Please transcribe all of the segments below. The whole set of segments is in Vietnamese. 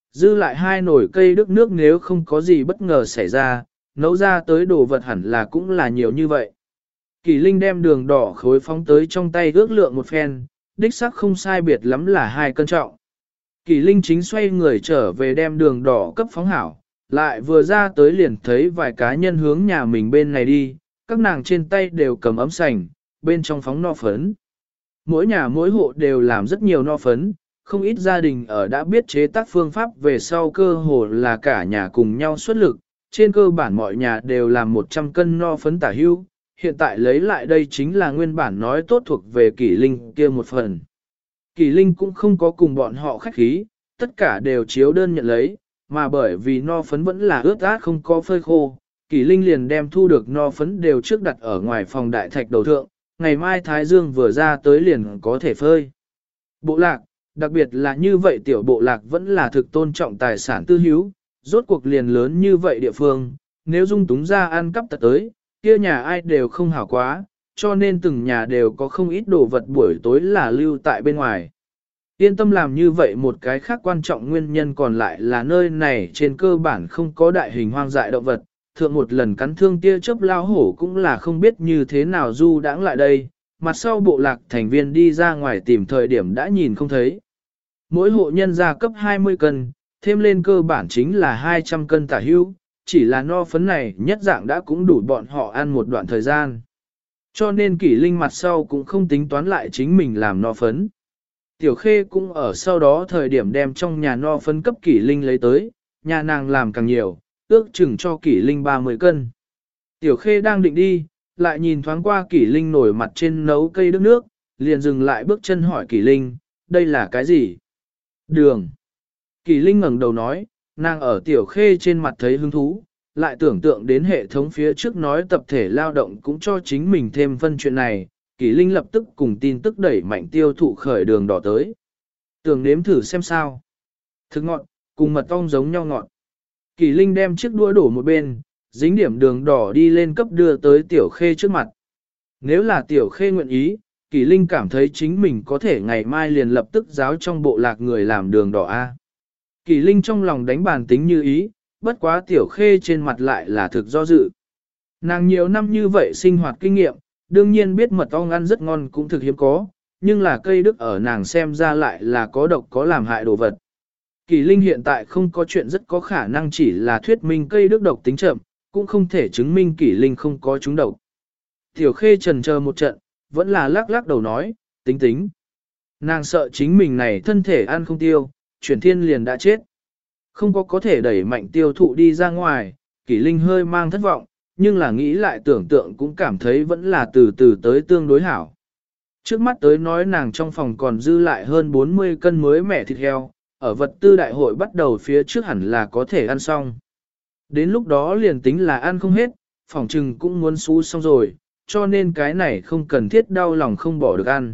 Dư lại 2 nồi cây đức nước nếu không có gì bất ngờ xảy ra, nấu ra tới đồ vật hẳn là cũng là nhiều như vậy. Kỳ Linh đem đường đỏ khối phóng tới trong tay ước lượng một phen, đích xác không sai biệt lắm là 2 cân trọng. Kỳ Linh chính xoay người trở về đem đường đỏ cấp phóng hảo, lại vừa ra tới liền thấy vài cá nhân hướng nhà mình bên này đi, các nàng trên tay đều cầm ấm sành, bên trong phóng no phấn. Mỗi nhà mỗi hộ đều làm rất nhiều no phấn, không ít gia đình ở đã biết chế tác phương pháp về sau cơ hồ là cả nhà cùng nhau xuất lực, trên cơ bản mọi nhà đều làm 100 cân no phấn tả hưu, hiện tại lấy lại đây chính là nguyên bản nói tốt thuộc về Kỳ Linh kia một phần. Kỳ Linh cũng không có cùng bọn họ khách khí, tất cả đều chiếu đơn nhận lấy, mà bởi vì no phấn vẫn là ướt át không có phơi khô, Kỳ Linh liền đem thu được no phấn đều trước đặt ở ngoài phòng đại thạch đầu thượng, ngày mai Thái Dương vừa ra tới liền có thể phơi. Bộ lạc, đặc biệt là như vậy tiểu bộ lạc vẫn là thực tôn trọng tài sản tư hữu, rốt cuộc liền lớn như vậy địa phương, nếu dung túng ra ăn cắp tật tới, kia nhà ai đều không hảo quá, cho nên từng nhà đều có không ít đồ vật buổi tối là lưu tại bên ngoài. Yên tâm làm như vậy một cái khác quan trọng nguyên nhân còn lại là nơi này trên cơ bản không có đại hình hoang dại động vật, thượng một lần cắn thương tia chớp lao hổ cũng là không biết như thế nào du đãng lại đây, mặt sau bộ lạc thành viên đi ra ngoài tìm thời điểm đã nhìn không thấy. Mỗi hộ nhân gia cấp 20 cân, thêm lên cơ bản chính là 200 cân tả hữu, chỉ là no phấn này nhất dạng đã cũng đủ bọn họ ăn một đoạn thời gian. Cho nên Kỷ Linh mặt sau cũng không tính toán lại chính mình làm no phấn. Tiểu Khê cũng ở sau đó thời điểm đem trong nhà no phấn cấp Kỷ Linh lấy tới, nhà nàng làm càng nhiều, ước chừng cho Kỷ Linh 30 cân. Tiểu Khê đang định đi, lại nhìn thoáng qua Kỷ Linh nổi mặt trên nấu cây đức nước, liền dừng lại bước chân hỏi Kỷ Linh, đây là cái gì? Đường. Kỷ Linh ngẩng đầu nói, nàng ở Tiểu Khê trên mặt thấy hứng thú, lại tưởng tượng đến hệ thống phía trước nói tập thể lao động cũng cho chính mình thêm phân chuyện này, Kỷ Linh lập tức cùng tin tức đẩy mạnh tiêu thụ khởi đường đỏ tới. Tưởng nếm thử xem sao. Thực ngọt, cùng mật ong giống nhau ngọt. Kỷ Linh đem chiếc đũa đổ một bên, dính điểm đường đỏ đi lên cấp đưa tới Tiểu Khê trước mặt. Nếu là Tiểu Khê nguyện ý, Kỷ Linh cảm thấy chính mình có thể ngày mai liền lập tức giáo trong bộ lạc người làm đường đỏ A. Kỷ Linh trong lòng đánh bàn tính như ý, bất quá Tiểu Khê trên mặt lại là thực do dự. Nàng nhiều năm như vậy sinh hoạt kinh nghiệm, đương nhiên biết mật ong ăn rất ngon cũng thực hiếm có, nhưng là cây đức ở nàng xem ra lại là có độc có làm hại đồ vật. Kỷ Linh hiện tại không có chuyện rất có khả năng chỉ là thuyết minh cây đức độc tính chậm, cũng không thể chứng minh Kỷ Linh không có chúng độc. Tiểu Khê chần chờ một trận, vẫn là lắc lắc đầu nói, tính tính. Nàng sợ chính mình này thân thể ăn không tiêu, chuyển thiên liền đã chết. Không có thể đẩy mạnh tiêu thụ đi ra ngoài, Kỷ Linh hơi mang thất vọng, nhưng là nghĩ lại tưởng tượng cũng cảm thấy vẫn là từ từ tới tương đối hảo. Trước mắt tới nói nàng trong phòng còn dư lại hơn 40 cân mới mẻ thịt heo, ở vật tư đại hội bắt đầu phía trước hẳn là có thể ăn xong. Đến lúc đó liền tính là ăn không hết, phòng trừng cũng muốn xú xong rồi, cho nên cái này không cần thiết đau lòng không bỏ được ăn.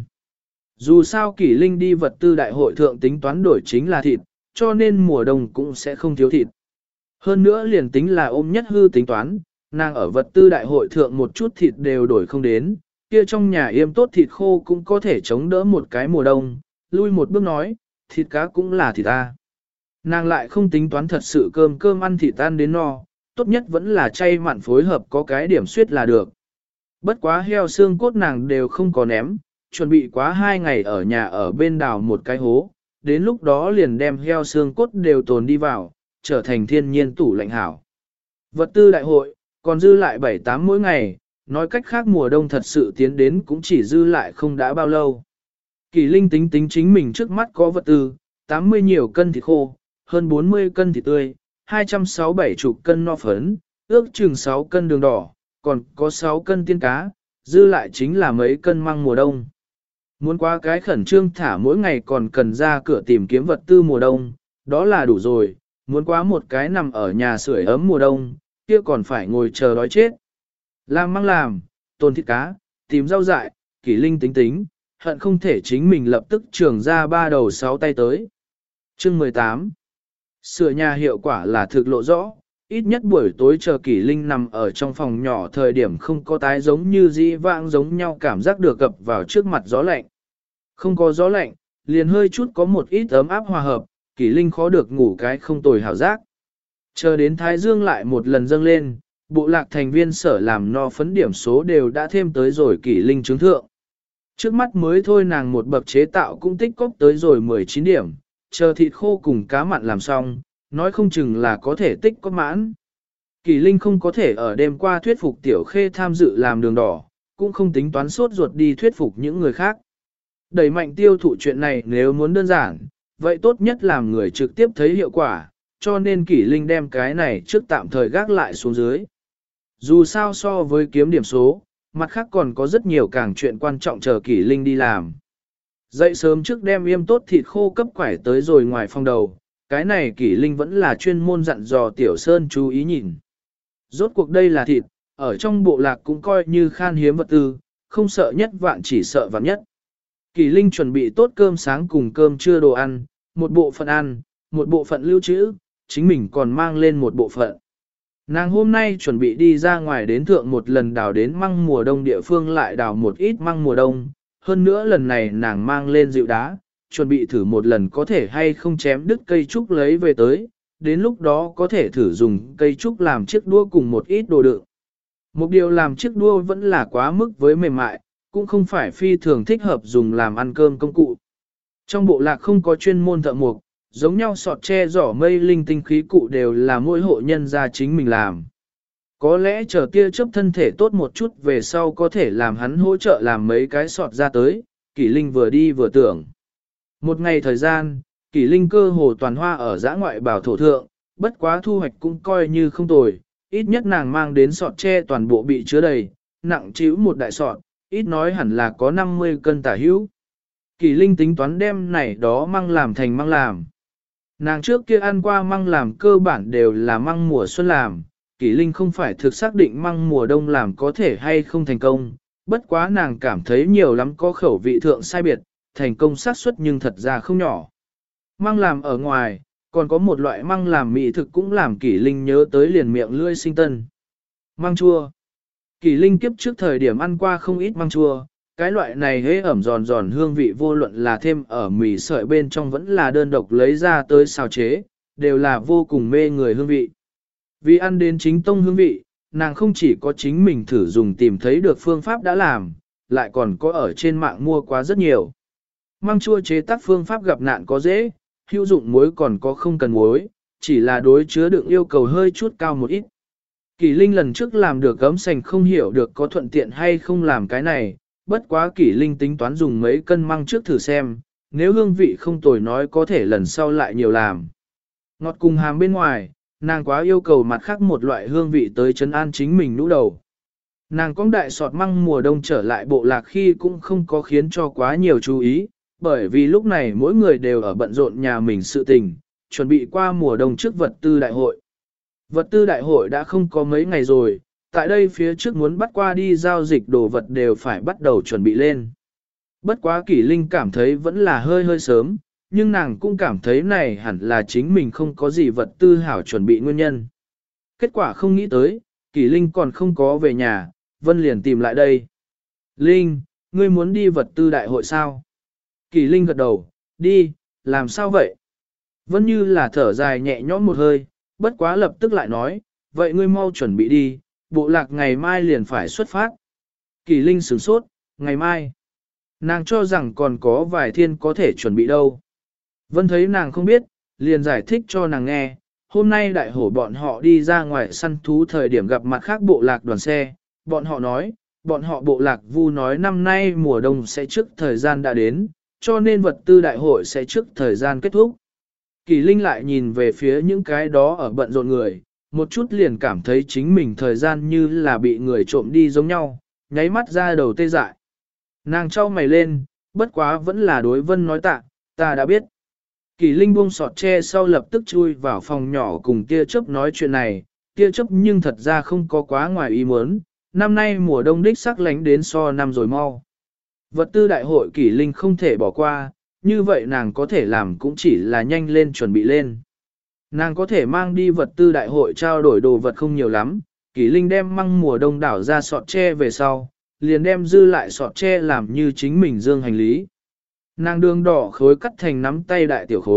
Dù sao Kỷ Linh đi vật tư đại hội thượng tính toán đổi chính là thịt, cho nên mùa đông cũng sẽ không thiếu thịt. Hơn nữa liền tính là ôm nhất hư tính toán, nàng ở vật tư đại hội thượng một chút thịt đều đổi không đến, kia trong nhà yêm tốt thịt khô cũng có thể chống đỡ một cái mùa đông, lui một bước nói, thịt cá cũng là thịt ta. Nàng lại không tính toán thật sự cơm ăn thịt tan đến no, tốt nhất vẫn là chay mặn phối hợp có cái điểm suyết là được. Bất quá heo xương cốt nàng đều không có ném, chuẩn bị quá 2 ngày ở nhà ở bên đào một cái hố, đến lúc đó liền đem heo xương cốt đều tồn đi vào, trở thành thiên nhiên tủ lạnh hảo. Vật tư đại hội, còn dư lại 7-8 mỗi ngày, nói cách khác mùa đông thật sự tiến đến cũng chỉ dư lại không đã bao lâu. Kỳ Linh tính tính chính mình trước mắt có vật tư, 80 nhiều cân thịt khô, hơn 40 cân thịt tươi, 267 chục cân no phấn, ước chừng 6 cân đường đỏ, còn có 6 cân tiên cá, dư lại chính là mấy cân măng mùa đông. Muốn qua cái khẩn trương thả mỗi ngày còn cần ra cửa tìm kiếm vật tư mùa đông, đó là đủ rồi, muốn quá một cái nằm ở nhà sưởi ấm mùa đông, kia còn phải ngồi chờ đói chết. Làm măng làm, tồn thịt cá, tìm rau dại, Kỷ Linh tính tính, hận không thể chính mình lập tức trường ra 3 đầu 6 tay tới. Chương 18. Sửa nhà hiệu quả là thực lộ rõ, ít nhất buổi tối chờ Kỷ Linh nằm ở trong phòng nhỏ thời điểm không có tái giống như dĩ vãng giống nhau cảm giác được cập vào trước mặt gió lạnh. Không có gió lạnh, liền hơi chút có một ít ấm áp hòa hợp, Kỷ Linh khó được ngủ cái không tồi hảo giác. Chờ đến Thái Dương lại một lần dâng lên, bộ lạc thành viên sở làm no phấn điểm số đều đã thêm tới rồi Kỷ Linh chứng thượng. Trước mắt mới thôi nàng một bậc chế tạo cũng tích cóp tới rồi 19 điểm, chờ thịt khô cùng cá mặn làm xong, nói không chừng là có thể tích có mãn. Kỷ Linh không có thể ở đêm qua thuyết phục Tiểu Khê tham dự làm đường đỏ, cũng không tính toán sốt ruột đi thuyết phục những người khác. Đẩy mạnh tiêu thụ chuyện này nếu muốn đơn giản, vậy tốt nhất làm người trực tiếp thấy hiệu quả, cho nên Kỷ Linh đem cái này trước tạm thời gác lại xuống dưới. Dù sao so với kiếm điểm số, mặt khác còn có rất nhiều càng chuyện quan trọng chờ Kỷ Linh đi làm. Dậy sớm trước đem yêm tốt thịt khô cấp quải tới rồi ngoài phòng đầu, cái này Kỷ Linh vẫn là chuyên môn dặn dò Tiểu Sơn chú ý nhìn. Rốt cuộc đây là thịt, ở trong bộ lạc cũng coi như khan hiếm vật tư, không sợ nhất vạn chỉ sợ vạn nhất. Kỷ Linh chuẩn bị tốt cơm sáng cùng cơm trưa đồ ăn, một bộ phận ăn, một bộ phận lưu trữ, chính mình còn mang lên một bộ phận. Nàng hôm nay chuẩn bị đi ra ngoài đến thượng một lần đào đến măng mùa đông địa phương lại đào một ít măng mùa đông, hơn nữa lần này nàng mang lên dịu đá, chuẩn bị thử một lần có thể hay không chém đứt cây trúc lấy về tới, đến lúc đó có thể thử dùng cây trúc làm chiếc đũa cùng một ít đồ đựng. Một điều làm chiếc đũa vẫn là quá mức với mềm mại, cũng không phải phi thường thích hợp dùng làm ăn cơm công cụ. Trong bộ lạc không có chuyên môn thợ mộc, giống nhau sọt tre giỏ mây linh tinh khí cụ đều là mỗi hộ nhân gia chính mình làm. Có lẽ chờ tia chớp thân thể tốt một chút về sau có thể làm hắn hỗ trợ làm mấy cái sọt ra tới, Kỷ Linh vừa đi vừa tưởng. Một ngày thời gian, Kỷ Linh cơ hồ toàn hoa ở giã ngoại bảo thổ thượng, bất quá thu hoạch cũng coi như không tồi, ít nhất nàng mang đến sọt tre toàn bộ bị chứa đầy, nặng trĩu một đại sọt, ít nói hẳn là có 50 cân tả hữu. Kỷ Linh tính toán đem này đó măng làm thành măng làm. Nàng trước kia ăn qua măng làm cơ bản đều là măng mùa xuân làm, Kỷ Linh không phải thực xác định măng mùa đông làm có thể hay không thành công, bất quá nàng cảm thấy nhiều lắm có khẩu vị thượng sai biệt, thành công xác suất nhưng thật ra không nhỏ. Măng làm ở ngoài, còn có một loại măng làm mỹ thực cũng làm Kỷ Linh nhớ tới liền miệng lưỡi sinh tân. Măng chua. Kỷ Linh kiếp trước thời điểm ăn qua không ít măng chua, cái loại này hế ẩm giòn giòn hương vị vô luận là thêm ở mì sợi bên trong vẫn là đơn độc lấy ra tới xào chế, đều là vô cùng mê người hương vị. Vì ăn đến chính tông hương vị, nàng không chỉ có chính mình thử dùng tìm thấy được phương pháp đã làm, lại còn có ở trên mạng mua quá rất nhiều. Măng chua chế tác phương pháp gặp nạn có dễ, hữu dụng muối còn có không cần muối, chỉ là đối chứa đựng yêu cầu hơi chút cao một ít. Kỷ Linh lần trước làm được gấm sành không hiểu được có thuận tiện hay không làm cái này, bất quá Kỷ Linh tính toán dùng mấy cân măng trước thử xem, nếu hương vị không tồi nói có thể lần sau lại nhiều làm. Ngọt cùng hàm bên ngoài, nàng quá yêu cầu mặt khác một loại hương vị tới trấn an chính mình nũ đầu. Nàng có đại sọt măng mùa đông trở lại bộ lạc khi cũng không có khiến cho quá nhiều chú ý, bởi vì lúc này mỗi người đều ở bận rộn nhà mình sự tình, chuẩn bị qua mùa đông trước vật tư đại hội. Vật tư đại hội đã không có mấy ngày rồi, tại đây phía trước muốn bắt qua đi giao dịch đồ vật đều phải bắt đầu chuẩn bị lên. Bất quá Kỷ Linh cảm thấy vẫn là hơi sớm, nhưng nàng cũng cảm thấy này hẳn là chính mình không có gì vật tư hảo chuẩn bị nguyên nhân. Kết quả không nghĩ tới, Kỷ Linh còn không có về nhà, Vân liền tìm lại đây. Linh, ngươi muốn đi vật tư đại hội sao? Kỷ Linh gật đầu, đi, làm sao vậy? Vân như là thở dài nhẹ nhõm một hơi, bất quá lập tức lại nói, vậy ngươi mau chuẩn bị đi, bộ lạc ngày mai liền phải xuất phát. Kỷ Linh sửng sốt, ngày mai. Nàng cho rằng còn có vài thiên có thể chuẩn bị đâu. Vân thấy nàng không biết, liền giải thích cho nàng nghe, hôm nay đại hổ bọn họ đi ra ngoài săn thú thời điểm gặp mặt khác bộ lạc đoàn xe, bọn họ nói, bọn họ bộ lạc vu nói năm nay mùa đông sẽ trước thời gian đã đến, cho nên vật tư đại hội sẽ trước thời gian kết thúc. Kỷ Linh lại nhìn về phía những cái đó ở bận rộn người, một chút liền cảm thấy chính mình thời gian như là bị người trộm đi giống nhau, nháy mắt ra đầu tê dại. Nàng trao mày lên, bất quá vẫn là đối Vân nói tạ, ta đã biết. Kỷ Linh buông sọt tre sau lập tức chui vào phòng nhỏ cùng tia chớp nói chuyện này, tia chớp nhưng thật ra không có quá ngoài ý muốn, năm nay mùa đông đích sắc lánh đến so năm rồi mau. Vật tư đại hội Kỷ Linh không thể bỏ qua, như vậy nàng có thể làm cũng chỉ là nhanh lên chuẩn bị lên. Nàng có thể mang đi vật tư đại hội trao đổi đồ vật không nhiều lắm, Kỷ Linh đem măng mùa đông đảo ra sọt tre về sau, liền đem dư lại sọt tre làm như chính mình dương hành lý. Nàng đường đỏ khối cắt thành nắm tay đại tiểu khối,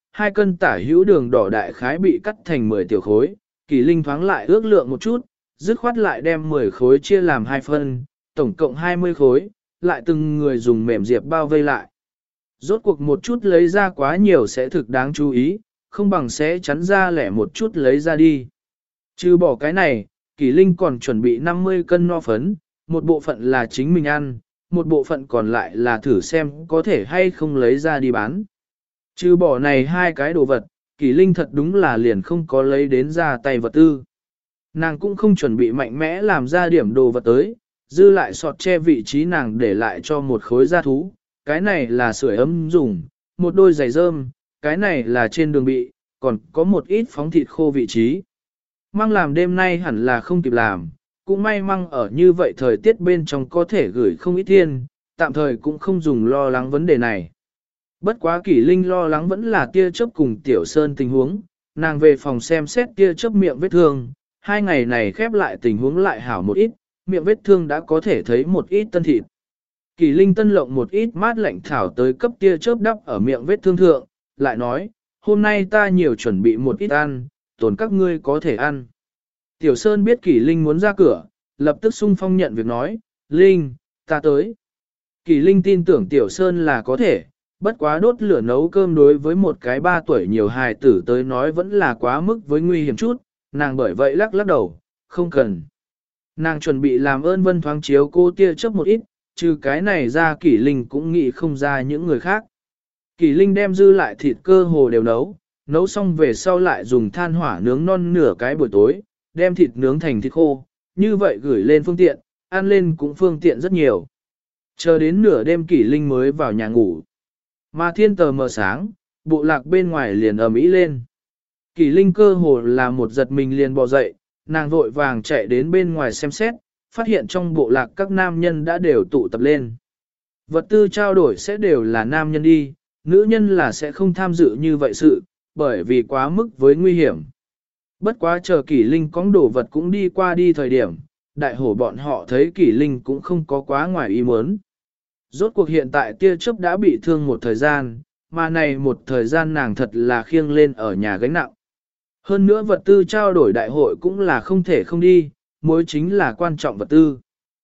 2 cân tả hữu đường đỏ đại khái bị cắt thành 10 tiểu khối, Kỳ Linh thoáng lại ước lượng một chút, dứt khoát lại đem 10 khối chia làm 2 phân, tổng cộng 20 khối, lại từng người dùng mềm diệp bao vây lại. Rốt cuộc một chút lấy ra quá nhiều sẽ thực đáng chú ý, không bằng sẽ chắn ra lẻ một chút lấy ra đi. Trừ bỏ cái này, Kỳ Linh còn chuẩn bị 50 cân no phấn, một bộ phận là chính mình ăn, một bộ phận còn lại là thử xem có thể hay không lấy ra đi bán. Trừ bỏ này 2 cái đồ vật, Kỳ Linh thật đúng là liền không có lấy đến ra tay vật tư. Nàng cũng không chuẩn bị mạnh mẽ làm ra điểm đồ vật tới, dư lại sọt che vị trí nàng để lại cho một khối da thú, cái này là sưởi ấm dùng, một đôi giày rơm, cái này là trên đường bị, còn có một ít phóng thịt khô vị trí. Măng làm đêm nay hẳn là không kịp làm, cũng may măng ở như vậy thời tiết bên trong có thể gửi không ít thiên, tạm thời cũng không dùng lo lắng vấn đề này. Bất quá Kỷ Linh lo lắng vẫn là tia chớp cùng Tiểu Sơn tình huống, nàng về phòng xem xét tia chớp miệng vết thương, 2 ngày này khép lại tình huống lại hảo một ít, miệng vết thương đã có thể thấy một ít tân thịt. Kỷ Linh tân lộng một ít mát lạnh thảo tới cấp tia chớp đắp ở miệng vết thương thượng, lại nói, hôm nay ta nhiều chuẩn bị một ít ăn, tồn các ngươi có thể ăn. Tiểu Sơn biết Kỷ Linh muốn ra cửa, lập tức xung phong nhận việc nói, Linh, ta tới. Kỷ Linh tin tưởng Tiểu Sơn là có thể, bất quá đốt lửa nấu cơm đối với một cái 3 tuổi nhiều hài tử tới nói vẫn là quá mức với nguy hiểm chút, nàng bởi vậy lắc lắc đầu, không cần. Nàng chuẩn bị làm ơn Vân thoáng chiếu cô tia chớp một ít, trừ cái này ra Kỷ Linh cũng nghĩ không ra những người khác. Kỷ Linh đem dư lại thịt cơ hồ đều nấu xong về sau lại dùng than hỏa nướng non nửa cái buổi tối, đem thịt nướng thành thịt khô, như vậy gửi lên phương tiện, ăn lên cũng phương tiện rất nhiều. Chờ đến nửa đêm Kỷ Linh mới vào nhà ngủ. Mà thiên tờ mờ sáng, bộ lạc bên ngoài liền ầm ĩ lên. Kỷ Linh cơ hồ là một giật mình liền bò dậy, nàng vội vàng chạy đến bên ngoài xem xét, phát hiện trong bộ lạc các nam nhân đã đều tụ tập lên. Vật tư trao đổi sẽ đều là nam nhân đi, nữ nhân là sẽ không tham dự như vậy sự, bởi vì quá mức với nguy hiểm. Bất quá chờ Kỷ Linh cóng đồ vật cũng đi qua đi thời điểm, đại hổ bọn họ thấy Kỷ Linh cũng không có quá ngoài ý muốn. Rốt cuộc hiện tại tia chớp đã bị thương một thời gian, mà này một thời gian nàng thật là khiêng lên ở nhà gánh nặng. Hơn nữa vật tư trao đổi đại hội cũng là không thể không đi, mối chính là quan trọng vật tư.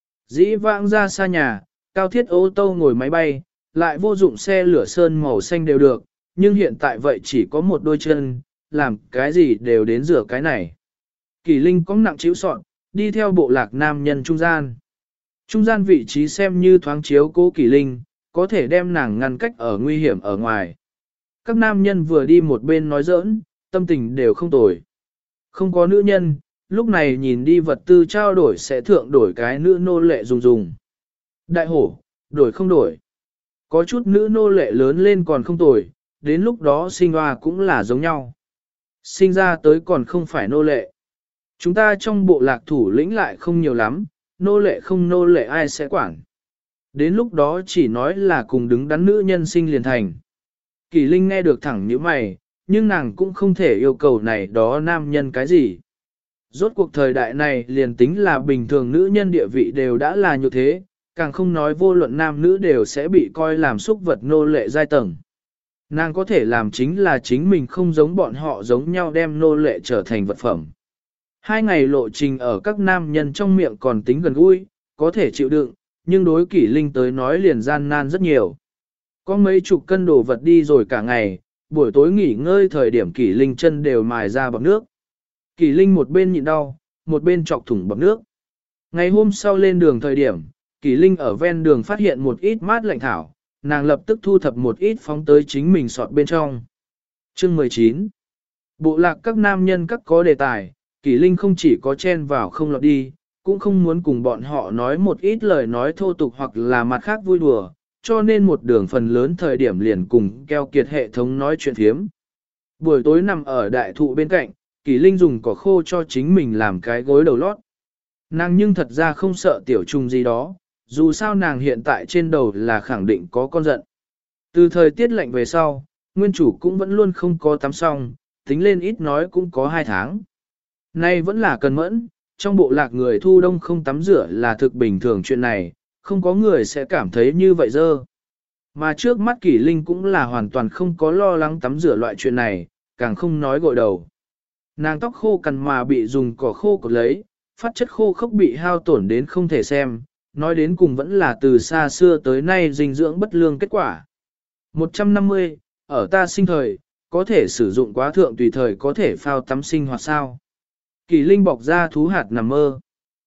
Dĩ vãng ra xa nhà, cao thiết ô tô ngồi máy bay, lại vô dụng xe lửa sơn màu xanh đều được, nhưng hiện tại vậy chỉ có một đôi chân, làm cái gì đều đến rửa cái này. Kỷ Linh có nặng chịu sọn, đi theo bộ lạc nam nhân trung gian. Trung gian vị trí xem như thoáng chiếu cố Kỷ Linh, có thể đem nàng ngăn cách ở nguy hiểm ở ngoài. Các nam nhân vừa đi một bên nói giỡn, tâm tình đều không tồi. Không có nữ nhân, lúc này nhìn đi vật tư trao đổi sẽ thượng đổi cái nữ nô lệ dùng. Đại hổ, đổi không đổi. Có chút nữ nô lệ lớn lên còn không tồi, đến lúc đó sinh hoa cũng là giống nhau. Sinh ra tới còn không phải nô lệ. Chúng ta trong bộ lạc thủ lĩnh lại không nhiều lắm, nô lệ không nô lệ ai sẽ quản. Đến lúc đó chỉ nói là cùng đứng đắn nữ nhân sinh liền thành. Kỳ Linh nghe được thẳng như mày, nhưng nàng cũng không thể yêu cầu này đó nam nhân cái gì. Rốt cuộc thời đại này liền tính là bình thường nữ nhân địa vị đều đã là như thế, càng không nói vô luận nam nữ đều sẽ bị coi làm xúc vật nô lệ giai tầng. Nàng có thể làm chính là chính mình không giống bọn họ giống nhau đem nô lệ trở thành vật phẩm. 2 ngày lộ trình ở các nam nhân trong miệng còn tính gần gũi, có thể chịu đựng, nhưng đối Kỷ Linh tới nói liền gian nan rất nhiều. Có mấy chục cân đồ vật đi rồi cả ngày, buổi tối nghỉ ngơi thời điểm Kỷ Linh chân đều mài ra bọt nước. Kỷ Linh một bên nhịn đau, một bên chọc thủng bọt nước. Ngày hôm sau lên đường thời điểm, Kỷ Linh ở ven đường phát hiện một ít mát lạnh thảo, nàng lập tức thu thập một ít phóng tới chính mình sọt bên trong. Chương 19. Bộ lạc các nam nhân các có đề tài, Kỷ Linh không chỉ có chen vào không lọt đi, cũng không muốn cùng bọn họ nói một ít lời nói thô tục hoặc là mặt khác vui đùa, cho nên một đường phần lớn thời điểm liền cùng keo kiệt hệ thống nói chuyện thiếm. Buổi tối nằm ở đại thụ bên cạnh, Kỷ Linh dùng cỏ khô cho chính mình làm cái gối đầu lót. Nàng nhưng thật ra không sợ tiểu trùng gì đó, dù sao nàng hiện tại trên đầu là khẳng định có con giận. Từ thời tiết lạnh về sau, nguyên chủ cũng vẫn luôn không có tắm xong, tính lên ít nói cũng có 2 tháng. Nay vẫn là cần mẫn, trong bộ lạc người thu đông không tắm rửa là thực bình thường chuyện này, không có người sẽ cảm thấy như vậy dơ. Mà trước mắt Kỷ Linh cũng là hoàn toàn không có lo lắng tắm rửa loại chuyện này, càng không nói gội đầu. Nàng tóc khô cằn mà bị dùng cỏ khô cột lấy, phát chất khô khốc bị hao tổn đến không thể xem, nói đến cùng vẫn là từ xa xưa tới nay dinh dưỡng bất lương kết quả. 150, ở ta sinh thời, có thể sử dụng quá thượng tùy thời có thể phao tắm sinh hoạt sao. Kỷ Linh bọc ra thú hạt nằm mơ.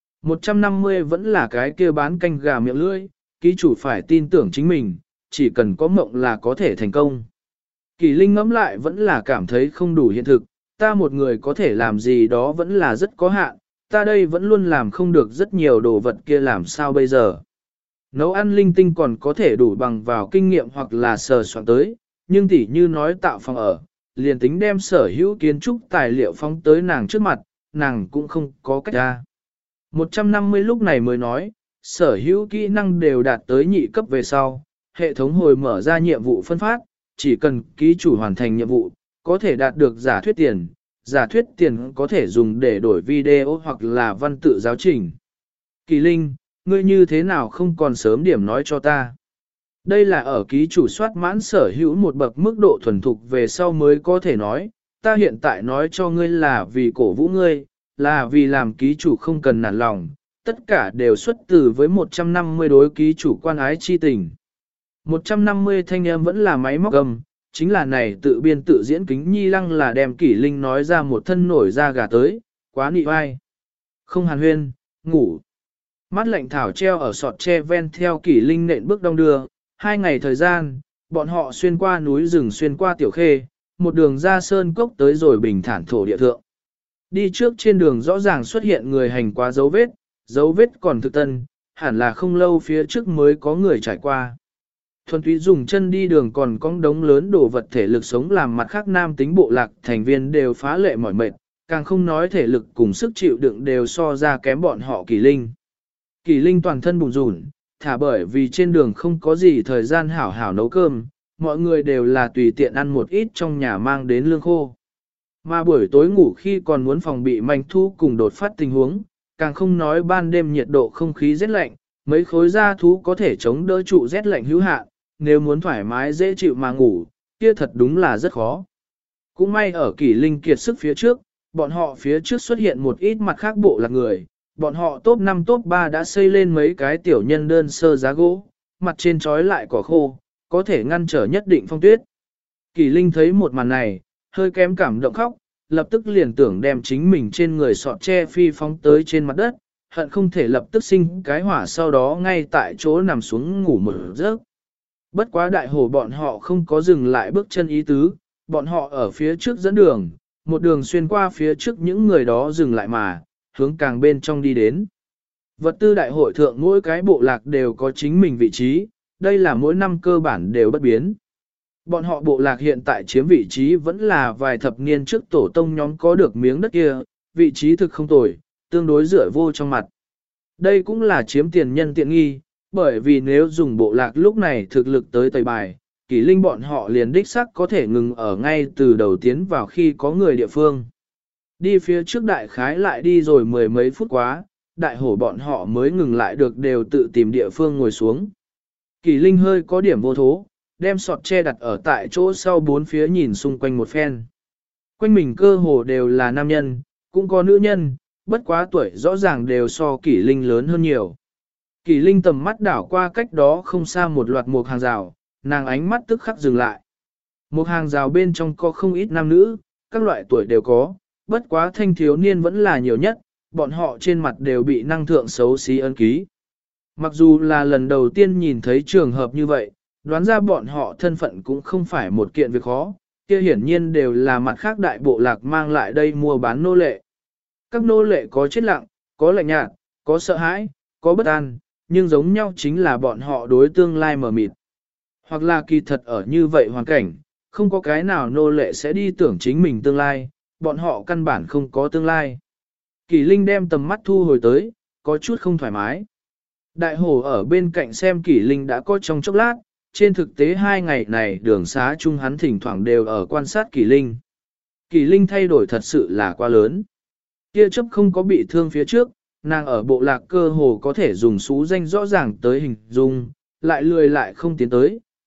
150 vẫn là cái kia bán canh gà miệng lưỡi, ký chủ phải tin tưởng chính mình, chỉ cần có mộng là có thể thành công. Kỷ Linh ngẫm lại vẫn là cảm thấy không đủ hiện thực, ta một người có thể làm gì đó vẫn là rất có hạn, ta đây vẫn luôn làm không được rất nhiều đồ vật kia làm sao bây giờ. Nấu ăn linh tinh còn có thể đủ bằng vào kinh nghiệm hoặc là sờ soạn tới, nhưng tỉ như nói tạo phòng ở, liền tính đem sở hữu kiến trúc tài liệu phóng tới nàng trước mặt, nàng cũng không có cách ra. 150 lúc này mới nói, sở hữu kỹ năng đều đạt tới nhị cấp về sau, hệ thống hồi mở ra nhiệm vụ phân phát, chỉ cần ký chủ hoàn thành nhiệm vụ, có thể đạt được giả thuyết tiền có thể dùng để đổi video hoặc là văn tự giáo trình. Kỳ Linh, ngươi như thế nào không còn sớm điểm nói cho ta. Đây là ở ký chủ soát mãn sở hữu một bậc mức độ thuần thục về sau mới có thể nói, ta hiện tại nói cho ngươi là vì cổ vũ ngươi, là vì làm ký chủ không cần nản lòng, tất cả đều xuất từ với 150 đối ký chủ quan ái chi tình. 150 thanh em vẫn là máy móc âm, chính là này tự biên tự diễn kính nhi lăng là đem Kỷ Linh nói ra một thân nổi da gà tới, quá nị vai. Không hàn huyên, ngủ. Mắt lạnh thảo treo ở sọt tre ven theo Kỷ Linh nện bước đông đưa, 2 ngày thời gian, bọn họ xuyên qua núi rừng xuyên qua tiểu khê, một đường ra sơn cốc tới rồi bình thản thổ địa thượng. Đi trước trên đường rõ ràng xuất hiện người hành qua dấu vết còn thực tân, hẳn là không lâu phía trước mới có người trải qua. Thuần túy dùng chân đi đường còn có đống lớn đồ vật thể lực sống làm mặt khác nam tính bộ lạc thành viên đều phá lệ mỏi mệt, càng không nói thể lực cùng sức chịu đựng đều so ra kém bọn họ Kỳ Linh. Kỳ Linh toàn thân bùn rủn, thả bởi vì trên đường không có gì thời gian hảo hảo nấu cơm, mọi người đều là tùy tiện ăn một ít trong nhà mang đến lương khô. Mà buổi tối ngủ khi còn muốn phòng bị manh thu cùng đột phát tình huống, càng không nói ban đêm nhiệt độ không khí rét lạnh, mấy khối da thú có thể chống đỡ trụ rét lạnh hữu hạn, nếu muốn thoải mái dễ chịu mà ngủ, kia thật đúng là rất khó. Cũng may ở Kỷ Linh kiệt sức phía trước, bọn họ phía trước xuất hiện một ít mặt khác bộ lạc người, bọn họ top 5 top 3 đã xây lên mấy cái tiểu nhân đơn sơ giá gỗ, mặt trên trói lại cỏ khô, có thể ngăn trở nhất định phong tuyết. Kỷ Linh thấy một màn này, hơi kém cảm động khóc, lập tức liền tưởng đem chính mình trên người sọt tre phi phóng tới trên mặt đất, hận không thể lập tức sinh cái hỏa sau đó ngay tại chỗ nằm xuống ngủ một giấc. Bất quá đại hổ bọn họ không có dừng lại bước chân ý tứ, bọn họ ở phía trước dẫn đường, một đường xuyên qua phía trước những người đó dừng lại mà, hướng càng bên trong đi đến. Vật tư đại hội thượng mỗi cái bộ lạc đều có chính mình vị trí, đây là mỗi năm cơ bản đều bất biến. Bọn họ bộ lạc hiện tại chiếm vị trí vẫn là vài thập niên trước tổ tông nhóm có được miếng đất kia, vị trí thực không tồi, tương đối rửa vô trong mặt. Đây cũng là chiếm tiền nhân tiện nghi, bởi vì nếu dùng bộ lạc lúc này thực lực tới tẩy bài, Kỷ Linh bọn họ liền đích sắc có thể ngừng ở ngay từ đầu tiến vào khi có người địa phương. Đi phía trước đại khái lại đi rồi mười mấy phút quá, đại hổ bọn họ mới ngừng lại được đều tự tìm địa phương ngồi xuống. Kỷ Linh hơi có điểm vô thố, đem sọt che đặt ở tại chỗ sau bốn phía nhìn xung quanh một phen. Quanh mình cơ hồ đều là nam nhân, cũng có nữ nhân, bất quá tuổi rõ ràng đều so Kỷ Linh lớn hơn nhiều. Kỷ Linh tầm mắt đảo qua cách đó không xa một loạt một hàng rào, nàng ánh mắt tức khắc dừng lại. Một hàng rào bên trong có không ít nam nữ, các loại tuổi đều có, bất quá thanh thiếu niên vẫn là nhiều nhất, bọn họ trên mặt đều bị năng thượng xấu xí ấn ký. Mặc dù là lần đầu tiên nhìn thấy trường hợp như vậy, đoán ra bọn họ thân phận cũng không phải một kiện việc khó, kia hiển nhiên đều là mặt khác đại bộ lạc mang lại đây mua bán nô lệ. Các nô lệ có chết lặng, có lạnh nhạt, có sợ hãi, có bất an, nhưng giống nhau chính là bọn họ đối tương lai mờ mịt. Hoặc là kỳ thật ở như vậy hoàn cảnh, không có cái nào nô lệ sẽ đi tưởng chính mình tương lai, bọn họ căn bản không có tương lai. Kỷ Linh đem tầm mắt thu hồi tới, có chút không thoải mái. Đại hổ ở bên cạnh xem Kỷ Linh đã có trong chốc lát, trên thực tế 2 ngày này đường xá chung hắn thỉnh thoảng đều ở quan sát Kỷ Linh. Kỷ Linh thay đổi thật sự là quá lớn. Kia chấp không có bị thương phía trước, nàng ở bộ lạc cơ hồ có thể dùng xú danh rõ ràng tới hình dung, lại lười lại không tiến tới,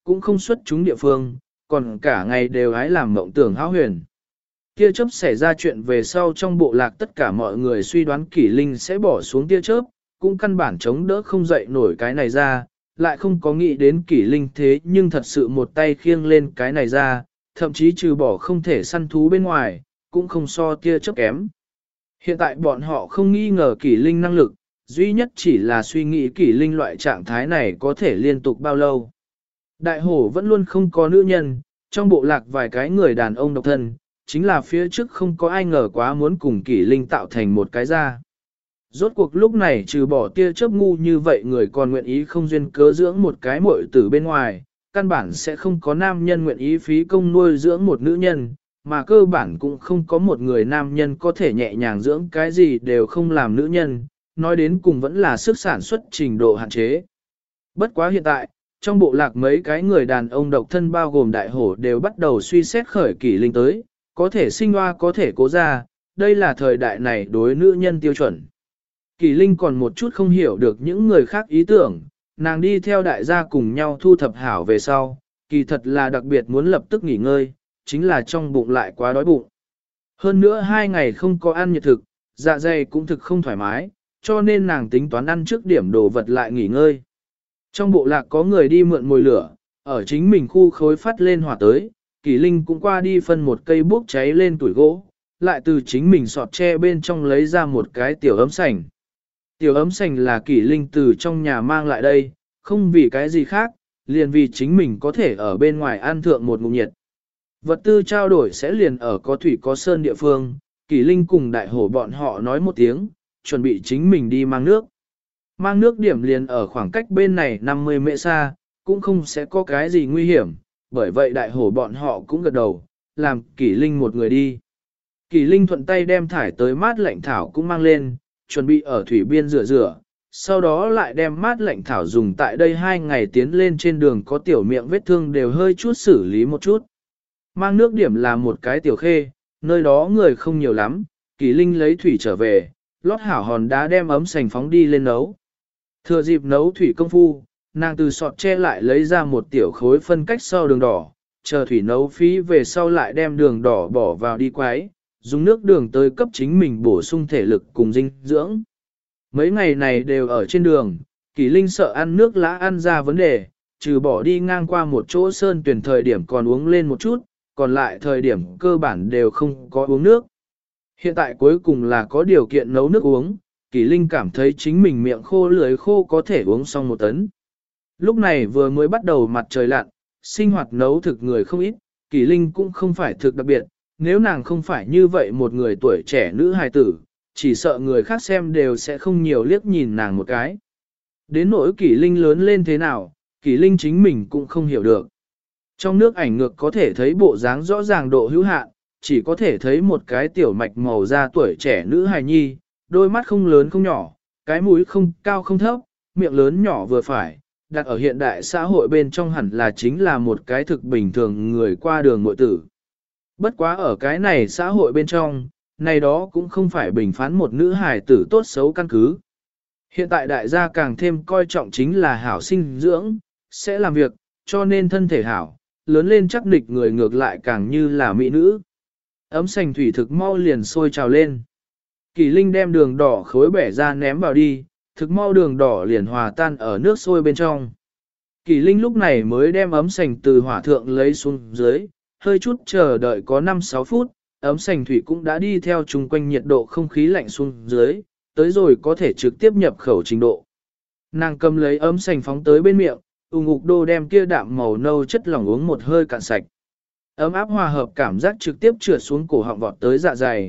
cũng không xuất chúng địa phương, còn cả ngày đều hái làm mộng tưởng hão huyền. Tia chớp xảy ra chuyện về sau trong bộ lạc tất cả mọi người suy đoán Kỷ Linh sẽ bỏ xuống tia chớp, cũng căn bản chống đỡ không dậy nổi cái này ra, lại không có nghĩ đến Kỷ Linh thế nhưng thật sự một tay khiêng lên cái này ra, thậm chí trừ bỏ không thể săn thú bên ngoài, cũng không so tia chớp kém. Hiện tại bọn họ không nghi ngờ Kỷ Linh năng lực, duy nhất chỉ là suy nghĩ Kỷ Linh loại trạng thái này có thể liên tục bao lâu. Đại hổ vẫn luôn không có nữ nhân, trong bộ lạc vài cái người đàn ông độc thân, chính là phía trước không có ai ngờ quá muốn cùng Kỷ Linh tạo thành một cái ra. Rốt cuộc lúc này trừ bỏ tia chớp ngu như vậy người còn nguyện ý không duyên cớ dưỡng một cái muội tử bên ngoài, căn bản sẽ không có nam nhân nguyện ý phí công nuôi dưỡng một nữ nhân, mà cơ bản cũng không có một người nam nhân có thể nhẹ nhàng dưỡng cái gì đều không làm nữ nhân, nói đến cùng vẫn là sức sản xuất trình độ hạn chế. Bất quá hiện tại, trong bộ lạc mấy cái người đàn ông độc thân bao gồm đại hổ đều bắt đầu suy xét khởi Kỷ Linh tới, có thể sinh hoa có thể cố ra, đây là thời đại này đối nữ nhân tiêu chuẩn. Kỷ Linh còn một chút không hiểu được những người khác ý tưởng, nàng đi theo đại gia cùng nhau thu thập hảo về sau, kỳ thật là đặc biệt muốn lập tức nghỉ ngơi, chính là trong bụng lại quá đói bụng. Hơn nữa 2 ngày không có ăn nhiệt thực, dạ dày cũng thực không thoải mái, cho nên nàng tính toán ăn trước điểm đồ vật lại nghỉ ngơi. Trong bộ lạc có người đi mượn mồi lửa, ở chính mình khu khối phát lên hỏa tới, Kỷ Linh cũng qua đi phân một cây bốc cháy lên tuổi gỗ, lại từ chính mình sọt tre bên trong lấy ra một cái tiểu ấm sành. Tiểu ấm sành là Kỷ Linh từ trong nhà mang lại đây, không vì cái gì khác, liền vì chính mình có thể ở bên ngoài ăn thượng một ngụm nhiệt. Vật tư trao đổi sẽ liền ở có thủy có sơn địa phương, Kỷ Linh cùng đại hổ bọn họ nói một tiếng, chuẩn bị chính mình đi mang nước. Mang nước điểm liền ở khoảng cách bên này 50 mễ xa, cũng không sẽ có cái gì nguy hiểm, bởi vậy đại hổ bọn họ cũng gật đầu, làm Kỷ Linh một người đi. Kỷ Linh thuận tay đem thải tới mát lạnh thảo cũng mang lên, chuẩn bị ở thủy biên rửa rửa, sau đó lại đem mát lạnh thảo dùng tại đây 2 ngày tiến lên trên đường có tiểu miệng vết thương đều hơi chút xử lý một chút. Mang nước điểm là một cái tiểu khê, nơi đó người không nhiều lắm, Kỷ Linh lấy thủy trở về, lót hảo hòn đá đem ấm sành phóng đi lên nấu. Thừa dịp nấu thủy công phu, nàng từ sọt che lại lấy ra một tiểu khối phân cách sau đường đỏ, chờ thủy nấu phí về sau lại đem đường đỏ bỏ vào đi quấy, dùng nước đường tới cấp chính mình bổ sung thể lực cùng dinh dưỡng. Mấy ngày này đều ở trên đường, Kỷ Linh sợ ăn nước lã ăn ra vấn đề, trừ bỏ đi ngang qua một chỗ sơn tuyển thời điểm còn uống lên một chút, còn lại thời điểm cơ bản đều không có uống nước. Hiện tại cuối cùng là có điều kiện nấu nước uống, Kỷ Linh cảm thấy chính mình miệng khô lưỡi khô có thể uống xong 1 tấn. Lúc này vừa mới bắt đầu mặt trời lặn, sinh hoạt nấu thực người không ít, Kỷ Linh cũng không phải thực đặc biệt, nếu nàng không phải như vậy một người tuổi trẻ nữ hài tử, chỉ sợ người khác xem đều sẽ không nhiều liếc nhìn nàng một cái. Đến nỗi Kỷ Linh lớn lên thế nào, Kỷ Linh chính mình cũng không hiểu được. Trong nước ảnh ngược có thể thấy bộ dáng rõ ràng độ hữu hạn, chỉ có thể thấy một cái tiểu mạch màu da tuổi trẻ nữ hài nhi, đôi mắt không lớn không nhỏ, cái mũi không cao không thấp, miệng lớn nhỏ vừa phải, đặt ở hiện đại xã hội bên trong hẳn là chính là một cái thực bình thường người qua đường muội tử. Bất quá ở cái này xã hội bên trong, này đó cũng không phải bình phán một nữ hài tử tốt xấu căn cứ. Hiện tại đại gia càng thêm coi trọng chính là hảo sinh dưỡng, sẽ làm việc, cho nên thân thể hảo, lớn lên chắc nịch người ngược lại càng như là mỹ nữ. Ấm sành thủy thực mau liền sôi trào lên. Kỷ Linh đem đường đỏ khối bẻ ra ném vào đi, thực mau đường đỏ liền hòa tan ở nước sôi bên trong. Kỷ Linh lúc này mới đem ấm sành từ hỏa thượng lấy xuống dưới, hơi chút chờ đợi có 5-6 phút, ấm sành thủy cũng đã đi theo chung quanh nhiệt độ không khí lạnh xuống dưới, tới rồi có thể trực tiếp nhập khẩu trình độ. Nàng cầm lấy ấm sành phóng tới bên miệng, ngục đô đem kia đạm màu nâu chất lỏng uống một hơi cạn sạch. Ấm áp hòa hợp cảm giác trực tiếp trượt xuống cổ họng vọt tới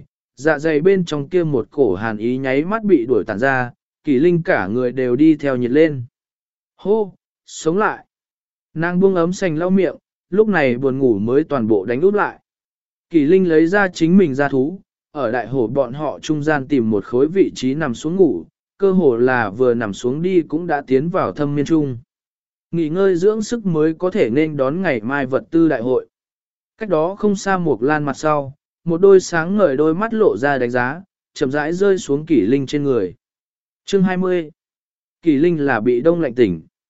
dạ dày bên trong kia một cổ hàn ý nháy mắt bị đuổi tàn ra, Kỷ Linh cả người đều đi theo nhiệt lên. Hô, sống lại. Nàng buông ấm sành lau miệng, lúc này buồn ngủ mới toàn bộ đánh úp lại. Kỷ Linh lấy ra chính mình ra thú, ở đại hổ bọn họ trung gian tìm một khối vị trí nằm xuống ngủ, cơ hồ là vừa nằm xuống đi cũng đã tiến vào thâm miên trung. Nghỉ ngơi dưỡng sức mới có thể nên đón ngày mai vật tư đại hội. Cách đó không xa một lan mặt sau, một đôi sáng ngời đôi mắt lộ ra đánh giá, chậm rãi rơi xuống Kỷ Linh trên người. Chương 20. Kỷ Linh là bị đông lạnh tỉnh.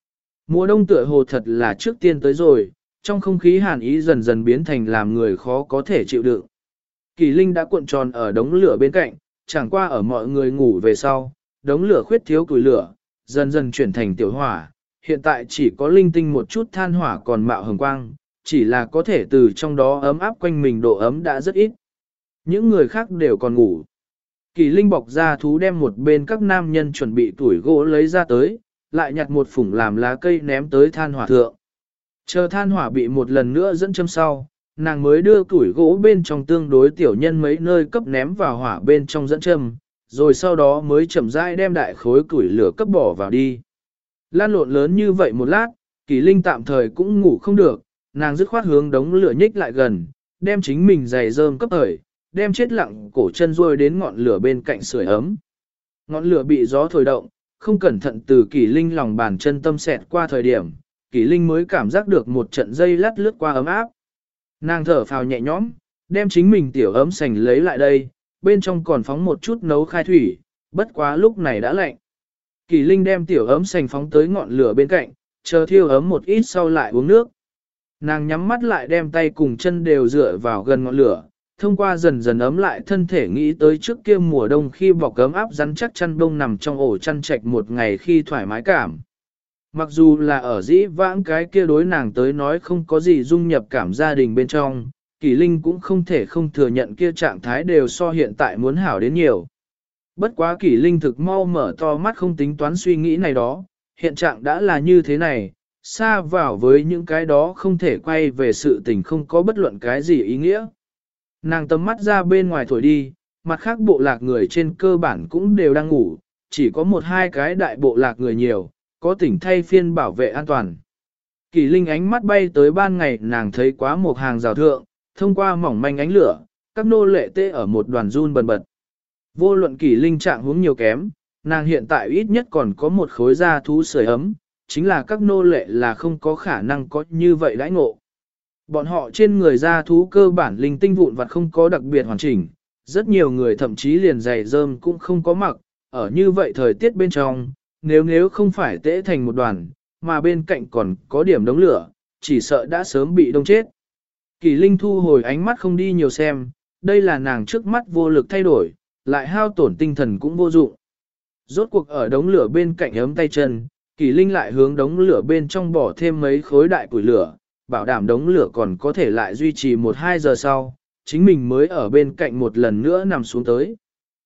Mùa đông tựa hồ thật là trước tiên tới rồi, trong không khí hàn ý dần dần biến thành làm người khó có thể chịu đựng. Kỳ Linh đã cuộn tròn ở đống lửa bên cạnh, chẳng qua ở mọi người ngủ về sau, đống lửa khuyết thiếu củi lửa, dần dần chuyển thành tiểu hỏa, hiện tại chỉ có linh tinh một chút than hỏa còn mạo hồng quang, chỉ là có thể từ trong đó ấm áp quanh mình độ ấm đã rất ít. Những người khác đều còn ngủ. Kỳ Linh bọc ra thú đem một bên các nam nhân chuẩn bị tuổi gỗ lấy ra tới, lại nhặt một phủng làm lá cây ném tới than hỏa thượng. Chờ than hỏa bị một lần nữa dẫn châm sau, nàng mới đưa củi gỗ bên trong tương đối tiểu nhân mấy nơi cấp ném vào hỏa bên trong dẫn châm, rồi sau đó mới chậm rãi đem đại khối củi lửa cấp bỏ vào đi. Lan lộn lớn như vậy một lát, Kỳ Linh tạm thời cũng ngủ không được, nàng dứt khoát hướng đống lửa nhích lại gần, đem chính mình giày rơm cấp thời, đem chết lặng cổ chân ruôi đến ngọn lửa bên cạnh sưởi ấm. Ngọn lửa bị gió thổi động, không cẩn thận từ Kỳ Linh lòng bàn chân tâm xẹt qua thời điểm, Kỳ Linh mới cảm giác được một trận dây lát lướt qua ấm áp. Nàng thở phào nhẹ nhõm, đem chính mình tiểu ấm sành lấy lại đây, bên trong còn phóng một chút nấu khai thủy, bất quá lúc này đã lạnh. Kỳ Linh đem tiểu ấm sành phóng tới ngọn lửa bên cạnh, chờ thiêu ấm một ít sau lại uống nước. Nàng nhắm mắt lại đem tay cùng chân đều dựa vào gần ngọn lửa, thông qua dần dần ấm lại thân thể nghĩ tới trước kia mùa đông khi bọc ấm áp rắn chắc chăn đông nằm trong ổ chăn trạch một ngày khi thoải mái cảm. Mặc dù là ở dĩ vãng cái kia đối nàng tới nói không có gì dung nhập cảm gia đình bên trong, Kỳ Linh cũng không thể không thừa nhận kia trạng thái đều so hiện tại muốn hảo đến nhiều. Bất quá Kỳ Linh thực mau mở to mắt không tính toán suy nghĩ này đó, hiện trạng đã là như thế này, xa vào với những cái đó không thể quay về sự tình không có bất luận cái gì ý nghĩa. Nàng tầm mắt ra bên ngoài thổi đi, mặt khác bộ lạc người trên cơ bản cũng đều đang ngủ, chỉ có một hai cái đại bộ lạc người nhiều, có tỉnh thay phiên bảo vệ an toàn. Kỳ Linh ánh mắt bay tới ban ngày nàng thấy quá một hàng rào thượng, thông qua mỏng manh ánh lửa, các nô lệ tê ở một đoàn run bần bật. Vô luận Kỳ Linh trạng huống nhiều kém, nàng hiện tại ít nhất còn có một khối da thú sưởi ấm, chính là các nô lệ là không có khả năng có như vậy đãi ngộ. Bọn họ trên người da thú cơ bản linh tinh vụn vặt không có đặc biệt hoàn chỉnh, rất nhiều người thậm chí liền giày rơm cũng không có mặc, ở như vậy thời tiết bên trong, nếu không phải tễ thành một đoàn, mà bên cạnh còn có điểm đống lửa, chỉ sợ đã sớm bị đông chết. Kỳ Linh thu hồi ánh mắt không đi nhiều xem, đây là nàng trước mắt vô lực thay đổi, lại hao tổn tinh thần cũng vô dụng. Rốt cuộc ở đống lửa bên cạnh ấm tay chân, Kỳ Linh lại hướng đống lửa bên trong bỏ thêm mấy khối đại củi lửa, bảo đảm đống lửa còn có thể lại duy trì 1-2 giờ sau, chính mình mới ở bên cạnh một lần nữa nằm xuống tới.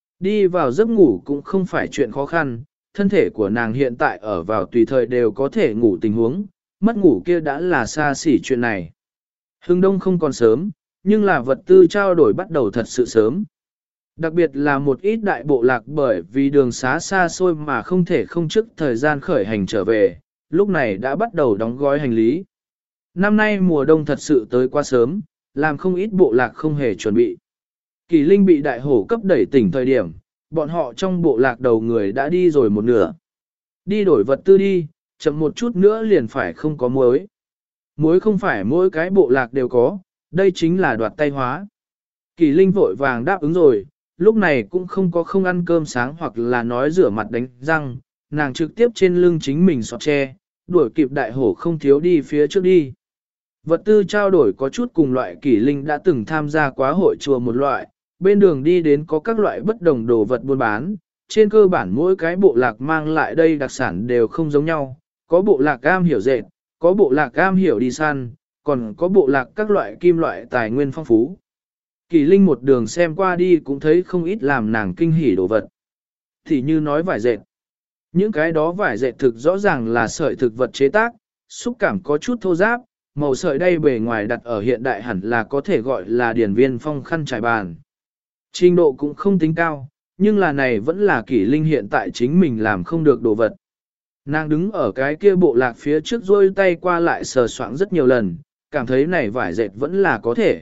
Đi vào giấc ngủ cũng không phải chuyện khó khăn, thân thể của nàng hiện tại ở vào tùy thời đều có thể ngủ tình huống, mất ngủ kia đã là xa xỉ chuyện này. Hưng đông không còn sớm, nhưng là vật tư trao đổi bắt đầu thật sự sớm. Đặc biệt là một ít đại bộ lạc bởi vì đường xá xa xôi mà không thể không trước thời gian khởi hành trở về, lúc này đã bắt đầu đóng gói hành lý. Năm nay mùa đông thật sự tới quá sớm, làm không ít bộ lạc không hề chuẩn bị. Kỳ Linh bị đại hổ cấp đẩy tỉnh thời điểm, bọn họ trong bộ lạc đầu người đã đi rồi một nửa. Đi đổi vật tư đi, chậm một chút nữa liền phải không có muối. Muối không phải mỗi cái bộ lạc đều có, đây chính là đoạt tay hóa. Kỳ Linh vội vàng đáp ứng rồi, lúc này cũng không có không ăn cơm sáng hoặc là nói rửa mặt đánh răng, nàng trực tiếp trên lưng chính mình xọt tre, đuổi kịp đại hổ không thiếu đi phía trước đi. Vật tư trao đổi có chút cùng loại Kỳ Linh đã từng tham gia quá hội chùa một loại, bên đường đi đến có các loại bất đồng đồ vật buôn bán, trên cơ bản mỗi cái bộ lạc mang lại đây đặc sản đều không giống nhau, có bộ lạc am hiểu dệt, có bộ lạc am hiểu đi săn, còn có bộ lạc các loại kim loại tài nguyên phong phú. Kỳ Linh một đường xem qua đi cũng thấy không ít làm nàng kinh hỉ đồ vật. Thì như nói vải dệt. Những cái đó vải dệt thực rõ ràng là sợi thực vật chế tác, xúc cảm có chút thô ráp, màu sợi đây bề ngoài đặt ở hiện đại hẳn là có thể gọi là điển viên phong khăn trải bàn. Trình độ cũng không tính cao, nhưng là này vẫn là Kỳ Linh hiện tại chính mình làm không được đồ vật. Nàng đứng ở cái kia bộ lạc phía trước rôi tay qua lại sờ soạng rất nhiều lần, cảm thấy này vải dệt vẫn là có thể.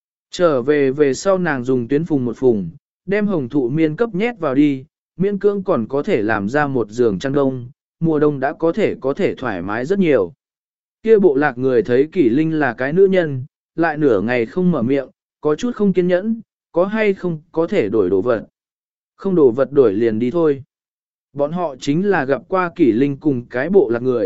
Trở về sau nàng dùng tuyến phùng một phùng, đem hồng thụ miên cấp nhét vào đi, miễn cưỡng còn có thể làm ra một giường chăn đông, mùa đông đã có thể thoải mái rất nhiều. Kia bộ lạc người thấy Kỳ Linh là cái nữ nhân, lại nửa ngày không mở miệng, có chút không kiên nhẫn, có hay không có thể đổi đồ vật. Không đồ vật đổi liền đi thôi. Bọn họ chính là gặp qua Kỳ Linh cùng cái bộ lạc người,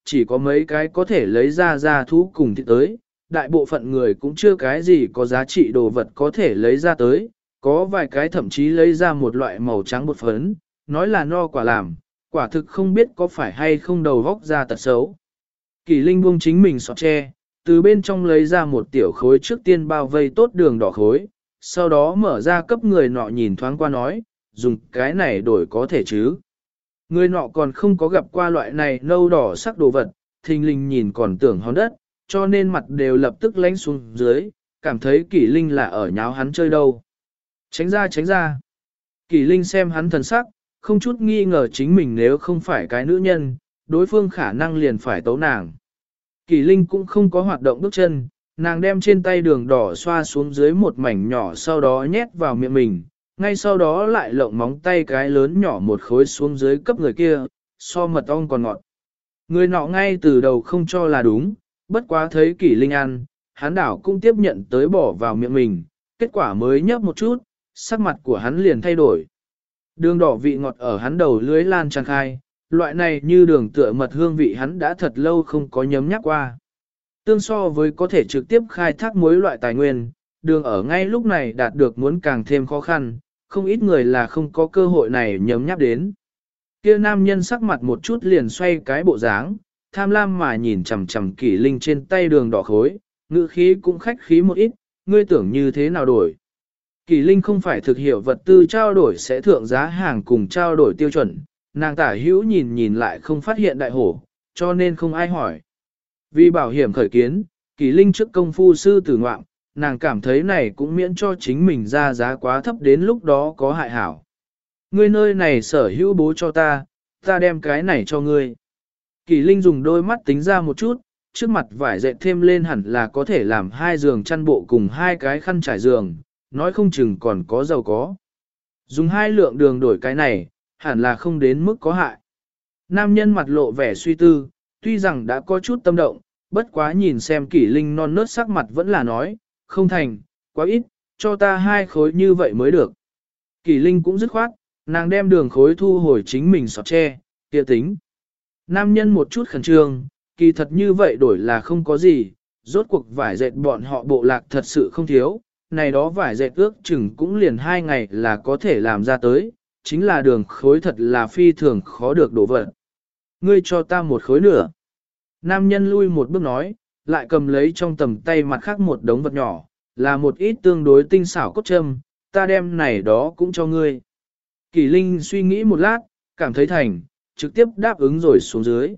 chỉ có mấy cái có thể lấy ra thú cùng thịt tới, đại bộ phận người cũng chưa cái gì có giá trị đồ vật có thể lấy ra tới, có vài cái thậm chí lấy ra một loại màu trắng bột phấn, nói là no quả làm, quả thực không biết có phải hay không đầu vóc ra tật xấu. Kỳ Linh buông chính mình sọt tre, từ bên trong lấy ra một tiểu khối trước tiên bao vây tốt đường đỏ khối, sau đó mở ra cấp người nọ nhìn thoáng qua nói, dùng cái này đổi có thể chứ. Người nọ còn không có gặp qua loại này nâu đỏ sắc đồ vật, thình lình nhìn còn tưởng hòn đất, cho nên mặt đều lập tức lánh xuống dưới, cảm thấy Kỷ Linh là ở nháo hắn chơi đâu. Tránh ra tránh ra. Kỷ Linh xem hắn thần sắc, không chút nghi ngờ chính mình nếu không phải cái nữ nhân, đối phương khả năng liền phải tấu nàng. Kỷ Linh cũng không có hoạt động bước chân, nàng đem trên tay đường đỏ xoa xuống dưới một mảnh nhỏ sau đó nhét vào miệng mình, ngay sau đó lại lộng móng tay cái lớn nhỏ một khối xuống dưới cấp người kia, so mật ong còn ngọt. Người nọ ngay từ đầu không cho là đúng, bất quá thấy Kỷ Linh ăn, hắn đảo cũng tiếp nhận tới bỏ vào miệng mình, kết quả mới nhấp một chút, sắc mặt của hắn liền thay đổi. Đường đỏ vị ngọt ở hắn đầu lưới lan tràn khai, loại này như đường tựa mật hương vị hắn đã thật lâu không có nhấm nhắc qua. Tương so với có thể trực tiếp khai thác mối loại tài nguyên, đường ở ngay lúc này đạt được muốn càng thêm khó khăn, không ít người là không có cơ hội này nhấm nhắc đến. Kia nam nhân sắc mặt một chút liền xoay cái bộ dáng, tham lam mà nhìn chằm chằm Kỷ Linh trên tay đường đỏ khối, ngữ khí cũng khách khí một ít, ngươi tưởng như thế nào đổi. Kỷ Linh không phải thực hiểu vật tư trao đổi sẽ thượng giá hàng cùng trao đổi tiêu chuẩn, nàng tả hữu nhìn nhìn lại không phát hiện đại hổ, cho nên không ai hỏi. Vì bảo hiểm khởi kiến, Kỷ Linh trước công phu sư tử ngoạm, nàng cảm thấy này cũng miễn cho chính mình ra giá quá thấp đến lúc đó có hại hảo. Ngươi nơi này sở hữu bố cho ta đem cái này cho ngươi. Kỷ Linh dùng đôi mắt tính ra một chút, trước mặt vải dệt thêm lên hẳn là có thể làm 2 giường chăn bộ cùng 2 cái khăn trải giường, nói không chừng còn có giàu có. Dùng 2 lượng đường đổi cái này, hẳn là không đến mức có hại. Nam nhân mặt lộ vẻ suy tư, tuy rằng đã có chút tâm động, bất quá nhìn xem Kỷ Linh non nớt sắc mặt vẫn là nói, không thành, quá ít, cho ta 2 khối như vậy mới được. Kỷ Linh cũng dứt khoát, nàng đem đường khối thu hồi chính mình sọt tre, kia tính. Nam nhân một chút khẩn trương, kỳ thật như vậy đổi là không có gì, rốt cuộc vải dệt bọn họ bộ lạc thật sự không thiếu, này đó vải dệt ước chừng cũng liền 2 ngày là có thể làm ra tới, chính là đường khối thật là phi thường khó được đổ vật. Ngươi cho ta 1 khối nữa. Nam nhân lui một bước nói, lại cầm lấy trong tầm tay mặt khác một đống vật nhỏ, là một ít tương đối tinh xảo cốt châm, ta đem này đó cũng cho ngươi. Kỷ Linh suy nghĩ một lát, cảm thấy thành, trực tiếp đáp ứng rồi xuống dưới.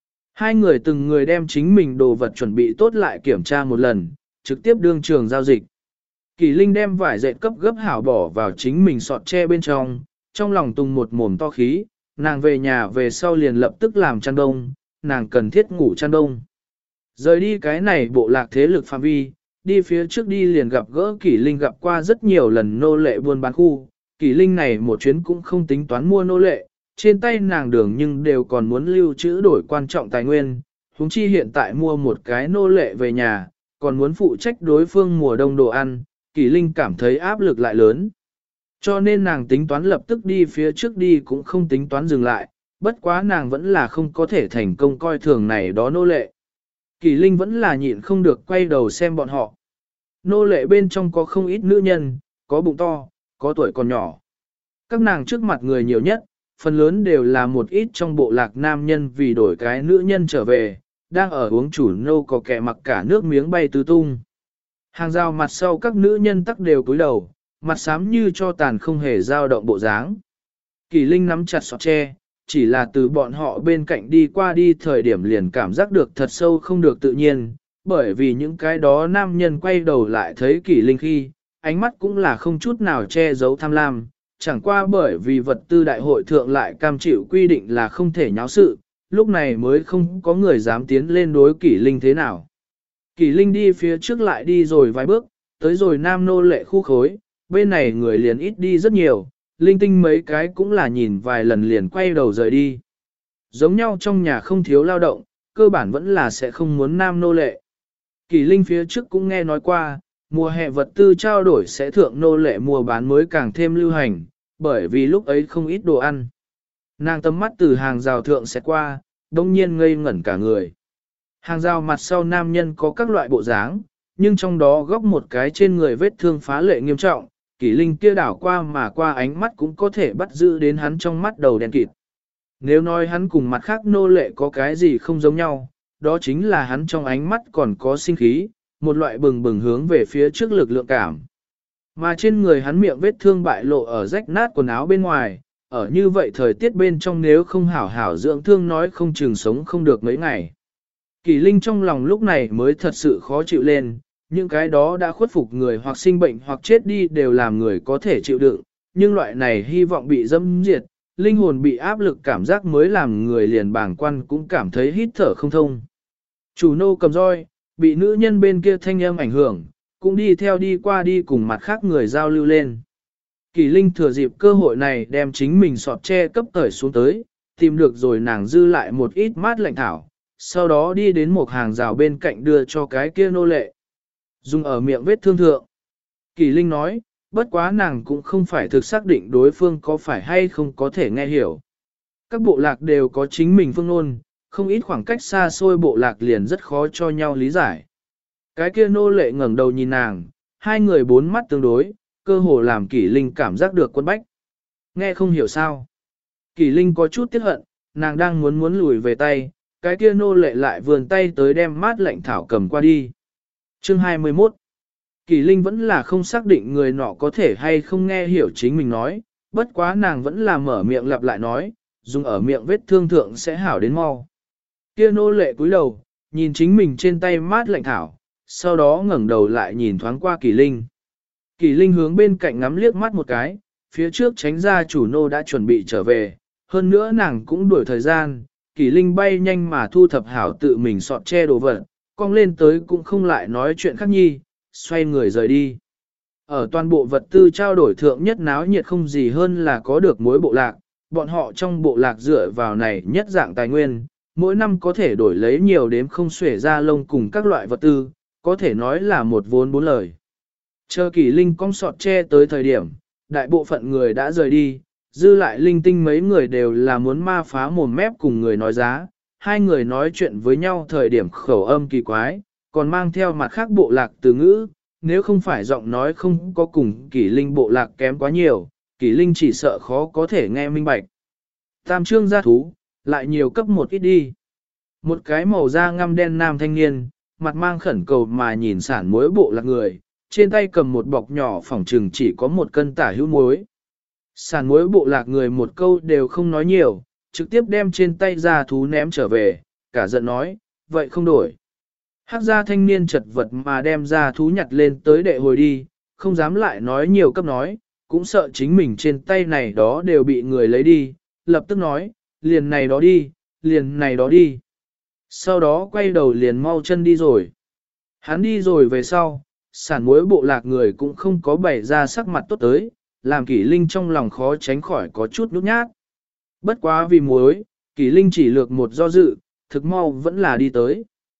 2 người từng người đem chính mình đồ vật chuẩn bị tốt lại kiểm tra một lần, trực tiếp đương trường giao dịch. Kỷ Linh đem vải dệt cấp gấp hảo bỏ vào chính mình sọt tre bên trong lòng tung một mồm to khí, nàng về nhà về sau liền lập tức làm chăn đông, nàng cần thiết ngủ chăn đông. Rời đi cái này bộ lạc thế lực phạm vi, đi phía trước đi liền gặp gỡ Kỷ Linh gặp qua rất nhiều lần nô lệ buôn bán khu, Kỷ Linh này một chuyến cũng không tính toán mua nô lệ, trên tay nàng đường nhưng đều còn muốn lưu trữ đổi quan trọng tài nguyên, huống chi hiện tại mua một cái nô lệ về nhà, còn muốn phụ trách đối phương mùa đông đồ ăn, Kỷ Linh cảm thấy áp lực lại lớn. Cho nên nàng tính toán lập tức đi phía trước đi cũng không tính toán dừng lại, bất quá nàng vẫn là không có thể thành công coi thường này đó nô lệ. Kỷ Linh vẫn là nhịn không được quay đầu xem bọn họ. Nô lệ bên trong có không ít nữ nhân, có bụng to, có tuổi còn nhỏ. Các nàng trước mặt người nhiều nhất, phần lớn đều là một ít trong bộ lạc nam nhân vì đổi cái nữ nhân trở về, đang ở uống chủ nô có kẻ mặc cả nước miếng bay tứ tung. Hàng rào mặt sau các nữ nhân tắc đều cúi đầu, mặt xám như cho tàn không hề dao động bộ dáng. Kỳ Linh nắm chặt sọt tre, chỉ là từ bọn họ bên cạnh đi qua đi thời điểm liền cảm giác được thật sâu không được tự nhiên, bởi vì những cái đó nam nhân quay đầu lại thấy Kỳ Linh khi, ánh mắt cũng là không chút nào che giấu tham lam, chẳng qua bởi vì vật tư đại hội thượng lại cam chịu quy định là không thể nháo sự, lúc này mới không có người dám tiến lên đối Kỷ Linh thế nào. Kỷ Linh đi phía trước lại đi rồi vài bước, tới rồi nam nô lệ khu khối, bên này người liền ít đi rất nhiều, linh tinh mấy cái cũng là nhìn vài lần liền quay đầu rời đi. Giống nhau trong nhà không thiếu lao động, cơ bản vẫn là sẽ không muốn nam nô lệ. Kỷ Linh phía trước cũng nghe nói qua, mùa hè vật tư trao đổi sẽ thượng nô lệ mua bán mới càng thêm lưu hành, bởi vì lúc ấy không ít đồ ăn. Nàng tầm mắt từ hàng rào thượng sẽ qua, đông nhiên ngây ngẩn cả người. Hàng rào mặt sau nam nhân có các loại bộ dáng, nhưng trong đó góc một cái trên người vết thương phá lệ nghiêm trọng, Kỷ Linh kia đảo qua mà qua ánh mắt cũng có thể bắt giữ đến hắn trong mắt đầu đen kịt. Nếu nói hắn cùng mặt khác nô lệ có cái gì không giống nhau, đó chính là hắn trong ánh mắt còn có sinh khí, một loại bừng bừng hướng về phía trước lực lượng cảm. Mà trên người hắn miệng vết thương bại lộ ở rách nát quần áo bên ngoài, ở như vậy thời tiết bên trong nếu không hảo hảo dưỡng thương nói không chừng sống không được mấy ngày. Kỳ Linh trong lòng lúc này mới thật sự khó chịu lên, những cái đó đã khuất phục người hoặc sinh bệnh hoặc chết đi đều làm người có thể chịu đựng, nhưng loại này hy vọng bị dâm diệt, linh hồn bị áp lực cảm giác mới làm người liền bàng quan cũng cảm thấy hít thở không thông. Chủ nô cầm roi, bị nữ nhân bên kia thanh âm ảnh hưởng, cũng đi theo đi qua đi cùng mặt khác người giao lưu lên. Kỳ Linh thừa dịp cơ hội này đem chính mình sọt che cấp cởi xuống tới, tìm được rồi nàng dư lại một ít mát lạnh thảo, sau đó đi đến một hàng rào bên cạnh đưa cho cái kia nô lệ. Dùng ở miệng vết thương thượng. Kỳ Linh nói, bất quá nàng cũng không phải thực xác định đối phương có phải hay không có thể nghe hiểu. Các bộ lạc đều có chính mình phương ngôn, không ít khoảng cách xa xôi bộ lạc liền rất khó cho nhau lý giải. Cái kia nô lệ ngẩng đầu nhìn nàng, hai người bốn mắt tương đối, cơ hồ làm Kỷ Linh cảm giác được quân bách. Nghe không hiểu sao. Kỷ Linh có chút tiếc hận, nàng đang muốn lùi về tay, cái kia nô lệ lại vườn tay tới đem mát lạnh thảo cầm qua đi. Chương 21. Kỷ Linh vẫn là không xác định người nọ có thể hay không nghe hiểu chính mình nói, bất quá nàng vẫn là mở miệng lặp lại nói, dùng ở miệng vết thương thượng sẽ hảo đến mau. Kia nô lệ cúi đầu, nhìn chính mình trên tay mát lạnh thảo, sau đó ngẩng đầu lại nhìn thoáng qua Kỷ Linh. Kỷ Linh hướng bên cạnh ngắm liếc mắt một cái, phía trước tránh ra chủ nô đã chuẩn bị trở về, hơn nữa nàng cũng đuổi thời gian, Kỷ Linh bay nhanh mà thu thập hảo tự mình sọt che đồ vật, cong lên tới cũng không lại nói chuyện khác nhi, xoay người rời đi. Ở toàn bộ vật tư trao đổi thượng nhất náo nhiệt không gì hơn là có được mối bộ lạc, bọn họ trong bộ lạc dựa vào này nhất dạng tài nguyên, mỗi năm có thể đổi lấy nhiều đếm không xuể ra lông cùng các loại vật tư, có thể nói là một vốn bốn lời. Chờ Kỷ Linh cong sọt che tới thời điểm, đại bộ phận người đã rời đi, dư lại linh tinh mấy người đều là muốn ma phá mồm mép cùng người nói giá, hai người nói chuyện với nhau thời điểm khẩu âm kỳ quái, còn mang theo mặt khác bộ lạc từ ngữ, nếu không phải giọng nói không có cùng Kỷ Linh bộ lạc kém quá nhiều, Kỷ Linh chỉ sợ khó có thể nghe minh bạch. Tam trương gia thú, lại nhiều cấp một ít đi. Một cái màu da ngăm đen nam thanh niên, mặt mang khẩn cầu mà nhìn sản muối bộ lạc người, trên tay cầm một bọc nhỏ phỏng trừng chỉ có 1 cân tả hữu muối. Sản muối bộ lạc người một câu đều không nói nhiều, trực tiếp đem trên tay gia thú ném trở về, cả giận nói, vậy không đổi. Hắc gia thanh niên chật vật mà đem gia thú nhặt lên tới đệ hồi đi, không dám lại nói nhiều cấp nói, cũng sợ chính mình trên tay này đó đều bị người lấy đi, lập tức nói, liền này đó đi, liền này đó đi. Sau đó quay đầu liền mau chân đi rồi. Hắn đi rồi về sau, sản muối bộ lạc người cũng không có bày ra sắc mặt tốt tới, làm Kỷ Linh trong lòng khó tránh khỏi có chút nhút nhát. Bất quá vì muối, Kỷ Linh chỉ lược một do dự, thực mau vẫn là đi tới.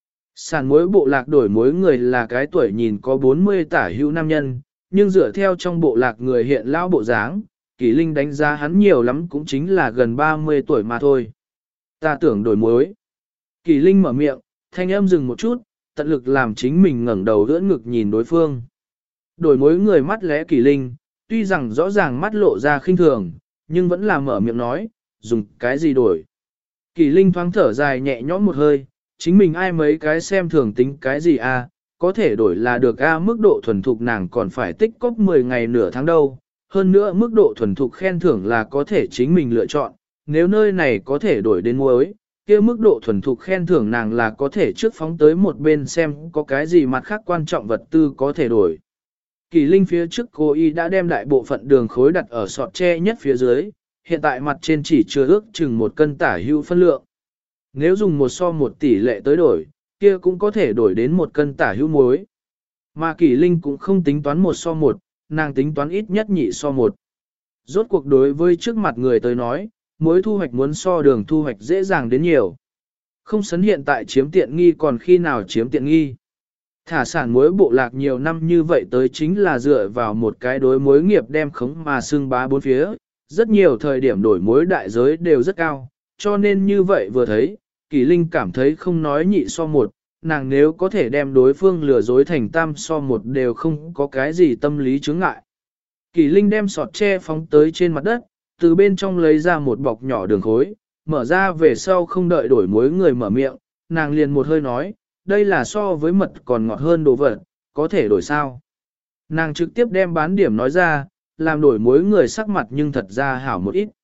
Sản muối bộ lạc đổi muối người là cái tuổi nhìn có 40 tả hữu nam nhân, nhưng dựa theo trong bộ lạc người hiện lão bộ dáng, Kỷ Linh đánh giá hắn nhiều lắm cũng chính là gần 30 tuổi mà thôi. Ta tưởng đổi muối. Kỷ Linh mở miệng, thanh âm dừng một chút, tận lực làm chính mình ngẩng đầu đỡ ngực nhìn đối phương. Đổi muối người mắt lẽ Kỷ Linh, tuy rằng rõ ràng mắt lộ ra khinh thường, nhưng vẫn là mở miệng nói, dùng cái gì đổi. Kỷ Linh thoáng thở dài nhẹ nhõm một hơi, chính mình ai mấy cái xem thường tính cái gì a, có thể đổi là được a, mức độ thuần thục nàng còn phải tích cóp 10 ngày nửa tháng đâu. Hơn nữa mức độ thuần thục khen thưởng là có thể chính mình lựa chọn, nếu nơi này có thể đổi đến muối, kia mức độ thuần thục khen thưởng nàng là có thể trước phóng tới một bên xem có cái gì mặt khác quan trọng vật tư có thể đổi. Kỳ Linh phía trước cô y đã đem đại bộ phận đường khối đặt ở sọt tre nhất phía dưới, hiện tại mặt trên chỉ chưa ước chừng 1 cân tả hữu phân lượng. Nếu dùng 1:1 tỷ lệ tới đổi, kia cũng có thể đổi đến 1 cân tả hữu muối. Mà Kỳ Linh cũng không tính toán 1:1, nàng tính toán ít nhất 2:1. Rốt cuộc đối với trước mặt người tới nói, muối thu hoạch muốn so đường thu hoạch dễ dàng đến nhiều. Không sấn hiện tại chiếm tiện nghi còn khi nào chiếm tiện nghi. Thả sản muối bộ lạc nhiều năm như vậy tới chính là dựa vào một cái đối muối nghiệp đem khống mà xưng bá bốn phía, rất nhiều thời điểm đổi muối đại giới đều rất cao, cho nên như vậy vừa thấy, Kỳ Linh cảm thấy không nói 2:1, nàng nếu có thể đem đối phương lừa dối thành tam so một đều không có cái gì tâm lý chướng ngại. Kỳ Linh đem sọt tre phóng tới trên mặt đất, từ bên trong lấy ra một bọc nhỏ đường khối, mở ra về sau không đợi đổi muối người mở miệng, nàng liền một hơi nói, đây là so với mật còn ngọt hơn đồ vật, có thể đổi sao. Nàng trực tiếp đem bán điểm nói ra, làm đổi muối người sắc mặt nhưng thật ra hảo một ít.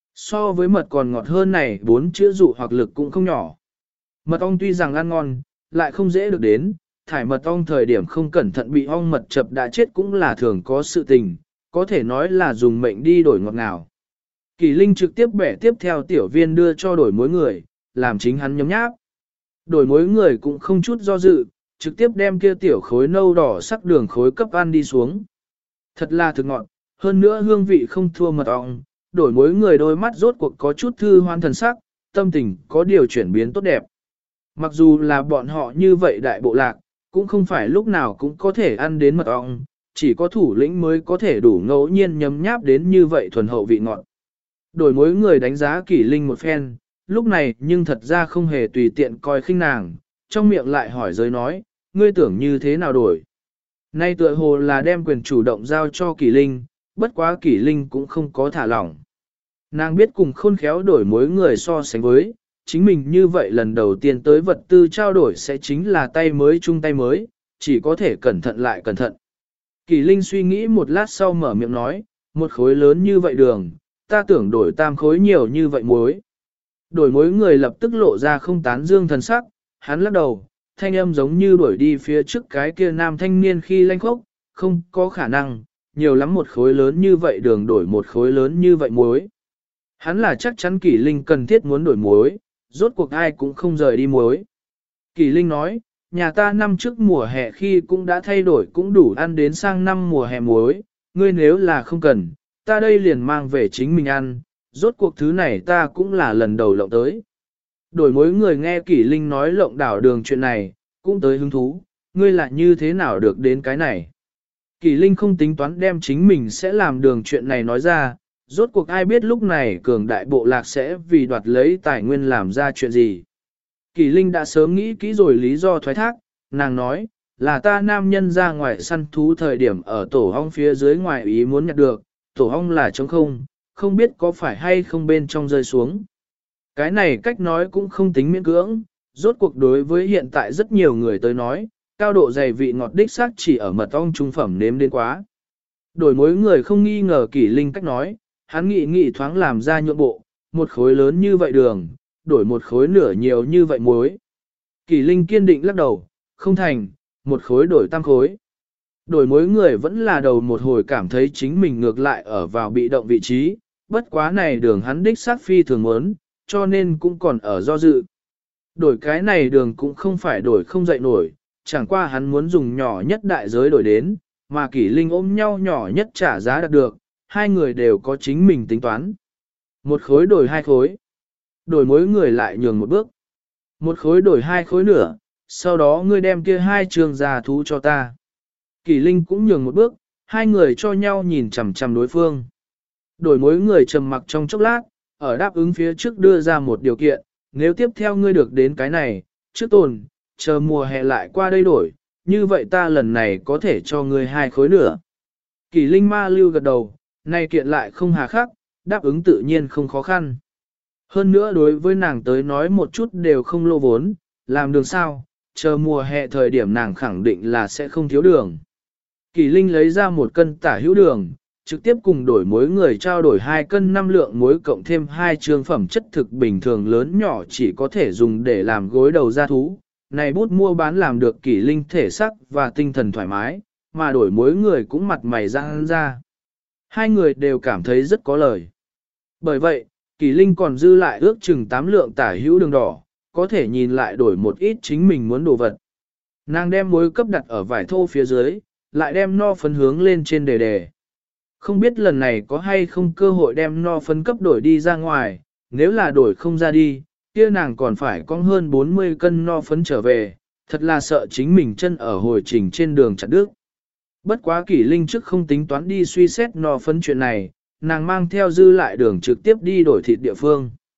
So với mật còn ngọt hơn này 4 chữ dụ hoặc lực cũng không nhỏ. Mật ong tuy rằng ăn ngon, lại không dễ được đến, thải mật ong thời điểm không cẩn thận bị ong mật chập đã chết cũng là thường có sự tình, có thể nói là dùng mệnh đi đổi ngọt ngào. Kỳ Linh trực tiếp bẻ tiếp theo tiểu viên đưa cho đổi muối người, làm chính hắn nhấm nháp. Đổi muối người cũng không chút do dự, trực tiếp đem kia tiểu khối nâu đỏ sắc đường khối cấp ăn đi xuống. Thật là thực ngọt, hơn nữa hương vị không thua mật ong, đổi muối người đôi mắt rốt cuộc có chút thư hoan thần sắc, tâm tình có điều chuyển biến tốt đẹp. Mặc dù là bọn họ như vậy đại bộ lạc, cũng không phải lúc nào cũng có thể ăn đến mật ong, chỉ có thủ lĩnh mới có thể đủ ngẫu nhiên nhấm nháp đến như vậy thuần hậu vị ngọt. Đổi mối người đánh giá Kỷ Linh một phen, lúc này nhưng thật ra không hề tùy tiện coi khinh nàng, trong miệng lại hỏi giới nói, ngươi tưởng như thế nào đổi. Nay tựa hồ là đem quyền chủ động giao cho Kỷ Linh, bất quá Kỷ Linh cũng không có thả lỏng. Nàng biết cùng khôn khéo đổi mối người so sánh với, chính mình như vậy lần đầu tiên tới vật tư trao đổi sẽ chính là tay mới chung tay mới, chỉ có thể cẩn thận lại cẩn thận. Kỷ Linh suy nghĩ một lát sau mở miệng nói, một khối lớn như vậy đường, ta tưởng đổi tam khối nhiều như vậy muối. Đổi muối người lập tức lộ ra không tán dương thần sắc, hắn lắc đầu, thanh âm giống như đuổi đi phía trước cái kia nam thanh niên khi lanh khốc, không có khả năng, nhiều lắm một khối lớn như vậy đường đổi một khối lớn như vậy muối. Hắn là chắc chắn Kỷ Linh cần thiết muốn đổi muối, rốt cuộc ai cũng không rời đi muối. Kỷ Linh nói, nhà ta năm trước mùa hè khi cũng đã thay đổi cũng đủ ăn đến sang năm mùa hè muối, ngươi nếu là không cần, ta đây liền mang về chính mình ăn, rốt cuộc thứ này ta cũng là lần đầu lộng tới. Đổi mối người nghe Kỷ Linh nói lộng đảo đường chuyện này, cũng tới hứng thú, ngươi là như thế nào được đến cái này. Kỷ Linh không tính toán đem chính mình sẽ làm đường chuyện này nói ra, rốt cuộc ai biết lúc này cường đại bộ lạc sẽ vì đoạt lấy tài nguyên làm ra chuyện gì. Kỷ Linh đã sớm nghĩ kỹ rồi lý do thoái thác, nàng nói, là ta nam nhân ra ngoài săn thú thời điểm ở tổ ong phía dưới ngoài ý muốn nhặt được, tổ ong là trống không, không biết có phải hay không bên trong rơi xuống. Cái này cách nói cũng không tính miễn cưỡng, rốt cuộc đối với hiện tại rất nhiều người tới nói, cao độ dày vị ngọt đích xác chỉ ở mật ong trung phẩm nếm đến quá. Đổi mối người không nghi ngờ Kỷ Linh cách nói, hắn nghĩ thoáng làm ra nhượng bộ, một khối lớn như vậy đường, đổi một khối nửa nhiều như vậy muối. Kỷ Linh kiên định lắc đầu, không thành, một khối đổi tam khối. Đổi mối người vẫn là đầu một hồi cảm thấy chính mình ngược lại ở vào bị động vị trí, bất quá này đường hắn đích xác phi thường muốn, cho nên cũng còn ở do dự. Đổi cái này đường cũng không phải đổi không dậy nổi, chẳng qua hắn muốn dùng nhỏ nhất đại giới đổi đến, mà Kỷ Linh ôm nhau nhỏ nhất trả giá đạt được, hai người đều có chính mình tính toán. Một khối đổi hai khối. Đổi mối người lại nhường một bước. Một khối đổi hai khối nữa, sau đó ngươi đem kia hai trường già thú cho ta. Kỷ Linh cũng nhường một bước, hai người cho nhau nhìn chằm chằm đối phương. Đổi mối người trầm mặc trong chốc lát, ở đáp ứng phía trước đưa ra một điều kiện, nếu tiếp theo ngươi được đến cái này, trước tồn, chờ mùa hè lại qua đây đổi, như vậy ta lần này có thể cho ngươi hai khối nữa. Kỷ Linh ma lưu gật đầu, này kiện lại không hà khắc, đáp ứng tự nhiên không khó khăn. Hơn nữa đối với nàng tới nói một chút đều không lô vốn, làm đường sao, chờ mùa hè thời điểm nàng khẳng định là sẽ không thiếu đường. Kỷ Linh lấy ra 1 cân tả hữu đường, trực tiếp cùng đổi mối người trao đổi 2 cân 5 lượng muối cộng thêm 2 trường phẩm chất thực bình thường lớn nhỏ chỉ có thể dùng để làm gối đầu gia thú. Này bút mua bán làm được Kỷ Linh thể sắc và tinh thần thoải mái, mà đổi mối người cũng mặt mày răng ra. Hai người đều cảm thấy rất có lời. Bởi vậy, Kỷ Linh còn dư lại ước chừng 8 lượng tả hữu đường đỏ, có thể nhìn lại đổi một ít chính mình muốn đồ vật. Nàng đem muối cấp đặt ở vải thô phía dưới, lại đem no phấn hướng lên trên đề đề. Không biết lần này có hay không cơ hội đem no phấn cấp đổi đi ra ngoài, nếu là đổi không ra đi, kia nàng còn phải có hơn 40 cân no phấn trở về, thật là sợ chính mình chân ở hồi trình trên đường chặt đứt. Bất quá Kỷ Linh trước không tính toán đi suy xét no phấn chuyện này, nàng mang theo dư lại đường trực tiếp đi đổi thịt địa phương.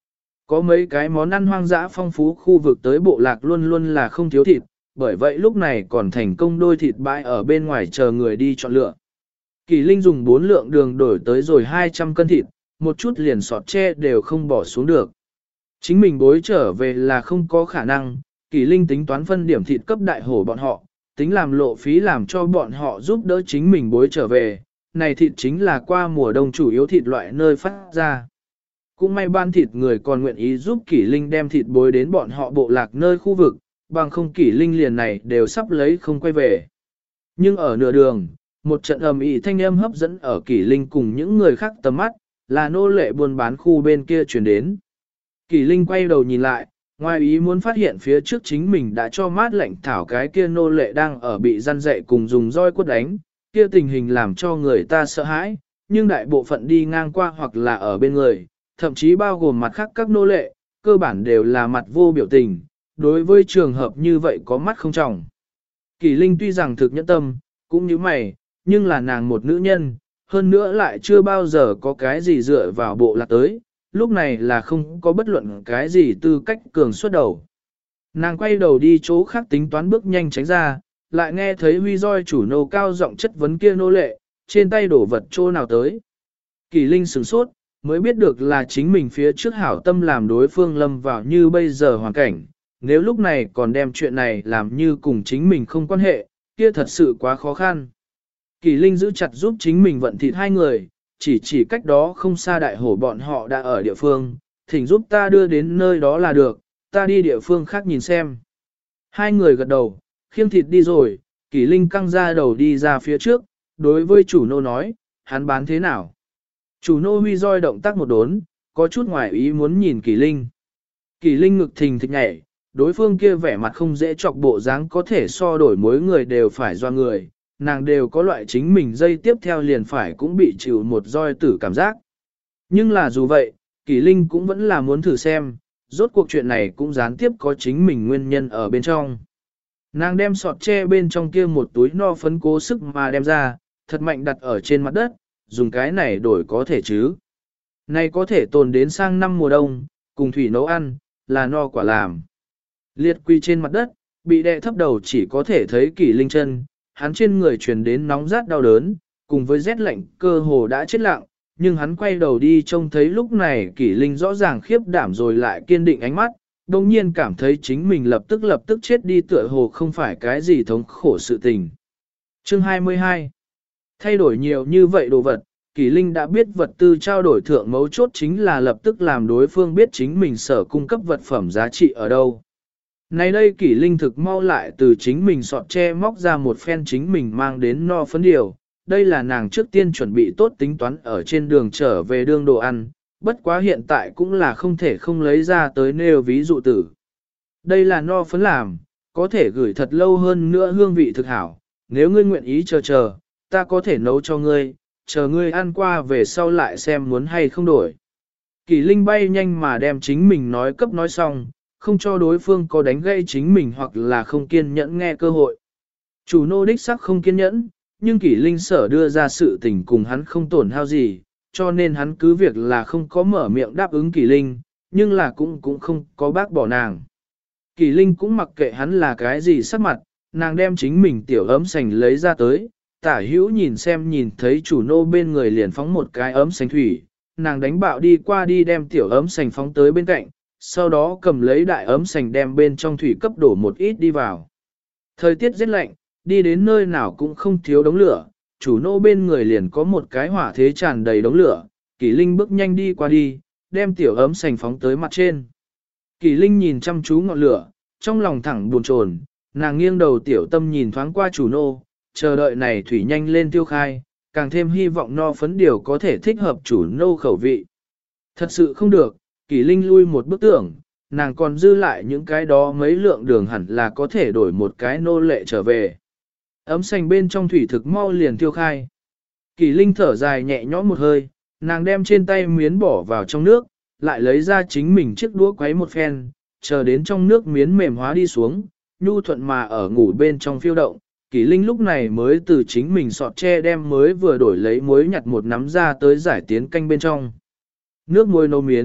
Có mấy cái món ăn hoang dã phong phú khu vực tới bộ lạc luôn luôn là không thiếu thịt, bởi vậy lúc này còn thành công đôi thịt bãi ở bên ngoài chờ người đi chọn lựa. Kỳ Linh dùng 4 lượng đường đổi tới rồi 200 cân thịt, một chút liền sọt tre đều không bỏ xuống được. Chính mình bối trở về là không có khả năng, Kỳ Linh tính toán phân điểm thịt cấp đại hổ bọn họ, tính làm lộ phí làm cho bọn họ giúp đỡ chính mình bối trở về, này thịt chính là qua mùa đông chủ yếu thịt loại nơi phát ra. Cũng may ban thịt người còn nguyện ý giúp Kỷ Linh đem thịt bối đến bọn họ bộ lạc nơi khu vực, bằng không Kỷ Linh liền này đều sắp lấy không quay về. Nhưng ở nửa đường, một trận ầm ĩ thanh âm hấp dẫn ở Kỷ Linh cùng những người khác tầm mắt, là nô lệ buôn bán khu bên kia chuyển đến. Kỷ Linh quay đầu nhìn lại, ngoài ý muốn phát hiện phía trước chính mình đã cho mát lạnh thảo cái kia nô lệ đang ở bị răn dậy cùng dùng roi quất đánh, kia tình hình làm cho người ta sợ hãi, nhưng đại bộ phận đi ngang qua hoặc là ở bên người, thậm chí bao gồm mặt khác các nô lệ, cơ bản đều là mặt vô biểu tình, đối với trường hợp như vậy có mắt không trọng. Kỳ Linh tuy rằng thực nhẫn tâm, cũng như mày, nhưng là nàng một nữ nhân, hơn nữa lại chưa bao giờ có cái gì dựa vào bộ lạc tới, lúc này là không có bất luận cái gì tư cách cường xuất đầu. Nàng quay đầu đi chỗ khác tính toán bước nhanh tránh ra, lại nghe thấy huy roi chủ nô cao giọng chất vấn kia nô lệ, trên tay đổ vật chỗ nào tới. Kỳ Linh sửng sốt, mới biết được là chính mình phía trước hảo tâm làm đối phương lâm vào như bây giờ hoàn cảnh, nếu lúc này còn đem chuyện này làm như cùng chính mình không quan hệ, kia thật sự quá khó khăn. Kỳ Linh giữ chặt giúp chính mình vận thịt hai người, chỉ cách đó không xa đại hổ bọn họ đã ở địa phương, thỉnh giúp ta đưa đến nơi đó là được, ta đi địa phương khác nhìn xem. Hai người gật đầu, khiêng thịt đi rồi, Kỳ Linh căng ra đầu đi ra phía trước, đối với chủ nô nói, hắn bán thế nào? Chủ nô huy roi động tác một đốn, có chút ngoài ý muốn nhìn Kỳ Linh. Kỳ Linh ngực thình thịch nhảy, đối phương kia vẻ mặt không dễ chọc bộ dáng có thể so đổi mỗi người đều phải do người, nàng đều có loại chính mình dây tiếp theo liền phải cũng bị chịu một roi tử cảm giác. Nhưng là dù vậy, Kỳ Linh cũng vẫn là muốn thử xem, rốt cuộc chuyện này cũng gián tiếp có chính mình nguyên nhân ở bên trong. Nàng đem sọt tre bên trong kia một túi no phấn cố sức mà đem ra, thật mạnh đặt ở trên mặt đất, dùng cái này đổi có thể chứ. Này có thể tồn đến sang năm mùa đông, cùng thủy nấu ăn, là no quả làm. Liệt quy trên mặt đất, bị đè thấp đầu chỉ có thể thấy Kỷ Linh chân, hắn trên người truyền đến nóng rát đau đớn, cùng với rét lạnh cơ hồ đã chết lặng, nhưng hắn quay đầu đi trông thấy lúc này Kỷ Linh rõ ràng khiếp đảm rồi lại kiên định ánh mắt, đồng nhiên cảm thấy chính mình lập tức chết đi tựa hồ không phải cái gì thống khổ sự tình. Chương 22 Thay đổi nhiều như vậy đồ vật, Kỳ Linh đã biết vật tư trao đổi thượng mấu chốt chính là lập tức làm đối phương biết chính mình sở cung cấp vật phẩm giá trị ở đâu. Nay đây Kỳ Linh thực mau lại từ chính mình sọt tre móc ra một phen chính mình mang đến no phấn điều. Đây là nàng trước tiên chuẩn bị tốt tính toán ở trên đường trở về đương đồ ăn, bất quá hiện tại cũng là không thể không lấy ra tới nêu ví dụ tử. Đây là no phấn làm, có thể gửi thật lâu hơn nữa hương vị thực hảo, nếu ngươi nguyện ý chờ, ta có thể nấu cho ngươi, chờ ngươi ăn qua về sau lại xem muốn hay không đổi. Kỳ Linh bay nhanh mà đem chính mình nói cấp nói xong, không cho đối phương có đánh gây chính mình hoặc là không kiên nhẫn nghe cơ hội. Chủ nô đích sắc không kiên nhẫn, nhưng Kỳ Linh sở đưa ra sự tình cùng hắn không tổn hao gì, cho nên hắn cứ việc là không có mở miệng đáp ứng Kỳ Linh, nhưng là cũng không có bác bỏ nàng. Kỳ Linh cũng mặc kệ hắn là cái gì sắc mặt, nàng đem chính mình tiểu ấm sành lấy ra tới, tả hữu nhìn thấy chủ nô bên người liền phóng một cái ấm sành thủy, nàng đánh bạo đi qua đi đem tiểu ấm sành phóng tới bên cạnh, sau đó cầm lấy đại ấm sành đem bên trong thủy cấp đổ một ít đi vào. Thời tiết rất lạnh, đi đến nơi nào cũng không thiếu đống lửa, chủ nô bên người liền có một cái hỏa thế tràn đầy đống lửa, Kỳ Linh bước nhanh đi qua đi, đem tiểu ấm sành phóng tới mặt trên. Kỳ Linh nhìn chăm chú ngọn lửa, trong lòng thẳng buồn chồn, nàng nghiêng đầu tiểu tâm nhìn thoáng qua chủ nô, chờ đợi này thủy nhanh lên tiêu khai, càng thêm hy vọng no phấn điều có thể thích hợp chủ nô khẩu vị. Thật sự không được, Kỳ Linh lui một bước tưởng, nàng còn dư lại những cái đó mấy lượng đường hẳn là có thể đổi một cái nô lệ trở về. Ấm sành bên trong thủy thực mau liền tiêu khai. Kỳ Linh thở dài nhẹ nhõm một hơi, nàng đem trên tay miến bỏ vào trong nước, lại lấy ra chính mình chiếc đũa quấy một phen, chờ đến trong nước miến mềm hóa đi xuống, nhu thuận mà ở ngủ bên trong phiêu động. Kỳ Linh lúc này mới từ chính mình sọt tre đem mới vừa đổi lấy muối nhặt một nắm ra tới giải tiến canh bên trong. Nước muối nấu miến,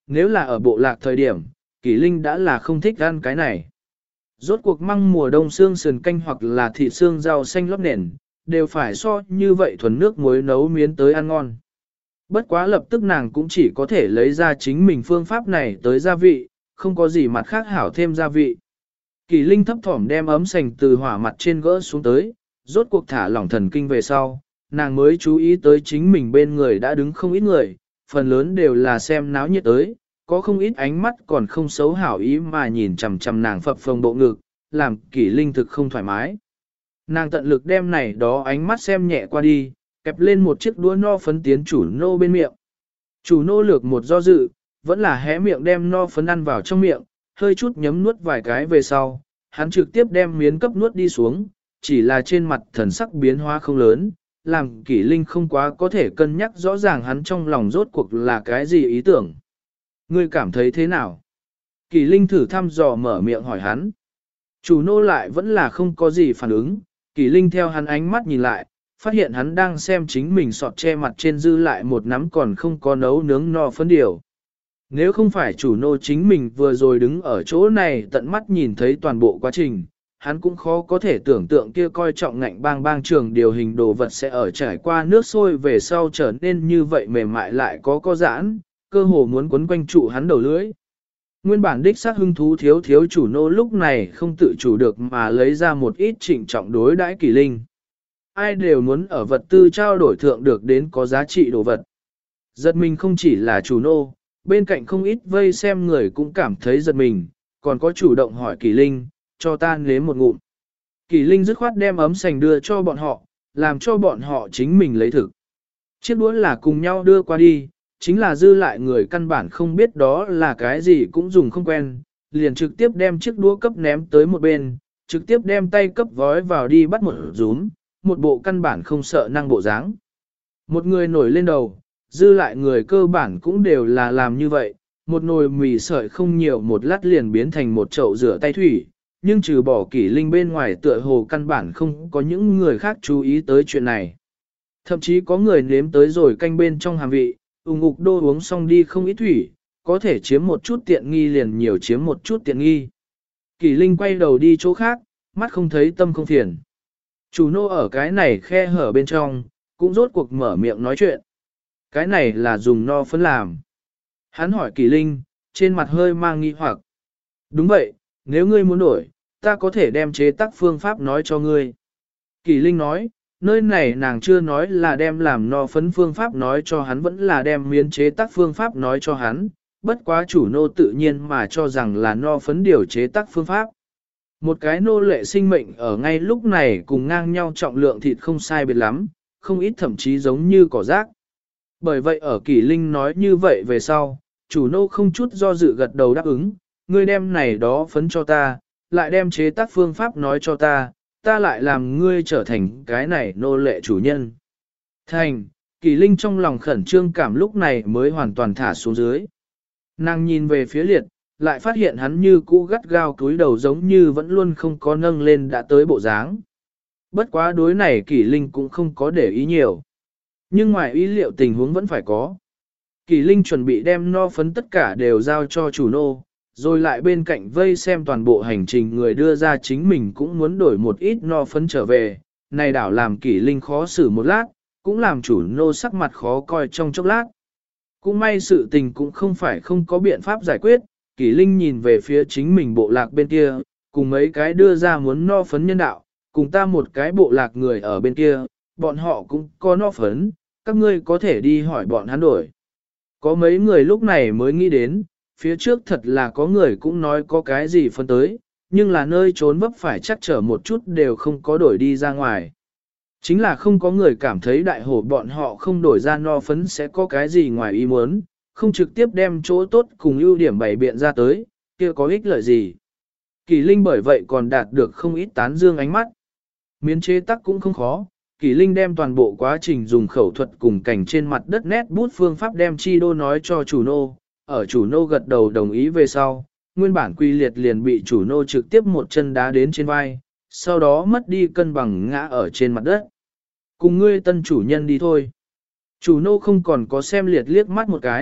nếu là ở bộ lạc thời điểm, Kỷ Linh đã là không thích ăn cái này. Rốt cuộc măng mùa đông xương sườn canh hoặc là thịt xương rau xanh lót nền, đều phải so như vậy thuần nước muối nấu miến tới ăn ngon. Bất quá lập tức nàng cũng chỉ có thể lấy ra chính mình phương pháp này tới gia vị, không có gì mặt khác hảo thêm gia vị. Kỳ Linh thấp thỏm đem ấm sành từ hỏa mặt trên gỡ xuống tới, rốt cuộc thả lỏng thần kinh về sau, nàng mới chú ý tới chính mình bên người đã đứng không ít người, phần lớn đều là xem náo nhiệt tới, có không ít ánh mắt còn không xấu hảo ý mà nhìn chằm chằm nàng phập phồng bộ ngực, làm Kỳ Linh thực không thoải mái. Nàng tận lực đem này đó ánh mắt xem nhẹ qua đi, kẹp lên một chiếc đũa no phấn tiến chủ nô bên miệng. Chủ nô lược một do dự, vẫn là hé miệng đem no phấn ăn vào trong miệng, hơi chút nhấm nuốt vài cái về sau, hắn trực tiếp đem miến cấp nuốt đi xuống, chỉ là trên mặt thần sắc biến hóa không lớn, làm Kỷ Linh không quá có thể cân nhắc rõ ràng hắn trong lòng rốt cuộc là cái gì ý tưởng. Ngươi cảm thấy thế nào? Kỷ Linh thử thăm dò mở miệng hỏi hắn. Chủ nô lại vẫn là không có gì phản ứng, Kỷ Linh theo hắn ánh mắt nhìn lại, phát hiện hắn đang xem chính mình sọt che mặt trên dư lại một nắm còn không có nấu nướng no phấn điều. Nếu không phải chủ nô chính mình vừa rồi đứng ở chỗ này tận mắt nhìn thấy toàn bộ quá trình, hắn cũng khó có thể tưởng tượng kia coi trọng ngạnh bang bang trường điều hình đồ vật sẽ ở trải qua nước sôi về sau trở nên như vậy mềm mại lại có giãn, cơ hồ muốn quấn quanh trụ hắn đầu lưỡi. Nguyên bản đích xác hưng thú thiếu chủ nô lúc này không tự chủ được mà lấy ra một ít trịnh trọng đối đãi Kỷ Linh. Ai đều muốn ở vật tư trao đổi thượng được đến có giá trị đồ vật. Giật mình không chỉ là chủ nô, bên cạnh không ít vây xem người cũng cảm thấy giật mình, còn có chủ động hỏi Kỷ Linh, cho ta nếm một ngụm. Kỷ Linh dứt khoát đem ấm sành đưa cho bọn họ, làm cho bọn họ chính mình lấy thực. Chiếc đũa là cùng nhau đưa qua đi, chính là dư lại người căn bản không biết đó là cái gì cũng dùng không quen, liền trực tiếp đem chiếc đũa cấp ném tới một bên, trực tiếp đem tay cấp vói vào đi bắt một rúm, một bộ căn bản không sợ năng bộ dáng. Một người nổi lên đầu, dư lại người cơ bản cũng đều là làm như vậy, một nồi mì sợi không nhiều một lát liền biến thành một chậu rửa tay thủy, nhưng trừ bỏ Kỷ Linh bên ngoài tựa hồ căn bản không có những người khác chú ý tới chuyện này. Thậm chí có người nếm tới rồi canh bên trong hàm vị, ngục đô uống xong đi không ít thủy, có thể chiếm một chút tiện nghi liền nhiều chiếm một chút tiện nghi. Kỷ Linh quay đầu đi chỗ khác, mắt không thấy tâm không phiền. Chủ nô ở cái này khe hở bên trong, cũng rốt cuộc mở miệng nói chuyện. Cái này là dùng no phấn làm. Hắn hỏi Kỷ Linh, trên mặt hơi mang nghi hoặc. Đúng vậy, nếu ngươi muốn đổi, ta có thể đem chế tác phương pháp nói cho ngươi. Kỷ Linh nói, nơi này nàng chưa nói là đem làm no phấn phương pháp nói cho hắn vẫn là đem miến chế tác phương pháp nói cho hắn, bất quá chủ nô tự nhiên mà cho rằng là no phấn điều chế tác phương pháp. Một cái nô lệ sinh mệnh ở ngay lúc này cùng ngang nhau trọng lượng thịt không sai biệt lắm, không ít thậm chí giống như cỏ rác. Bởi vậy ở Kỷ Linh nói như vậy về sau, chủ nô không chút do dự gật đầu đáp ứng, ngươi đem này đó phấn cho ta, lại đem chế tác phương pháp nói cho ta, ta lại làm ngươi trở thành cái này nô lệ chủ nhân. Thành, Kỷ Linh trong lòng khẩn trương cảm lúc này mới hoàn toàn thả xuống dưới. Nàng nhìn về phía liệt, lại phát hiện hắn như cũ gắt gao cúi đầu giống như vẫn luôn không có nâng lên đã tới bộ dáng. Bất quá đối này Kỷ Linh cũng không có để ý nhiều. Nhưng ngoài ý liệu tình huống vẫn phải có. Kỷ Linh chuẩn bị đem no phấn tất cả đều giao cho chủ nô, rồi lại bên cạnh vây xem toàn bộ hành trình người đưa ra chính mình cũng muốn đổi một ít no phấn trở về. Này đảo làm Kỷ Linh khó xử một lát, cũng làm chủ nô sắc mặt khó coi trong chốc lát. Cũng may sự tình cũng không phải không có biện pháp giải quyết, Kỷ Linh nhìn về phía chính mình bộ lạc bên kia, cùng mấy cái đưa ra muốn no phấn nhân đạo, cùng ta một cái bộ lạc người ở bên kia, bọn họ cũng có no phấn, các ngươi có thể đi hỏi bọn hắn đổi. Có mấy người lúc này mới nghĩ đến, phía trước thật là có người cũng nói có cái gì phân tới, nhưng là nơi trốn vấp phải chắc trở một chút đều không có đổi đi ra ngoài. Chính là không có người cảm thấy đại hổ bọn họ không đổi ra no phấn sẽ có cái gì ngoài ý muốn, không trực tiếp đem chỗ tốt cùng ưu điểm bày biện ra tới, kia có ích lợi gì. Kỷ Linh bởi vậy còn đạt được không ít tán dương ánh mắt. Miến chế tắc cũng không khó, Kỷ Linh đem toàn bộ quá trình dùng khẩu thuật cùng cảnh trên mặt đất nét bút phương pháp đem chi đô nói cho chủ nô, ở chủ nô gật đầu đồng ý về sau, nguyên bản quy liệt liền bị chủ nô trực tiếp một chân đá đến trên vai, sau đó mất đi cân bằng ngã ở trên mặt đất. Cùng ngươi tân chủ nhân đi thôi. Chủ nô không còn có xem liệt liếc mắt một cái,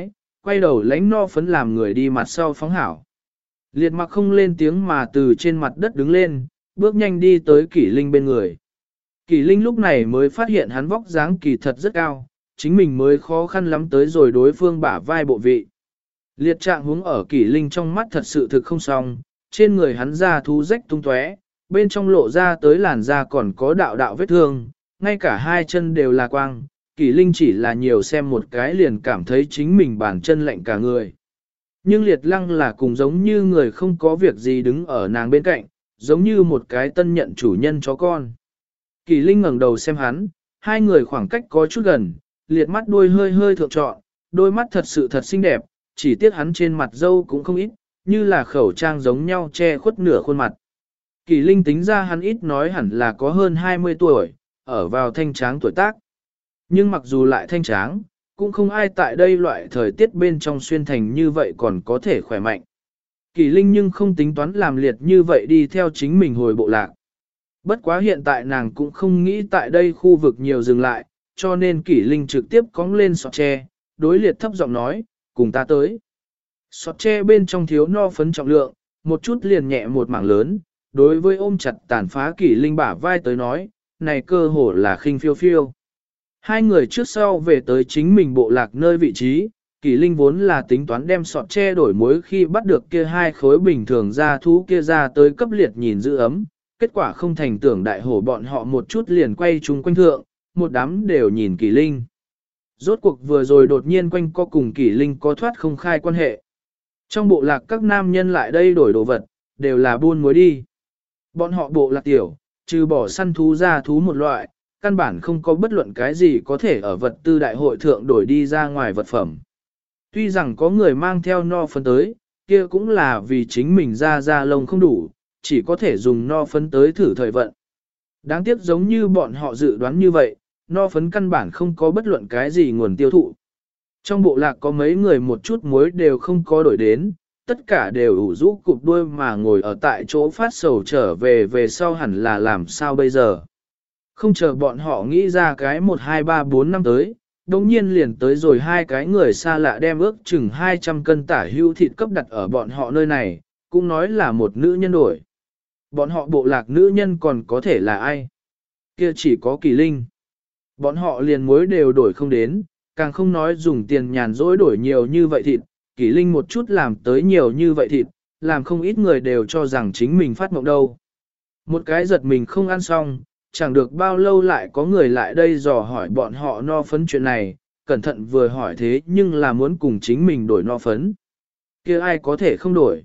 quay đầu lãnh no phấn làm người đi mặt sau phóng hảo. Liệt mặc không lên tiếng mà từ trên mặt đất đứng lên, bước nhanh đi tới Kỷ Linh bên người. Kỷ Linh lúc này mới phát hiện hắn vóc dáng kỳ thật rất cao, chính mình mới khó khăn lắm tới rồi đối phương bả vai bộ vị. Liệt trạng hướng ở Kỷ Linh trong mắt thật sự thực không xong, trên người hắn da thú rách tung tóe, bên trong lộ ra tới làn da còn có đạo đạo vết thương, ngay cả hai chân đều là quang. Kỷ Linh chỉ là nhiều xem một cái liền cảm thấy chính mình bàn chân lạnh cả người. Nhưng Liệt Lăng là cùng giống như người không có việc gì đứng ở nàng bên cạnh, giống như một cái tân nhận chủ nhân chó con. Kỷ Linh ngẩng đầu xem hắn, hai người khoảng cách có chút gần, Liệt mắt đuôi hơi hơi thượng trọn, đôi mắt thật sự thật xinh đẹp, chỉ tiếc hắn trên mặt râu cũng không ít, như là khẩu trang giống nhau che khuất nửa khuôn mặt. Kỷ Linh tính ra hắn ít nói hẳn là có hơn 20 tuổi, ở vào thanh tráng tuổi tác. Nhưng mặc dù lại thanh tráng, cũng không ai tại đây loại thời tiết bên trong xuyên thành như vậy còn có thể khỏe mạnh. Kỷ Linh nhưng không tính toán làm Liệt như vậy đi theo chính mình hồi bộ lạc. Bất quá hiện tại nàng cũng không nghĩ tại đây khu vực nhiều dừng lại, cho nên Kỷ Linh trực tiếp cong lên sọt tre, đối Liệt thấp giọng nói, cùng ta tới. Sọt tre bên trong thiếu no phấn trọng lượng, một chút liền nhẹ một mảng lớn, đối với ôm chặt tàn phá Kỷ Linh bả vai tới nói, này cơ hồ là khinh phiêu phiêu. Hai người trước sau về tới chính mình bộ lạc nơi vị trí, Kỷ Linh vốn là tính toán đem sọt tre đổi mối khi bắt được kia hai khối bình thường ra thú kia ra tới cấp Liệt nhìn giữ ấm, kết quả không thành tưởng đại hổ bọn họ một chút liền quay chung quanh thượng, một đám đều nhìn Kỷ Linh. Rốt cuộc vừa rồi đột nhiên quanh co cùng Kỷ Linh có thoát không khai quan hệ. Trong bộ lạc các nam nhân lại đây đổi đồ vật, đều là buôn muối đi. Bọn họ bộ lạc tiểu, trừ bỏ săn thú ra thú một loại, căn bản không có bất luận cái gì có thể ở vật tư đại hội thượng đổi đi ra ngoài vật phẩm. Tuy rằng có người mang theo no phấn tới, kia cũng là vì chính mình da lông không đủ, chỉ có thể dùng no phấn tới thử thời vận. Đáng tiếc giống như bọn họ dự đoán như vậy, no phấn căn bản không có bất luận cái gì nguồn tiêu thụ. Trong bộ lạc có mấy người một chút muối đều không có đổi đến, tất cả đều ủ rũ cụp đuôi mà ngồi ở tại chỗ phát sầu trở về sau hẳn là làm sao bây giờ. Không chờ bọn họ nghĩ ra cái 1, 2, 3, 4 năm tới, đồng nhiên liền tới rồi hai cái người xa lạ đem ước chừng 200 cân tả hữu thịt cấp đặt ở bọn họ nơi này, cũng nói là một nữ nhân đổi. Bọn họ bộ lạc nữ nhân còn có thể là ai? Kia chỉ có Kỷ Linh. Bọn họ liền muối đều đổi không đến, càng không nói dùng tiền nhàn rỗi đổi nhiều như vậy thịt, Kỷ Linh một chút làm tới nhiều như vậy thịt, làm không ít người đều cho rằng chính mình phát mộng đâu. Một cái giật mình không ăn xong, chẳng được bao lâu lại có người lại đây dò hỏi bọn họ no phấn chuyện này, cẩn thận vừa hỏi thế nhưng là muốn cùng chính mình đổi no phấn. Kia ai có thể không đổi.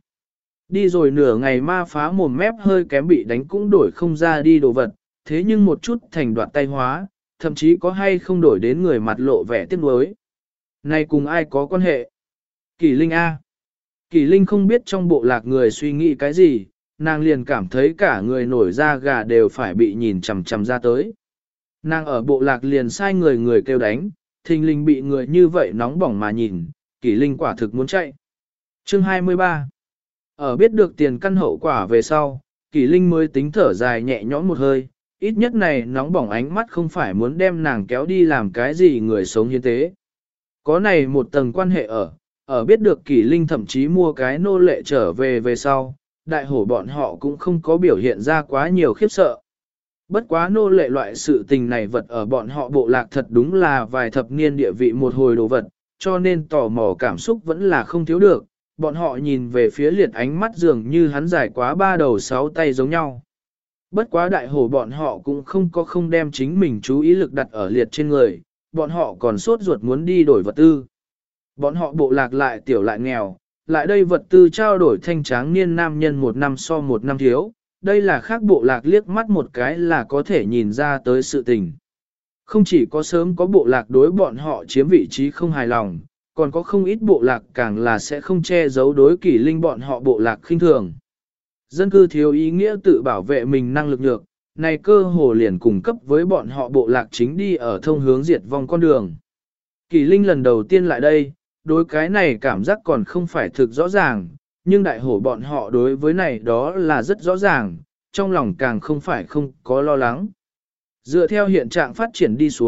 Đi rồi nửa ngày ma phá mồm mép hơi kém bị đánh cũng đổi không ra đi đồ vật, thế nhưng một chút thành đoạt tay hóa, thậm chí có hay không đổi đến người mặt lộ vẻ tiếc nuối. Này cùng ai có quan hệ? Kỷ Linh A. Kỷ Linh không biết trong bộ lạc người suy nghĩ cái gì, nàng liền cảm thấy cả người nổi da gà đều phải bị nhìn chằm chằm ra tới. Nàng ở bộ lạc liền sai người kêu đánh, thình lình bị người như vậy nóng bỏng mà nhìn, Kỷ Linh quả thực muốn chạy. Chương 23. Ở biết được tiền căn hậu quả về sau, Kỷ Linh mới tính thở dài nhẹ nhõm một hơi, ít nhất này nóng bỏng ánh mắt không phải muốn đem nàng kéo đi làm cái gì người sống hiến tế. Có này một tầng quan hệ ở biết được Kỷ Linh thậm chí mua cái nô lệ trở về sau, đại hổ bọn họ cũng không có biểu hiện ra quá nhiều khiếp sợ. Bất quá nô lệ loại sự tình này vật ở bọn họ bộ lạc thật đúng là vài thập niên địa vị một hồi đồ vật, cho nên tò mò cảm xúc vẫn là không thiếu được, bọn họ nhìn về phía Liệt ánh mắt dường như hắn dài quá 3 đầu 6 tay giống nhau. Bất quá đại hổ bọn họ cũng không đem chính mình chú ý lực đặt ở Liệt trên người, bọn họ còn sốt ruột muốn đi đổi vật tư. Bọn họ bộ lạc lại tiểu lại nghèo, lại đây vật tư trao đổi thanh tráng niên nam nhân một năm so một năm thiếu, đây là khác bộ lạc liếc mắt một cái là có thể nhìn ra tới sự tình. Không chỉ có sớm có bộ lạc đối bọn họ chiếm vị trí không hài lòng, còn có không ít bộ lạc càng là sẽ không che giấu đối Kỷ Linh bọn họ bộ lạc khinh thường. Dân cư thiếu ý nghĩa tự bảo vệ mình năng lực nhược, này cơ hồ liền cung cấp với bọn họ bộ lạc chính đi ở thông hướng diệt vong con đường. Kỷ Linh lần đầu tiên lại đây, đối cái này cảm giác còn không phải thực rõ ràng, nhưng đại hổ bọn họ đối với này đó là rất rõ ràng, trong lòng càng không phải không có lo lắng. Dựa theo hiện trạng phát triển đi xuống,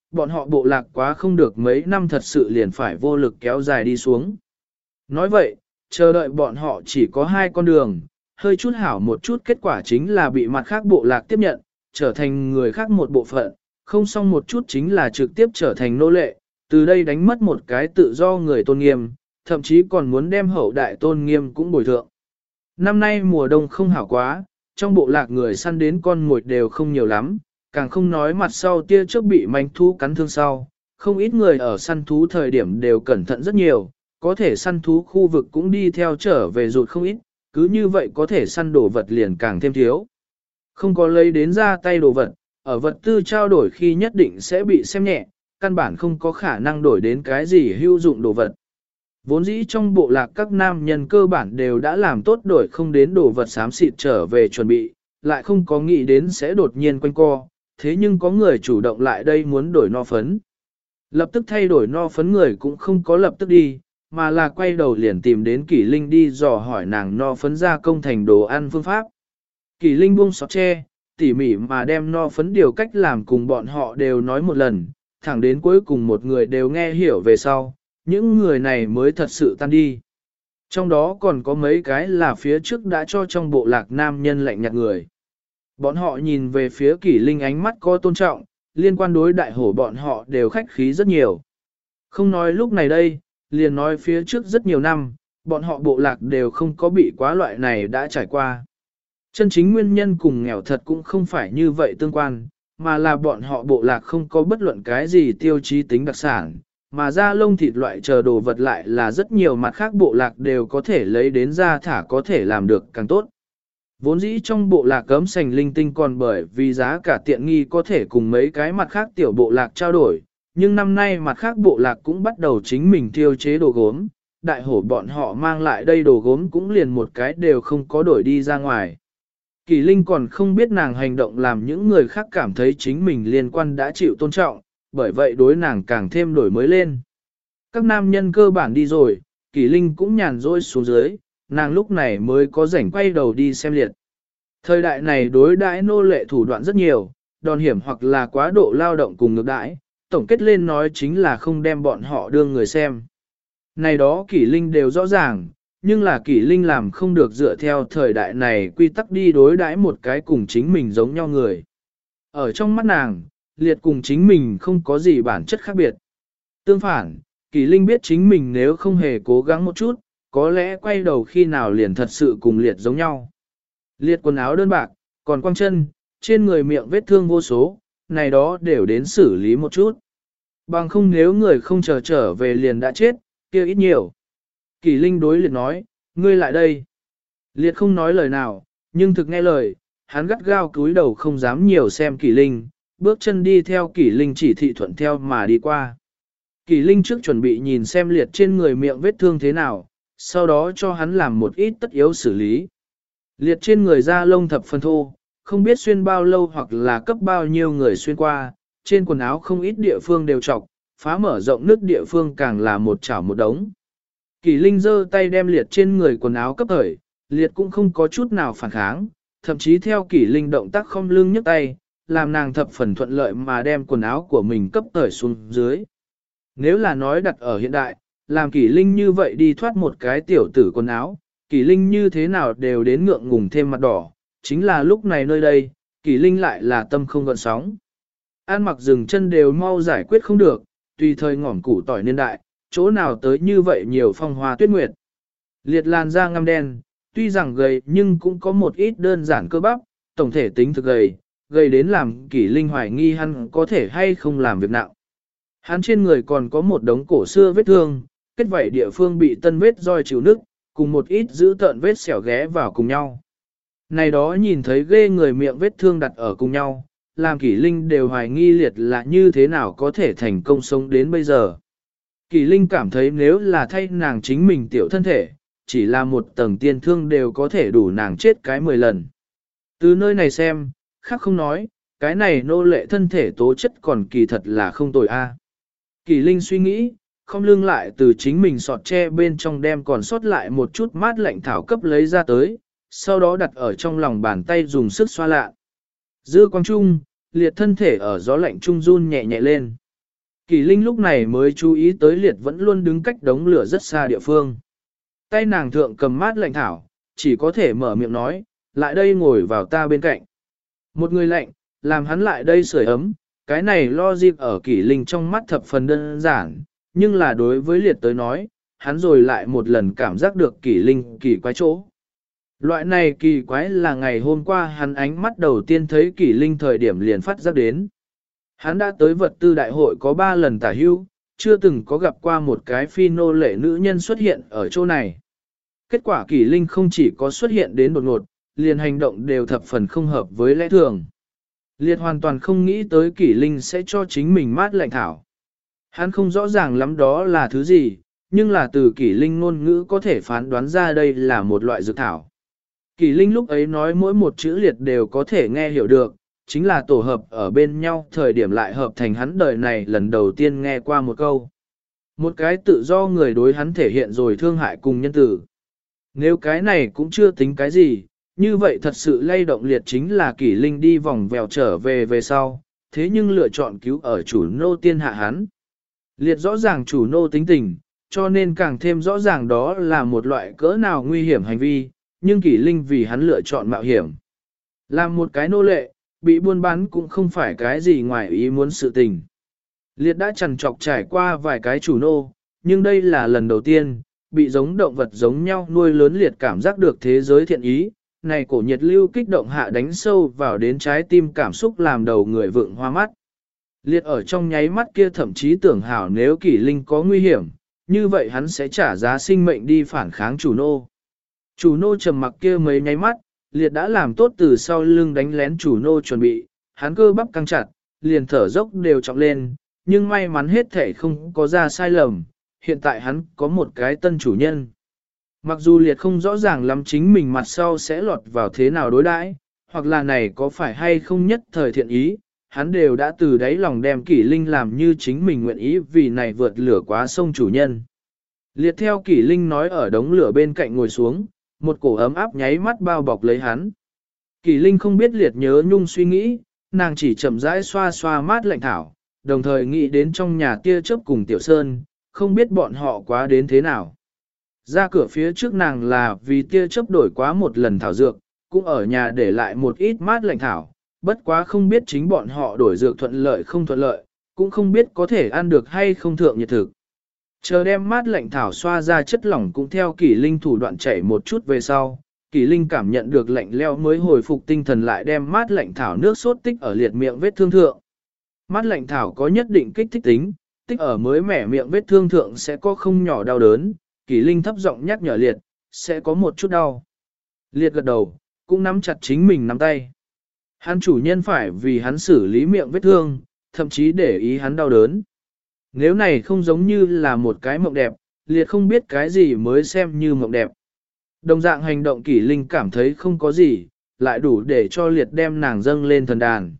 bọn họ bộ lạc quá không được mấy năm thật sự liền phải vô lực kéo dài đi xuống. Nói vậy, chờ đợi bọn họ chỉ có hai con đường, hơi chút hảo một chút kết quả chính là bị mặt khác bộ lạc tiếp nhận, trở thành người khác một bộ phận, không xong một chút chính là trực tiếp trở thành nô lệ, từ đây đánh mất một cái tự do người tôn nghiêm, thậm chí còn muốn đem hậu đại tôn nghiêm cũng bồi thượng. Năm nay mùa đông không hảo quá, trong bộ lạc người săn đến con mồi đều không nhiều lắm, càng không nói mặt sau tia trước bị manh thú cắn thương sau, không ít người ở săn thú thời điểm đều cẩn thận rất nhiều, có thể săn thú khu vực cũng đi theo trở về rụt không ít, cứ như vậy có thể săn đồ vật liền càng thêm thiếu. Không có lấy đến ra tay đồ vật, ở vật tư trao đổi khi nhất định sẽ bị xem nhẹ, căn bản không có khả năng đổi đến cái gì hữu dụng đồ vật. Vốn dĩ trong bộ lạc các nam nhân cơ bản đều đã làm tốt đổi không đến đồ vật xám xịt trở về chuẩn bị, lại không có nghĩ đến sẽ đột nhiên quanh co, thế nhưng có người chủ động lại đây muốn đổi no phấn. Lập tức thay đổi no phấn người cũng không có lập tức đi, mà là quay đầu liền tìm đến Kỷ Linh đi dò hỏi nàng no phấn gia công thành đồ ăn phương pháp. Kỷ Linh buông xót tre, tỉ mỉ mà đem no phấn điều cách làm cùng bọn họ đều nói một lần, thẳng đến cuối cùng một người đều nghe hiểu về sau, những người này mới thật sự tan đi. Trong đó còn có mấy cái là phía trước đã cho trong bộ lạc nam nhân lạnh nhạt người. Bọn họ nhìn về phía Kỷ Linh ánh mắt có tôn trọng, liên quan đối đại hổ bọn họ đều khách khí rất nhiều. Không nói lúc này đây, liền nói phía trước rất nhiều năm, bọn họ bộ lạc đều không có bị quá loại này đã trải qua. Chân chính nguyên nhân cùng nghèo thật cũng không phải như vậy tương quan, mà là bọn họ bộ lạc không có bất luận cái gì tiêu chí tính đặc sản, mà da lông thịt loại chờ đồ vật lại là rất nhiều mặt khác bộ lạc đều có thể lấy đến ra thả có thể làm được càng tốt. Vốn dĩ trong bộ lạc cấm sành linh tinh còn bởi vì giá cả tiện nghi có thể cùng mấy cái mặt khác tiểu bộ lạc trao đổi, nhưng năm nay mặt khác bộ lạc cũng bắt đầu chính mình tiêu chế đồ gốm, đại hổ bọn họ mang lại đây đồ gốm cũng liền một cái đều không có đổi đi ra ngoài. Kỳ Linh còn không biết nàng hành động làm những người khác cảm thấy chính mình liên quan đã chịu tôn trọng, bởi vậy đối nàng càng thêm đổi mới lên. Các nam nhân cơ bản đi rồi, Kỳ Linh cũng nhàn rỗi xuống dưới, nàng lúc này mới có rảnh quay đầu đi xem liệt. Thời đại này đối đãi nô lệ thủ đoạn rất nhiều, đòn hiểm hoặc là quá độ lao động cùng ngược đãi, tổng kết lên nói chính là không đem bọn họ đương người xem. Này đó Kỷ Linh đều rõ ràng, nhưng là Kỷ Linh làm không được dựa theo thời đại này quy tắc đi đối đãi một cái cùng chính mình giống nhau người. Ở trong mắt nàng, liệt cùng chính mình không có gì bản chất khác biệt. Tương phản, Kỷ Linh biết chính mình nếu không hề cố gắng một chút, có lẽ quay đầu khi nào liền thật sự cùng liệt giống nhau. Liệt quần áo đơn bạc, còn quăng chân, trên người miệng vết thương vô số, này đó đều đến xử lý một chút. Bằng không nếu người không chờ trở về liền đã chết, kia ít nhiều. Kỳ Linh đối liệt nói, ngươi lại đây. Liệt không nói lời nào, nhưng thực nghe lời, hắn gắt gao cúi đầu không dám nhiều xem Kỳ Linh, bước chân đi theo Kỳ Linh chỉ thị thuận theo mà đi qua. Kỳ Linh trước chuẩn bị nhìn xem liệt trên người miệng vết thương thế nào, sau đó cho hắn làm một ít tất yếu xử lý. Liệt trên người da lông thập phân thô, không biết xuyên bao lâu hoặc là cấp bao nhiêu người xuyên qua, trên quần áo không ít địa phương đều trọc, phá mở rộng nước địa phương càng là một chảo một đống. Kỳ Linh giơ tay đem liệt trên người quần áo cấp khởi, liệt cũng không có chút nào phản kháng, thậm chí theo Kỳ Linh động tác không lưng nhấc tay, làm nàng thập phần thuận lợi mà đem quần áo của mình cấp khởi xuống dưới. Nếu là nói đặt ở hiện đại, làm Kỳ Linh như vậy đi thoát một cái tiểu tử quần áo, Kỳ Linh như thế nào đều đến ngượng ngùng thêm mặt đỏ, chính là lúc này nơi đây, Kỳ Linh lại là tâm không gợn sóng. An mặc dừng chân đều mau giải quyết không được, tùy thời ngỏm củ tỏi niên đại, chỗ nào tới như vậy nhiều phong hoa tuyết nguyệt. Liệt làn da ngăm đen, tuy rằng gầy nhưng cũng có một ít đơn giản cơ bắp, tổng thể tính thực gầy, gầy đến làm Kỳ Linh hoài nghi hắn có thể hay không làm việc nặng. Hắn trên người còn có một đống cổ xưa vết thương, kết vảy địa phương bị tân vết roi chịu nứt, cùng một ít giữ tợn vết xẻo ghé vào cùng nhau. Này đó nhìn thấy ghê người miệng vết thương đặt ở cùng nhau, làm Kỷ Linh đều hoài nghi liệt là như thế nào có thể thành công sống đến bây giờ. Kỷ Linh cảm thấy nếu là thay nàng chính mình tiểu thân thể, chỉ là một tầng tiên thương đều có thể đủ nàng chết cái 10 lần. Từ nơi này xem, khác không nói, cái này nô lệ thân thể tố chất còn kỳ thật là không tồi a. Kỷ Linh suy nghĩ, không lưng lại từ chính mình sọt tre bên trong đem còn sót lại một chút mát lạnh thảo cấp lấy ra tới, sau đó đặt ở trong lòng bàn tay dùng sức xoa lạ. Dư quang trung, liệt thân thể ở gió lạnh trung run nhẹ nhẹ lên. Kỳ Linh lúc này mới chú ý tới liệt vẫn luôn đứng cách đống lửa rất xa địa phương. Tay nàng thượng cầm mát lạnh thảo, chỉ có thể mở miệng nói, lại đây ngồi vào ta bên cạnh. Một người lạnh, làm hắn lại đây sưởi ấm, cái này lo dịp ở Kỷ Linh trong mắt thập phần đơn giản, nhưng là đối với liệt tới nói, hắn rồi lại một lần cảm giác được Kỷ Linh kỳ quái chỗ. Loại này kỳ quái là ngày hôm qua hắn ánh mắt đầu tiên thấy Kỷ Linh thời điểm liền phát giác đến. Hắn đã tới vật tư đại hội có 3 lần tả hưu, chưa từng có gặp qua một cái phi nô lệ nữ nhân xuất hiện ở chỗ này. Kết quả Kỷ Linh không chỉ có xuất hiện đến đột ngột, liền hành động đều thập phần không hợp với lẽ thường. Liệt hoàn toàn không nghĩ tới Kỷ Linh sẽ cho chính mình mát lạnh thảo. Hắn không rõ ràng lắm đó là thứ gì, nhưng là từ Kỷ Linh ngôn ngữ có thể phán đoán ra đây là một loại dược thảo. Kỷ Linh lúc ấy nói mỗi một chữ liệt đều có thể nghe hiểu được, chính là tổ hợp ở bên nhau thời điểm lại hợp thành hắn đời này lần đầu tiên nghe qua một câu. Một cái tự do người đối hắn thể hiện rồi thương hại cùng nhân tử. Nếu cái này cũng chưa tính cái gì, như vậy thật sự lay động liệt chính là Kỷ Linh đi vòng vèo trở về sau, thế nhưng lựa chọn cứu ở chủ nô tiên hạ hắn. Liệt rõ ràng chủ nô tính tình, cho nên càng thêm rõ ràng đó là một loại cỡ nào nguy hiểm hành vi, nhưng Kỷ Linh vì hắn lựa chọn mạo hiểm. Làm một cái nô lệ, bị buôn bán cũng không phải cái gì ngoài ý muốn sự tình. Liệt đã trằn trọc trải qua vài cái chủ nô, nhưng đây là lần đầu tiên, bị giống động vật giống nhau nuôi lớn liệt cảm giác được thế giới thiện ý, này cổ nhiệt lưu kích động hạ đánh sâu vào đến trái tim cảm xúc làm đầu người vượng hoa mắt. Liệt ở trong nháy mắt kia thậm chí tưởng hảo nếu Kỷ Linh có nguy hiểm, như vậy hắn sẽ trả giá sinh mệnh đi phản kháng chủ nô. Chủ nô trầm mặc kia mấy nháy mắt, liệt đã làm tốt từ sau lưng đánh lén chủ nô chuẩn bị, hắn cơ bắp căng chặt, liền thở dốc đều trọng lên, nhưng may mắn hết thể không có ra sai lầm, hiện tại hắn có một cái tân chủ nhân. Mặc dù liệt không rõ ràng lắm chính mình mặt sau sẽ lọt vào thế nào đối đãi, hoặc là này có phải hay không nhất thời thiện ý, hắn đều đã từ đáy lòng đem Kỷ Linh làm như chính mình nguyện ý vì này vượt lửa quá sông chủ nhân. Liệt theo Kỷ Linh nói ở đống lửa bên cạnh ngồi xuống, một cổ ấm áp nháy mắt bao bọc lấy hắn. Kỷ Linh không biết liệt nhớ nhung suy nghĩ, nàng chỉ chậm rãi xoa xoa mát lạnh thảo, đồng thời nghĩ đến trong nhà tia chớp cùng Tiểu Sơn, không biết bọn họ quá đến thế nào. Ra cửa phía trước nàng là vì tia chớp đổi quá một lần thảo dược, cũng ở nhà để lại một ít mát lạnh thảo, bất quá không biết chính bọn họ đổi dược thuận lợi không thuận lợi, cũng không biết có thể ăn được hay không thượng nhiệt thực. Chờ đem mát lạnh thảo xoa ra chất lỏng cũng theo Kỷ Linh thủ đoạn chảy một chút về sau, Kỷ Linh cảm nhận được lạnh leo mới hồi phục tinh thần lại đem mát lạnh thảo nước sốt tích ở liệt miệng vết thương thượng. Mát lạnh thảo có nhất định kích thích tính, tích ở mới mẻ miệng vết thương thượng sẽ có không nhỏ đau đớn, Kỷ Linh thấp giọng nhắc nhở liệt, sẽ có một chút đau. Liệt gật đầu, cũng nắm chặt chính mình nắm tay. Hắn chủ nhân phải vì hắn xử lý miệng vết thương, thậm chí để ý hắn đau đớn. Nếu này không giống như là một cái mộng đẹp, liệt không biết cái gì mới xem như mộng đẹp. Đồng dạng hành động Kỷ Linh cảm thấy không có gì, lại đủ để cho liệt đem nàng dâng lên thần đàn.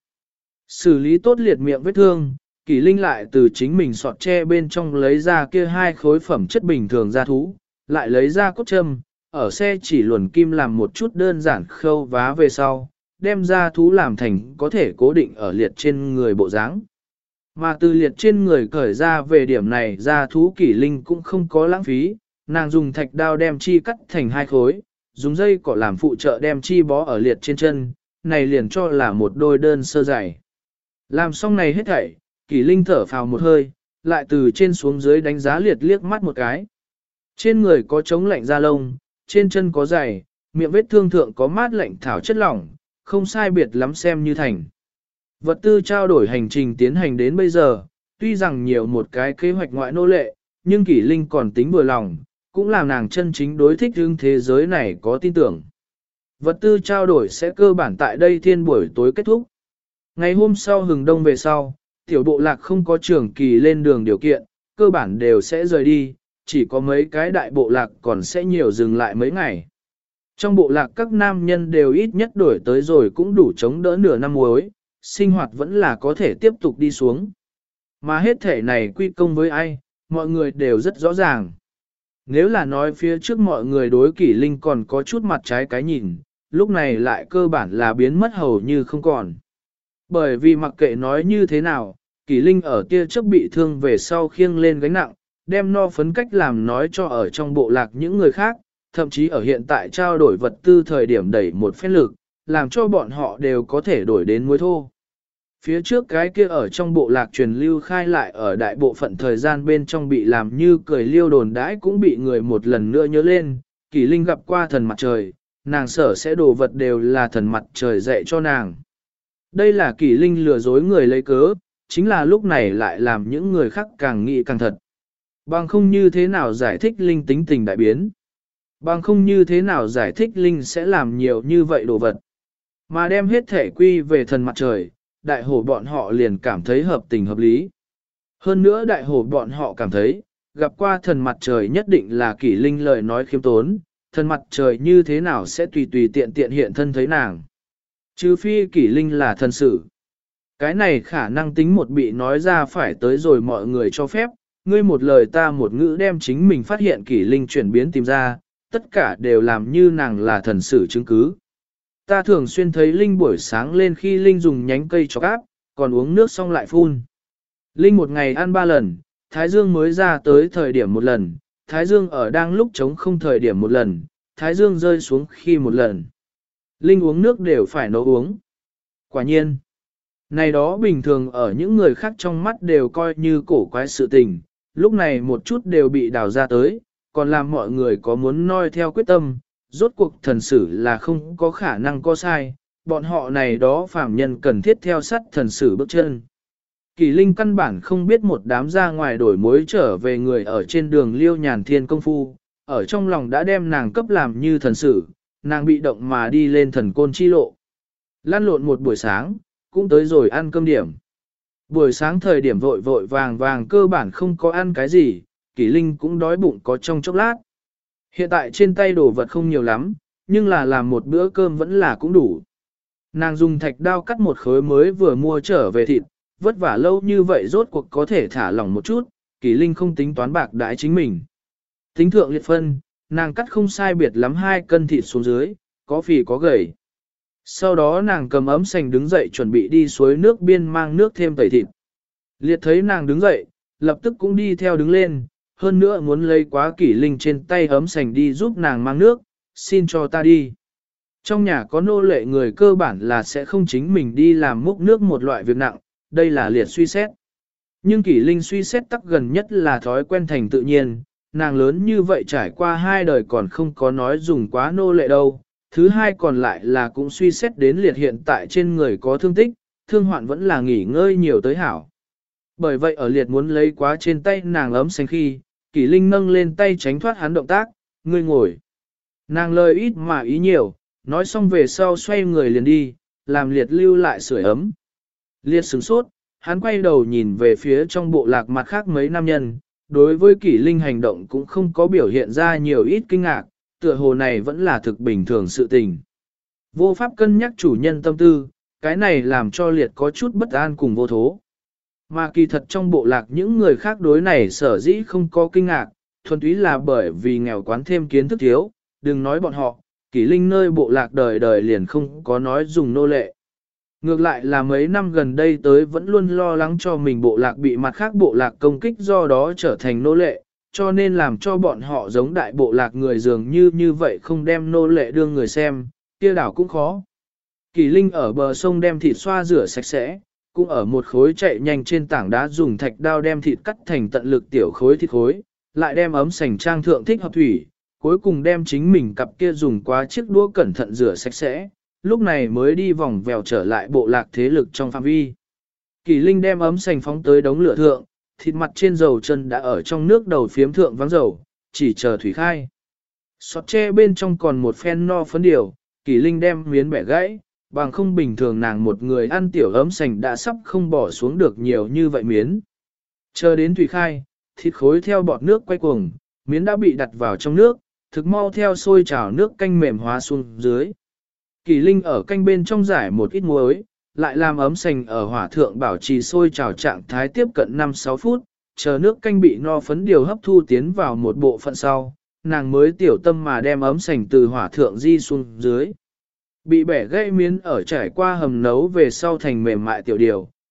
Xử lý tốt liệt miệng vết thương, Kỷ Linh lại từ chính mình sọt tre bên trong lấy ra kia 2 khối phẩm chất bình thường ra thú, lại lấy ra cốt châm, ở xe chỉ luồn kim làm một chút đơn giản khâu vá về sau, đem ra thú làm thành có thể cố định ở liệt trên người bộ dáng. Mà từ liệt trên người cởi ra về điểm này ra thú Kỷ Linh cũng không có lãng phí, nàng dùng thạch đao đem chi cắt thành 2 khối, dùng dây cỏ làm phụ trợ đem chi bó ở liệt trên chân, này liền cho là một đôi đơn sơ giày. Làm xong này hết thảy, Kỷ Linh thở phào một hơi, lại từ trên xuống dưới đánh giá liệt liếc mắt một cái. Trên người có chống lạnh da lông, trên chân có giày, miệng vết thương thượng có mát lạnh thảo chất lỏng, không sai biệt lắm xem như thành. Vật tư trao đổi hành trình tiến hành đến bây giờ, tuy rằng nhiều một cái kế hoạch ngoại nô lệ, nhưng Kỷ Linh còn tính vừa lòng, cũng làm nàng chân chính đối thích hương thế giới này có tin tưởng. Vật tư trao đổi sẽ cơ bản tại đây thiên buổi tối kết thúc. Ngày hôm sau hừng đông về sau, tiểu bộ lạc không có trưởng kỳ lên đường điều kiện, cơ bản đều sẽ rời đi, chỉ có mấy cái đại bộ lạc còn sẽ nhiều dừng lại mấy ngày. Trong bộ lạc các nam nhân đều ít nhất đổi tới rồi cũng đủ chống đỡ nửa năm muối, sinh hoạt vẫn là có thể tiếp tục đi xuống. Mà hết thể này quy công với ai, mọi người đều rất rõ ràng. Nếu là nói phía trước mọi người đối Kỷ Linh còn có chút mặt trái cái nhìn, lúc này lại cơ bản là biến mất hầu như không còn. Bởi vì mặc kệ nói như thế nào, Kỷ Linh ở tia chớp bị thương về sau khiêng lên gánh nặng, đem no phấn cách làm nói cho ở trong bộ lạc những người khác, thậm chí ở hiện tại trao đổi vật tư thời điểm đẩy một phen lực, làm cho bọn họ đều có thể đổi đến muối thô. Phía trước cái kia ở trong bộ lạc truyền lưu khai lại ở đại bộ phận thời gian bên trong bị làm như cười liêu đồn đãi cũng bị người một lần nữa nhớ lên, Kỷ Linh gặp qua thần mặt trời, nàng sở sẽ đồ vật đều là thần mặt trời dạy cho nàng. Đây là Kỷ Linh lừa dối người lấy cớ, chính là lúc này lại làm những người khác càng nghĩ càng thật. Bằng không như thế nào giải thích Linh tính tình đại biến. Bằng không như thế nào giải thích Linh sẽ làm nhiều như vậy đồ vật. Mà đem hết thể quy về thần mặt trời, đại hổ bọn họ liền cảm thấy hợp tình hợp lý. Hơn nữa đại hổ bọn họ cảm thấy, gặp qua thần mặt trời nhất định là Kỷ Linh lời nói khiêm tốn, thần mặt trời như thế nào sẽ tùy tùy tiện tiện hiện thân thấy nàng. Trừ phi Kỷ Linh là thần sử. Cái này khả năng tính một bị nói ra phải tới rồi mọi người cho phép, ngươi một lời ta một ngữ đem chính mình phát hiện Kỷ Linh chuyển biến tìm ra, tất cả đều làm như nàng là thần sử chứng cứ. Ta thường xuyên thấy Linh buổi sáng lên khi Linh dùng nhánh cây chọc áp, còn uống nước xong lại phun. Linh một ngày ăn 3 lần, Thái Dương mới ra tới thời điểm một lần, Thái Dương ở đang lúc trống không thời điểm một lần, Thái Dương rơi xuống khi một lần. Linh uống nước đều phải nấu uống. Quả nhiên, này đó bình thường ở những người khác trong mắt đều coi như cổ quái sự tình, lúc này một chút đều bị đào ra tới, còn làm mọi người có muốn noi theo quyết tâm, rốt cuộc thần sử là không có khả năng có sai, bọn họ này đó phàm nhân cần thiết theo sát thần sử bước chân. Kỳ Linh căn bản không biết một đám ra ngoài đổi mối trở về người ở trên đường liêu nhàn thiên công phu, ở trong lòng đã đem nàng cấp làm như thần sử, nàng bị động mà đi lên thần côn chi lộ. Lăn lộn một buổi sáng, cũng tới rồi ăn cơm điểm. Buổi sáng thời điểm vội vội vàng vàng cơ bản không có ăn cái gì, Kỳ Linh cũng đói bụng có trong chốc lát. Hiện tại trên tay đồ vật không nhiều lắm, nhưng là làm một bữa cơm vẫn là cũng đủ. Nàng dùng thạch đao cắt một khối mới vừa mua trở về thịt, vất vả lâu như vậy rốt cuộc có thể thả lỏng một chút, Kỳ Linh không tính toán bạc đãi chính mình. Tính thượng liệt phân, nàng cắt không sai biệt lắm 2 cân thịt xuống dưới, có phì có gầy. Sau đó nàng cầm ấm sành đứng dậy chuẩn bị đi suối nước biên mang nước thêm tẩy thịt. Liệt thấy nàng đứng dậy, lập tức cũng đi theo đứng lên, hơn nữa muốn lấy quá Kỷ Linh trên tay ấm sành đi giúp nàng mang nước, xin cho ta đi. Trong nhà có nô lệ người cơ bản là sẽ không chính mình đi làm múc nước một loại việc nặng, đây là liệt suy xét. Nhưng Kỷ Linh suy xét tắc gần nhất là thói quen thành tự nhiên, nàng lớn như vậy trải qua 2 đời còn không có nói dùng quá nô lệ đâu. Thứ hai còn lại là cũng suy xét đến liệt hiện tại trên người có thương tích, thương hoạn vẫn là nghỉ ngơi nhiều tới hảo. Bởi vậy ở liệt muốn lấy quá trên tay nàng ấm xanh khi, Kỷ Linh nâng lên tay tránh thoát hắn động tác, ngươi ngồi. Nàng lời ít mà ý nhiều, nói xong về sau xoay người liền đi, làm liệt lưu lại sưởi ấm. Liệt sửng sốt, hắn quay đầu nhìn về phía trong bộ lạc mặt khác mấy nam nhân, đối với Kỷ Linh hành động cũng không có biểu hiện ra nhiều ít kinh ngạc, tựa hồ này vẫn là thực bình thường sự tình. Vô pháp cân nhắc chủ nhân tâm tư, cái này làm cho liệt có chút bất an cùng vô thố. Mà kỳ thật trong bộ lạc những người khác đối này sở dĩ không có kinh ngạc, thuần túy là bởi vì nghèo quán thêm kiến thức thiếu, đừng nói bọn họ, Kỷ Linh nơi bộ lạc đời đời liền không có nói dùng nô lệ. Ngược lại là mấy năm gần đây tới vẫn luôn lo lắng cho mình bộ lạc bị mặt khác bộ lạc công kích do đó trở thành nô lệ, cho nên làm cho bọn họ giống đại bộ lạc người dường như vậy không đem nô lệ đương người xem, kia đảo cũng khó. Kỳ Linh ở bờ sông đem thịt xoa rửa sạch sẽ, cũng ở một khối chạy nhanh trên tảng đá dùng thạch đao đem thịt cắt thành tận lực tiểu khối thịt khối, lại đem ấm sành trang thượng thích hợp thủy, cuối cùng đem chính mình cặp kia dùng quá chiếc đũa cẩn thận rửa sạch sẽ, lúc này mới đi vòng vèo trở lại bộ lạc thế lực trong phạm vi. Kỳ Linh đem ấm sành phóng tới đống lửa thượng, thịt mặt trên dầu chân đã ở trong nước đầu phiếm thượng vắng dầu, chỉ chờ thủy khai. Sọt tre bên trong còn một phen no phấn điều, Kỳ Linh đem miến bẻ gãy, bằng không bình thường nàng một người ăn tiểu ấm sành đã sắp không bỏ xuống được nhiều như vậy miến. Chờ đến thủy khai, thịt khối theo bọt nước quay cuồng, miến đã bị đặt vào trong nước, thực mau theo sôi trào nước canh mềm hóa xuống dưới. Kỳ Linh ở canh bên trong giải một ít muối, lại làm ấm sành ở hỏa thượng bảo trì sôi trào trạng thái tiếp cận 5-6 phút, chờ nước canh bị no phấn điều hấp thu tiến vào một bộ phận sau, nàng mới tiểu tâm mà đem ấm sành từ hỏa thượng di xuống dưới. Bị bẻ gãy miến ở trải qua hầm nấu về sau thành mềm mại tiểu điều,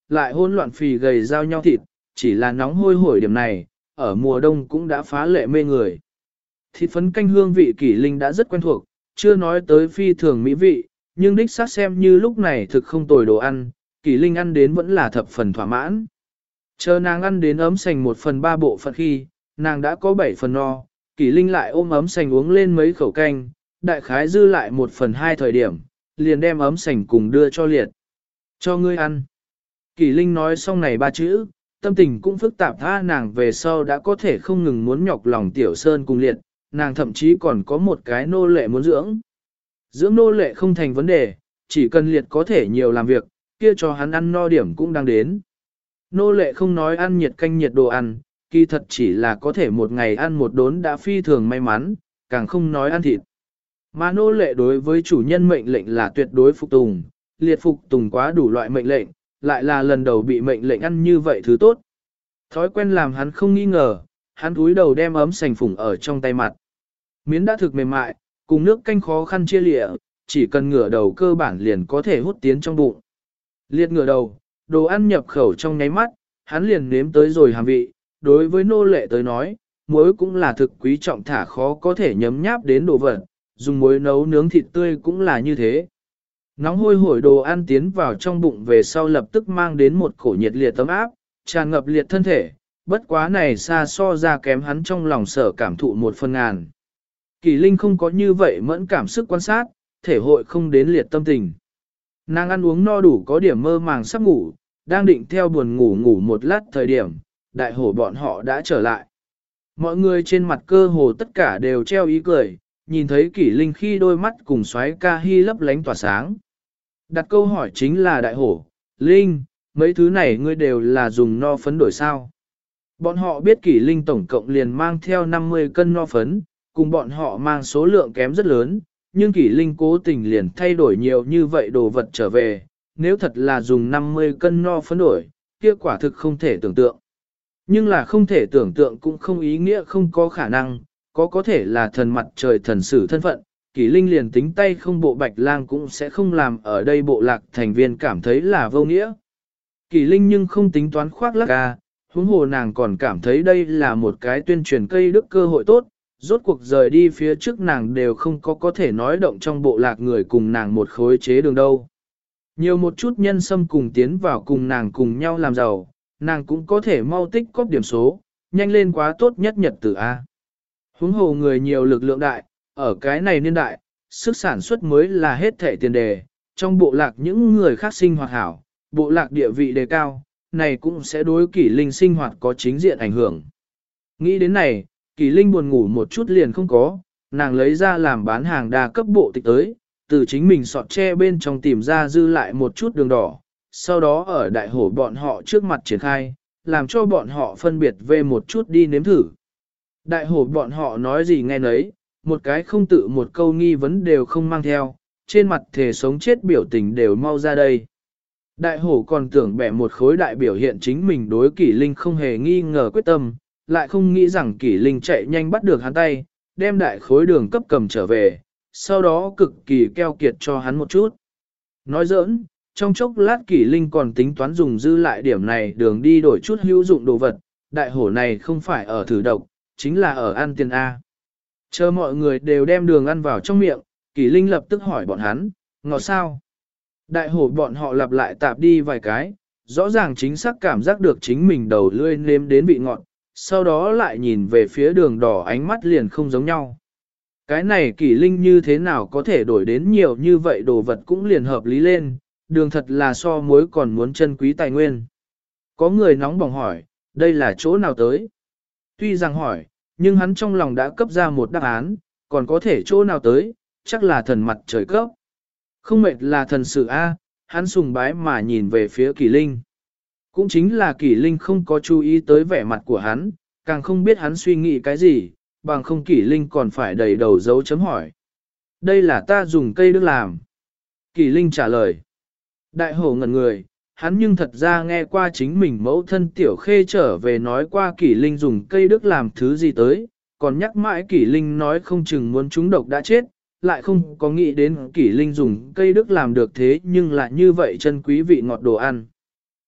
lại hỗn loạn phì gầy giao nhau thịt, chỉ là nóng hôi hổi điểm này, ở mùa đông cũng đã phá lệ mê người. Thịt phấn canh hương vị Kỷ Linh đã rất quen thuộc, chưa nói tới phi thường mỹ vị, nhưng đích xác xem như lúc này thực không tồi đồ ăn, Kỷ Linh ăn đến vẫn là thập phần thỏa mãn. Chờ nàng ăn đến ấm sành 1/3 bộ phận khi, nàng đã có 7 phần no, Kỷ Linh lại ôm ấm sành uống lên mấy khẩu canh, đại khái dư lại 1/2 thời điểm, liền đem ấm sành cùng đưa cho Liệt. Cho ngươi ăn. Kỷ Linh nói xong này 3 chữ, tâm tình cũng phức tạp tha nàng về sau đã có thể không ngừng muốn nhọc lòng Tiểu Sơn cùng Liệt, nàng thậm chí còn có một cái nô lệ muốn dưỡng. Dưỡng nô lệ không thành vấn đề, chỉ cần Liệt có thể nhiều làm việc, kia cho hắn ăn no điểm cũng đang đến. Nô lệ không nói ăn nhiệt canh nhiệt đồ ăn, kỳ thật chỉ là có thể một ngày ăn một đốn đã phi thường may mắn, càng không nói ăn thịt. Mà nô lệ đối với chủ nhân mệnh lệnh là tuyệt đối phục tùng, Liệt phục tùng quá đủ loại mệnh lệnh, lại là lần đầu bị mệnh lệnh ăn như vậy thứ tốt. Thói quen làm hắn không nghi ngờ, hắn cúi đầu đem ấm sành phủng ở trong tay mặt. Miến đã thực mềm mại, cùng nước canh khó khăn chia lịa, chỉ cần ngửa đầu cơ bản liền có thể hút tiến trong bụng. Liệt ngửa đầu, đồ ăn nhập khẩu trong nháy mắt, hắn liền nếm tới rồi hàm vị, đối với nô lệ tới nói, muối cũng là thực quý trọng thả khó có thể nhấm nháp đến đồ vật, dùng muối nấu nướng thịt tươi cũng là như thế. Nóng hôi hổi đồ ăn tiến vào trong bụng về sau lập tức mang đến một cổ nhiệt liệt tấm áp, tràn ngập liệt thân thể, bất quá này xa so ra kém hắn trong lòng sở cảm thụ 1/1000. Kỳ Linh không có như vậy mẫn cảm sức quan sát, thể hội không đến liệt tâm tình. Nàng ăn uống no đủ có điểm mơ màng sắp ngủ, đang định theo buồn ngủ ngủ một lát thời điểm, đại hổ bọn họ đã trở lại. Mọi người trên mặt cơ hồ tất cả đều treo ý cười, nhìn thấy Kỷ Linh khi đôi mắt cùng xoáy ca hy lấp lánh tỏa sáng. Đặt câu hỏi chính là đại hổ, Linh, mấy thứ này ngươi đều là dùng no phấn đổi sao? Bọn họ biết Kỷ Linh tổng cộng liền mang theo 50 cân no phấn, cùng bọn họ mang số lượng kém rất lớn, nhưng Kỷ Linh cố tình liền thay đổi nhiều như vậy đồ vật trở về, nếu thật là dùng 50 cân no phấn đổi, kia quả thực không thể tưởng tượng. Nhưng là không thể tưởng tượng cũng không ý nghĩa không có khả năng, có thể là thần mặt trời thần sử thân phận, Kỷ Linh liền tính tay không bộ bạch lang cũng sẽ không làm ở đây bộ lạc thành viên cảm thấy là vô nghĩa. Kỷ Linh nhưng không tính toán khoác lác ca, huống hồ nàng còn cảm thấy đây là một cái tuyên truyền cây đức cơ hội tốt, rốt cuộc rời đi phía trước nàng đều không có thể nói động trong bộ lạc người cùng nàng một khối chế đường đâu. Nhiều một chút nhân xâm cùng tiến vào cùng nàng cùng nhau làm giàu, nàng cũng có thể mau tích cóp điểm số, nhanh lên quá tốt nhất nhật tử A. Huống hồ người nhiều lực lượng đại, ở cái này niên đại, sức sản xuất mới là hết thể tiền đề, trong bộ lạc những người khác sinh hoạt hảo, bộ lạc địa vị đề cao, này cũng sẽ đối Kỷ Linh sinh hoạt có chính diện ảnh hưởng. Nghĩ đến này, Kỷ Linh buồn ngủ một chút liền không có, nàng lấy ra làm bán hàng đa cấp bộ tịch tới, từ chính mình sọt tre bên trong tìm ra dư lại một chút đường đỏ, sau đó ở đại hổ bọn họ trước mặt triển khai, làm cho bọn họ phân biệt về một chút đi nếm thử. Đại hổ bọn họ nói gì nghe nấy, một cái không tự một câu nghi vấn đều không mang theo, trên mặt thể sống chết biểu tình đều mau ra đây. Đại hổ còn tưởng bẻ một khối đại biểu hiện chính mình đối Kỷ Linh không hề nghi ngờ quyết tâm, lại không nghĩ rằng Kỷ Linh chạy nhanh bắt được hắn tay, đem đại khối đường cấp cầm trở về, sau đó cực kỳ keo kiệt cho hắn một chút. Nói giỡn, trong chốc lát Kỷ Linh còn tính toán dùng dư lại điểm này đường đi đổi chút hữu dụng đồ vật, đại hổ này không phải ở thử độc, chính là ở ăn tiền A. Chờ mọi người đều đem đường ăn vào trong miệng, Kỷ Linh lập tức hỏi bọn hắn, ngọt sao? Đại hổ bọn họ lặp lại tạp đi vài cái, rõ ràng chính xác cảm giác được chính mình đầu lươi nếm đến vị ngọt, sau đó lại nhìn về phía đường đỏ ánh mắt liền không giống nhau. Cái này Kỷ Linh như thế nào có thể đổi đến nhiều như vậy đồ vật cũng liền hợp lý lên, đường thật là so muối còn muốn chân quý tài nguyên. Có người nóng bỏng hỏi, đây là chỗ nào tới? Tuy rằng hỏi, nhưng hắn trong lòng đã cấp ra một đáp án, còn có thể chỗ nào tới, chắc là thần mặt trời cấp. Không mệt là thần sự A, hắn sùng bái mà nhìn về phía Kỷ Linh. Cũng chính là Kỷ Linh không có chú ý tới vẻ mặt của hắn, càng không biết hắn suy nghĩ cái gì, bằng không Kỷ Linh còn phải đầy đầu dấu chấm hỏi. Đây là ta dùng cây đức làm. Kỷ Linh trả lời. Đại hổ ngẩn người, hắn nhưng thật ra nghe qua chính mình mẫu thân tiểu khê trở về nói qua Kỷ Linh dùng cây đức làm thứ gì tới, còn nhắc mãi Kỷ Linh nói không chừng muốn trúng độc đã chết, lại không có nghĩ đến Kỷ Linh dùng cây đức làm được thế nhưng lại như vậy chân quý vị ngọt đồ ăn.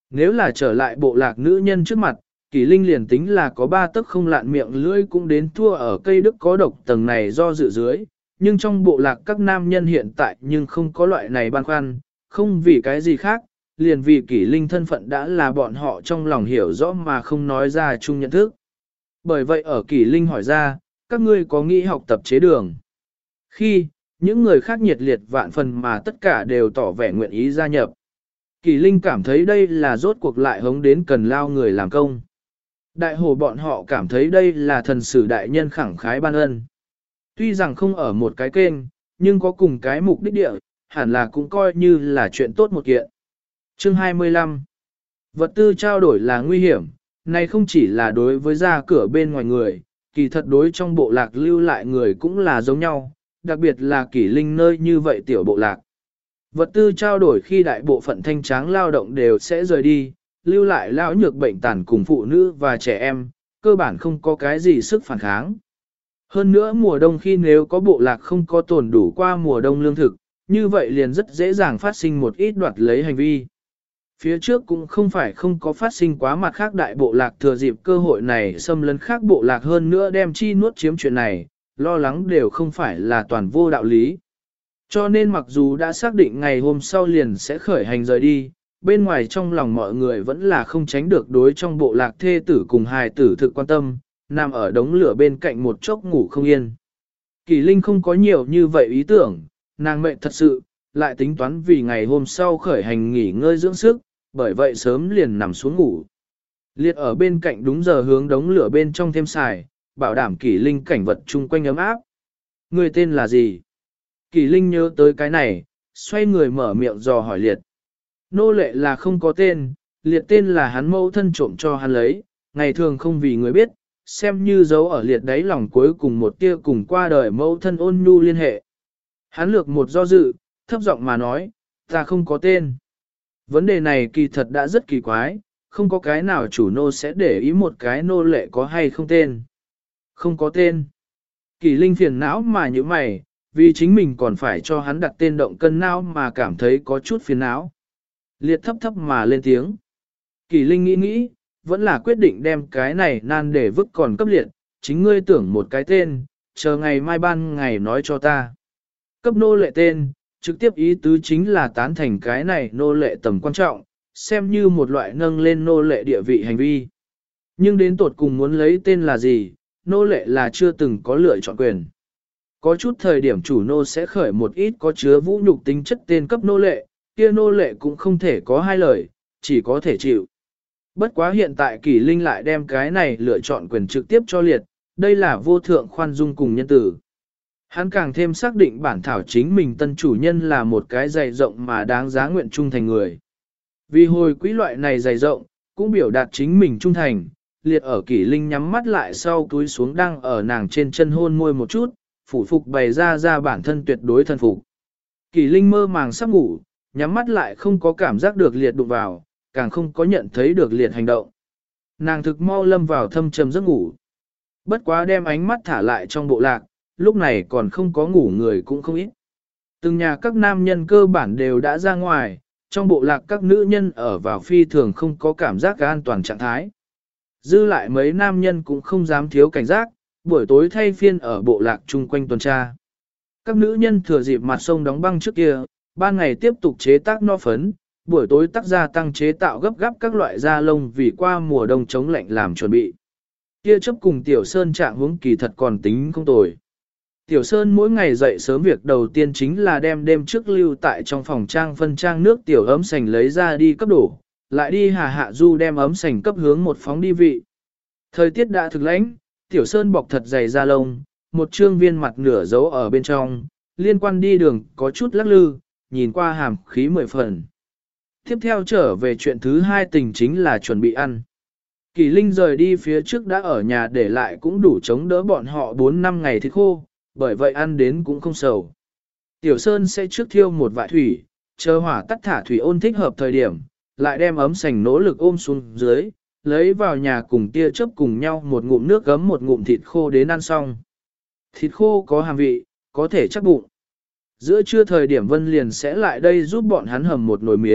Nếu là trở lại bộ lạc nữ nhân trước mặt, Kỷ Linh liền tính là có 3 tấc không lạn miệng lưỡi cũng đến thua ở cây đức có độc tầng này do dự dưới, nhưng trong bộ lạc các nam nhân hiện tại nhưng không có loại này băn khoăn, không vì cái gì khác, liền vì Kỷ Linh thân phận đã là bọn họ trong lòng hiểu rõ mà không nói ra chung nhận thức. Bởi vậy ở Kỷ Linh hỏi ra, các ngươi có nghĩ học tập chế đường? Khi, những người khác nhiệt liệt vạn phần mà tất cả đều tỏ vẻ nguyện ý gia nhập. Kỷ Linh cảm thấy đây là rốt cuộc lại hống đến cần lao người làm công. Đại hồ bọn họ cảm thấy đây là thần sử đại nhân khẳng khái ban ân. Tuy rằng không ở một cái kênh, nhưng có cùng cái mục đích địa, hẳn là cũng coi như là chuyện tốt một kiện. Chương 25. Vật tư trao đổi là nguy hiểm, này không chỉ là đối với ra cửa bên ngoài người, kỳ thật đối trong bộ lạc lưu lại người cũng là giống nhau, đặc biệt là Kỷ Linh nơi như vậy tiểu bộ lạc. Vật tư trao đổi khi đại bộ phận thanh tráng lao động đều sẽ rời đi, lưu lại lão nhược bệnh tàn cùng phụ nữ và trẻ em, cơ bản không có cái gì sức phản kháng. Hơn nữa mùa đông khi nếu có bộ lạc không có tồn đủ qua mùa đông lương thực, như vậy liền rất dễ dàng phát sinh một ít đoạt lấy hành vi. Phía trước cũng không phải không có phát sinh quá mặt khác đại bộ lạc thừa dịp cơ hội này xâm lấn khác bộ lạc hơn nữa đem chi nuốt chiếm chuyện này, lo lắng đều không phải là toàn vô đạo lý. Cho nên mặc dù đã xác định ngày hôm sau liền sẽ khởi hành rời đi, bên ngoài trong lòng mọi người vẫn là không tránh được đối trong bộ lạc thê tử cùng hài tử thực quan tâm, nằm ở đống lửa bên cạnh một chốc ngủ không yên. Kỳ Linh không có nhiều như vậy ý tưởng, nàng mệnh thật sự, lại tính toán vì ngày hôm sau khởi hành nghỉ ngơi dưỡng sức, bởi vậy sớm liền nằm xuống ngủ. Liệt ở bên cạnh đúng giờ hướng đống lửa bên trong thêm xài, bảo đảm Kỳ Linh cảnh vật chung quanh ấm áp. Người tên là gì? Kỳ Linh nhớ tới cái này, xoay người mở miệng dò hỏi Liệt. Nô lệ là không có tên, Liệt tên là hắn mẫu thân trộm cho hắn lấy, ngày thường không vì người biết, xem như dấu ở Liệt đáy lòng cuối cùng một tia cùng qua đời mẫu thân ôn nhu liên hệ. Hắn lược một do dự, thấp giọng mà nói, ta không có tên. Vấn đề này kỳ thật đã rất kỳ quái, không có cái nào chủ nô sẽ để ý một cái nô lệ có hay không tên. Không có tên. Kỳ Linh phiền não mà như mày, vì chính mình còn phải cho hắn đặt tên động cân não mà cảm thấy có chút phiền não. Liệt thấp thấp mà lên tiếng. Kỳ Linh nghĩ nghĩ, vẫn là quyết định đem cái này nan để vứt còn cấp liệt, chính ngươi tưởng một cái tên, chờ ngày mai ban ngày nói cho ta. Cấp nô lệ tên, trực tiếp ý tứ chính là tán thành cái này nô lệ tầm quan trọng, xem như một loại nâng lên nô lệ địa vị hành vi. Nhưng đến tột cùng muốn lấy tên là gì, nô lệ là chưa từng có lựa chọn quyền. Có chút thời điểm chủ nô sẽ khởi một ít có chứa vũ nhục tính chất tên cấp nô lệ, kia nô lệ cũng không thể có hai lời, chỉ có thể chịu. Bất quá hiện tại Kỷ Linh lại đem cái này lựa chọn quyền trực tiếp cho liệt, đây là vô thượng khoan dung cùng nhân tử. Hắn càng thêm xác định bản thảo chính mình tân chủ nhân là một cái dày rộng mà đáng giá nguyện trung thành người. Vì hồi quý loại này dày rộng, cũng biểu đạt chính mình trung thành, liệt ở Kỷ Linh nhắm mắt lại sau túi xuống đang ở nàng trên chân hôn môi một chút, phủ phục bày ra bản thân tuyệt đối thân phục. Kỷ Linh mơ màng sắp ngủ, nhắm mắt lại không có cảm giác được liệt đụng vào, càng không có nhận thấy được liệt hành động. Nàng thực mau lâm vào thâm trầm giấc ngủ. Bất quá đem ánh mắt thả lại trong bộ lạc, lúc này còn không có ngủ người cũng không ít. Từng nhà các nam nhân cơ bản đều đã ra ngoài, trong bộ lạc các nữ nhân ở vào phi thường không có cảm giác an toàn trạng thái. Dư lại mấy nam nhân cũng không dám thiếu cảnh giác, buổi tối thay phiên ở bộ lạc chung quanh tuần tra. Các nữ nhân thừa dịp mặt sông đóng băng trước kia, ban ngày tiếp tục chế tác no phấn, buổi tối tác gia tăng chế tạo gấp gáp các loại da lông vì qua mùa đông chống lạnh làm chuẩn bị. Kia chấp cùng Tiểu Sơn trạng huống kỳ thật còn tính không tồi. Tiểu Sơn mỗi ngày dậy sớm việc đầu tiên chính là đem đêm trước lưu tại trong phòng trang phân trang nước tiểu ấm sành lấy ra đi cấp đổ, lại đi hà hạ du đem ấm sành cấp hướng một phóng đi vị. Thời tiết đã thực lãnh, Tiểu Sơn bọc thật dày da lông, một trương viên mặt nửa giấu ở bên trong, liên quan đi đường có chút lắc lư, nhìn qua hàm khí 10 phần. Tiếp theo trở về chuyện thứ hai tình chính là chuẩn bị ăn. Kỳ Linh rời đi phía trước đã ở nhà để lại cũng đủ chống đỡ bọn họ 4-5 ngày thịt khô, bởi vậy ăn đến cũng không sầu. Tiểu Sơn sẽ trước thiêu một vại thủy, chờ hỏa tắt thả thủy ôn thích hợp thời điểm, lại đem ấm sành nỗ lực ôm xuống dưới, lấy vào nhà cùng tia chớp cùng nhau một ngụm nước gấm một ngụm thịt khô đến ăn xong. Thịt khô có hàm vị, có thể chắc bụng. Giữa trưa thời điểm Vân liền sẽ lại đây giúp bọn hắn hầm một nồi miến,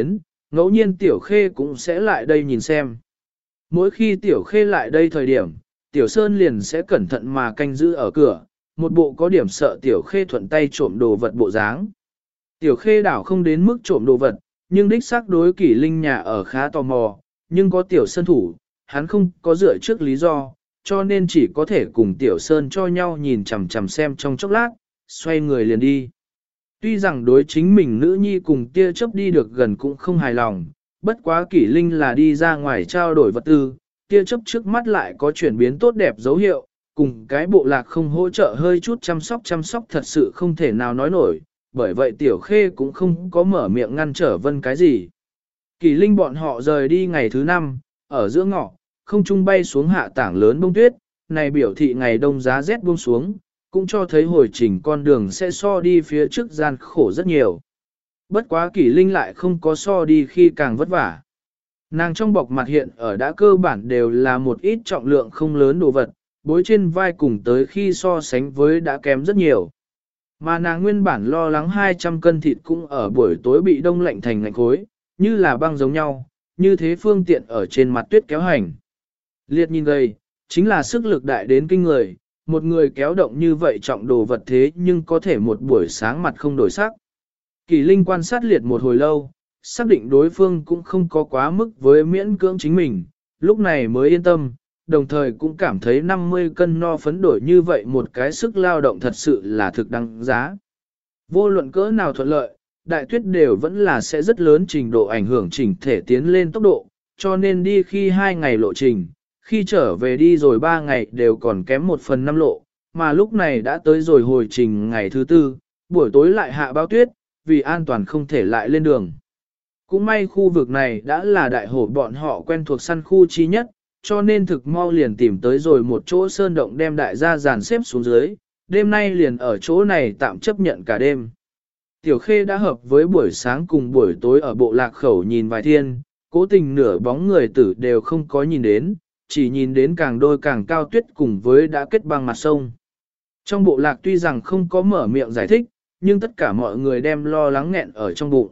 ngẫu nhiên Tiểu Khê cũng sẽ lại đây nhìn xem. Mỗi khi Tiểu Khê lại đây thời điểm, Tiểu Sơn liền sẽ cẩn thận mà canh giữ ở cửa, một bộ có điểm sợ Tiểu Khê thuận tay trộm đồ vật bộ dáng. Tiểu Khê đảo không đến mức trộm đồ vật, nhưng đích xác đối Kỷ Linh nhà ở khá tò mò, nhưng có Tiểu Sơn thủ, hắn không có dựa trước lý do, cho nên chỉ có thể cùng Tiểu Sơn cho nhau nhìn chằm chằm xem trong chốc lát, xoay người liền đi. Tuy rằng đối chính mình nữ nhi cùng tia chớp đi được gần cũng không hài lòng, bất quá Kỷ Linh là đi ra ngoài trao đổi vật tư, tia chớp trước mắt lại có chuyển biến tốt đẹp dấu hiệu, cùng cái bộ lạc không hỗ trợ hơi chút chăm sóc thật sự không thể nào nói nổi, bởi vậy Tiểu Khê cũng không có mở miệng ngăn trở Vân cái gì. Kỷ Linh bọn họ rời đi ngày thứ 5, ở giữa ngọ, không trung bay xuống hạ tảng lớn bông tuyết, này biểu thị ngày đông giá rét buông xuống, cũng cho thấy hồi trình con đường sẽ so đi phía trước gian khổ rất nhiều. Bất quá Kỷ Linh lại không có so đi khi càng vất vả. Nàng trong bọc mặt hiện ở đã cơ bản đều là một ít trọng lượng không lớn đồ vật, bối trên vai cùng tới khi so sánh với đã kém rất nhiều. Mà nàng nguyên bản lo lắng 200 cân thịt cũng ở buổi tối bị đông lạnh thành lạnh khối, như là băng giống nhau, như thế phương tiện ở trên mặt tuyết kéo hành. Liệt nhìn gầy, chính là sức lực đại đến kinh người, một người kéo động như vậy trọng đồ vật thế nhưng có thể một buổi sáng mặt không đổi sắc. Kỷ Linh quan sát liệt một hồi lâu, xác định đối phương cũng không có quá mức với miễn cưỡng chính mình, lúc này mới yên tâm, đồng thời cũng cảm thấy 50 cân no phấn đổi như vậy một cái sức lao động thật sự là thực đáng giá. Vô luận cỡ nào thuận lợi, đại tuyết đều vẫn là sẽ rất lớn trình độ ảnh hưởng chỉnh thể tiến lên tốc độ, cho nên đi khi 2 ngày lộ trình, khi trở về đi rồi 3 ngày đều còn kém 1/5 lộ, mà lúc này đã tới rồi hồi trình ngày thứ 4, buổi tối lại hạ bao tuyết, vì an toàn không thể lại lên đường. Cũng may khu vực này đã là đại hổ bọn họ quen thuộc săn khu chi nhất, cho nên thực mau liền tìm tới rồi một chỗ sơn động đem đại gia dàn xếp xuống dưới, đêm nay liền ở chỗ này tạm chấp nhận cả đêm. Tiểu Khê đã hợp với buổi sáng cùng buổi tối ở bộ lạc khẩu nhìn vài thiên, cố tình nửa bóng người tử đều không có nhìn đến, chỉ nhìn đến càng đôi càng cao tuyết cùng với đã kết băng mặt sông. Trong bộ lạc tuy rằng không có mở miệng giải thích, nhưng tất cả mọi người đem lo lắng nghẹn ở trong bụng.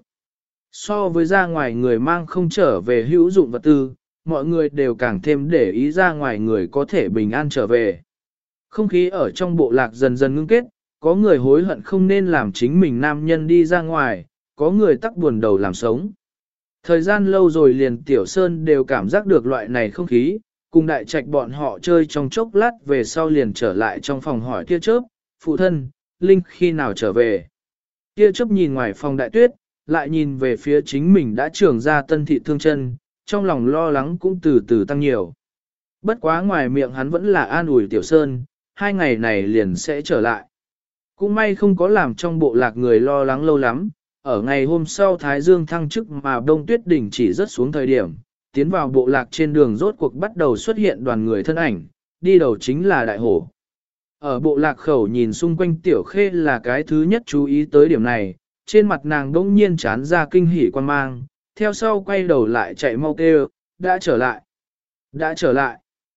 So với ra ngoài người mang không trở về hữu dụng vật tư, mọi người đều càng thêm để ý ra ngoài người có thể bình an trở về. Không khí ở trong bộ lạc dần dần ngưng kết, có người hối hận không nên làm chính mình nam nhân đi ra ngoài, có người tắc buồn đầu làm sống. Thời gian lâu rồi liền Tiểu Sơn đều cảm giác được loại này không khí, cùng đại trạch bọn họ chơi trong chốc lát về sau liền trở lại trong phòng hỏi Tia Chớp, phụ thân, Linh khi nào trở về. Tia Chớp nhìn ngoài phòng đại tuyết, lại nhìn về phía chính mình đã trưởng ra tân thị thương chân, trong lòng lo lắng cũng từ từ tăng nhiều. Bất quá ngoài miệng hắn vẫn là an ủi Tiểu Sơn, 2 ngày này liền sẽ trở lại. Cũng may không có làm trong bộ lạc người lo lắng lâu lắm, ở ngày hôm sau Thái Dương thăng chức mà đông tuyết đỉnh chỉ rất xuống thời điểm, tiến vào bộ lạc trên đường rốt cuộc bắt đầu xuất hiện đoàn người thân ảnh, đi đầu chính là đại hổ. Ở bộ lạc khẩu nhìn xung quanh Tiểu Khê là cái thứ nhất chú ý tới điểm này, trên mặt nàng đông nhiên chán ra kinh hỉ quan mang, theo sau quay đầu lại chạy mau kêu, đã trở lại, đã trở lại.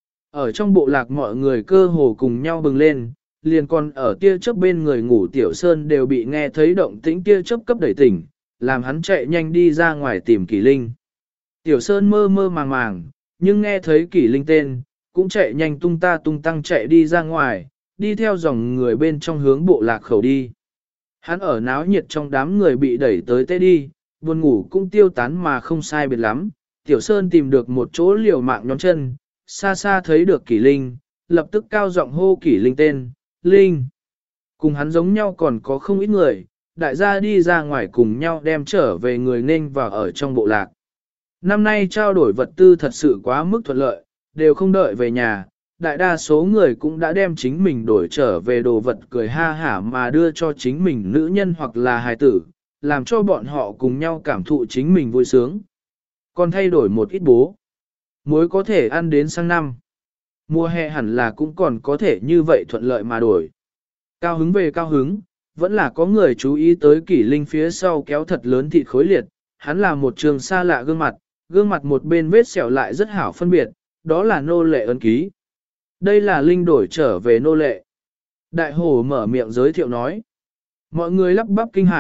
Ở trong bộ lạc mọi người cơ hồ cùng nhau bừng lên, liền còn ở Tia Chớp bên người ngủ Tiểu Sơn đều bị nghe thấy động tĩnh Tia Chớp cấp đẩy tỉnh, làm hắn chạy nhanh đi ra ngoài tìm Kỷ Linh. Tiểu Sơn mơ mơ màng màng, nhưng nghe thấy Kỷ Linh tên, cũng chạy nhanh tung ta tung tăng chạy đi ra ngoài, đi theo dòng người bên trong hướng bộ lạc khẩu đi. Hắn ở náo nhiệt trong đám người bị đẩy tới tê đi, buồn ngủ cũng tiêu tán mà không sai biệt lắm. Tiểu Sơn tìm được một chỗ liều mạng nhón chân, xa xa thấy được Kỷ Linh, lập tức cao giọng hô Kỷ Linh tên, Linh. Cùng hắn giống nhau còn có không ít người, đại gia đi ra ngoài cùng nhau đem trở về người nên vào ở trong bộ lạc. Năm nay trao đổi vật tư thật sự quá mức thuận lợi, đều không đợi về nhà, đại đa số người cũng đã đem chính mình đổi trở về đồ vật cười ha hả mà đưa cho chính mình nữ nhân hoặc là hài tử, làm cho bọn họ cùng nhau cảm thụ chính mình vui sướng. Còn thay đổi một ít bố, muối có thể ăn đến sang năm. Mùa hè hẳn là cũng còn có thể như vậy thuận lợi mà đổi. Cao hứng về cao hứng, vẫn là có người chú ý tới Kỷ Linh phía sau kéo thật lớn thịt khối liệt, hắn là một trường xa lạ gương mặt một bên vết sẹo lại rất hảo phân biệt, đó là nô lệ ấn ký. Đây là Linh đổi trở về nô lệ. Đại hổ mở miệng giới thiệu nói. Mọi người lắp bắp kinh hãi,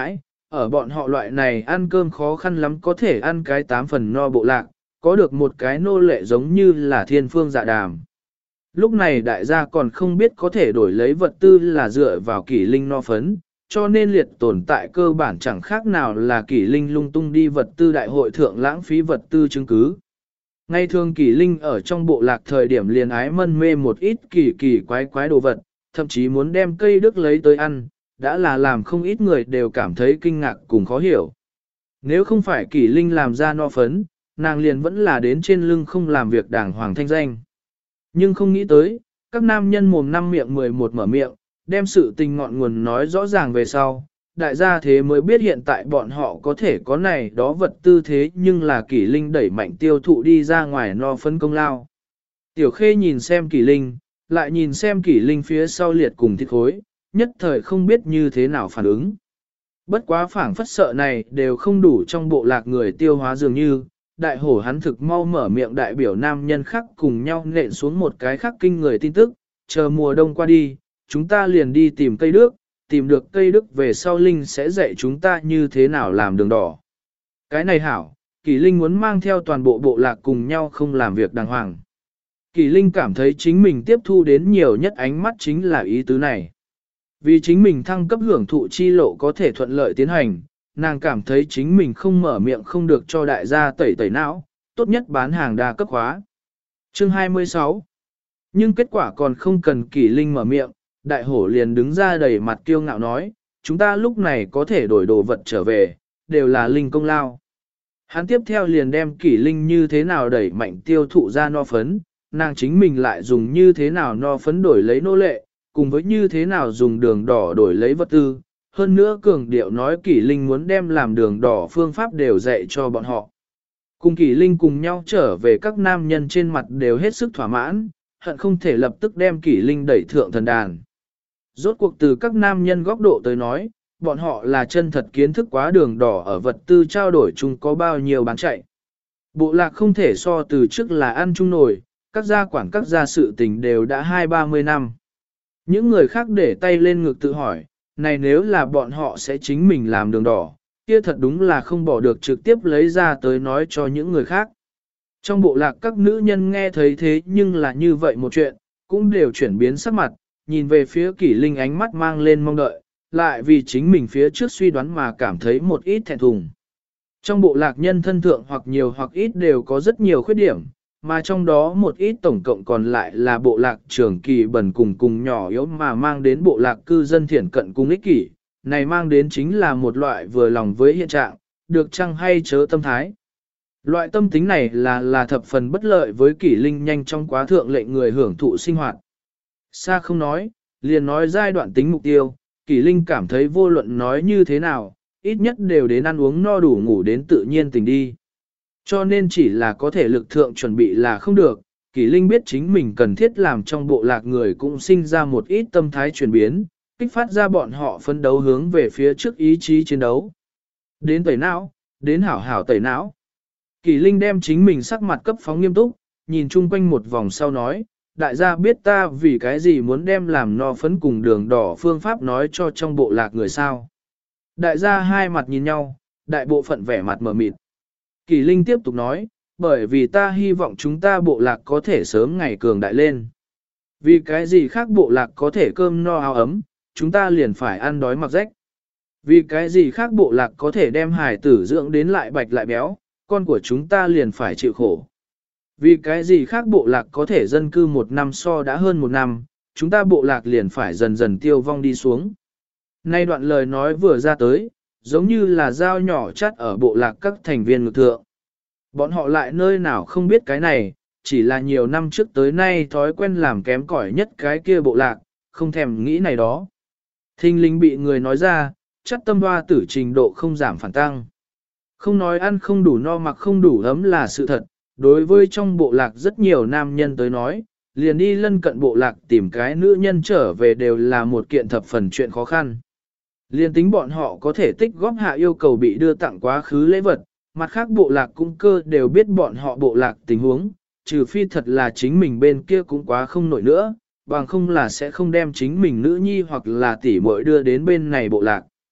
ở bọn họ loại này ăn cơm khó khăn lắm có thể ăn cái 8 phần no bộ lạc, có được một cái nô lệ giống như là thiên phương dạ đàm. Lúc này đại gia còn không biết có thể đổi lấy vật tư là dựa vào kỷ linh no phấn, cho nên liệt tồn tại cơ bản chẳng khác nào là kỷ linh lung tung đi vật tư đại hội thượng lãng phí vật tư chứng cứ. Ngày thường kỷ linh ở trong bộ lạc thời điểm liền ái mân mê một ít kỳ quái đồ vật, thậm chí muốn đem cây đức lấy tới ăn, đã là làm không ít người đều cảm thấy kinh ngạc cùng khó hiểu. Nếu không phải kỷ linh làm ra no phấn, nàng liền vẫn là đến trên lưng không làm việc đàng hoàng thanh danh. Nhưng không nghĩ tới, các nam nhân mồm năm miệng 11 mở miệng, đem sự tình ngọn nguồn nói rõ ràng về sau, đại gia thế mới biết hiện tại bọn họ có thể có này đó vật tư thế nhưng là kỷ linh đẩy mạnh tiêu thụ đi ra ngoài no phấn công lao. Tiểu khê nhìn xem kỷ linh, lại nhìn xem kỷ linh phía sau liệt cùng thịt khối, nhất thời không biết như thế nào phản ứng. Bất quá phảng phất sợ này đều không đủ trong bộ lạc người tiêu hóa dường như, đại hổ hắn thực mau mở miệng đại biểu nam nhân khác cùng nhau nện xuống một cái khác kinh người tin tức, chờ mùa đông qua đi, chúng ta liền đi tìm cây đức, tìm được cây đức về sau Linh sẽ dạy chúng ta như thế nào làm đường đỏ. Cái này hảo, Kỳ Linh muốn mang theo toàn bộ bộ lạc cùng nhau không làm việc đàng hoàng. Kỳ Linh cảm thấy chính mình tiếp thu đến nhiều nhất ánh mắt chính là ý tứ này. Vì chính mình thăng cấp hưởng thụ chi lộ có thể thuận lợi tiến hành, nàng cảm thấy chính mình không mở miệng không được cho đại gia tẩy tẩy não, tốt nhất bán hàng đa cấp khóa. Chương 26. Nhưng kết quả còn không cần Kỳ Linh mở miệng, đại hổ liền đứng ra đầy mặt kiêu ngạo nói, chúng ta lúc này có thể đổi đồ vật trở về, đều là Linh công lao. Hắn tiếp theo liền đem Kỳ Linh như thế nào đẩy mạnh tiêu thụ ra no phấn, nàng chính mình lại dùng như thế nào no phấn đổi lấy nô lệ, cùng với như thế nào dùng đường đỏ đổi lấy vật tư. Hơn nữa cường điệu nói Kỷ Linh muốn đem làm đường đỏ phương pháp đều dạy cho bọn họ. Cùng Kỷ Linh cùng nhau trở về các nam nhân trên mặt đều hết sức thỏa mãn, hận không thể lập tức đem Kỷ Linh đẩy thượng thần đàn. Rốt cuộc từ các nam nhân góc độ tới nói, bọn họ là chân thật kiến thức quá đường đỏ ở vật tư trao đổi chung có bao nhiêu bán chạy. Bộ lạc không thể so từ trước là ăn chung nổi, các gia quản các gia sự tình đều đã 20-30 năm. Những người khác để tay lên ngực tự hỏi, này nếu là bọn họ sẽ chính mình làm đường đỏ, kia thật đúng là không bỏ được trực tiếp lấy ra tới nói cho những người khác. Trong bộ lạc các nữ nhân nghe thấy thế nhưng là như vậy một chuyện, cũng đều chuyển biến sắc mặt, nhìn về phía Kỷ Linh ánh mắt mang lên mong đợi, lại vì chính mình phía trước suy đoán mà cảm thấy một ít thẹn thùng. Trong bộ lạc nhân thân thượng hoặc nhiều hoặc ít đều có rất nhiều khuyết điểm, mà trong đó một ít tổng cộng còn lại là bộ lạc trưởng kỳ bẩn cùng nhỏ yếu mà mang đến bộ lạc cư dân thiển cận cùng ích kỷ, này mang đến chính là một loại vừa lòng với hiện trạng, được chăng hay chớ tâm thái. Loại tâm tính này là thập phần bất lợi với Kỷ Linh nhanh trong quá thượng lệnh người hưởng thụ sinh hoạt. Xa không nói, liền nói giai đoạn tính mục tiêu, Kỷ Linh cảm thấy vô luận nói như thế nào, ít nhất đều đến ăn uống no đủ ngủ đến tự nhiên tình đi. Cho nên chỉ là có thể lực thượng chuẩn bị là không được, Kỷ Linh biết chính mình cần thiết làm trong bộ lạc người cũng sinh ra một ít tâm thái chuyển biến, kích phát ra bọn họ phấn đấu hướng về phía trước ý chí chiến đấu. Đến tẩy não, đến hảo hảo tẩy não. Kỷ Linh đem chính mình sắc mặt cấp phóng nghiêm túc, nhìn chung quanh một vòng sau nói, đại gia biết ta vì cái gì muốn đem làm no phấn cùng đường đỏ phương pháp nói cho trong bộ lạc người sao. Đại gia hai mặt nhìn nhau, đại bộ phận vẻ mặt mờ mịt. Kỷ Linh tiếp tục nói, bởi vì ta hy vọng chúng ta bộ lạc có thể sớm ngày cường đại lên. Vì cái gì khác bộ lạc có thể cơm no áo ấm, chúng ta liền phải ăn đói mặc rách. Vì cái gì khác bộ lạc có thể đem hài tử dưỡng đến lại bạch lại béo, con của chúng ta liền phải chịu khổ. Vì cái gì khác bộ lạc có thể dân cư 1 năm so đã hơn 1 năm, chúng ta bộ lạc liền phải dần dần tiêu vong đi xuống. Nay đoạn lời nói vừa ra tới, giống như là dao nhỏ chắt ở bộ lạc các thành viên ngực thượng. Bọn họ lại nơi nào không biết cái này, chỉ là nhiều năm trước tới nay thói quen làm kém cỏi nhất cái kia bộ lạc, không thèm nghĩ này đó. Thinh linh bị người nói ra, chắc tâm hoa tử trình độ không giảm phản tăng. Không nói ăn không đủ no mặc không đủ ấm là sự thật, đối với trong bộ lạc rất nhiều nam nhân tới nói, liền đi lân cận bộ lạc tìm cái nữ nhân trở về đều là một kiện thập phần chuyện khó khăn. Liên tính bọn họ có thể tích góp hạ yêu cầu bị đưa tặng quá khứ lễ vật, mặt khác bộ lạc cung cơ đều biết bọn họ bộ lạc tình huống, trừ phi thật là chính mình bên kia cũng quá không nổi nữa, bằng không là sẽ không đem chính mình nữ nhi hoặc là tỷ muội đưa đến bên này bộ lạc.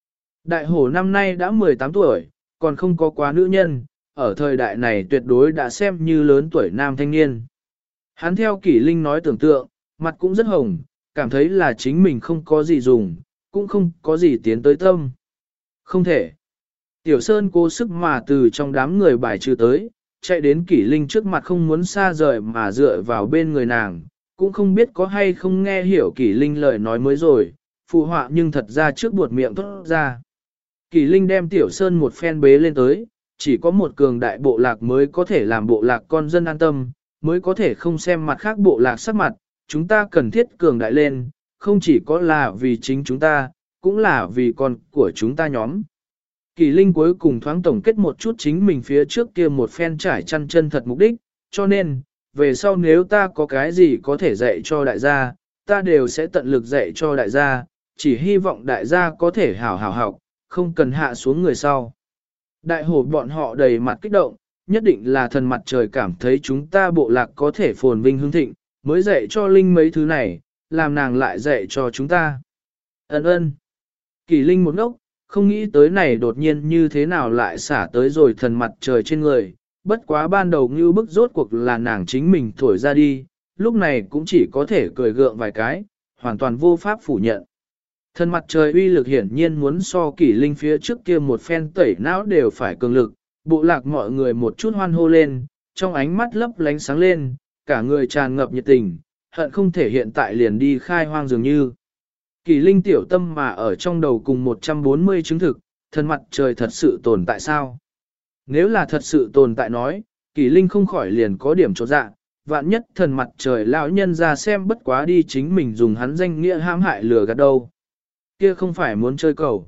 Đại hổ năm nay đã 18 tuổi, còn không có quá nữ nhân, ở thời đại này tuyệt đối đã xem như lớn tuổi nam thanh niên. Hắn theo Kỷ Linh nói tưởng tượng, mặt cũng rất hồng, cảm thấy là chính mình không có gì dùng, cũng không có gì tiến tới tâm. Không thể. Tiểu Sơn cố sức mà từ trong đám người bài trừ tới, chạy đến Kỷ Linh trước mặt không muốn xa rời mà dựa vào bên người nàng, cũng không biết có hay không nghe hiểu Kỷ Linh lời nói mới rồi, phụ họa nhưng thật ra trước buột miệng thốt ra. Kỷ Linh đem Tiểu Sơn một phen bế lên tới, chỉ có một cường đại bộ lạc mới có thể làm bộ lạc con dân an tâm, mới có thể không xem mặt khác bộ lạc sắc mặt, chúng ta cần thiết cường đại lên, không chỉ có là vì chính chúng ta, cũng là vì con của chúng ta nhóm. Kỷ Linh cuối cùng thoáng tổng kết một chút chính mình phía trước kia một phen trải chăn chân thật mục đích, cho nên, về sau nếu ta có cái gì có thể dạy cho đại gia, ta đều sẽ tận lực dạy cho đại gia, chỉ hy vọng đại gia có thể hảo hảo học, không cần hạ xuống người sau. Đại hổ bọn họ đầy mặt kích động, nhất định là thần mặt trời cảm thấy chúng ta bộ lạc có thể phồn vinh hương thịnh, mới dạy cho Linh mấy thứ này, làm nàng lại dạy cho chúng ta. Ân. Kỷ Linh một ngốc, không nghĩ tới này đột nhiên như thế nào lại xả tới rồi thần mặt trời trên người, bất quá ban đầu như bức rốt cuộc là nàng chính mình thổi ra đi, lúc này cũng chỉ có thể cười gượng vài cái, hoàn toàn vô pháp phủ nhận. Thần mặt trời uy lực hiển nhiên muốn so Kỷ Linh phía trước kia một phen tẩy não đều phải cường lực, bộ lạc mọi người một chút hoan hô lên, trong ánh mắt lấp lánh sáng lên, cả người tràn ngập nhiệt tình, hận không thể hiện tại liền đi khai hoang dường như. Kỷ Linh tiểu tâm mà ở trong đầu cùng 140 chứng thực, thần mặt trời thật sự tồn tại sao? Nếu là thật sự tồn tại nói, Kỷ Linh không khỏi liền có điểm chột dạ, vạn nhất thần mặt trời lão nhân ra xem bất quá đi chính mình dùng hắn danh nghĩa hãm hại lừa gạt đâu. Kia không phải muốn chơi cầu.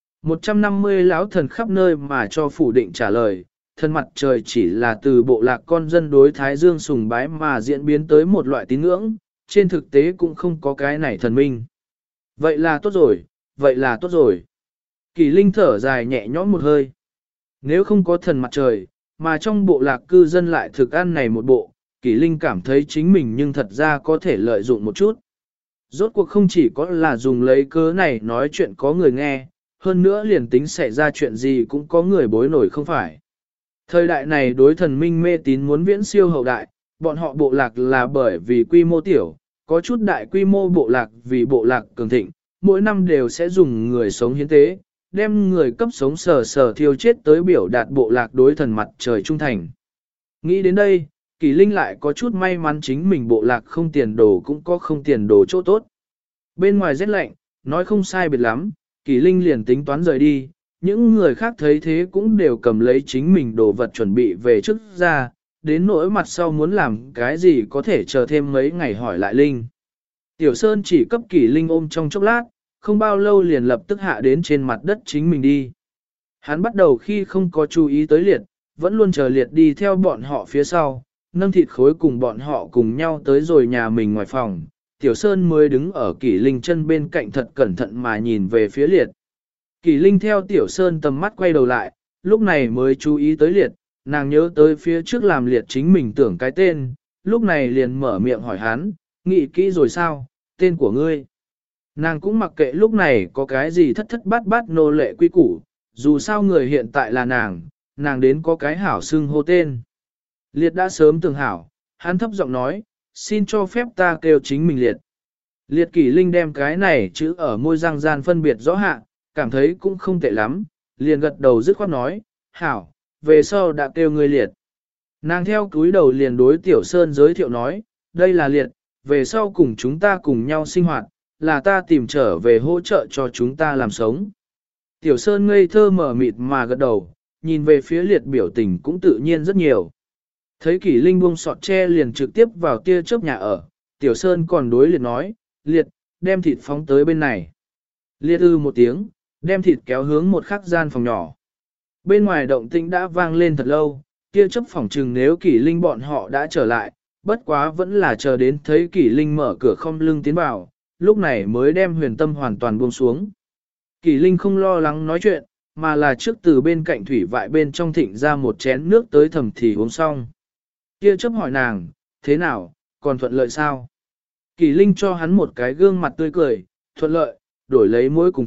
150 lão thần khắp nơi mà cho phủ định trả lời, thần mặt trời chỉ là từ bộ lạc con dân đối Thái Dương sùng bái mà diễn biến tới một loại tín ngưỡng, trên thực tế cũng không có cái này thần minh. Vậy là tốt rồi, vậy là tốt rồi. Kỷ Linh thở dài nhẹ nhõm một hơi. Nếu không có thần mặt trời, mà trong bộ lạc cư dân lại thực ăn này một bộ, Kỷ Linh cảm thấy chính mình nhưng thật ra có thể lợi dụng một chút. Rốt cuộc không chỉ có là dùng lấy cớ này nói chuyện có người nghe, hơn nữa liền tính xảy ra chuyện gì cũng có người bối nổi không phải. Thời đại này đối thần minh mê tín muốn viễn siêu hậu đại, bọn họ bộ lạc là bởi vì quy mô tiểu, có chút đại quy mô bộ lạc vì bộ lạc cường thịnh, mỗi năm đều sẽ dùng người sống hiến tế, đem người cấp sống sờ thiêu chết tới biểu đạt bộ lạc đối thần mặt trời trung thành. Nghĩ đến đây, Kỷ Linh lại có chút may mắn chính mình bộ lạc không tiền đồ cũng có không tiền đồ chỗ tốt. Bên ngoài rét lạnh, nói không sai biệt lắm, Kỷ Linh liền tính toán rời đi, những người khác thấy thế cũng đều cầm lấy chính mình đồ vật chuẩn bị về trước ra, đến nỗi mặt sau muốn làm cái gì có thể chờ thêm mấy ngày hỏi lại Linh. Tiểu Sơn chỉ cấp Kỷ Linh ôm trong chốc lát, không bao lâu liền lập tức hạ đến trên mặt đất chính mình đi. Hắn bắt đầu khi không có chú ý tới liệt, vẫn luôn chờ liệt đi theo bọn họ phía sau, nâng thịt khối cùng bọn họ cùng nhau tới rồi nhà mình ngoài phòng. Tiểu Sơn mới đứng ở Kỷ Linh chân bên cạnh thật cẩn thận mà nhìn về phía liệt. Kỷ Linh theo Tiểu Sơn tầm mắt quay đầu lại, lúc này mới chú ý tới liệt, nàng nhớ tới phía trước làm liệt chính mình tưởng cái tên, lúc này liền mở miệng hỏi hắn, nghĩ kỹ rồi sao, tên của ngươi. Nàng cũng mặc kệ lúc này có cái gì thất thất bát bát nô lệ quy củ, dù sao người hiện tại là nàng đến có cái hảo xưng hô tên. Liệt đã sớm tưởng hảo, hắn thấp giọng nói, xin cho phép ta kêu chính mình Liệt. Liệt Kỷ Linh đem cái này chữ ở môi răng gian phân biệt rõ hạ, cảm thấy cũng không tệ lắm, liền gật đầu dứt khoát nói, hảo, về sau đã kêu người Liệt. Nàng theo cúi đầu liền đối Tiểu Sơn giới thiệu nói, đây là Liệt, về sau cùng chúng ta cùng nhau sinh hoạt, là ta tìm trở về hỗ trợ cho chúng ta làm sống. Tiểu Sơn ngây thơ mở mịt mà gật đầu, nhìn về phía Liệt biểu tình cũng tự nhiên rất nhiều. Thấy Kỷ Linh buông sọt tre liền trực tiếp vào tia chớp nhà ở, Tiểu Sơn còn đối Liệt nói, Liệt, đem thịt phóng tới bên này. Liệt một tiếng, đem thịt kéo hướng một khắc gian phòng nhỏ. Bên ngoài động tĩnh đã vang lên thật lâu, tia chớp phỏng chừng nếu Kỷ Linh bọn họ đã trở lại, bất quá vẫn là chờ đến thấy Kỷ Linh mở cửa không lưng tiến vào, lúc này mới đem huyền tâm hoàn toàn buông xuống. Kỷ Linh không lo lắng nói chuyện, mà là trước từ bên cạnh thủy vại bên trong thịnh ra một chén nước tới thầm thì uống xong. Kia chấp hỏi nàng, thế nào, còn thuận lợi sao? Kỷ Linh cho hắn một cái gương mặt tươi cười, thuận lợi, đổi lấy muối cùng thịt,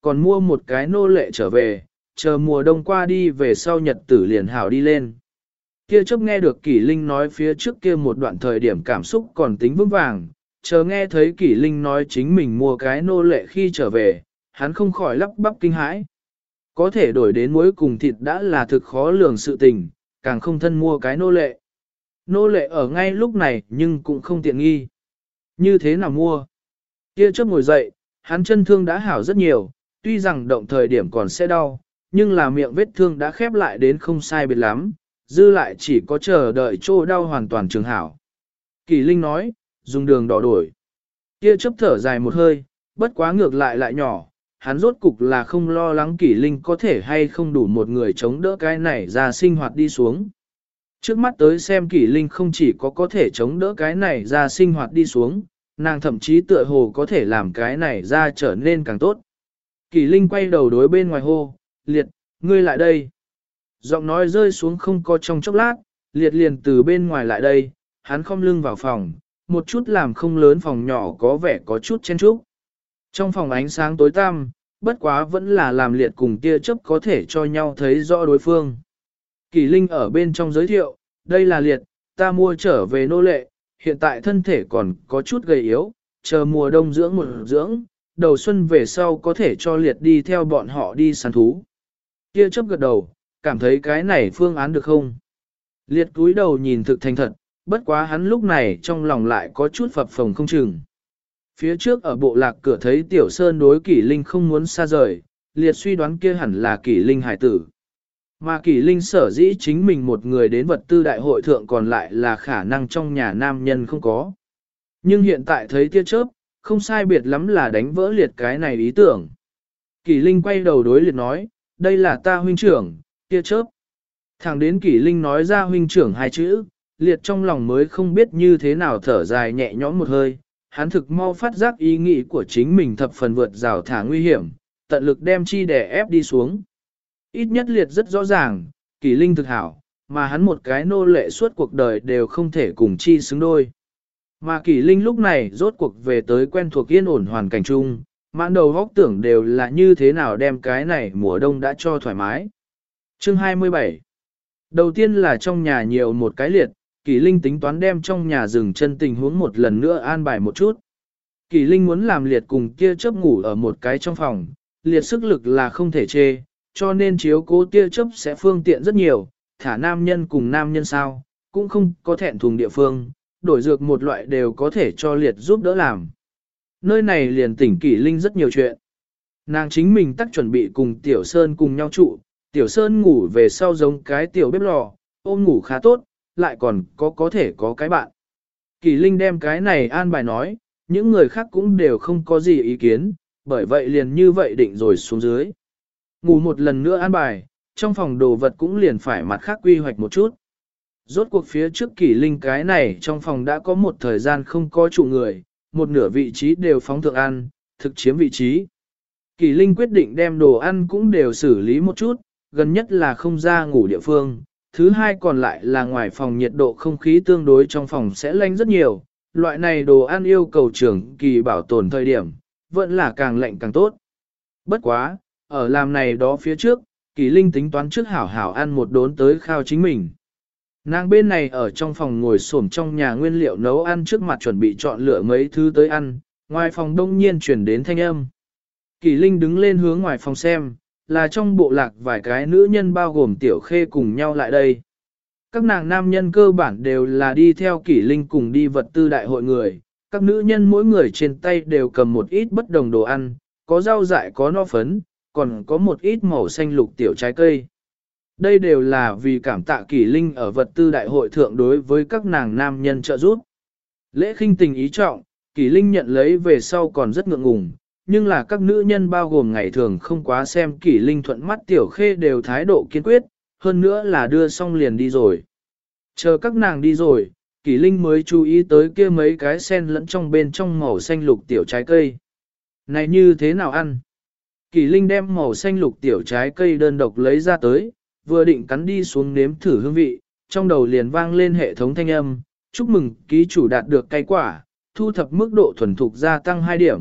còn mua một cái nô lệ trở về, chờ mùa đông qua đi về sau nhật tử liền hảo đi lên. Kia chớp nghe được Kỷ Linh nói phía trước kia một đoạn thời điểm cảm xúc còn tính vững vàng, chờ nghe thấy Kỷ Linh nói chính mình mua cái nô lệ khi trở về, hắn không khỏi lắp bắp kinh hãi. Có thể đổi đến muối cùng thịt đã là thực khó lường sự tình, càng không thân mua cái nô lệ. Nô lệ ở ngay lúc này nhưng cũng không tiện nghi. Như thế nào mua? Kia chớp ngồi dậy, hắn chân thương đã hảo rất nhiều, tuy rằng động thời điểm còn sẽ đau, nhưng là miệng vết thương đã khép lại đến không sai biệt lắm, dư lại chỉ có chờ đợi chỗ đau hoàn toàn trường hảo. Kỳ Linh nói, dùng đường đỏ đổi. Kia chớp thở dài một hơi, bất quá ngược lại nhỏ, hắn rốt cục là không lo lắng Kỳ Linh có thể hay không đủ một người chống đỡ cái này ra sinh hoạt đi xuống. Trước mắt tới xem Kỳ Linh không chỉ có thể chống đỡ cái này ra sinh hoạt đi xuống, nàng thậm chí tựa hồ có thể làm cái này ra trở nên càng tốt. Kỳ Linh quay đầu đối bên ngoài hô, Liệt, ngươi lại đây. Giọng nói rơi xuống không có trong chốc lát, Liệt liền từ bên ngoài lại đây, hắn khom lưng vào phòng, một chút làm không lớn phòng nhỏ có vẻ có chút chen chúc. Trong phòng ánh sáng tối tăm, bất quá vẫn là làm Liệt cùng tia chớp có thể cho nhau thấy rõ đối phương. Kỳ Linh ở bên trong giới thiệu, đây là Liệt, ta mua trở về nô lệ, hiện tại thân thể còn có chút gầy yếu, chờ mùa đông dưỡng một dưỡng, đầu xuân về sau có thể cho Liệt đi theo bọn họ đi săn thú. Tia chớp gật đầu, cảm thấy cái này phương án được không? Liệt cúi đầu nhìn thực thành thật, bất quá hắn lúc này trong lòng lại có chút phập phồng không chừng. Phía trước ở bộ lạc cửa thấy Tiểu Sơn đối Kỷ Linh không muốn xa rời, Liệt suy đoán kia hẳn là Kỷ Linh hải tử. Mà Kỷ Linh sở dĩ chính mình một người đến vật tư đại hội thượng còn lại là khả năng trong nhà nam nhân không có. Nhưng hiện tại thấy tia chớp, không sai biệt lắm là đánh vỡ Liệt cái này ý tưởng. Kỷ Linh quay đầu đối Liệt nói, đây là ta huynh trưởng, tia chớp. Thẳng đến Kỷ Linh nói ra huynh trưởng hai chữ, Liệt trong lòng mới không biết như thế nào thở dài nhẹ nhõm một hơi. Hắn thực mau phát giác ý nghĩ của chính mình thập phần vượt rào thả nguy hiểm, tận lực đem chi đè ép đi xuống. Ít nhất Liệt rất rõ ràng, Kỷ Linh thực hảo, mà hắn một cái nô lệ suốt cuộc đời đều không thể cùng chi xứng đôi. Mà Kỷ Linh lúc này rốt cuộc về tới quen thuộc yên ổn hoàn cảnh chung, mãn đầu góc tưởng đều là như thế nào đem cái này mùa đông đã cho thoải mái. Chương 27. Đầu tiên là trong nhà nhiều một cái Liệt, Kỷ Linh tính toán đem trong nhà dừng chân tình huống một lần nữa an bài một chút. Kỷ Linh muốn làm Liệt cùng tia chớp ngủ ở một cái trong phòng, Liệt sức lực là không thể chê, cho nên chiếu cố tia chớp sẽ phương tiện rất nhiều, thả nam nhân cùng nam nhân sao, cũng không có thẹn thùng địa phương, đổi dược một loại đều có thể cho Liệt giúp đỡ làm. Nơi này liền tỉnh Kỷ Linh rất nhiều chuyện. Nàng chính mình tắc chuẩn bị cùng Tiểu Sơn cùng nhau trụ, Tiểu Sơn ngủ về sau giống cái tiểu bếp lò, ôm ngủ khá tốt, lại còn có thể có cái bạn. Kỷ Linh đem cái này an bài nói, những người khác cũng đều không có gì ý kiến, bởi vậy liền như vậy định rồi xuống dưới. Ngủ một lần nữa an bài, trong phòng đồ vật cũng liền phải mặt khác quy hoạch một chút. Rốt cuộc phía trước Kỷ Linh cái này trong phòng đã có một thời gian không có trụ người, một nửa vị trí đều phóng thượng ăn, thực chiếm vị trí. Kỷ Linh quyết định đem đồ ăn cũng đều xử lý một chút, gần nhất là không ra ngủ địa phương. Thứ hai còn lại là ngoài phòng nhiệt độ không khí tương đối trong phòng sẽ lạnh rất nhiều, loại này đồ ăn yêu cầu trường kỳ bảo tồn thời điểm, vẫn là càng lạnh càng tốt. Bất quá, ở làm này đó phía trước, Kỷ Linh tính toán trước hảo hảo ăn một đốn tới khao chính mình. Nàng bên này ở trong phòng ngồi xổm trong nhà nguyên liệu nấu ăn trước mặt chuẩn bị chọn lựa mấy thứ tới ăn, ngoài phòng đông nhiên chuyển đến thanh âm. Kỷ Linh đứng lên hướng ngoài phòng xem, là trong bộ lạc vài cái nữ nhân bao gồm Tiểu Khê cùng nhau lại đây. Các nàng nam nhân cơ bản đều là đi theo Kỷ Linh cùng đi vật tư đại hội người, các nữ nhân mỗi người trên tay đều cầm một ít bất đồng đồ ăn, có rau dại có no phấn, còn có một ít màu xanh lục tiểu trái cây. Đây đều là vì cảm tạ Kỷ Linh ở vật tư đại hội thượng đối với các nàng nam nhân trợ giúp. Lễ khinh tình ý trọng, Kỷ Linh nhận lấy về sau còn rất ngượng ngùng, nhưng là các nữ nhân bao gồm ngày thường không quá xem Kỷ Linh thuận mắt Tiểu Khê đều thái độ kiên quyết, hơn nữa là đưa xong liền đi rồi. Chờ các nàng đi rồi, Kỷ Linh mới chú ý tới kia mấy cái sen lẫn trong bên trong màu xanh lục tiểu trái cây. Này như thế nào ăn? Kỷ Linh đem màu xanh lục tiểu trái cây đơn độc lấy ra tới, vừa định cắn đi xuống nếm thử hương vị, trong đầu liền vang lên hệ thống thanh âm, chúc mừng ký chủ đạt được cây quả, thu thập mức độ thuần thục gia tăng 2 điểm,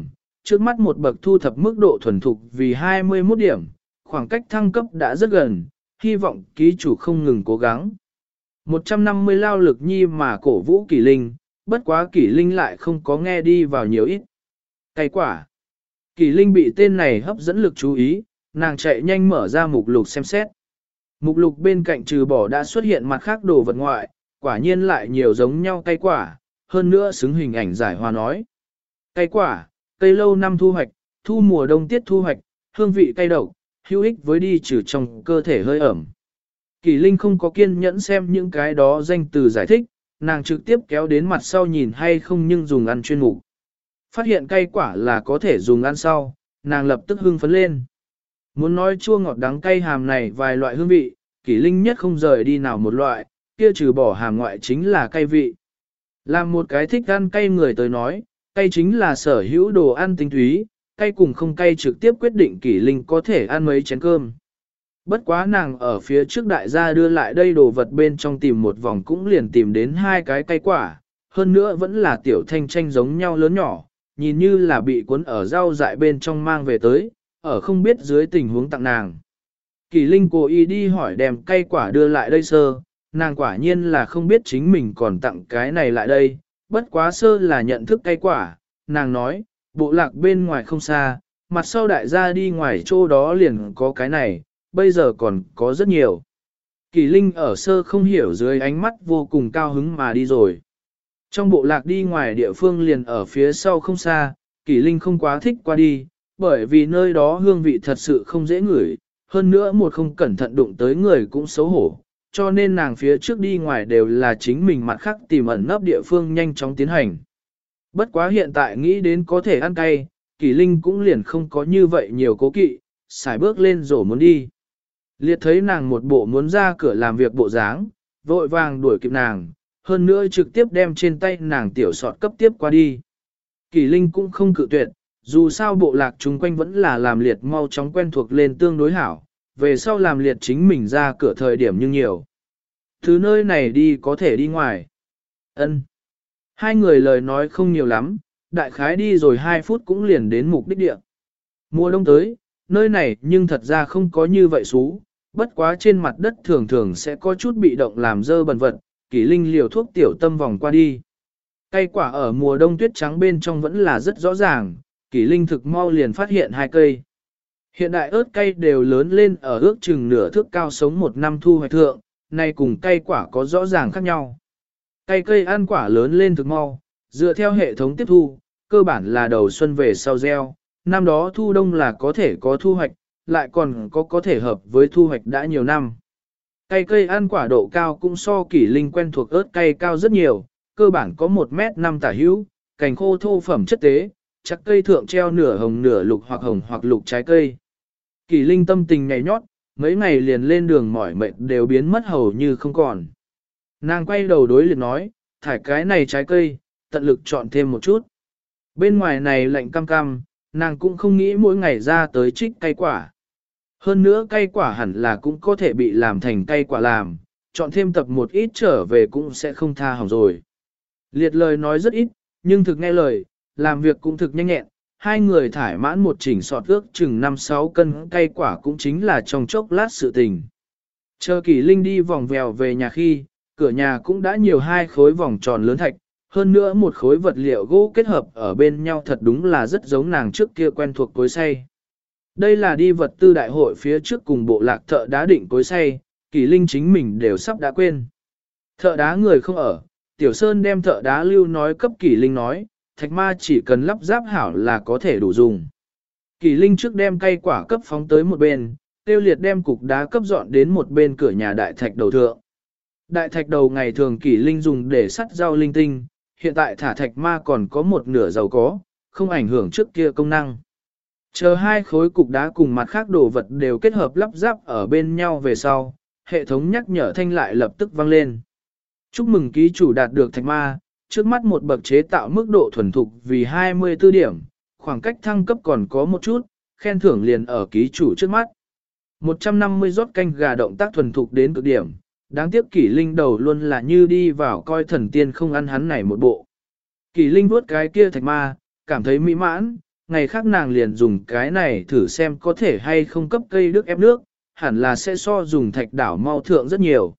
trước mắt một bậc thu thập mức độ thuần thục vì 21 điểm, khoảng cách thăng cấp đã rất gần, hy vọng ký chủ không ngừng cố gắng. 150 lao lực nhi mà cổ vũ Kỷ Linh, bất quá Kỷ Linh lại không có nghe đi vào nhiều ít. Cây quả. Kỷ Linh bị tên này hấp dẫn lực chú ý, nàng chạy nhanh mở ra mục lục xem xét. Mục lục bên cạnh trừ bỏ đã xuất hiện mặt khác đồ vật ngoại, quả nhiên lại nhiều giống nhau cây quả, hơn nữa xứng hình ảnh giải hòa nói. Cây quả, cây lâu năm thu hoạch, thu mùa đông tiết thu hoạch, hương vị cay độc, hữu ích với đi trừ trong cơ thể hơi ẩm. Kỷ Linh không có kiên nhẫn xem những cái đó danh từ giải thích, nàng trực tiếp kéo đến mặt sau nhìn hay không nhưng dùng ăn chuyên mục. Phát hiện cây quả là có thể dùng ăn sau, nàng lập tức hưng phấn lên. Muốn nói chua ngọt đắng cay hàm này vài loại hương vị, Kỷ Linh nhất không rời đi nào một loại, kia trừ bỏ hàm ngoại chính là cay vị. Làm một cái thích ăn cay người tới nói, cay chính là sở hữu đồ ăn tinh túy, cay cùng không cay trực tiếp quyết định Kỷ Linh có thể ăn mấy chén cơm. Bất quá nàng ở phía trước đại gia đưa lại đây đồ vật bên trong tìm một vòng cũng liền tìm đến hai cái cay quả, hơn nữa vẫn là tiểu thanh tranh giống nhau lớn nhỏ, nhìn như là bị cuốn ở rau dại bên trong mang về tới, ở không biết dưới tình huống tặng nàng. Kỷ Linh cố ý đi hỏi đem cay quả đưa lại đây sơ, nàng quả nhiên là không biết chính mình còn tặng cái này lại đây, bất quá sơ là nhận thức cay quả, nàng nói, bộ lạc bên ngoài không xa, mặt sau đại gia đi ngoài chỗ đó liền có cái này, bây giờ còn có rất nhiều. Kỷ Linh ở sơ không hiểu dưới ánh mắt vô cùng cao hứng mà đi rồi. Trong bộ lạc đi ngoài địa phương liền ở phía sau không xa, Kỷ Linh không quá thích qua đi, bởi vì nơi đó hương vị thật sự không dễ ngửi, hơn nữa một không cẩn thận đụng tới người cũng xấu hổ, cho nên nàng phía trước đi ngoài đều là chính mình mặt khác tìm ẩn nấp địa phương nhanh chóng tiến hành. Bất quá hiện tại nghĩ đến có thể ăn cay, Kỷ Linh cũng liền không có như vậy nhiều cố kỵ, xài bước lên rổ muốn đi. Liệt thấy nàng một bộ muốn ra cửa làm việc bộ dáng, vội vàng đuổi kịp nàng, hơn nữa trực tiếp đem trên tay nàng tiểu sọt cấp tiếp qua đi. Kỷ Linh cũng không cự tuyệt, dù sao bộ lạc chung quanh vẫn là làm liệt mau chóng quen thuộc lên tương đối hảo, về sau làm liệt chính mình ra cửa thời điểm nhưng nhiều. Thứ nơi này đi có thể đi ngoài. Ân. Hai người lời nói không nhiều lắm, đại khái đi rồi 2 phút cũng liền đến mục đích địa. Mùa đông tới, nơi này nhưng thật ra không có như vậy xú, bất quá trên mặt đất thường thường sẽ có chút bị động làm dơ bẩn vật, Kỷ Linh liều thuốc tiểu tâm vòng qua đi. Cây quả ở mùa đông tuyết trắng bên trong vẫn là rất rõ ràng, Kỷ Linh thực mau liền phát hiện 2 cây. Hiện đại ớt cây đều lớn lên ở ước chừng nửa thước cao sống 1 năm thu hoạch thượng, nay cùng cây quả có rõ ràng khác nhau. Cây ăn quả lớn lên thực mau, dựa theo hệ thống tiếp thu, cơ bản là đầu xuân về sau gieo, năm đó thu đông là có thể có thu hoạch, lại còn có thể hợp với thu hoạch đã nhiều năm. Cây ăn quả độ cao cũng so Kỷ Linh quen thuộc ớt cây cao rất nhiều, cơ bản có 1m5 tả hữu, cành khô thô phẩm chất tế, chắc cây thượng treo nửa hồng nửa lục hoặc hồng hoặc lục trái cây. Kỷ Linh tâm tình nhảy nhót, mấy ngày liền lên đường mỏi mệt đều biến mất hầu như không còn. Nàng quay đầu đối liệt nói, thải cái này trái cây, tận lực chọn thêm một chút. Bên ngoài này lạnh cam cam, nàng cũng không nghĩ mỗi ngày ra tới trích cây quả. Hơn nữa cây quả hẳn là cũng có thể bị làm thành cây quả làm, chọn thêm tập một ít trở về cũng sẽ không tha hỏng rồi. Liệt lời nói rất ít, nhưng thực nghe lời, làm việc cũng thực nhanh nhẹn, hai người thải mãn một chỉnh sọt ước chừng 5-6 cân cây quả cũng chính là trong chốc lát sự tình. Chờ Kỷ Linh đi vòng vèo về nhà khi, cửa nhà cũng đã nhiều 2 khối vòng tròn lớn thạch, hơn nữa một khối vật liệu gỗ kết hợp ở bên nhau thật đúng là rất giống nàng trước kia quen thuộc cối xay. Đây là đi vật tư đại hội phía trước cùng bộ lạc thợ đá định cối xay, Kỷ Linh chính mình đều sắp đã quên. Thợ đá người không ở, Tiểu Sơn đem thợ đá lưu nói cấp Kỷ Linh nói, thạch ma chỉ cần lắp ráp hảo là có thể đủ dùng. Kỷ Linh trước đem cây quả cấp phóng tới một bên, Tiêu Liệt đem cục đá cấp dọn đến một bên cửa nhà đại thạch đầu thượng. Đại thạch đầu ngày thường Kỷ Linh dùng để sắt rau linh tinh, hiện tại thả thạch ma còn có một nửa giàu có, không ảnh hưởng trước kia công năng. Chờ 2 khối cục đá cùng mặt khác đồ vật đều kết hợp lắp ráp ở bên nhau về sau, hệ thống nhắc nhở thanh lại lập tức vang lên. Chúc mừng ký chủ đạt được thạch ma, trước mắt một bậc chế tạo mức độ thuần thục vì 24 điểm, khoảng cách thăng cấp còn có một chút, khen thưởng liền ở ký chủ trước mắt. 150 rót canh gà động tác thuần thục đến cực điểm, đáng tiếc Kỷ Linh đầu luôn là như đi vào coi thần tiên không ăn hắn này một bộ. Kỷ Linh vuốt cái kia thạch ma, cảm thấy mỹ mãn, ngày khác nàng liền dùng cái này thử xem có thể hay không cấp cây đức ép nước, hẳn là sẽ so dùng thạch đảo mau thượng rất nhiều.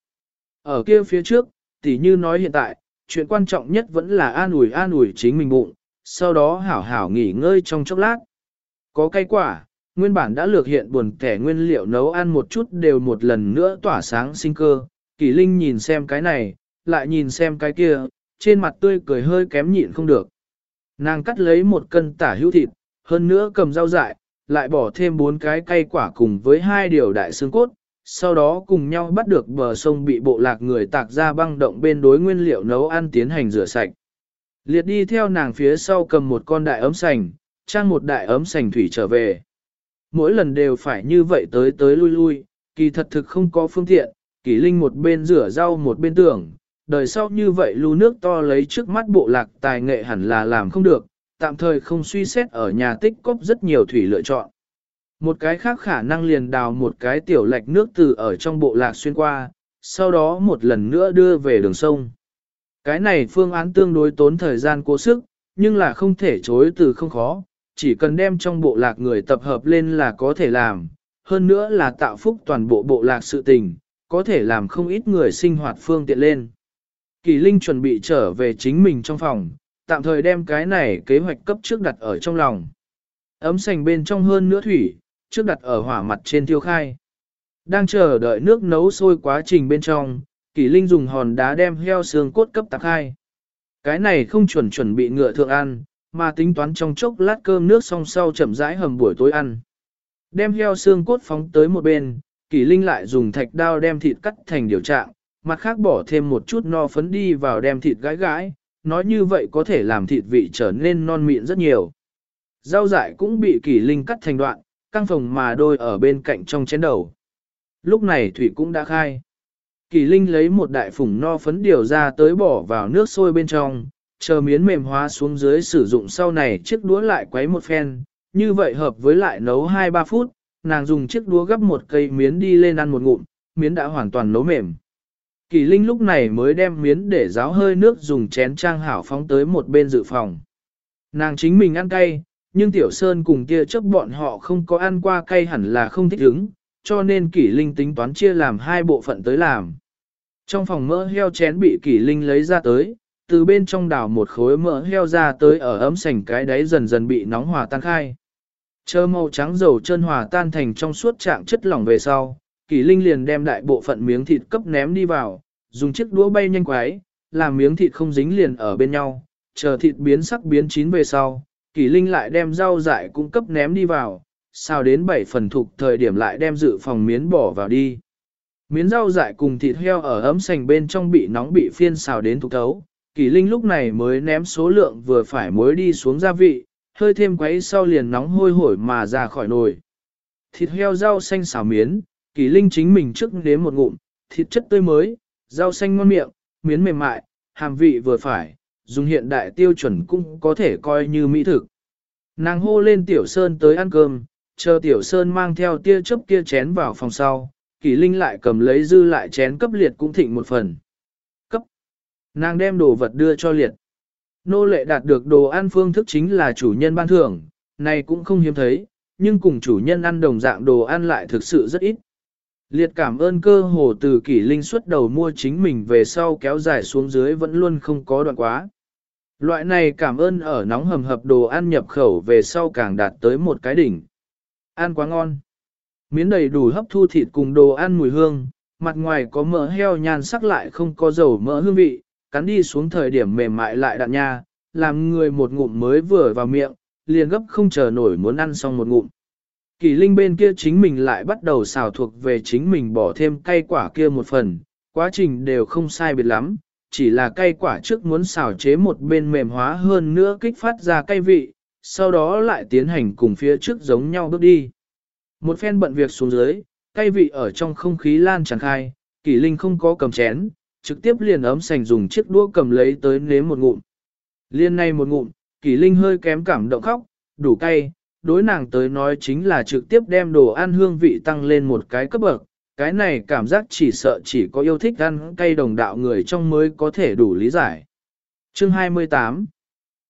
Ở kia phía trước, tỉ như nói hiện tại, chuyện quan trọng nhất vẫn là an ủi chính mình bụng, sau đó hảo hảo nghỉ ngơi trong chốc lát. Có cây quả, nguyên bản đã lược hiện buồn kẻ nguyên liệu nấu ăn một chút đều một lần nữa tỏa sáng sinh cơ. Kỳ Linh nhìn xem cái này, lại nhìn xem cái kia, trên mặt tươi cười hơi kém nhịn không được. Nàng cắt lấy một cân tả hữu thịt, hơn nữa cầm rau dại, lại bỏ thêm 4 cái cây quả cùng với 2 điều đại xương cốt, sau đó cùng nhau bắt được bờ sông bị bộ lạc người tạc ra băng động bên đối nguyên liệu nấu ăn tiến hành rửa sạch. Liệt đi theo nàng phía sau cầm một con đại ấm sành, trang một đại ấm sành thủy trở về. Mỗi lần đều phải như vậy tới tới lui lui, kỳ thật thực không có phương tiện, Kỳ Linh một bên rửa rau một bên tưởng, đời sau như vậy lưu nước to lấy trước mắt bộ lạc tài nghệ hẳn là làm không được, tạm thời không suy xét ở nhà tích cóp rất nhiều thủy lựa chọn. Một cái khác khả năng liền đào một cái tiểu lạch nước từ ở trong bộ lạc xuyên qua, sau đó một lần nữa đưa về đường sông. Cái này phương án tương đối tốn thời gian cố sức, nhưng là không thể chối từ không khó, chỉ cần đem trong bộ lạc người tập hợp lên là có thể làm, hơn nữa là tạo phúc toàn bộ bộ lạc sự tình, có thể làm không ít người sinh hoạt phương tiện lên. Kỳ Linh chuẩn bị trở về chính mình trong phòng, tạm thời đem cái này kế hoạch cấp trước đặt ở trong lòng. Ấm sành bên trong hơn nữa thủy, trước đặt ở hỏa mặt trên thiêu khai. Đang chờ đợi nước nấu sôi quá trình bên trong, Kỳ Linh dùng hòn đá đem heo xương cốt cấp tạc khai. Cái này không chuẩn bị ngựa thượng ăn, mà tính toán trong chốc lát cơm nước xong sau chậm rãi hầm buổi tối ăn. Đem heo xương cốt phóng tới một bên, Kỳ Linh lại dùng thạch đao đem thịt cắt thành điều trạng, mặt khác bỏ thêm một chút no phấn đi vào đem thịt gãi gãi, nói như vậy có thể làm thịt vị trở nên non mịn rất nhiều. Rau dại cũng bị Kỳ Linh cắt thành đoạn, căng phồng mà đôi ở bên cạnh trong chén đầu. Lúc này thủy cũng đã khai. Kỳ Linh lấy một đại phủng no phấn điều ra tới bỏ vào nước sôi bên trong, chờ miến mềm hóa xuống dưới sử dụng sau này chiếc đũa lại quấy một phen, như vậy hợp với lại nấu 2-3 phút, nàng dùng chiếc đũa gắp một cây miến đi lên ăn một ngụm, miến đã hoàn toàn nấu mềm. Kỳ Linh lúc này mới đem miến để ráo hơi nước dùng chén trang hảo phóng tới một bên dự phòng. Nàng chính mình ăn cay, nhưng Tiểu Sơn cùng kia chấp bọn họ không có ăn qua cay hẳn là không thích ứng, cho nên Kỳ Linh tính toán chia làm 2 bộ phận tới làm. Trong phòng mỡ heo chén bị Kỳ Linh lấy ra tới, từ bên trong đảo một khối mỡ heo ra tới ở ấm sành cái đáy dần dần bị nóng hòa tan khai. Chờ màu trắng dầu chân hòa tan thành trong suốt trạng chất lỏng về sau, Kỳ Linh liền đem đại bộ phận miếng thịt cấp ném đi vào, dùng chiếc đũa bay nhanh quái, làm miếng thịt không dính liền ở bên nhau, chờ thịt biến sắc biến chín về sau, Kỳ Linh lại đem rau dại cung cấp ném đi vào, xào đến 7 phần thục thời điểm lại đem dự phòng miến bỏ vào đi. Miến rau dại cùng thịt heo ở ấm sành bên trong bị nóng bị phiên xào đến thục thấu, Kỳ Linh lúc này mới ném số lượng vừa phải muối đi xuống gia vị, hơi thêm quấy sau liền nóng hôi hổi mà ra khỏi nồi. Thịt heo rau xanh xào miến, Kỳ Linh chính mình trước nếm một ngụm, thịt chất tươi mới, rau xanh ngon miệng, miến mềm mại, hàm vị vừa phải, dùng hiện đại tiêu chuẩn cũng có thể coi như mỹ thực. Nàng hô lên Tiểu Sơn tới ăn cơm, chờ Tiểu Sơn mang theo tia chớp kia chén vào phòng sau, Kỳ Linh lại cầm lấy dư lại chén cấp Liệt cũng thịnh một phần. Cấp. Nàng đem đồ vật đưa cho Liệt. Nô lệ đạt được đồ ăn phương thức chính là chủ nhân ban thưởng, này cũng không hiếm thấy, nhưng cùng chủ nhân ăn đồng dạng đồ ăn lại thực sự rất ít. Liệt cảm ơn cơ hồ từ Kỳ Linh xuất đầu mua chính mình về sau kéo dài xuống dưới vẫn luôn không có đoạn quá. Loại này cảm ơn ở nóng hầm hập đồ ăn nhập khẩu về sau càng đạt tới một cái đỉnh. Ăn quá ngon. Miến đầy đủ hấp thu thịt cùng đồ ăn mùi hương, mặt ngoài có mỡ heo nhan sắc lại không có dầu mỡ hương vị, cắn đi xuống thời điểm mềm mại lại đạn nha, làm người một ngụm mới vừa vào miệng, liền gấp không chờ nổi muốn ăn xong một ngụm. Kỳ Linh bên kia chính mình lại bắt đầu xào thuộc về chính mình bỏ thêm cay quả kia một phần, quá trình đều không sai biệt lắm, chỉ là cay quả trước muốn xào chế một bên mềm hóa hơn nữa kích phát ra cay vị, sau đó lại tiến hành cùng phía trước giống nhau bước đi. Một phen bận việc xuống dưới, cay vị ở trong không khí lan tràn khai, Kỳ Linh không có cầm chén, trực tiếp liền ấm sành dùng chiếc đũa cầm lấy tới nếm một ngụm. Liên này một ngụm, Kỳ Linh hơi kém cảm động khóc, đủ cay, đối nàng tới nói chính là trực tiếp đem đồ ăn hương vị tăng lên một cái cấp bậc, cái này cảm giác chỉ sợ chỉ có yêu thích ăn cay đồng đạo người trong mới có thể đủ lý giải. Chương 28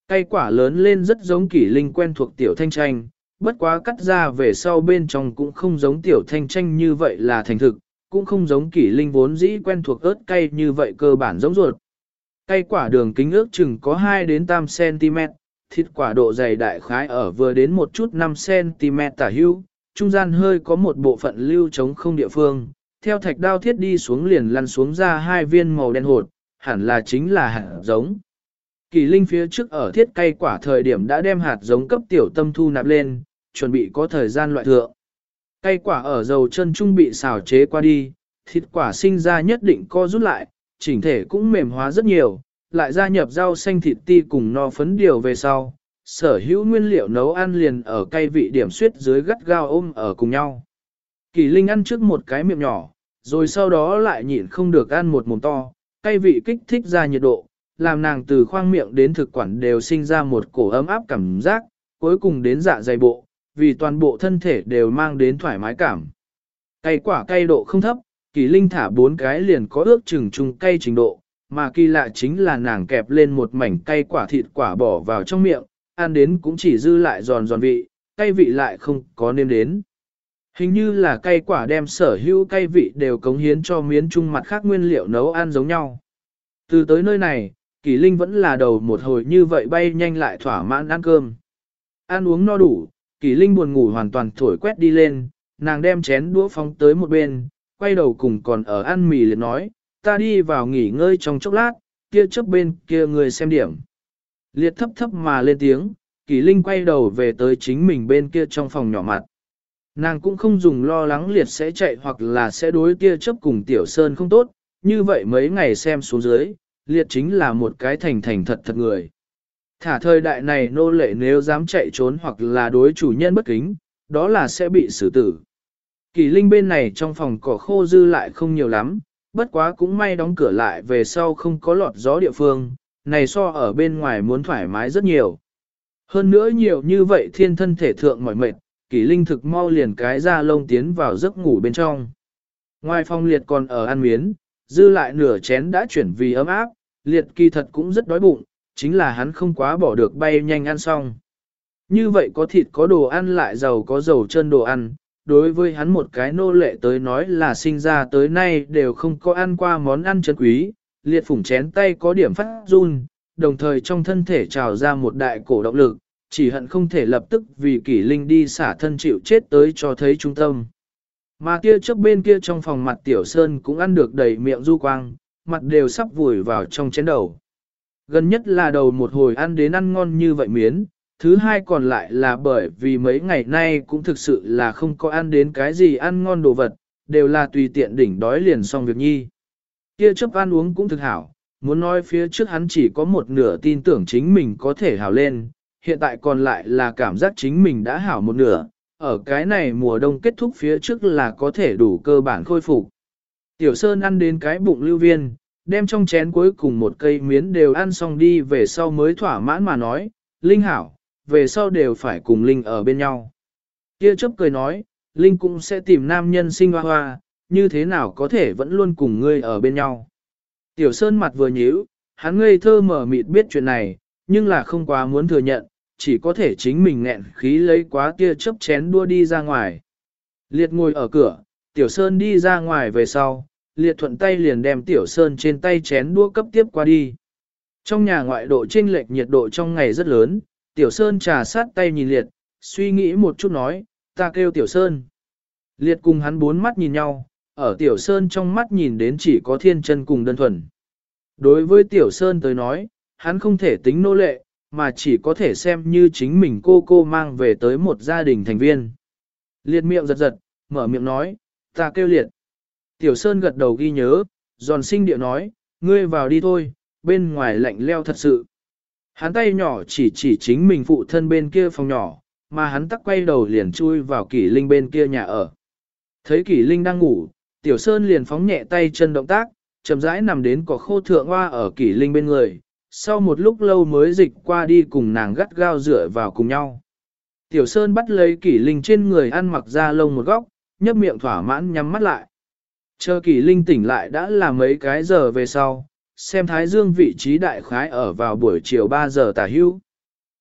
Cây quả lớn lên rất giống Kỷ Linh quen thuộc tiểu thanh chanh, bất quá cắt ra về sau bên trong cũng không giống tiểu thanh chanh như vậy là thành thực, cũng không giống Kỷ Linh vốn dĩ quen thuộc ớt cay như vậy cơ bản giống ruột. Cây quả đường kính ước chừng có 2 đến 3 cm, thịt quả độ dày đại khái ở vừa đến một chút 5 cm tả hữu, trung gian hơi có một bộ phận lưu trống không địa phương, theo thạch đao thiết đi xuống liền lăn xuống ra 2 viên màu đen hột, hẳn là chính là hạt giống. Kỷ Linh phía trước ở thiết cây quả thời điểm đã đem hạt giống cấp tiểu tâm thu nạp lên, chuẩn bị có thời gian loại thượng. Cây quả ở dầu chân trung bị xào chế qua đi, thịt quả sinh ra nhất định co rút lại, chỉnh thể cũng mềm hóa rất nhiều, lại gia nhập rau xanh thịt ti cùng no phấn điều về sau, sở hữu nguyên liệu nấu ăn liền ở cây vị điểm suyết dưới gắt gao ôm ở cùng nhau. Kỷ Linh ăn trước một cái miệng nhỏ, rồi sau đó lại nhịn không được ăn một mồm to, cây vị kích thích ra nhiệt độ, làm nàng từ khoang miệng đến thực quản đều sinh ra một cổ ấm áp cảm giác, cuối cùng đến dạ dày bộ, vì toàn bộ thân thể đều mang đến thoải mái cảm. Cây quả cay độ không thấp, Kỷ Linh thả 4 cái liền có ước chừng chung cay trình độ, mà kỳ lạ chính là nàng kẹp lên một mảnh cay quả thịt quả bỏ vào trong miệng, ăn đến cũng chỉ dư lại giòn giòn vị, cay vị lại không có nêm đến. Hình như là cay quả đem sở hữu cay vị đều cống hiến cho miến chung mặt khác nguyên liệu nấu ăn giống nhau. Từ tới nơi này, Kỷ Linh vẫn là đầu một hồi như vậy bay nhanh lại thỏa mãn ăn cơm. Ăn uống no đủ, Kỷ Linh buồn ngủ hoàn toàn thổi quét đi lên, nàng đem chén đũa phóng tới một bên, quay đầu cùng còn ở ăn mì liền nói, ta đi vào nghỉ ngơi trong chốc lát, kia chấp bên kia người xem điểm. Liệt thấp thấp mà lên tiếng, Kỷ Linh quay đầu về tới chính mình bên kia trong phòng nhỏ mặt. Nàng cũng không dùng lo lắng liệt sẽ chạy hoặc là sẽ đối kia chấp cùng Tiểu Sơn không tốt, như vậy mấy ngày xem xuống dưới, liệt chính là một cái thành thành thật thật người. Thả thời đại này nô lệ nếu dám chạy trốn hoặc là đối chủ nhân bất kính, đó là sẽ bị xử tử. Kỷ Linh bên này trong phòng cỏ khô dư lại không nhiều lắm, bất quá cũng may đóng cửa lại về sau không có lọt gió địa phương, này so ở bên ngoài muốn thoải mái rất nhiều. Hơn nữa nhiều như vậy thiên thân thể thượng mỏi mệt, Kỷ Linh thực mau liền cái ra lông tiến vào giấc ngủ bên trong. Ngoài phòng liệt còn ở ăn miến, dư lại nửa chén đã chuyển vì ấm áp, liệt kỳ thật cũng rất đói bụng, chính là hắn không quá bỏ được bay nhanh ăn xong. Như vậy có thịt có đồ ăn lại giàu có dầu chân đồ ăn, đối với hắn một cái nô lệ tới nói là sinh ra tới nay đều không có ăn qua món ăn chân quý, liệt phủng chén tay có điểm phát run, đồng thời trong thân thể trào ra một đại cổ động lực, chỉ hận không thể lập tức vì Kỷ Linh đi xả thân chịu chết tới cho thấy trung tâm. Mà kia trước bên kia trong phòng mặt Tiểu Sơn cũng ăn được đầy miệng du quang, mặt đều sắp vùi vào trong chén đầu. Gần nhất là đầu một hồi ăn đến ăn ngon như vậy miến, thứ hai còn lại là bởi vì mấy ngày nay cũng thực sự là không có ăn đến cái gì ăn ngon đồ vật, đều là tùy tiện đỉnh đói liền xong việc nhi. Kia chấp ăn uống cũng thực hảo, muốn nói phía trước hắn chỉ có một nửa tin tưởng chính mình có thể hảo lên, hiện tại còn lại là cảm giác chính mình đã hảo một nửa, ở cái này mùa đông kết thúc phía trước là có thể đủ cơ bản khôi phục. Tiểu Sơn ăn đến cái bụng lưu viên, đem trong chén cuối cùng một cây miến đều ăn xong đi về sau mới thỏa mãn mà nói, Linh hảo, về sau đều phải cùng Linh ở bên nhau. Kia chấp cười nói, Linh cũng sẽ tìm nam nhân sinh hoa hoa, như thế nào có thể vẫn luôn cùng ngươi ở bên nhau. Tiểu Sơn mặt vừa nhíu, hắn ngây thơ mở mịt biết chuyện này, nhưng là không quá muốn thừa nhận, chỉ có thể chính mình nghẹn khí lấy quá tia chấp chén đua đi ra ngoài. Liệt ngồi ở cửa, Tiểu Sơn đi ra ngoài về sau, Liệt thuận tay liền đem Tiểu Sơn trên tay chén đua cấp tiếp qua đi. Trong nhà ngoại độ chênh lệch nhiệt độ trong ngày rất lớn, Tiểu Sơn trà sát tay nhìn Liệt, suy nghĩ một chút nói, ta kêu Tiểu Sơn. Liệt cùng hắn 4 mắt nhìn nhau, ở Tiểu Sơn trong mắt nhìn đến chỉ có thiên chân cùng đơn thuần. Đối với Tiểu Sơn tới nói, hắn không thể tính nô lệ, mà chỉ có thể xem như chính mình cô mang về tới một gia đình thành viên. Liệt miệng giật giật, mở miệng nói, ta kêu Liệt. Tiểu Sơn gật đầu ghi nhớ, giòn sinh điệu nói, ngươi vào đi thôi, bên ngoài lạnh leo thật sự. Hắn tay nhỏ chỉ chính mình phụ thân bên kia phòng nhỏ, mà hắn tắc quay đầu liền chui vào Kỷ Linh bên kia nhà ở. Thấy Kỷ Linh đang ngủ, Tiểu Sơn liền phóng nhẹ tay chân động tác, chậm rãi nằm đến cỏ khô thượng hoa ở Kỷ Linh bên người, sau một lúc lâu mới dịch qua đi cùng nàng gắt gao dựa vào cùng nhau. Tiểu Sơn bắt lấy Kỷ Linh trên người ăn mặc da lông một góc, nhấp miệng thỏa mãn nhắm mắt lại. Chờ Kỷ Linh tỉnh lại đã là mấy cái giờ về sau, xem thái dương vị trí đại khái ở vào buổi chiều 3 giờ tả hữu,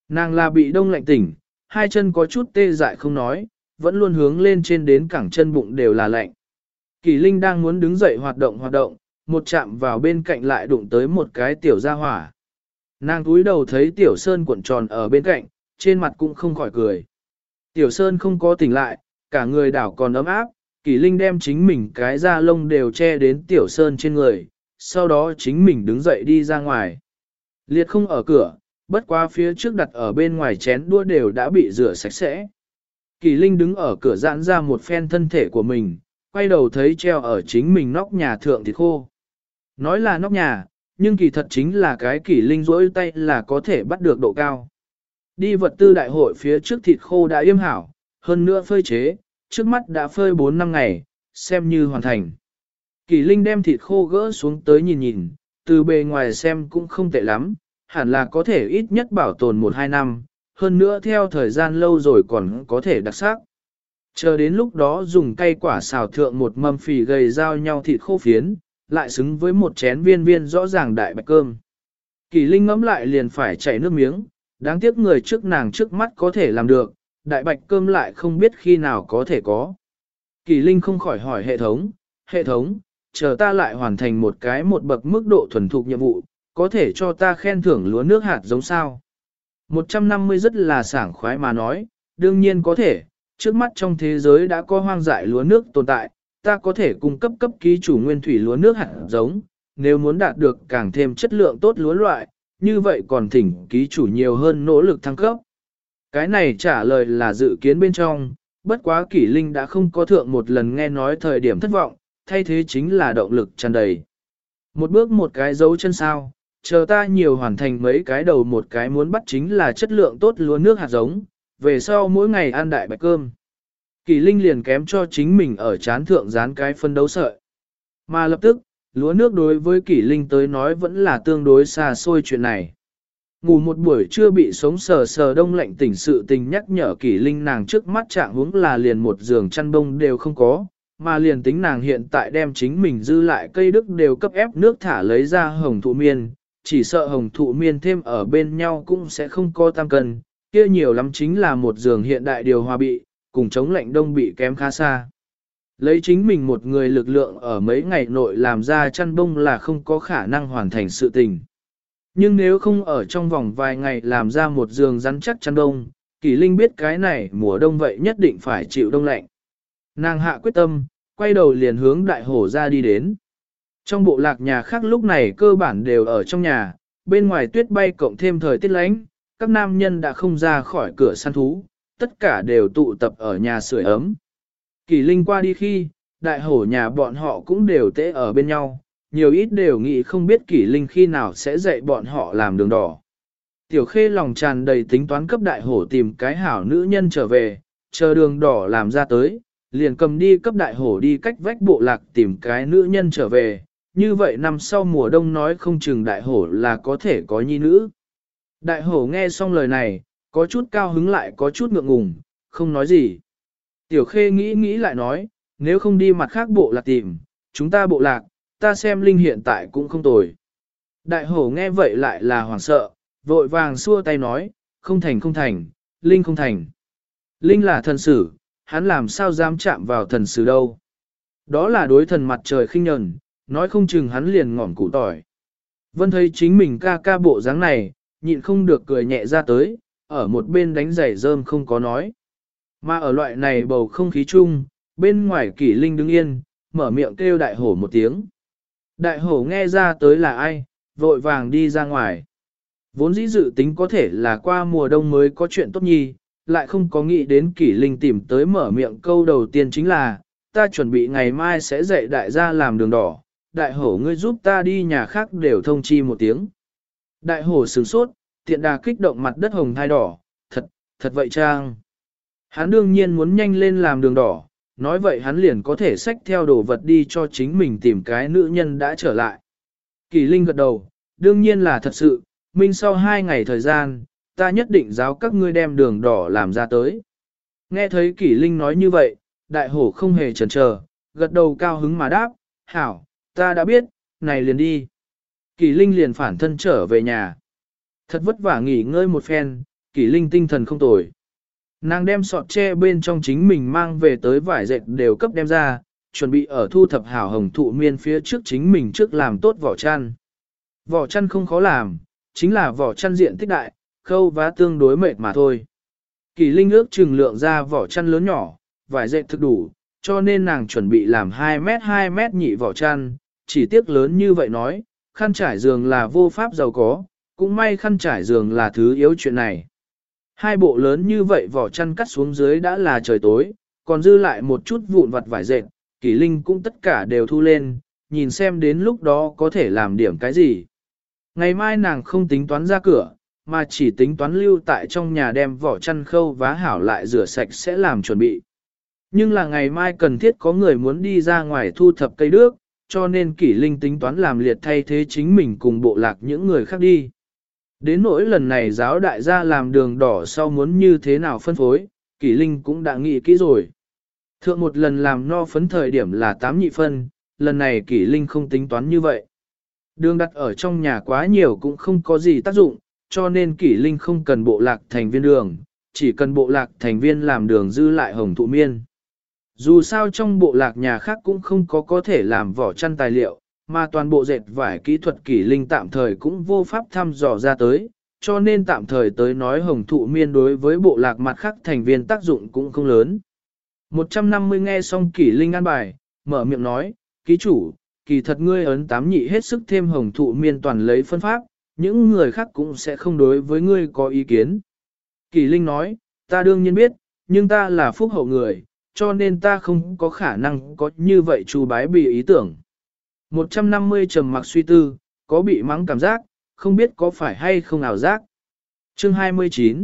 Nàng là bị đông lạnh tỉnh, hai chân có chút tê dại không nói, vẫn luôn hướng lên trên đến cẳng chân bụng đều là lạnh. Kỳ Linh đang muốn đứng dậy hoạt động, một chạm vào bên cạnh lại đụng tới một cái tiểu gia hỏa. Nàng cúi đầu thấy tiểu sơn cuộn tròn ở bên cạnh, trên mặt cũng không khỏi cười. Tiểu sơn không có tỉnh lại, cả người đảo còn ấm áp, Kỳ Linh đem chính mình cái da lông đều che đến tiểu sơn trên người, sau đó chính mình đứng dậy đi ra ngoài. Liệt không ở cửa, bất quá phía trước đặt ở bên ngoài chén đũa đều đã bị rửa sạch sẽ. Kỳ Linh đứng ở cửa giãn ra một phen thân thể của mình, quay đầu thấy treo ở chính mình nóc nhà thượng thịt khô. Nói là nóc nhà, nhưng kỳ thật chính là cái Kỳ Linh rỗi tay là có thể bắt được độ cao. Đi vật tư đại hội phía trước thịt khô đã yêm hảo, hơn nữa phơi chế, trước mắt đã phơi 4 năm ngày, xem như hoàn thành. Kỳ Linh đem thịt khô gỡ xuống tới nhìn nhìn, từ bề ngoài xem cũng không tệ lắm, hẳn là có thể ít nhất bảo tồn 1-2 năm, hơn nữa theo thời gian lâu rồi còn có thể đặc sắc. Chờ đến lúc đó dùng cây quả xào thượng một mâm phì gầy giao nhau thịt khô phiến, lại xứng với một chén viên viên rõ ràng đại bạch cơm. Kỳ Linh ngẫm lại liền phải chảy nước miếng, đáng tiếc người trước nàng trước mắt có thể làm được, đại bạch cơm lại không biết khi nào có thể có. Kỳ Linh không khỏi hỏi hệ thống, chờ ta lại hoàn thành một bậc mức độ thuần thục nhiệm vụ, có thể cho ta khen thưởng lúa nước hạt giống sao? 150 rất là sảng khoái mà nói, đương nhiên có thể, trước mắt trong thế giới đã có hoang dại lúa nước tồn tại, ta có thể cung cấp ký chủ nguyên thủy lúa nước hạt giống, nếu muốn đạt được càng thêm chất lượng tốt lúa loại, như vậy còn thỉnh ký chủ nhiều hơn nỗ lực thăng cấp. Cái này trả lời là dự kiến bên trong, bất quá Kỷ Linh đã không có thượng một lần nghe nói thời điểm thất vọng, thay thế chính là động lực tràn đầy. Một bước một cái dấu chân sao, chờ ta nhiều hoàn thành mấy cái đầu một cái muốn bắt chính là chất lượng tốt lúa nước hạt giống, về sau mỗi ngày ăn đại bạch cơm. Kỷ Linh liền kém cho chính mình ở chán thượng dán cái phân đấu sợi. Mà lập tức, lúa nước đối với Kỷ Linh tới nói vẫn là tương đối xa xôi chuyện này. Ngủ một buổi trưa bị sống sờ sờ đông lạnh tỉnh sự tình nhắc nhở Kỷ Linh nàng trước mắt trạng huống là liền một giường chăn bông đều không có, mà liền tính nàng hiện tại đem chính mình dư lại cây đức đều cấp ép nước thả lấy ra hồng thụ miên, chỉ sợ hồng thụ miên thêm ở bên nhau cũng sẽ không có tam cân, kia nhiều lắm chính là một giường hiện đại điều hòa bị, cùng chống lạnh đông bị kém khá xa. Lấy chính mình một người lực lượng ở mấy ngày nội làm ra chăn bông là không có khả năng hoàn thành sự tình. Nhưng nếu không ở trong vòng vài ngày làm ra một giường rắn chắc chăn đông, Kỷ Linh biết cái này mùa đông vậy nhất định phải chịu đông lạnh. Nàng hạ quyết tâm, quay đầu liền hướng đại hổ ra đi đến. Trong bộ lạc nhà khác lúc này cơ bản đều ở trong nhà, bên ngoài tuyết bay cộng thêm thời tiết lạnh, các nam nhân đã không ra khỏi cửa săn thú, tất cả đều tụ tập ở nhà sưởi ấm. Kỷ Linh qua đi khi, đại hổ nhà bọn họ cũng đều tễ ở bên nhau, nhiều ít đều nghĩ không biết Kỷ Linh khi nào sẽ dạy bọn họ làm đường đỏ. Tiểu Khê lòng tràn đầy tính toán cấp đại hổ tìm cái hảo nữ nhân trở về, chờ đường đỏ làm ra tới, liền cầm đi cấp đại hổ đi cách vách bộ lạc tìm cái nữ nhân trở về, như vậy năm sau mùa đông nói không chừng đại hổ là có thể có nhi nữ. Đại hổ nghe xong lời này, có chút cao hứng lại có chút ngượng ngùng, không nói gì. Tiểu Khê nghĩ lại nói, nếu không đi mặt khác bộ lạc tìm, chúng ta bộ lạc, ta xem Linh hiện tại cũng không tồi. Đại hổ nghe vậy lại là hoảng sợ, vội vàng xua tay nói, không thành, Linh không thành. Linh là thần sử, hắn làm sao dám chạm vào thần sử đâu. Đó là đối thần mặt trời khinh nhẫn, nói không chừng hắn liền ngỏm củ tỏi. Vân thấy chính mình ca bộ dáng này, nhịn không được cười nhẹ ra tới, ở một bên đánh giày rơm không có nói. Mà ở loại này bầu không khí chung, bên ngoài Kỷ Linh đứng yên, mở miệng kêu đại hổ một tiếng. Đại hổ nghe ra tới là ai, vội vàng đi ra ngoài. Vốn dĩ dự tính có thể là qua mùa đông mới có chuyện tốt nhi, lại không có nghĩ đến Kỷ Linh tìm tới mở miệng câu đầu tiên chính là, ta chuẩn bị ngày mai sẽ dạy đại gia làm đường đỏ, đại hổ ngươi giúp ta đi nhà khác đều thông chi một tiếng. Đại hổ sửng sốt, tiện đà kích động mặt đất hồng thai đỏ, thật vậy trang. Hắn đương nhiên muốn nhanh lên làm đường đỏ, nói vậy hắn liền có thể xách theo đồ vật đi cho chính mình tìm cái nữ nhân đã trở lại. Kỷ Linh gật đầu, đương nhiên là thật sự, minh sau 2 ngày thời gian, ta nhất định giáo các ngươi đem đường đỏ làm ra tới. Nghe thấy Kỷ Linh nói như vậy, đại hổ không hề chần chờ, gật đầu cao hứng mà đáp, hảo, ta đã biết, này liền đi. Kỷ Linh liền phản thân trở về nhà. Thật vất vả nghỉ ngơi một phen, Kỷ Linh tinh thần không tồi. Nàng đem sọt tre bên trong chính mình mang về tới vải dệt đều cấp đem ra, chuẩn bị ở thu thập hảo hồng thụ miên phía trước chính mình trước làm tốt vỏ chăn. Vỏ chăn không khó làm, chính là vỏ chăn diện tích đại, khâu vá tương đối mệt mà thôi. Kỷ Linh ước chừng lượng ra vỏ chăn lớn nhỏ, vải dệt thực đủ, cho nên nàng chuẩn bị làm 2 mét nhị vỏ chăn, chỉ tiếc lớn như vậy nói, khăn trải giường là vô pháp giàu có, cũng may khăn trải giường là thứ yếu chuyện này. Hai bộ lớn như vậy vỏ chăn cắt xuống dưới đã là trời tối, còn dư lại một chút vụn vặt vải dệt, Kỷ Linh cũng tất cả đều thu lên, nhìn xem đến lúc đó có thể làm điểm cái gì. Ngày mai nàng không tính toán ra cửa, mà chỉ tính toán lưu tại trong nhà đem vỏ chăn khâu vá hảo lại rửa sạch sẽ làm chuẩn bị. Nhưng là ngày mai cần thiết có người muốn đi ra ngoài thu thập cây đước, cho nên Kỷ Linh tính toán làm liệt thay thế chính mình cùng bộ lạc những người khác đi. Đến nỗi lần này giáo đại gia làm đường đỏ sau muốn như thế nào phân phối, Kỷ Linh cũng đã nghĩ kỹ rồi. Thượng một lần làm no phấn thời điểm là 8 nhị phân, lần này Kỷ Linh không tính toán như vậy. Đường đặt ở trong nhà quá nhiều cũng không có gì tác dụng, cho nên Kỷ Linh không cần bộ lạc thành viên đường, chỉ cần bộ lạc thành viên làm đường dư lại hồng thụ miên. Dù sao trong bộ lạc nhà khác cũng không có thể làm vỏ chăn tài liệu, mà toàn bộ dệt vải kỹ thuật Kỷ Linh tạm thời cũng vô pháp thăm dò ra tới, cho nên tạm thời tới nói hồng thụ miên đối với bộ lạc mặt khác thành viên tác dụng cũng không lớn. 150 nghe xong Kỷ Linh an bài, mở miệng nói, ký chủ, kỳ thật ngươi ấn 8 nhị hết sức thêm hồng thụ miên toàn lấy phân pháp, những người khác cũng sẽ không đối với ngươi có ý kiến. Kỷ Linh nói, ta đương nhiên biết, nhưng ta là phúc hậu người, cho nên ta không có khả năng có như vậy chú bái bị ý tưởng. 150 trầm mặc suy tư, có bị mắng cảm giác, không biết có phải hay không ảo giác. Chương 29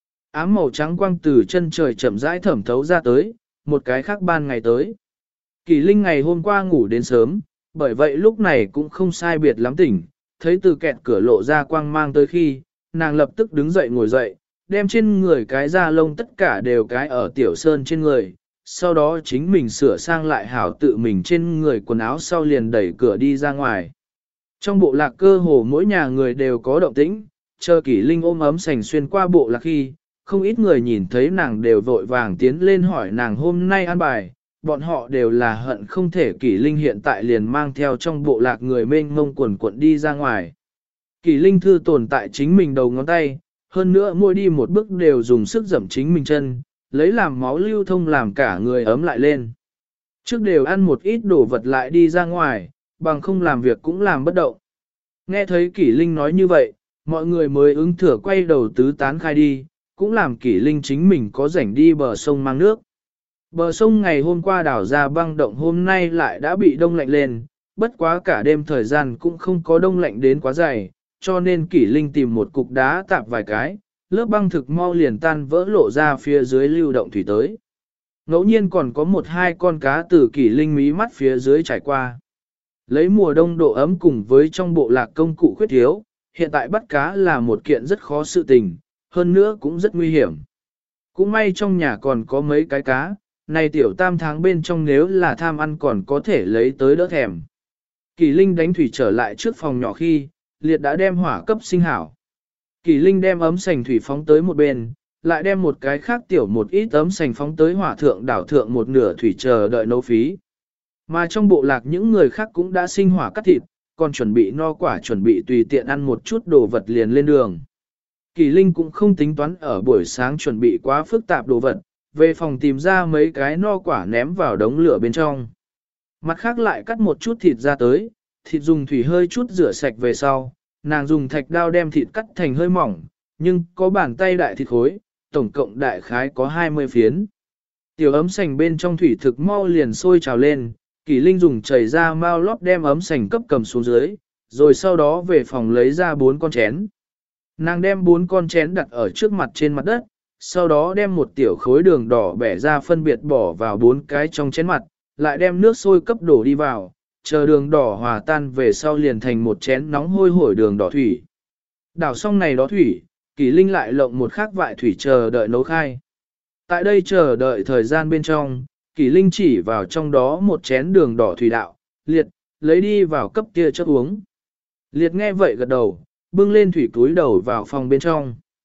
Ám màu trắng quang từ chân trời chậm rãi thẩm thấu ra tới, một cái khác ban ngày tới. Kỷ Linh ngày hôm qua ngủ đến sớm, bởi vậy lúc này cũng không sai biệt lắm tỉnh, thấy từ kẹt cửa lộ ra quang mang tới khi, nàng lập tức đứng dậy ngồi dậy, đem trên người cái da lông tất cả đều cái ở tiểu sơn trên người, sau đó chính mình sửa sang lại hảo tự mình trên người quần áo sau liền đẩy cửa đi ra ngoài. Trong bộ lạc cơ hồ mỗi nhà người đều có động tĩnh, chờ Kỷ Linh ôm ấm sành xuyên qua bộ lạc khi, không ít người nhìn thấy nàng đều vội vàng tiến lên hỏi nàng hôm nay ăn bài, bọn họ đều là hận không thể Kỷ Linh hiện tại liền mang theo trong bộ lạc người mênh mông quần cuộn đi ra ngoài. Kỷ Linh thư tồn tại chính mình đầu ngón tay, hơn nữa mỗi đi một bước đều dùng sức dẫm chính mình chân, lấy làm máu lưu thông làm cả người ấm lại lên. Trước đều ăn một ít đồ vật lại đi ra ngoài, bằng không làm việc cũng làm bất động. Nghe thấy Kỷ Linh nói như vậy, mọi người mới ứng thừa quay đầu tứ tán khai đi, cũng làm Kỷ Linh chính mình có rảnh đi bờ sông mang nước. Bờ sông ngày hôm qua đảo ra băng động hôm nay lại đã bị đông lạnh lên, bất quá cả đêm thời gian cũng không có đông lạnh đến quá dày, cho nên Kỷ Linh tìm một cục đá tạp vài cái, lớp băng thực mau liền tan vỡ lộ ra phía dưới lưu động thủy tới. Ngẫu nhiên còn có một hai con cá từ Kỷ Linh mí mắt phía dưới trải qua. Lấy mùa đông độ ấm cùng với trong bộ lạc công cụ khuyết thiếu, hiện tại bắt cá là một kiện rất khó sự tình, hơn nữa cũng rất nguy hiểm. Cũng may trong nhà còn có mấy cái cá, này tiểu tam tháng bên trong nếu là tham ăn còn có thể lấy tới đỡ thèm. Kỷ Linh đánh thủy trở lại trước phòng nhỏ khi, liệt đã đem hỏa cấp sinh hảo. Kỷ Linh đem ấm sành thủy phóng tới một bên, lại đem một cái khác tiểu một ít ấm sành phóng tới hỏa thượng đảo thượng một nửa thủy chờ đợi nấu phí. Mà trong bộ lạc những người khác cũng đã sinh hỏa cắt thịt, còn chuẩn bị no quả chuẩn bị tùy tiện ăn một chút đồ vật liền lên đường. Kỷ Linh cũng không tính toán ở buổi sáng chuẩn bị quá phức tạp đồ vật, về phòng tìm ra mấy cái no quả ném vào đống lửa bên trong. Mặt khác lại cắt một chút thịt ra tới, thịt dùng thủy hơi chút rửa sạch về sau, nàng dùng thạch đao đem thịt cắt thành hơi mỏng, nhưng có bàn tay đại thịt khối, tổng cộng đại khái có 20 phiến. Tiểu ấm sành bên trong thủy thực mau liền sôi trào lên, Kỷ Linh dùng chảy ra mau lót đem ấm sành cấp cầm xuống dưới, rồi sau đó về phòng lấy ra 4 con chén. Nàng đem 4 con chén đặt ở trước mặt trên mặt đất, sau đó đem một tiểu khối đường đỏ bẻ ra phân biệt bỏ vào 4 cái trong chén mặt, lại đem nước sôi cấp đổ đi vào, chờ đường đỏ hòa tan về sau liền thành một chén nóng hôi hổi đường đỏ thủy. Đảo xong này đó thủy, Kỷ Linh lại lộng một khác vại thủy chờ đợi nấu khai. Tại đây chờ đợi thời gian bên trong, Kỷ Linh chỉ vào trong đó một chén đường đỏ thủy đạo, liệt, lấy đi vào cấp kia cho uống. Liệt nghe vậy gật đầu, bưng lên thủy túi đầu vào phòng bên trong.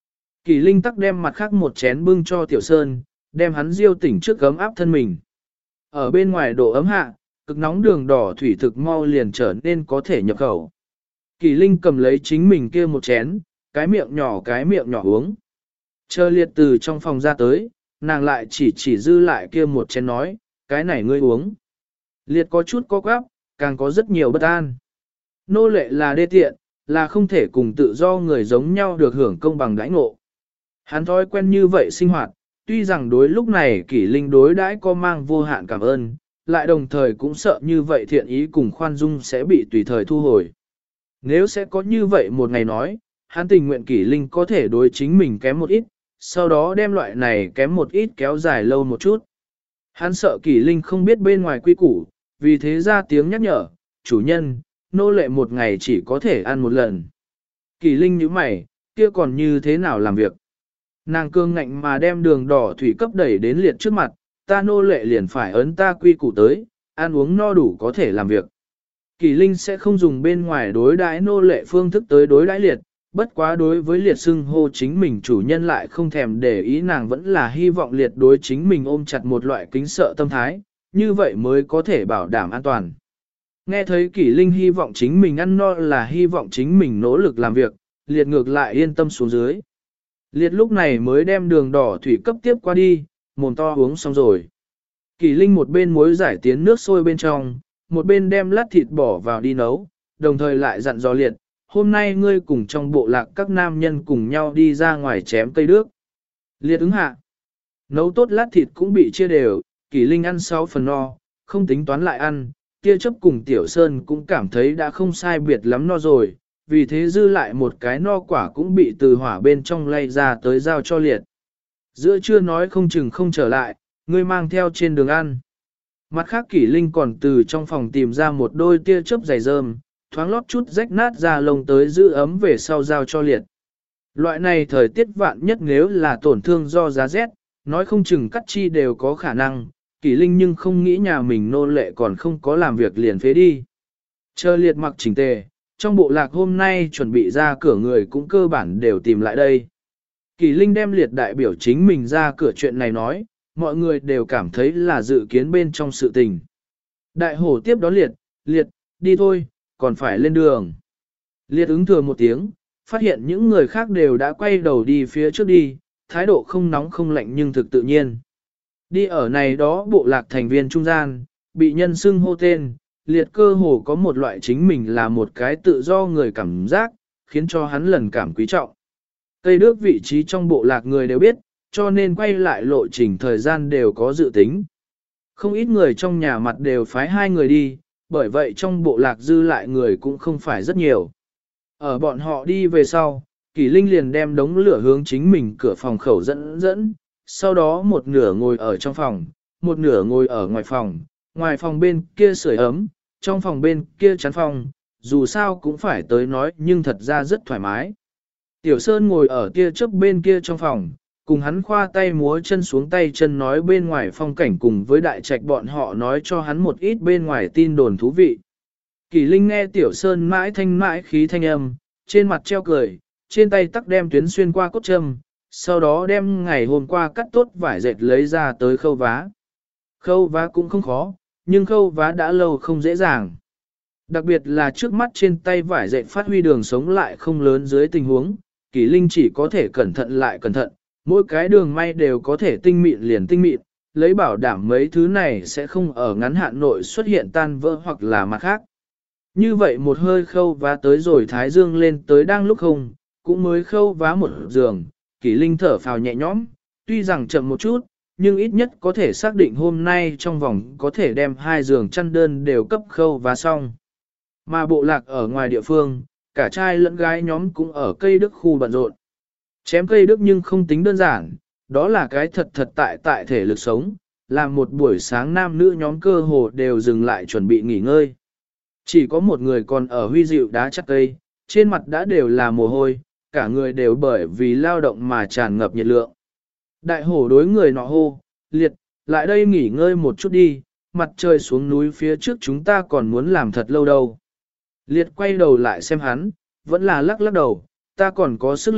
Kỳ Linh tắc đem mặt khác một chén bưng cho Tiểu Sơn, đem hắn diêu tỉnh trước gấm áp thân mình. Ở bên ngoài độ ấm hạ, cực nóng đường đỏ thủy thực mau liền trở nên có thể nhập khẩu. Kỳ Linh cầm lấy chính mình kia một chén, cái miệng nhỏ uống. Chờ liệt từ trong phòng ra tới, nàng lại chỉ dư lại kia một chén nói, cái này ngươi uống. Liệt có chút có quáp, càng có rất nhiều bất an. Nô lệ là đê tiện, là không thể cùng tự do người giống nhau được hưởng công bằng đãi ngộ. Hắn thói quen như vậy sinh hoạt, tuy rằng đối lúc này Kỷ Linh đối đãi có mang vô hạn cảm ơn, lại đồng thời cũng sợ như vậy thiện ý cùng khoan dung sẽ bị tùy thời thu hồi. Nếu sẽ có như vậy một ngày nói, hắn tình nguyện Kỷ Linh có thể đối chính mình kém một ít, sau đó đem loại này kém một ít kéo dài lâu một chút. Hắn sợ Kỷ Linh không biết bên ngoài quy củ, vì thế ra tiếng nhắc nhở, chủ nhân, nô lệ một ngày chỉ có thể ăn một lần. Kỷ Linh nhíu mày, kia còn như thế nào làm việc? Nàng cương ngạnh mà đem đường đỏ thủy cấp đẩy đến liệt trước mặt, ta nô lệ liền phải ấn ta quy củ tới, ăn uống no đủ có thể làm việc. Kỷ Linh sẽ không dùng bên ngoài đối đãi nô lệ phương thức tới đối đãi liệt, bất quá đối với liệt xưng hô chính mình chủ nhân lại không thèm để ý, nàng vẫn là hy vọng liệt đối chính mình ôm chặt một loại kính sợ tâm thái, như vậy mới có thể bảo đảm an toàn. Nghe thấy Kỷ Linh hy vọng chính mình ăn no là hy vọng chính mình nỗ lực làm việc, liệt ngược lại yên tâm xuống dưới. Liệt lúc này mới đem đường đỏ thủy cấp tiếp qua đi, mồm to uống xong rồi. Kỷ Linh một bên muối giải tiến nước sôi bên trong, một bên đem lát thịt bỏ vào đi nấu, đồng thời lại dặn dò liệt, hôm nay ngươi cùng trong bộ lạc các nam nhân cùng nhau đi ra ngoài chém cây đước. Liệt ứng hạ. Nấu tốt lát thịt cũng bị chia đều, Kỷ Linh ăn 6 phần no, không tính toán lại ăn, Tia chấp cùng Tiểu Sơn cũng cảm thấy đã không sai biệt lắm no rồi, vì thế dư lại một cái no quả cũng bị từ hỏa bên trong lay ra tới giao cho liệt. Giữa trưa nói không chừng không trở lại, ngươi mang theo trên đường ăn. Mặt khác Kỷ Linh còn từ trong phòng tìm ra một đôi tia chớp dày rơm, thoáng lót chút rách nát ra lông tới giữ ấm về sau giao cho liệt. Loại này thời tiết vạn nhất nếu là tổn thương do giá rét, nói không chừng cắt chi đều có khả năng, Kỷ Linh nhưng không nghĩ nhà mình nô lệ còn không có làm việc liền phế đi. Chờ liệt mặc chỉnh tề, trong bộ lạc hôm nay chuẩn bị ra cửa người cũng cơ bản đều tìm lại đây. Kỷ Linh đem liệt đại biểu chính mình ra cửa chuyện này nói, mọi người đều cảm thấy là dự kiến bên trong sự tình. Đại hổ tiếp đón liệt, đi thôi, còn phải lên đường. Liệt ứng thừa một tiếng, phát hiện những người khác đều đã quay đầu đi phía trước đi, thái độ không nóng không lạnh nhưng thực tự nhiên. Đi ở này đó bộ lạc thành viên trung gian, bị nhân xưng hô tên, liệt cơ hồ có một loại chính mình là một cái tự do người cảm giác, khiến cho hắn lần cảm quý trọng. Cây đước vị trí trong bộ lạc người đều biết, cho nên quay lại lộ trình thời gian đều có dự tính. Không ít người trong nhà mặt đều phái 2 người đi, bởi vậy trong bộ lạc dư lại người cũng không phải rất nhiều. Ở bọn họ đi về sau, Kỷ Linh liền đem đống lửa hướng chính mình cửa phòng khẩu dẫn, sau đó một nửa ngồi ở trong phòng, một nửa ngồi ở ngoài phòng bên kia sưởi ấm, trong phòng bên kia chắn phòng, dù sao cũng phải tới nói nhưng thật ra rất thoải mái. Tiểu Sơn ngồi ở tia chớp bên kia trong phòng, cùng hắn khoa tay múa chân xuống tay chân nói bên ngoài phong cảnh cùng với đại trạch bọn họ nói cho hắn một ít bên ngoài tin đồn thú vị. Kỷ Linh nghe Tiểu Sơn mãi thanh mãi khí thanh âm, trên mặt treo cười, trên tay tắc đem tuyến xuyên qua cốt châm, sau đó đem ngày hôm qua cắt tốt vải dệt lấy ra tới khâu vá. Khâu vá cũng không khó, nhưng khâu vá đã lâu không dễ dàng. Đặc biệt là trước mắt trên tay vải dệt phát huy đường sống lại không lớn dưới tình huống, Kỷ Linh chỉ có thể cẩn thận lại cẩn thận, mỗi cái đường may đều có thể tinh mịn liền tinh mịn, lấy bảo đảm mấy thứ này sẽ không ở ngắn hạn nội xuất hiện tan vỡ hoặc là mặt khác. Như vậy một hơi khâu vá tới rồi thái dương lên tới đang lúc không, cũng mới khâu vá một giường, Kỷ Linh thở phào nhẹ nhõm, tuy rằng chậm một chút, nhưng ít nhất có thể xác định hôm nay trong vòng có thể đem 2 giường chăn đơn đều cấp khâu vá xong. Mà bộ lạc ở ngoài địa phương, cả trai lẫn gái nhóm cũng ở cây đức khu bận rộn. Chém cây đức nhưng không tính đơn giản, đó là cái thật tại thể lực sống, làm một buổi sáng nam nữ nhóm cơ hồ đều dừng lại chuẩn bị nghỉ ngơi. Chỉ có một người còn ở huy dịu đá chắc cây, trên mặt đã đều là mồ hôi, cả người đều bởi vì lao động mà tràn ngập nhiệt lượng. Đại hổ đối người nọ hô, liệt, lại đây nghỉ ngơi một chút đi, mặt trời xuống núi phía trước chúng ta còn muốn làm thật lâu đâu. Liệt quay đầu lại xem hắn, vẫn là lắc lắc đầu, ta còn có sức lực,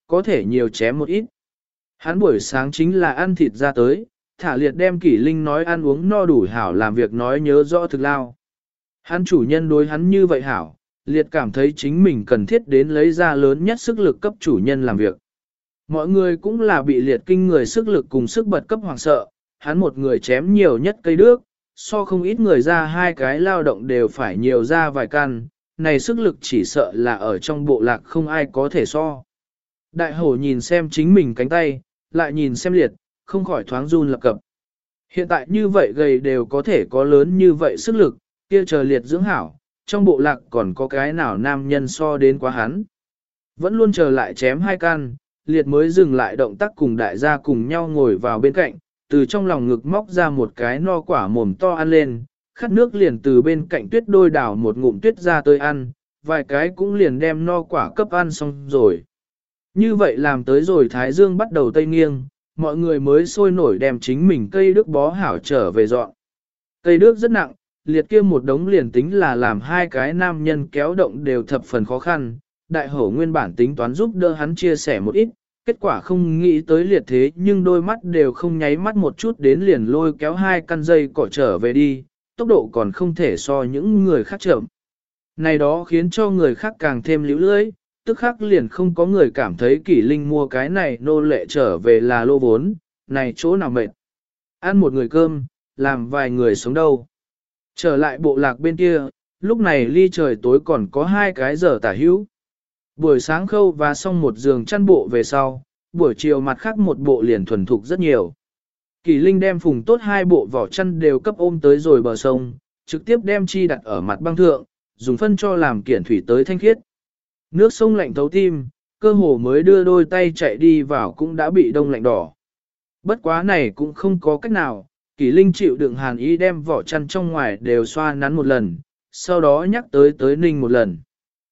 có thể nhiều chém một ít. Hắn buổi sáng chính là ăn thịt ra tới, thả liệt đem Kỷ Linh nói ăn uống no đủ hảo làm việc nói nhớ rõ thực lao. Hắn chủ nhân đối hắn như vậy hảo, liệt cảm thấy chính mình cần thiết đến lấy ra lớn nhất sức lực cấp chủ nhân làm việc. Mọi người cũng là bị liệt kinh người sức lực cùng sức bật cấp hoàng sợ, hắn một người chém nhiều nhất cây đước, so không ít người ra hai cái lao động đều phải nhiều ra vài căn, này sức lực chỉ sợ là ở trong bộ lạc không ai có thể so. Đại hổ nhìn xem chính mình cánh tay, lại nhìn xem liệt, không khỏi thoáng run lập cập. Hiện tại như vậy gầy đều có thể có lớn như vậy sức lực, kia chờ liệt dưỡng hảo, trong bộ lạc còn có cái nào nam nhân so đến quá hắn. Vẫn luôn chờ lại chém hai căn, liệt mới dừng lại động tác cùng đại gia cùng nhau ngồi vào bên cạnh, từ trong lòng ngực móc ra một cái no quả mồm to ăn lên, khát nước liền từ bên cạnh tuyết đôi đảo một ngụm tuyết ra tới ăn, vài cái cũng liền đem no quả cấp ăn xong rồi. Như vậy làm tới rồi Thái Dương bắt đầu tây nghiêng, mọi người mới sôi nổi đem chính mình cây đức bó hảo trở về dọn. Cây đức rất nặng, liệt kia một đống liền tính là làm hai cái nam nhân kéo động đều thập phần khó khăn, đại hổ nguyên bản tính toán giúp đỡ hắn chia sẻ một ít, kết quả không nghĩ tới liệt thế nhưng đôi mắt đều không nháy mắt một chút đến liền lôi kéo hai căn dây cỏ trở về đi, tốc độ còn không thể so những người khác chậm. Này đó khiến cho người khác càng thêm liễu lưỡi, tức khắc liền không có người cảm thấy Kỷ Linh mua cái này nô lệ trở về là lô vốn, này chỗ nào mệt. Ăn một người cơm, làm vài người sống đâu. Trở lại bộ lạc bên kia, lúc này ly trời tối còn có 2 cái giờ tả hữu. Buổi sáng khâu và xong một giường chăn bộ về sau, buổi chiều mặt khác một bộ liền thuần thục rất nhiều. Kỷ Linh đem phùng tốt 2 bộ vỏ chăn đều cấp ôm tới rồi bờ sông, trực tiếp đem chi đặt ở mặt băng thượng, dùng phân cho làm kiển thủy tới thanh khiết. Nước sông lạnh thấu tim, cơ hồ mới đưa đôi tay chạy đi vào cũng đã bị đông lạnh đỏ. Bất quá này cũng không có cách nào, Kỷ Linh chịu đựng hàn ý đem vỏ chăn trong ngoài đều xoa nắn một lần, sau đó nhắc tới ninh một lần.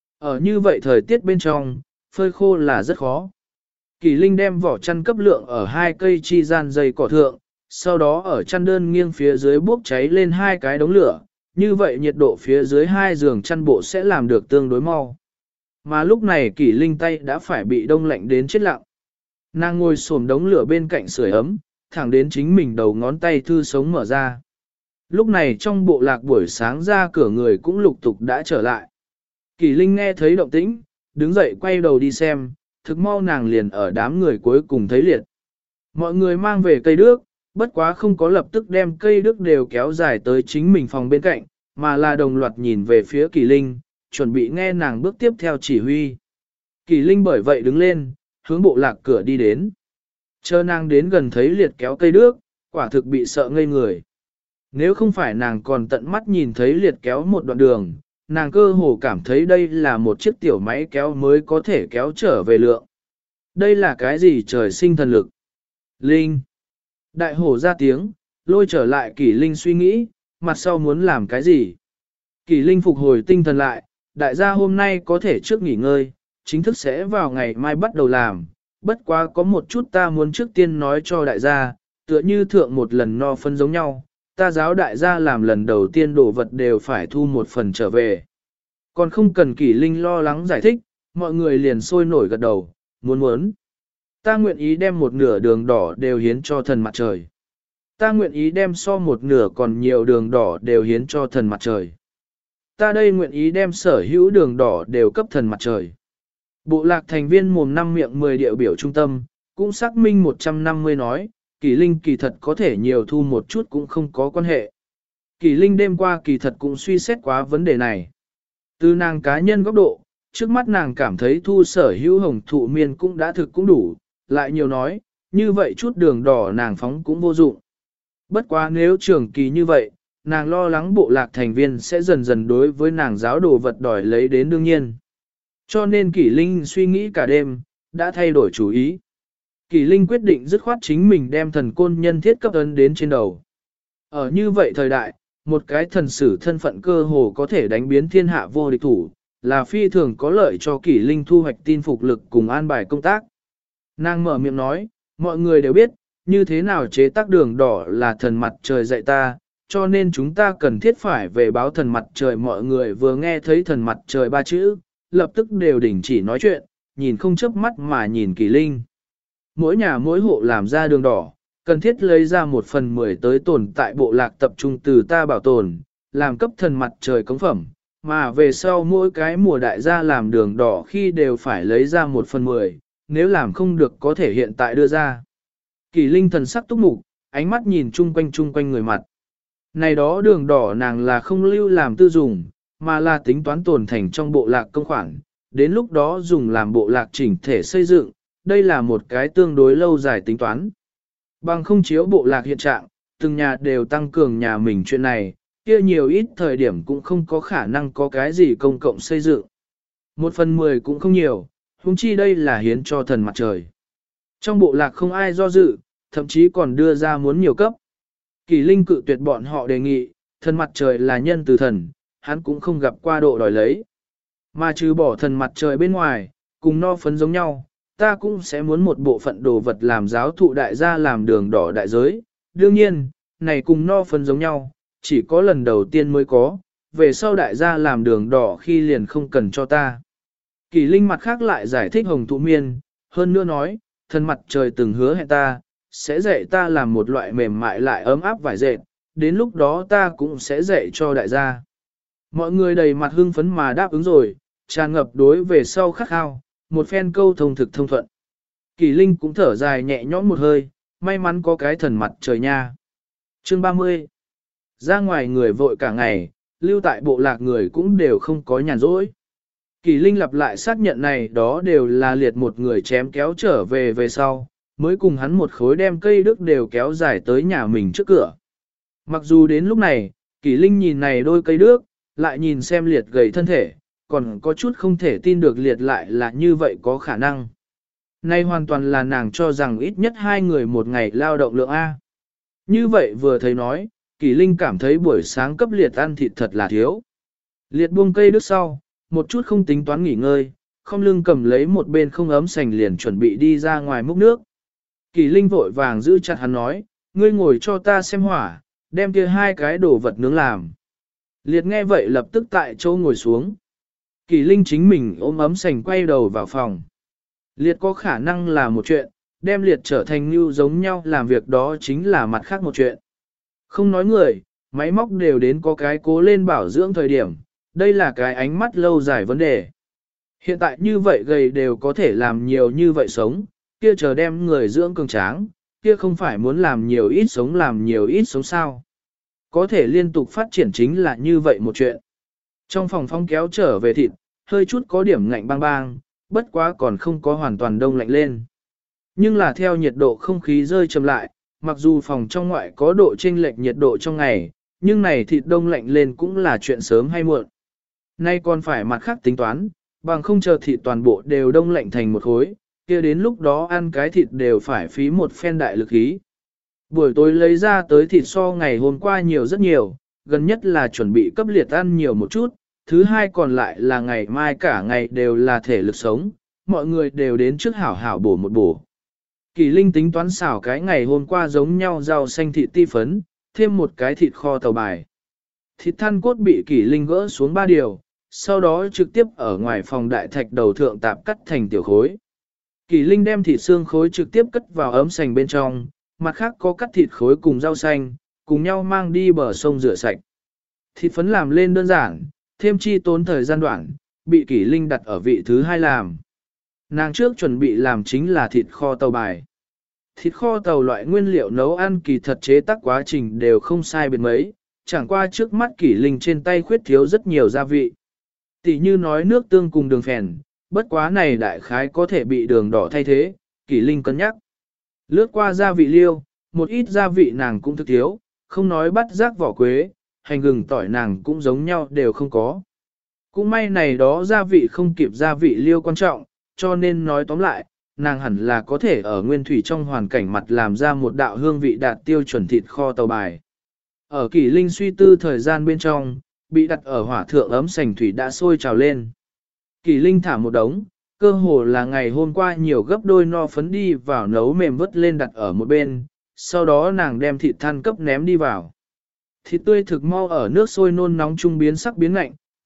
Ở như vậy thời tiết bên trong, phơi khô là rất khó. Kỷ Linh đem vỏ chăn cấp lượng ở 2 cây chi gian dây cỏ thượng, sau đó ở chăn đơn nghiêng phía dưới bốc cháy lên 2 cái đống lửa, như vậy nhiệt độ phía dưới 2 giường chăn bộ sẽ làm được tương đối mau. Mà lúc này Kỷ Linh tay đã phải bị đông lạnh đến chết lặng. Nàng ngồi xổm đống lửa bên cạnh sưởi ấm, thẳng đến chính mình đầu ngón tay thư sống mở ra. Lúc này trong bộ lạc buổi sáng ra cửa người cũng lục tục đã trở lại. Kỷ Linh nghe thấy động tĩnh, đứng dậy quay đầu đi xem, thực mau nàng liền ở đám người cuối cùng thấy liệt. Mọi người mang về cây đước, bất quá không có lập tức đem cây đước đều kéo dài tới chính mình phòng bên cạnh, mà là đồng loạt nhìn về phía Kỷ Linh, chuẩn bị nghe nàng bước tiếp theo chỉ huy. Kỷ Linh bởi vậy đứng lên, hướng bộ lạc cửa đi đến. Chờ nàng đến gần thấy liệt kéo cây đước, quả thực bị sợ ngây người. Nếu không phải nàng còn tận mắt nhìn thấy liệt kéo một đoạn đường, nàng cơ hồ cảm thấy đây là một chiếc tiểu máy kéo mới có thể kéo trở về lượng. Đây là cái gì trời sinh thần lực? Linh! Đại hổ ra tiếng, lôi trở lại Kỷ Linh suy nghĩ, mặt sau muốn làm cái gì? Kỷ Linh phục hồi tinh thần lại, đại gia hôm nay có thể trước nghỉ ngơi, chính thức sẽ vào ngày mai bắt đầu làm. Bất quá có một chút ta muốn trước tiên nói cho đại gia, tựa như thượng một lần no phân giống nhau, ta giáo đại gia làm lần đầu tiên đồ vật đều phải thu một phần trở về. Còn không cần Kỷ Linh lo lắng giải thích, mọi người liền sôi nổi gật đầu, muốn. Ta nguyện ý đem một nửa đường đỏ đều hiến cho thần mặt trời. Ta nguyện ý đem so một nửa còn nhiều đường đỏ đều hiến cho thần mặt trời. Ta đây nguyện ý đem sở hữu đường đỏ đều cấp thần mặt trời. Bộ lạc thành viên mồm 5 miệng 10 điệu biểu trung tâm, cũng xác minh 150 nói, Kỷ Linh kỳ thật có thể nhiều thu một chút cũng không có quan hệ. Kỷ Linh đêm qua kỳ thật cũng suy xét quá vấn đề này. Từ nàng cá nhân góc độ, trước mắt nàng cảm thấy thu sở hữu hồng thụ miên cũng đã thực cũng đủ, lại nhiều nói, như vậy chút đường đỏ nàng phóng cũng vô dụng. Bất quá nếu trường kỳ như vậy, nàng lo lắng bộ lạc thành viên sẽ dần dần đối với nàng giáo đồ vật đòi lấy đến đương nhiên. Cho nên Kỷ Linh suy nghĩ cả đêm, đã thay đổi chủ ý. Kỷ Linh quyết định dứt khoát chính mình đem thần côn nhân thiết cấp ấn đến trên đầu. Ở như vậy thời đại, một cái thần sử thân phận cơ hồ có thể đánh biến thiên hạ vô địch thủ, là phi thường có lợi cho Kỷ Linh thu hoạch tin phục lực cùng an bài công tác. Nàng mở miệng nói, mọi người đều biết, như thế nào chế tác đường đỏ là thần mặt trời dạy ta, cho nên chúng ta cần thiết phải về báo thần mặt trời. Mọi người vừa nghe thấy thần mặt trời 3 chữ, lập tức đều đình chỉ nói chuyện, nhìn không chớp mắt mà nhìn Kỳ Linh. Mỗi nhà mỗi hộ làm ra đường đỏ, cần thiết lấy ra 1/10 tới tồn tại bộ lạc tập trung từ ta bảo tồn, làm cấp thần mặt trời cống phẩm, mà về sau mỗi cái mùa đại gia làm đường đỏ khi đều phải lấy ra 1/10, nếu làm không được có thể hiện tại đưa ra. Kỳ Linh thần sắc túc mục, ánh mắt nhìn chung quanh người mặt. Này đó đường đỏ nàng là không lưu làm tư dùng, mà là tính toán tồn thành trong bộ lạc công khoản, đến lúc đó dùng làm bộ lạc chỉnh thể xây dựng, đây là một cái tương đối lâu dài tính toán. Bằng không chiếu bộ lạc hiện trạng, từng nhà đều tăng cường nhà mình chuyện này, kia nhiều ít thời điểm cũng không có khả năng có cái gì công cộng xây dựng. 1/10 cũng không nhiều, huống chi đây là hiến cho thần mặt trời. Trong bộ lạc không ai do dự, thậm chí còn đưa ra muốn nhiều cấp. Kỳ Linh cự tuyệt bọn họ đề nghị, thần mặt trời là nhân từ thần, hắn cũng không gặp qua độ đòi lấy. Mà trừ bỏ thần mặt trời bên ngoài, cùng no phấn giống nhau, ta cũng sẽ muốn một bộ phận đồ vật làm giáo thụ đại gia làm đường đỏ đại giới. Đương nhiên, này cùng no phấn giống nhau, chỉ có lần đầu tiên mới có, về sau đại gia làm đường đỏ khi liền không cần cho ta. Kỳ Linh mặt khác lại giải thích hồng thụ miên, hơn nữa nói, thần mặt trời từng hứa hẹn ta, sẽ dạy ta làm một loại mềm mại lại ấm áp vải dệt, đến lúc đó ta cũng sẽ dạy cho đại gia. Mọi người đầy mặt hưng phấn mà đáp ứng rồi, tràn ngập đối về sau khát khao, một phen câu thông thực thông thuận. Kỳ Linh cũng thở dài nhẹ nhõm một hơi, may mắn có cái thần mặt trời nha. Chương 30. Ra ngoài người vội cả ngày, lưu tại bộ lạc người cũng đều không có nhàn rỗi. Kỳ Linh lặp lại xác nhận này đó đều là liệt một người chém kéo trở về sau, mới cùng hắn một khối đem cây đức đều kéo dài tới nhà mình trước cửa. Mặc dù đến lúc này, Kỳ Linh nhìn này đôi cây đức, lại nhìn xem liệt gầy thân thể, còn có chút không thể tin được liệt lại là như vậy có khả năng. Nay hoàn toàn là nàng cho rằng ít nhất 2 người một ngày lao động lượng A. Như vậy vừa thấy nói, Kỳ Linh cảm thấy buổi sáng cấp liệt ăn thịt thật là thiếu. Liệt buông cây đức sau, một chút không tính toán nghỉ ngơi, không lưng cầm lấy một bên không ấm sành liền chuẩn bị đi ra ngoài múc nước. Kỳ Linh vội vàng giữ chặt hắn nói, ngươi ngồi cho ta xem hỏa, đem kia 2 cái đồ vật nướng làm. Liệt nghe vậy lập tức tại chỗ ngồi xuống. Kỳ Linh chính mình ôm ấm sành quay đầu vào phòng. Liệt có khả năng là một chuyện, đem liệt trở thành như giống nhau làm việc đó chính là mặt khác một chuyện. Không nói người, máy móc đều đến có cái cố lên bảo dưỡng thời điểm, đây là cái ánh mắt lâu dài vấn đề. Hiện tại như vậy gầy đều có thể làm nhiều như vậy sống, kia chờ đem người dưỡng cường tráng, kia không phải muốn làm nhiều ít sống sao. Có thể liên tục phát triển chính là như vậy một chuyện. Trong phòng phong kéo trở về thịt, hơi chút có điểm ngạnh bang bang, bất quá còn không có hoàn toàn đông lạnh lên. Nhưng là theo nhiệt độ không khí rơi chậm lại, mặc dù phòng trong ngoại có độ chênh lệch nhiệt độ trong ngày, nhưng này thịt đông lạnh lên cũng là chuyện sớm hay muộn. Nay còn phải mặt khác tính toán, bằng không chờ thịt toàn bộ đều đông lạnh thành một khối, kia đến lúc đó ăn cái thịt đều phải phí một phen đại lực ý. Buổi tối lấy ra tới thịt so ngày hôm qua nhiều rất nhiều, gần nhất là chuẩn bị cấp liệt ăn nhiều một chút, thứ hai còn lại là ngày mai cả ngày đều là thể lực sống, mọi người đều đến trước hảo hảo bổ một bổ. Kỳ Linh tính toán xảo cái ngày hôm qua giống nhau rau xanh thịt ti phấn, thêm một cái thịt kho tàu bài. Thịt than cốt bị Kỳ Linh gỡ xuống 3 điều, sau đó trực tiếp ở ngoài phòng đại thạch đầu thượng tạp cắt thành tiểu khối. Kỳ Linh đem thịt xương khối trực tiếp cất vào ấm sành bên trong, mặt khác có cắt thịt khối cùng rau xanh, cùng nhau mang đi bờ sông rửa sạch. Thịt phấn làm lên đơn giản, thêm chi tốn thời gian đoạn, bị Kỳ Linh đặt ở vị thứ 2 làm. Nàng trước chuẩn bị làm chính là thịt kho tàu bài. Thịt kho tàu loại nguyên liệu nấu ăn kỳ thật chế tác quá trình đều không sai biệt mấy, chẳng qua trước mắt Kỳ Linh trên tay khuyết thiếu rất nhiều gia vị. Tỷ như nói nước tương cùng đường phèn, bất quá này đại khái có thể bị đường đỏ thay thế, Kỳ Linh cân nhắc. Lướt qua gia vị liêu, một ít gia vị nàng cũng thực thiếu, không nói bắt rác vỏ quế, hành gừng tỏi nàng cũng giống nhau đều không có. Cũng may này đó gia vị không kịp gia vị liêu quan trọng, cho nên nói tóm lại, nàng hẳn là có thể ở nguyên thủy trong hoàn cảnh mặt làm ra một đạo hương vị đạt tiêu chuẩn thịt kho tàu bài. Ở Kỳ Linh suy tư thời gian bên trong, bị đặt ở hỏa thượng ấm sành thủy đã sôi trào lên. Kỳ Linh thả một đống, cơ hồ là ngày hôm qua nhiều gấp đôi no phấn đi vào nấu mềm vớt lên đặt ở một bên, sau đó nàng đem thịt than cấp ném đi vào. Thịt tươi thực mau ở nước sôi nôn nóng trung biến sắc biến lạnh,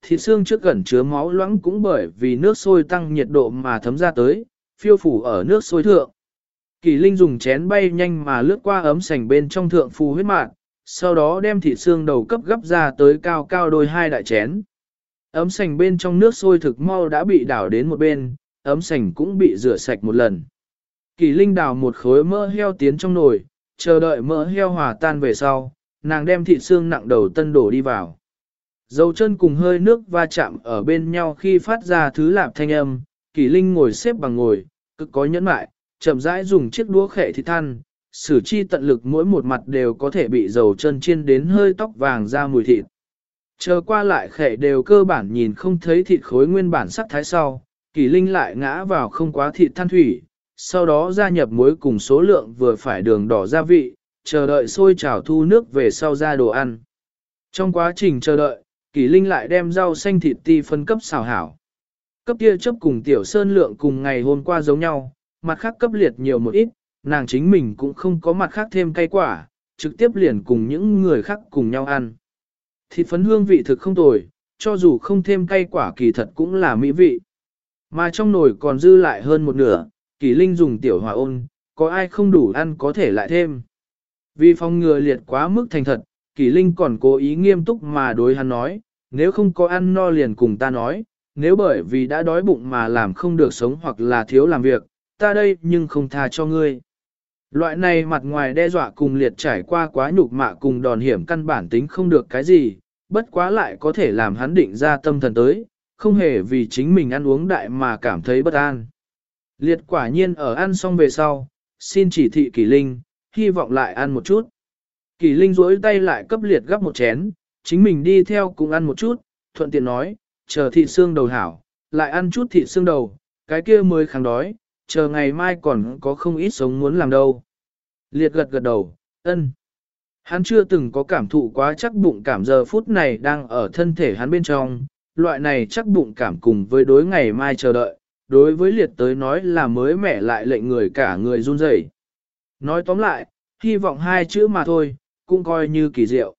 thịt xương trước gần chứa máu loãng cũng bởi vì nước sôi tăng nhiệt độ mà thấm ra tới, phiêu phủ ở nước sôi thượng. Kỳ Linh dùng chén bay nhanh mà lướt qua ấm sành bên trong thượng phù huyết mạn, sau đó đem thịt xương đầu cấp gấp ra tới cao cao đôi hai đại chén. Ấm sành bên trong nước sôi thực mau đã bị đảo đến một bên, ấm sành cũng bị rửa sạch một lần. Kỳ Linh đào một khối mỡ heo tiến trong nồi, chờ đợi mỡ heo hòa tan về sau, nàng đem thịt xương nặng đầu tân đổ đi vào. Dầu chân cùng hơi nước va chạm ở bên nhau khi phát ra thứ lạp thanh âm, Kỳ Linh ngồi xếp bằng ngồi, cực có nhẫn mại, chậm rãi dùng chiếc đũa khệ thịt than, sử chi tận lực mỗi một mặt đều có thể bị dầu chân chiên đến hơi tóc vàng ra mùi thịt. Chờ qua lại khệ đều cơ bản nhìn không thấy thịt khối nguyên bản sắc thái sau, Kỳ Linh lại ngã vào không quá thịt than thủy, sau đó gia nhập muối cùng số lượng vừa phải đường đỏ gia vị, chờ đợi sôi trào thu nước về sau ra đồ ăn. Trong quá trình chờ đợi, Kỳ Linh lại đem rau xanh thịt ti phân cấp xào hảo. Cấp tia chấp cùng tiểu sơn lượng cùng ngày hôm qua giống nhau, mặt khác cấp liệt nhiều một ít, nàng chính mình cũng không có mặt khác thêm cay quả, trực tiếp liền cùng những người khác cùng nhau ăn. Thịt phấn hương vị thực không tồi, cho dù không thêm cay quả kỳ thật cũng là mỹ vị. Mà trong nồi còn dư lại hơn một nửa, Kỳ Linh dùng tiểu hỏa ôn, có ai không đủ ăn có thể lại thêm. Vì phòng ngừa liệt quá mức thành thật, Kỳ Linh còn cố ý nghiêm túc mà đối hắn nói, nếu không có ăn no liền cùng ta nói, nếu bởi vì đã đói bụng mà làm không được sống hoặc là thiếu làm việc, ta đây nhưng không tha cho ngươi. Loại này mặt ngoài đe dọa cùng liệt trải qua quá nhục mạ cùng đòn hiểm căn bản tính không được cái gì, bất quá lại có thể làm hắn định ra tâm thần tới, không hề vì chính mình ăn uống đại mà cảm thấy bất an. Liệt quả nhiên ở ăn xong về sau, xin chỉ thị Kỳ Linh, hy vọng lại ăn một chút. Kỳ Linh duỗi tay lại cấp liệt gắp một chén, chính mình đi theo cùng ăn một chút, thuận tiện nói, chờ thịt xương đầu hảo, lại ăn chút thịt xương đầu, cái kia mới kháng đói, chờ ngày mai còn có không ít sống muốn làm đâu. Liệt gật gật đầu, ân. Hắn chưa từng có cảm thụ quá chắc bụng cảm giờ phút này đang ở thân thể hắn bên trong, loại này chắc bụng cảm cùng với đối ngày mai chờ đợi, đối với liệt tới nói là mới mẻ lại lệnh người cả người run rẩy. Nói tóm lại, hy vọng hai chữ mà thôi, cũng coi như kỳ diệu.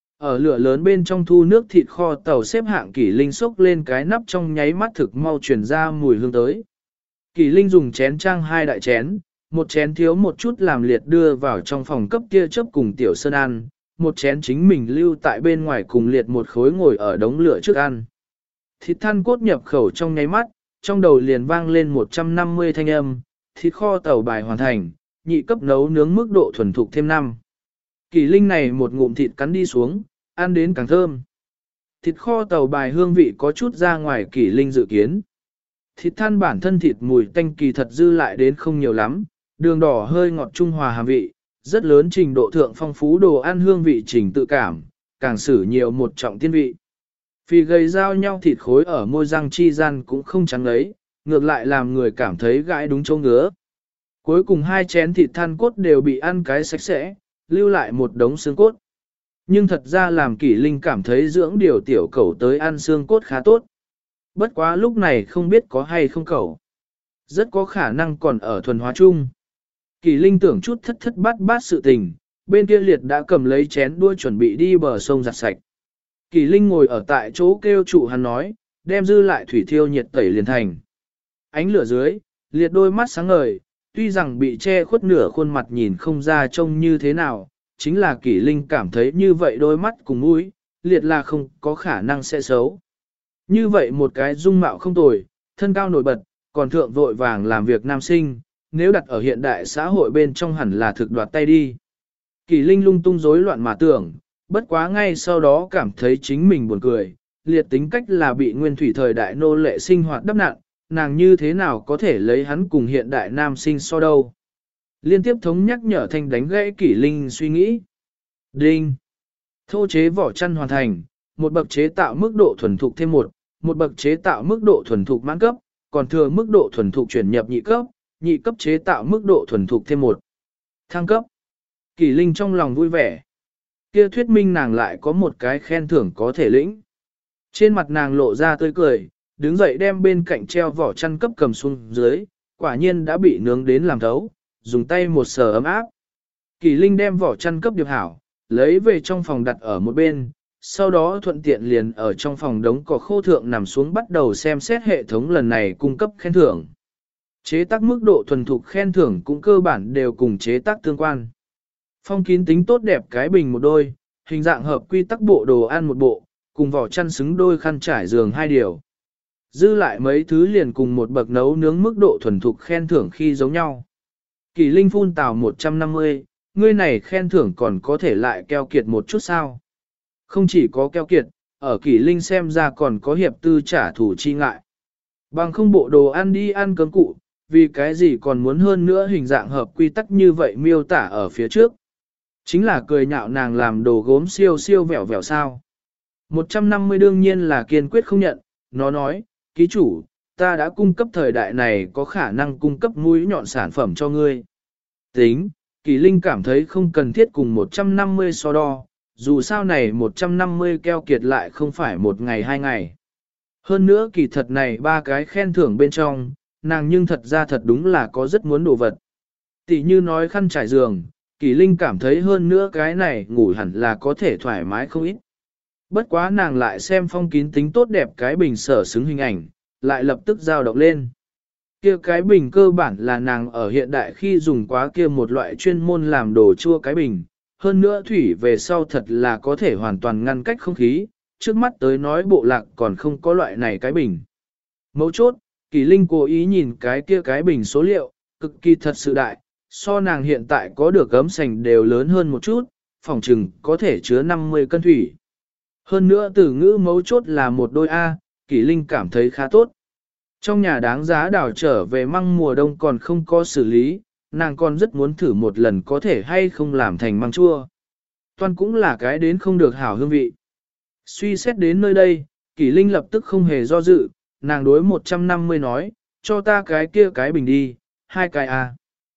Ở lửa lớn bên trong thu nước thịt kho tàu xếp hạng Kỳ Linh xốc lên cái nắp trong nháy mắt thực mau truyền ra mùi hương tới. Kỳ Linh dùng chén trang hai đại chén, một chén thiếu một chút làm liệt đưa vào trong phòng cấp kia chớp cùng tiểu sơn ăn, một chén chính mình lưu tại bên ngoài cùng liệt một khối ngồi ở đống lửa trước ăn. Thịt than cốt nhập khẩu trong nháy mắt, trong đầu liền vang lên 150 thanh âm, thịt kho tàu bài hoàn thành, nhị cấp nấu nướng mức độ thuần thục thêm 5. Kỳ Linh này một ngụm thịt cắn đi xuống, ăn đến càng thơm. Thịt kho tàu bài hương vị có chút ra ngoài Kỳ Linh dự kiến. Thịt than bản thân thịt mùi tanh kỳ thật dư lại đến không nhiều lắm, đường đỏ hơi ngọt trung hòa hàm vị, rất lớn trình độ thượng phong phú đồ ăn hương vị trình tự cảm, càng sử nhiều một trọng tiên vị. Vì gầy giao nhau thịt khối ở môi răng chi gian cũng không trắng ấy, ngược lại làm người cảm thấy gãi đúng chỗ ngứa. Cuối cùng hai chén thịt than cốt đều bị ăn cái sạch sẽ, lưu lại một đống xương cốt. Nhưng thật ra làm Kỳ Linh cảm thấy dưỡng điều tiểu cẩu tới ăn xương cốt khá tốt. Bất quá lúc này không biết có hay không cẩu. Rất có khả năng còn ở thuần hóa chung. Kỳ Linh tưởng chút thất thất bát bát sự tình, bên kia liệt đã cầm lấy chén đuôi chuẩn bị đi bờ sông giặt sạch. Kỳ Linh ngồi ở tại chỗ kêu trụ hắn nói, đem dư lại thủy thiêu nhiệt tẩy liền thành. Ánh lửa dưới, liệt đôi mắt sáng ngời, tuy rằng bị che khuất nửa khuôn mặt nhìn không ra trông như thế nào, chính là Kỳ Linh cảm thấy như vậy đôi mắt cùng mũi, liệt là không có khả năng sẽ xấu. Như vậy một cái dung mạo không tồi, thân cao nổi bật, còn thượng vội vàng làm việc nam sinh, nếu đặt ở hiện đại xã hội bên trong hẳn là thực đoạt tay đi. Kỳ Linh lung tung rối loạn mà tưởng, bất quá ngay sau đó cảm thấy chính mình buồn cười, liệt tính cách là bị nguyên thủy thời đại nô lệ sinh hoạt đắp nặn, nàng như thế nào có thể lấy hắn cùng hiện đại nam sinh so đâu. Liên tiếp thống nhắc nhở thanh đánh gãy Kỳ Linh suy nghĩ. Đinh! Thô chế vỏ chăn hoàn thành, một bậc chế tạo mức độ thuần thục thêm một bậc chế tạo mức độ thuần thục mãn cấp, còn thừa mức độ thuần thục chuyển nhập nhị cấp chế tạo mức độ thuần thục thêm 1. Thăng cấp. Kỳ Linh trong lòng vui vẻ. Kia thuyết minh nàng lại có một cái khen thưởng có thể lĩnh. Trên mặt nàng lộ ra tươi cười, đứng dậy đem bên cạnh treo vỏ chăn cấp cầm xuống dưới, quả nhiên đã bị nướng đến làm thấu, dùng tay một sờ ấm áp. Kỳ Linh đem vỏ chăn cấp điệp hảo, lấy về trong phòng đặt ở một bên, sau đó thuận tiện liền ở trong phòng đống cỏ khô thượng nằm xuống bắt đầu xem xét hệ thống lần này cung cấp khen thưởng. Chế tác mức độ thuần thục khen thưởng cũng cơ bản đều cùng chế tác tương quan. Phong kín tính tốt đẹp cái bình một đôi, hình dạng hợp quy tắc bộ đồ ăn một bộ, cùng vỏ chăn xứng đôi khăn trải giường 2 điều. Dư lại mấy thứ liền cùng một bậc nấu nướng mức độ thuần thục khen thưởng khi giống nhau. Kỳ Linh phun tào 150, ngươi này khen thưởng còn có thể lại keo kiệt một chút sao. Không chỉ có keo kiệt, ở Kỳ Linh xem ra còn có hiệp tư trả thù chi ngại. Bằng không bộ đồ ăn đi ăn cơm cụ, vì cái gì còn muốn hơn nữa hình dạng hợp quy tắc như vậy miêu tả ở phía trước. Chính là cười nhạo nàng làm đồ gốm siêu siêu vẹo vẹo sao. 150 đương nhiên là kiên quyết không nhận, nó nói, ký chủ, ta đã cung cấp thời đại này có khả năng cung cấp mũi nhọn sản phẩm cho ngươi. Tính, Kỳ Linh cảm thấy không cần thiết cùng 150 so đo, dù sao này 150 keo kiệt lại không phải một ngày 2 ngày. Hơn nữa kỳ thật này 3 cái khen thưởng bên trong, nàng nhưng thật ra thật đúng là có rất muốn đồ vật. Tỷ như nói khăn trải giường, Kỳ Linh cảm thấy hơn nữa cái này ngủ hẳn là có thể thoải mái không ít. Bất quá nàng lại xem phong kín tính tốt đẹp cái bình sở xứng hình ảnh, lại lập tức dao động lên. Kia cái bình cơ bản là nàng ở hiện đại khi dùng quá kia một loại chuyên môn làm đồ chua cái bình, hơn nữa thủy về sau thật là có thể hoàn toàn ngăn cách không khí, trước mắt tới nói bộ lạc còn không có loại này cái bình. Mấu chốt, Kỳ Linh cố ý nhìn cái kia cái bình số liệu, cực kỳ thật sự đại, so nàng hiện tại có được gấm sành đều lớn hơn một chút, phòng trừng có thể chứa 50 cân thủy. Hơn nữa từ ngữ mấu chốt là một đôi A, Kỳ Linh cảm thấy khá tốt. Trong nhà đáng giá đảo trở về măng mùa đông còn không có xử lý, nàng còn rất muốn thử một lần có thể hay không làm thành măng chua. Toàn cũng là cái đến không được hảo hương vị. Suy xét đến nơi đây, Kỳ Linh lập tức không hề do dự, nàng đối 150 nói, cho ta cái kia cái bình đi, 2 cái A.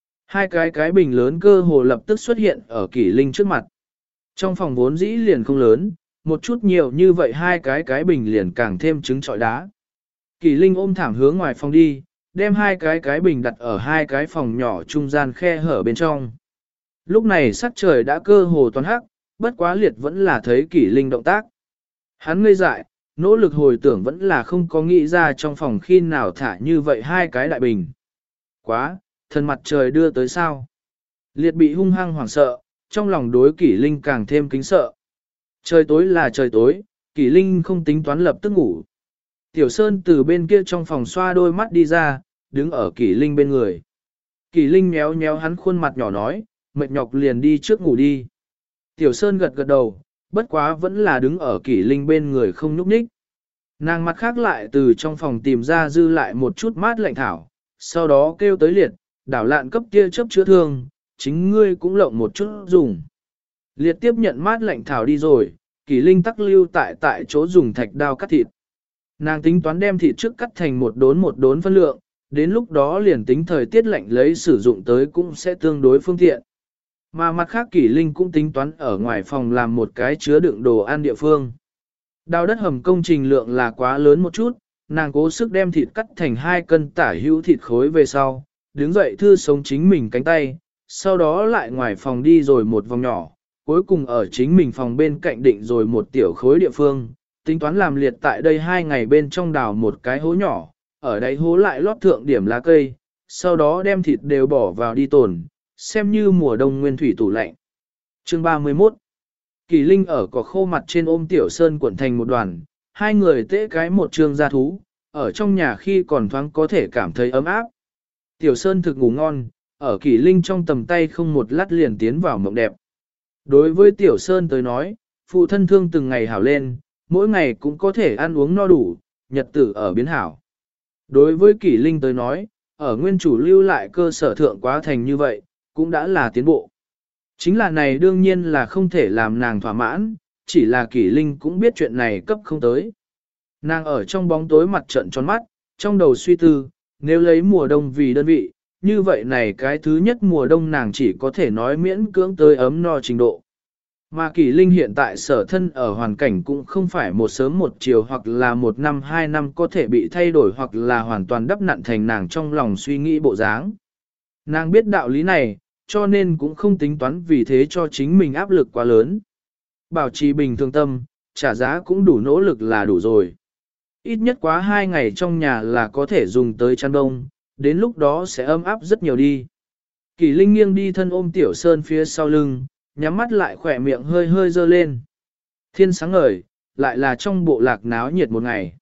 2 cái bình lớn cơ hồ lập tức xuất hiện ở Kỳ Linh trước mặt. Trong phòng vốn dĩ liền không lớn, một chút nhiều như vậy 2 cái bình liền càng thêm trứng trọi đá. Kỳ Linh ôm thảm hướng ngoài phòng đi, đem 2 cái bình đặt ở 2 cái phòng nhỏ trung gian khe hở bên trong. Lúc này sắc trời đã cơ hồ toàn hắc, bất quá liệt vẫn là thấy Kỳ Linh động tác. Hắn ngây dại, nỗ lực hồi tưởng vẫn là không có nghĩ ra trong phòng khi nào thả như vậy 2 cái đại bình. Quá, thần mặt trời đưa tới sao. Liệt bị hung hăng hoảng sợ, trong lòng đối Kỳ Linh càng thêm kính sợ. Trời tối là trời tối, Kỳ Linh không tính toán lập tức ngủ. Tiểu Sơn từ bên kia trong phòng xoa đôi mắt đi ra, đứng ở Kỳ Linh bên người. Kỳ Linh méo méo hắn khuôn mặt nhỏ nói, mệt nhọc liền đi trước ngủ đi. Tiểu Sơn gật gật đầu, bất quá vẫn là đứng ở Kỳ Linh bên người không nhúc nhích. Nàng mặt khác lại từ trong phòng tìm ra dư lại một chút mát lạnh thảo, sau đó kêu tới liệt, đảo lạn cấp kia chấp chữa thương, chính ngươi cũng lộng một chút dùng. Liệt tiếp nhận mát lạnh thảo đi rồi, Kỳ Linh tắc lưu tại chỗ dùng thạch đao cắt thịt. Nàng tính toán đem thịt trước cắt thành một đốn phân lượng, đến lúc đó liền tính thời tiết lạnh lấy sử dụng tới cũng sẽ tương đối phương tiện. Mà mặt khác Kỳ Linh cũng tính toán ở ngoài phòng làm một cái chứa đựng đồ ăn địa phương. Đào đất hầm công trình lượng là quá lớn một chút, nàng cố sức đem thịt cắt thành 2 cân tả hữu thịt khối về sau, đứng dậy thư sống chính mình cánh tay, sau đó lại ngoài phòng đi rồi một vòng nhỏ, cuối cùng ở chính mình phòng bên cạnh định rồi một tiểu khối địa phương, tính toán làm liệt tại đây 2 ngày bên trong đào một cái hố nhỏ, ở đáy hố lại lót thượng điểm lá cây, sau đó đem thịt đều bỏ vào đi tồn, xem như mùa đông nguyên thủy tủ lạnh. Chương 31 Kỳ Linh ở cỏ khô mặt trên ôm Tiểu Sơn cuộn thành một đoàn, 2 người tễ cái một trường gia thú, ở trong nhà khi còn thoáng có thể cảm thấy ấm áp. Tiểu Sơn thực ngủ ngon, ở Kỳ Linh trong tầm tay không một lát liền tiến vào mộng đẹp. Đối với Tiểu Sơn tới nói, phụ thân thương từng ngày hảo lên, mỗi ngày cũng có thể ăn uống no đủ, nhật tử ở biến hảo. Đối với Kỳ Linh tới nói, ở nguyên chủ lưu lại cơ sở thượng quá thành như vậy, cũng đã là tiến bộ. Chính là này đương nhiên là không thể làm nàng thỏa mãn, chỉ là Kỳ Linh cũng biết chuyện này cấp không tới. Nàng ở trong bóng tối mặt trận tròn mắt, trong đầu suy tư, nếu lấy mùa đông vì đơn vị, như vậy này cái thứ nhất mùa đông nàng chỉ có thể nói miễn cưỡng tới ấm no trình độ. Mà Kỳ Linh hiện tại sở thân ở hoàn cảnh cũng không phải một sớm một chiều hoặc là 1 năm 2 năm có thể bị thay đổi hoặc là hoàn toàn đắp nặn thành nàng trong lòng suy nghĩ bộ dáng. Nàng biết đạo lý này, cho nên cũng không tính toán vì thế cho chính mình áp lực quá lớn. Bảo trì bình thường tâm, trả giá cũng đủ nỗ lực là đủ rồi. Ít nhất quá 2 ngày trong nhà là có thể dùng tới chăn đông, đến lúc đó sẽ ấm áp rất nhiều đi. Kỳ Linh nghiêng đi thân ôm Tiểu Sơn phía sau lưng, nhắm mắt lại khỏe miệng hơi hơi dơ lên. Thiên sáng ngời, lại là trong bộ lạc náo nhiệt một ngày.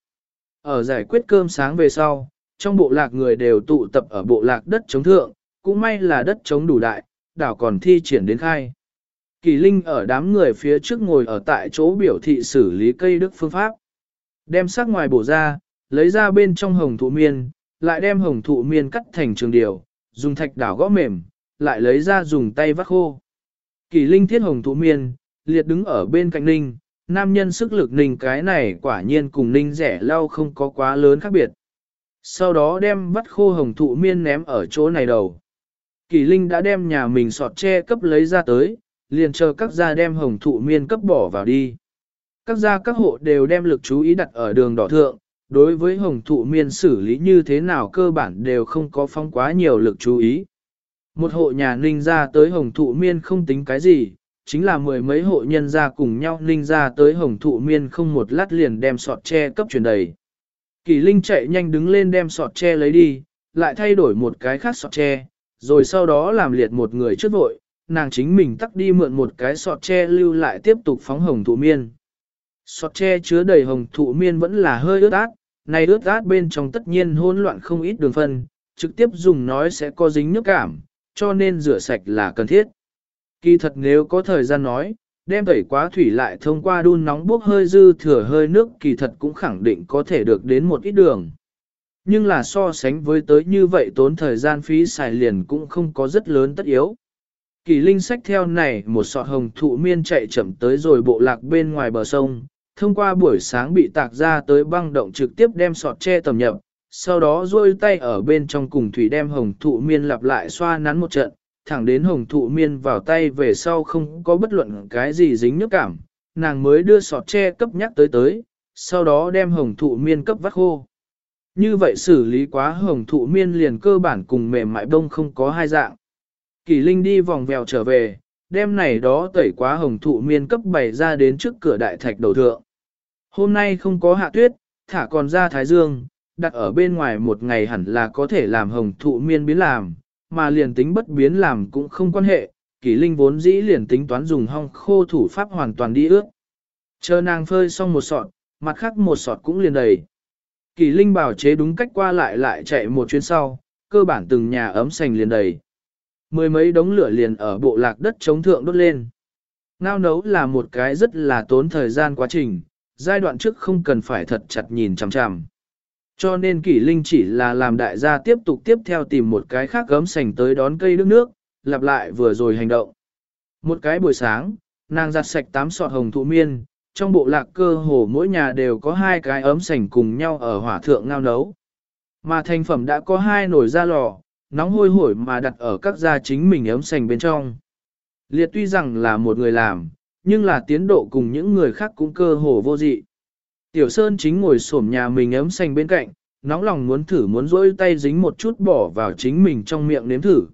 Ở giải quyết cơm sáng về sau, trong bộ lạc người đều tụ tập ở bộ lạc đất chống thượng, cũng may là đất chống đủ đại, đảo còn thi triển đến khai. Kỳ Linh ở đám người phía trước ngồi ở tại chỗ biểu thị xử lý cây đức phương pháp. Đem sắc ngoài bổ ra, lấy ra bên trong hồng thụ miên, lại đem hồng thụ miên cắt thành trường điều, dùng thạch đảo gõ mềm, lại lấy ra dùng tay vắt khô. Kỳ Linh thiết hồng thụ miên, liệt đứng ở bên cạnh Ninh, nam nhân sức lực Ninh cái này quả nhiên cùng Ninh rẻ lau không có quá lớn khác biệt. Sau đó đem vắt khô hồng thụ miên ném ở chỗ này đầu. Kỳ Linh đã đem nhà mình sọt tre cấp lấy ra tới, liền chờ các gia đem hồng thụ miên cấp bỏ vào đi. Các gia các hộ đều đem lực chú ý đặt ở đường đỏ thượng, đối với hồng thụ miên xử lý như thế nào cơ bản đều không có phong quá nhiều lực chú ý. Một hộ nhà ninh ra tới hồng thụ miên không tính cái gì, chính là mười mấy hộ nhân ra cùng nhau ninh ra tới hồng thụ miên không một lát liền đem sọt tre cấp chuyển đầy. Kỳ Linh chạy nhanh đứng lên đem sọt tre lấy đi, lại thay đổi một cái khác sọt tre, rồi sau đó làm liệt một người trước vội, nàng chính mình tắt đi mượn một cái sọt tre lưu lại tiếp tục phóng hồng thụ miên. Sọt tre chứa đầy hồng thụ miên vẫn là hơi ướt át, này ướt át bên trong tất nhiên hỗn loạn không ít đường phân, trực tiếp dùng nói sẽ có dính nước cảm, cho nên rửa sạch là cần thiết. Kỳ thật nếu có thời gian nói, đem tẩy quá thủy lại thông qua đun nóng bốc hơi dư thừa hơi nước kỳ thật cũng khẳng định có thể được đến một ít đường. Nhưng là so sánh với tới như vậy tốn thời gian phí xài liền cũng không có rất lớn tất yếu. Kỳ Linh xách theo này một sọt hồng thụ miên chạy chậm tới rồi bộ lạc bên ngoài bờ sông, thông qua buổi sáng bị tạc ra tới băng động trực tiếp đem sọt che tầm nhập, sau đó duỗi tay ở bên trong cùng thủy đem hồng thụ miên lặp lại xoa nắn một trận, thẳng đến hồng thụ miên vào tay về sau không có bất luận cái gì dính nước cảm, nàng mới đưa sọt che cấp nhắc tới, sau đó đem hồng thụ miên cấp vắt khô. Như vậy xử lý quá hồng thụ miên liền cơ bản cùng mềm mại bông không có hai dạng. Kỳ Linh đi vòng vèo trở về, đem này đó tẩy quá hồng thụ miên cấp bày ra đến trước cửa đại thạch đầu thượng. Hôm nay không có hạ tuyết, thả còn ra thái dương, đặt ở bên ngoài một ngày hẳn là có thể làm hồng thụ miên biến làm, mà liền tính bất biến làm cũng không quan hệ, Kỳ Linh vốn dĩ liền tính toán dùng hong khô thủ pháp hoàn toàn đi ướt. Chờ nàng phơi xong một sọt, mặt khác một sọt cũng liền đầy. Kỳ Linh bảo chế đúng cách qua lại chạy một chuyến sau, cơ bản từng nhà ấm sành liền đầy. Mười mấy đống lửa liền ở bộ lạc đất chống thượng đốt lên. Ngao nấu là một cái rất là tốn thời gian quá trình, giai đoạn trước không cần phải thật chặt nhìn chằm chằm. Cho nên Kỷ Linh chỉ là làm đại gia tiếp theo tìm một cái khác gấm sành tới đón cây nước, lặp lại vừa rồi hành động. Một cái buổi sáng, nàng giặt sạch 8 sọt hồng thụ miên, trong bộ lạc cơ hồ mỗi nhà đều có 2 cái ấm sành cùng nhau ở hỏa thượng ngao nấu. Mà thành phẩm đã có 2 nồi ra lò, nóng hôi hổi mà đặt ở các gia chính mình ấm sành bên trong. Liệt tuy rằng là một người làm, nhưng là tiến độ cùng những người khác cũng cơ hồ vô dị. Tiểu Sơn chính ngồi xổm nhà mình ấm sành bên cạnh, nóng lòng muốn rỗi tay dính một chút bỏ vào chính mình trong miệng nếm thử.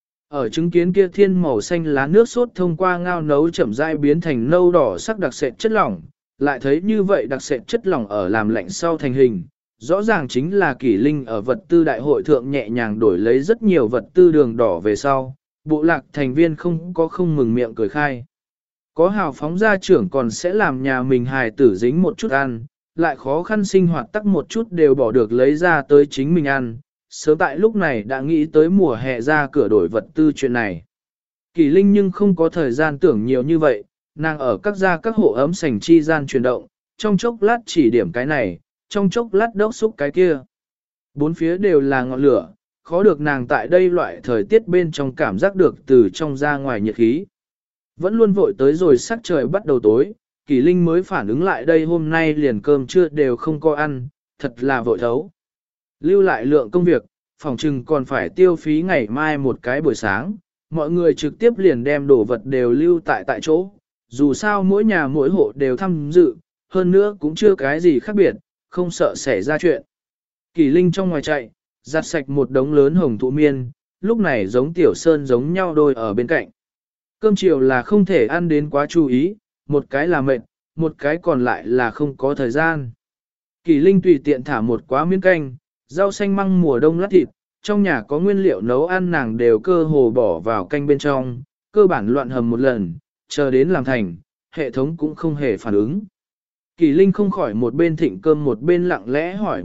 Ở chứng kiến kia thiên màu xanh lá nước sốt thông qua ngao nấu chậm rãi biến thành nâu đỏ sắc đặc sệt chất lỏng, lại thấy như vậy đặc sệt chất lỏng ở làm lạnh sau thành hình. Rõ ràng chính là Kỷ Linh ở vật tư đại hội thượng nhẹ nhàng đổi lấy rất nhiều vật tư đường đỏ về sau, bộ lạc thành viên không mừng miệng cười khai. Có hào phóng gia trưởng còn sẽ làm nhà mình hài tử dính một chút ăn, lại khó khăn sinh hoạt tắc một chút đều bỏ được lấy ra tới chính mình ăn, sớm tại lúc này đã nghĩ tới mùa hè ra cửa đổi vật tư chuyện này. Kỷ Linh nhưng không có thời gian tưởng nhiều như vậy, nàng ở các gia các hộ ấm sành chi gian chuyển động, trong chốc lát chỉ điểm cái này, trong chốc lát đốc xúc cái kia. Bốn phía đều là ngọn lửa, khó được nàng tại đây loại thời tiết bên trong cảm giác được từ trong ra ngoài nhiệt khí. Vẫn luôn vội tới rồi sắc trời bắt đầu tối, Kỷ Linh mới phản ứng lại đây hôm nay liền cơm trưa đều không có ăn, thật là vội thấu. Lưu lại lượng công việc, phòng trừng còn phải tiêu phí ngày mai một cái buổi sáng, mọi người trực tiếp liền đem đồ vật đều lưu tại chỗ, dù sao mỗi nhà mỗi hộ đều tham dự, hơn nữa cũng chưa cái gì khác biệt, không sợ xảy ra chuyện. Kỷ Linh trong ngoài chạy, giặt sạch một đống lớn hồng thụ miên, lúc này giống Tiểu Sơn giống nhau đôi ở bên cạnh. Cơm chiều là không thể ăn đến quá chú ý, một cái là mệt, một cái còn lại là không có thời gian. Kỳ Linh tùy tiện thả một quá miếng canh, rau xanh măng mùa đông lát thịt, trong nhà có nguyên liệu nấu ăn nàng đều cơ hồ bỏ vào canh bên trong, cơ bản loạn hầm một lần, chờ đến làm thành, hệ thống cũng không hề phản ứng. Kỳ Linh không khỏi một bên thịnh cơm một bên lặng lẽ hỏi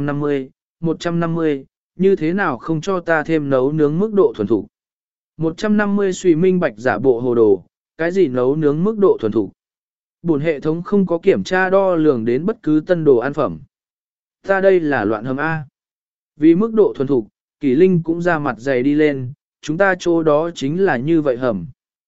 150, như thế nào không cho ta thêm nấu nướng mức độ thuần thục. 150 suy minh bạch giả bộ hồ đồ, cái gì nấu nướng mức độ thuần thục. Bổn hệ thống không có kiểm tra đo lường đến bất cứ tân đồ ăn phẩm. Ta đây là loạn hầm A. Vì mức độ thuần thục, Kỳ Linh cũng ra mặt dày đi lên, chúng ta chỗ đó chính là như vậy hầm.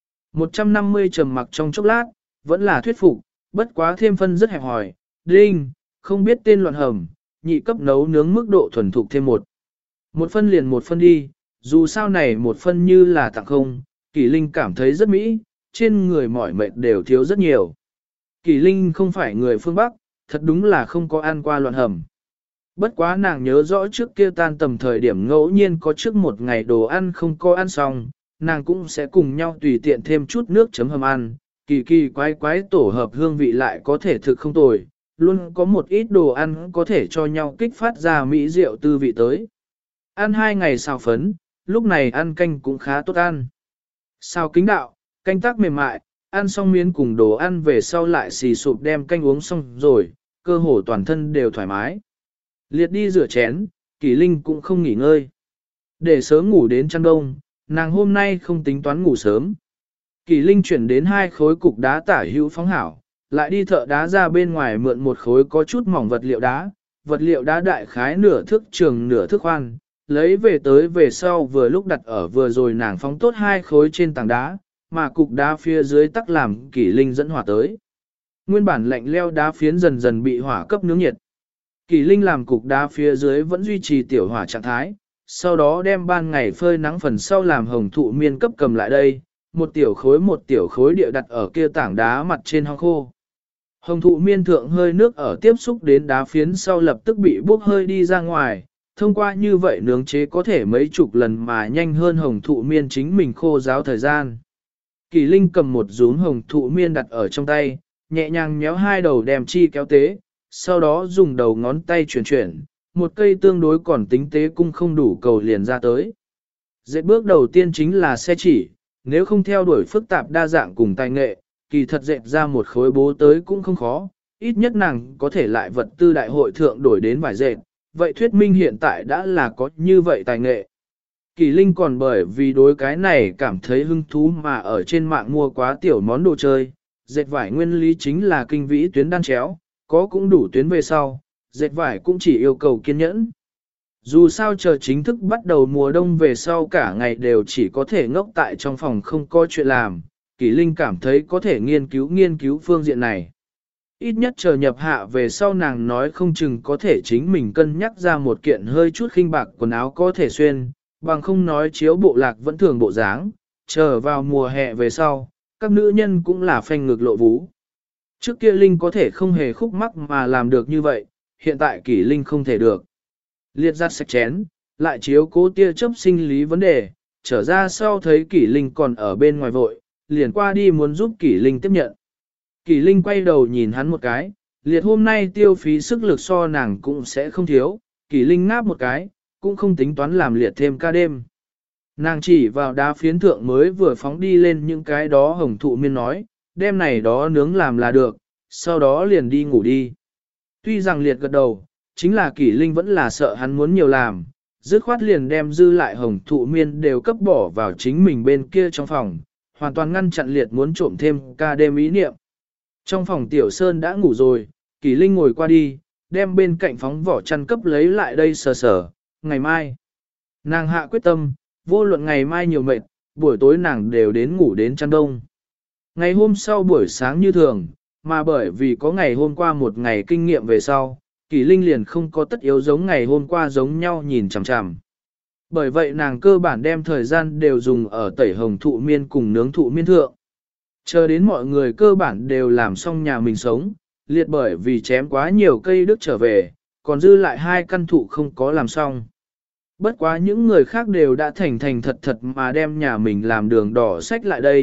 150 trầm mặc trong chốc lát, vẫn là thuyết phục, bất quá thêm phân rất hẹp hòi. Đinh, không biết tên loạn hầm, nhị cấp nấu nướng mức độ thuần thục thêm một. Một phân liền một phân đi, dù sao này một phân như là tặng không, Kỳ Linh cảm thấy rất mỹ, trên người mỏi mệt đều thiếu rất nhiều. Kỳ Linh không phải người phương Bắc, thật đúng là không có ăn qua loạn hầm. Bất quá nàng nhớ rõ trước kia tan tầm thời điểm ngẫu nhiên có trước một ngày đồ ăn không có ăn xong, nàng cũng sẽ cùng nhau tùy tiện thêm chút nước chấm hầm ăn, kỳ kỳ quái quái tổ hợp hương vị lại có thể thực không tồi, luôn có một ít đồ ăn có thể cho nhau kích phát ra mỹ rượu tư vị tới. Ăn 2 ngày xào phấn, lúc này ăn canh cũng khá tốt ăn. Xào kính đạo, canh tác mềm mại, ăn xong miến cùng đồ ăn về sau lại xì sụp đem canh uống xong rồi, cơ hồ toàn thân đều thoải mái. Liệt đi rửa chén, Kỳ Linh cũng không nghỉ ngơi. Để sớm ngủ đến chăn đông, nàng hôm nay không tính toán ngủ sớm. Kỳ Linh chuyển đến 2 khối cục đá tả hữu phóng hảo, lại đi thợ đá ra bên ngoài mượn một khối có chút mỏng vật liệu đá đại khái nửa thước trường nửa thước khoan, lấy về tới về sau vừa lúc đặt ở vừa rồi nàng phóng tốt 2 khối trên tảng đá, mà cục đá phía dưới tắc làm Kỳ Linh dẫn hỏa tới. Nguyên bản lạnh leo đá phiến dần dần bị hỏa cấp nướng nhiệt. Kỳ Linh làm cục đá phía dưới vẫn duy trì tiểu hỏa trạng thái, sau đó đem ban ngày phơi nắng phần sau làm hồng thụ miên cấp cầm lại đây, một tiểu khối địa đặt ở kia tảng đá mặt trên hong khô. Hồng thụ miên thượng hơi nước ở tiếp xúc đến đá phiến sau lập tức bị bốc hơi đi ra ngoài, thông qua như vậy nướng chế có thể mấy chục lần mà nhanh hơn hồng thụ miên chính mình khô ráo thời gian. Kỳ Linh cầm một rúm hồng thụ miên đặt ở trong tay, nhẹ nhàng nhéo 2 đầu đem chi kéo tế, sau đó dùng đầu ngón tay chuyển, một cây tương đối còn tính tế cung không đủ cầu liền ra tới. Dệt bước đầu tiên chính là xe chỉ, nếu không theo đuổi phức tạp đa dạng cùng tài nghệ, kỳ thật dệt ra một khối bố tới cũng không khó, ít nhất nàng có thể lại vật tư đại hội thượng đổi đến vải dệt, vậy thuyết minh hiện tại đã là có như vậy tài nghệ. Kỳ Linh còn bởi vì đối cái này cảm thấy hứng thú mà ở trên mạng mua quá tiểu món đồ chơi, dệt vải nguyên lý chính là kinh vĩ tuyến đan chéo, có cũng đủ tuyến về sau, dệt vải cũng chỉ yêu cầu kiên nhẫn. Dù sao chờ chính thức bắt đầu mùa đông về sau cả ngày đều chỉ có thể ngốc tại trong phòng không có chuyện làm, Kỳ Linh cảm thấy có thể nghiên cứu phương diện này. Ít nhất chờ nhập hạ về sau nàng nói không chừng có thể chính mình cân nhắc ra một kiện hơi chút khinh bạc quần áo có thể xuyên, bằng không nói chiếu bộ lạc vẫn thường bộ dáng, chờ vào mùa hè về sau, các nữ nhân cũng là phanh ngực lộ vú. Trước kia Linh có thể không hề khúc mắc mà làm được như vậy, hiện tại Kỳ Linh không thể được. Liệt giặt sạch chén, lại chiếu cố tia chớp sinh lý vấn đề, trở ra sau thấy Kỳ Linh còn ở bên ngoài vội, liền qua đi muốn giúp Kỳ Linh tiếp nhận. Kỳ Linh quay đầu nhìn hắn một cái, Liệt hôm nay tiêu phí sức lực so nàng cũng sẽ không thiếu, Kỳ Linh ngáp một cái, cũng không tính toán làm Liệt thêm ca đêm. Nàng chỉ vào đá phiến thượng mới vừa phóng đi lên những cái đó hồng thụ miên nói, đêm này đó nướng làm là được, sau đó liền đi ngủ đi. Tuy rằng Liệt gật đầu, chính là Kỳ Linh vẫn là sợ hắn muốn nhiều làm, dứt khoát liền đem dư lại hồng thụ miên đều cấp bỏ vào chính mình bên kia trong phòng, hoàn toàn ngăn chặn Liệt muốn trộm thêm ca đêm ý niệm. Trong phòng Tiểu Sơn đã ngủ rồi, Kỳ Linh ngồi qua đi, đem bên cạnh phóng vỏ chăn cấp lấy lại đây sờ sờ, ngày mai. Nàng hạ quyết tâm, vô luận ngày mai nhiều mệt, buổi tối nàng đều đến ngủ đến chăn đông. Ngày hôm sau buổi sáng như thường, mà bởi vì có ngày hôm qua một ngày kinh nghiệm về sau, Kỳ Linh liền không có tất yếu giống ngày hôm qua giống nhau nhìn chằm chằm. Bởi vậy nàng cơ bản đem thời gian đều dùng ở tẩy hồng thụ miên cùng nướng thụ miên thượng. Chờ đến mọi người cơ bản đều làm xong nhà mình sống, Liệt bởi vì chém quá nhiều cây đức trở về, còn dư lại 2 căn thụ không có làm xong. Bất quá những người khác đều đã thành thật thật mà đem nhà mình làm đường đỏ sách lại đây,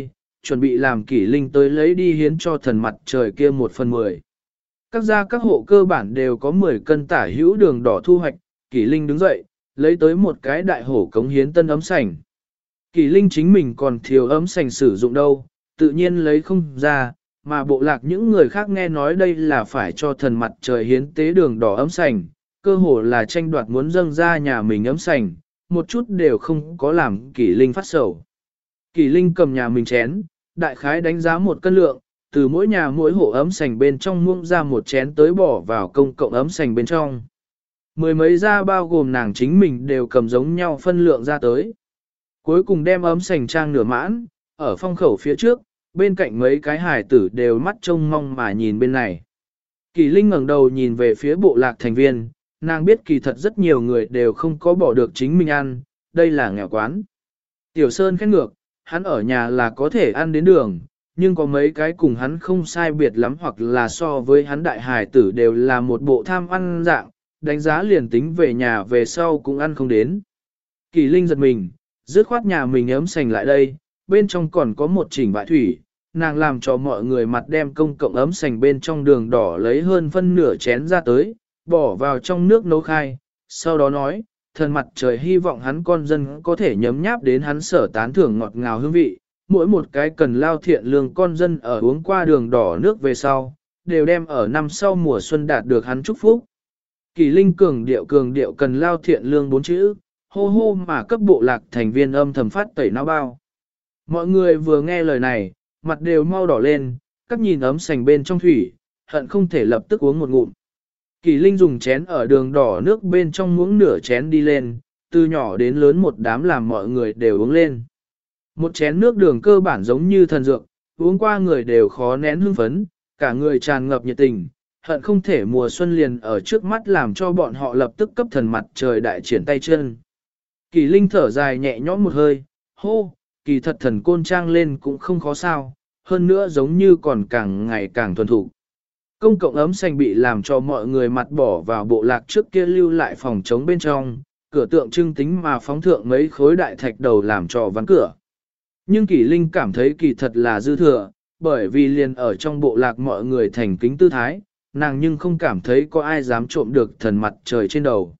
chuẩn bị làm Kỷ Linh tới lấy đi hiến cho thần mặt trời kia 1/10. Các gia các hộ cơ bản đều có 10 cân tả hữu đường đỏ thu hoạch, Kỷ Linh đứng dậy, lấy tới một cái đại hổ cống hiến tân ấm sành. Kỷ Linh chính mình còn thiếu ấm sành sử dụng đâu, tự nhiên lấy không ra, mà bộ lạc những người khác nghe nói đây là phải cho thần mặt trời hiến tế đường đỏ ấm sành, cơ hồ là tranh đoạt muốn dâng ra nhà mình ấm sành, một chút đều không có làm Kỷ Linh phát sầu. Kỷ Linh cầm nhà mình chén, đại khái đánh giá 1 cân lượng, từ mỗi nhà mỗi hộ ấm sành bên trong muỗng ra một chén tới bỏ vào công cộng ấm sành bên trong. 10 mấy gia bao gồm nàng chính mình đều cầm giống nhau phân lượng ra tới. Cuối cùng đem ấm sành trang nửa mãn, ở phong khẩu phía trước, bên cạnh mấy cái hài tử đều mắt trông mong mà nhìn bên này. Kỷ Linh ngẩng đầu nhìn về phía bộ lạc thành viên, nàng biết kỳ thật rất nhiều người đều không có bỏ được chính mình ăn, đây là nghèo quán. Tiểu Sơn khét ngược, hắn ở nhà là có thể ăn đến đường, nhưng có mấy cái cùng hắn không sai biệt lắm hoặc là so với hắn đại hài tử đều là một bộ tham ăn dạng, đánh giá liền tính về nhà về sau cũng ăn không đến. Kỷ Linh giật mình, dứt khoát nhà mình ấm sành lại đây, bên trong còn có một chỉnh bại thủy, nàng làm cho mọi người mặt đem công cộng ấm sành bên trong đường đỏ lấy hơn phân nửa chén ra tới, bỏ vào trong nước nấu khai, sau đó nói, thần mặt trời hy vọng hắn con dân có thể nhấm nháp đến hắn sở tán thưởng ngọt ngào hương vị, mỗi một cái cần lao thiện lương con dân ở uống qua đường đỏ nước về sau, đều đem ở năm sau mùa xuân đạt được hắn chúc phúc. Kỷ Linh cường điệu cần lao thiện lương 4 chữ, hô hô mà cấp bộ lạc thành viên âm thầm phát tẩy não bao. Mọi người vừa nghe lời này, mặt đều mau đỏ lên, các nhìn ấm sành bên trong thủy, hận không thể lập tức uống một ngụm. Kỷ Linh dùng chén ở đường đỏ nước bên trong muỗng nửa chén đi lên, từ nhỏ đến lớn một đám làm mọi người đều uống lên. Một chén nước đường cơ bản giống như thần dược, uống qua người đều khó nén hưng phấn, cả người tràn ngập nhiệt tình, hận không thể mùa xuân liền ở trước mắt làm cho bọn họ lập tức cấp thần mặt trời đại triển tay chân. Kỷ Linh thở dài nhẹ nhõm một hơi, hô, kỳ thật thần côn trang lên cũng không khó sao, hơn nữa giống như còn càng ngày càng thuần thủ. Công cộng ấm sành bị làm cho mọi người mặt bỏ vào bộ lạc trước kia lưu lại phòng trống bên trong, cửa tượng trưng tính mà phóng thượng mấy khối đại thạch đầu làm cho ván cửa. Nhưng Kỷ Linh cảm thấy kỳ thật là dư thừa, bởi vì liền ở trong bộ lạc mọi người thành kính tư thái, nàng nhưng không cảm thấy có ai dám trộm được thần mặt trời trên đầu.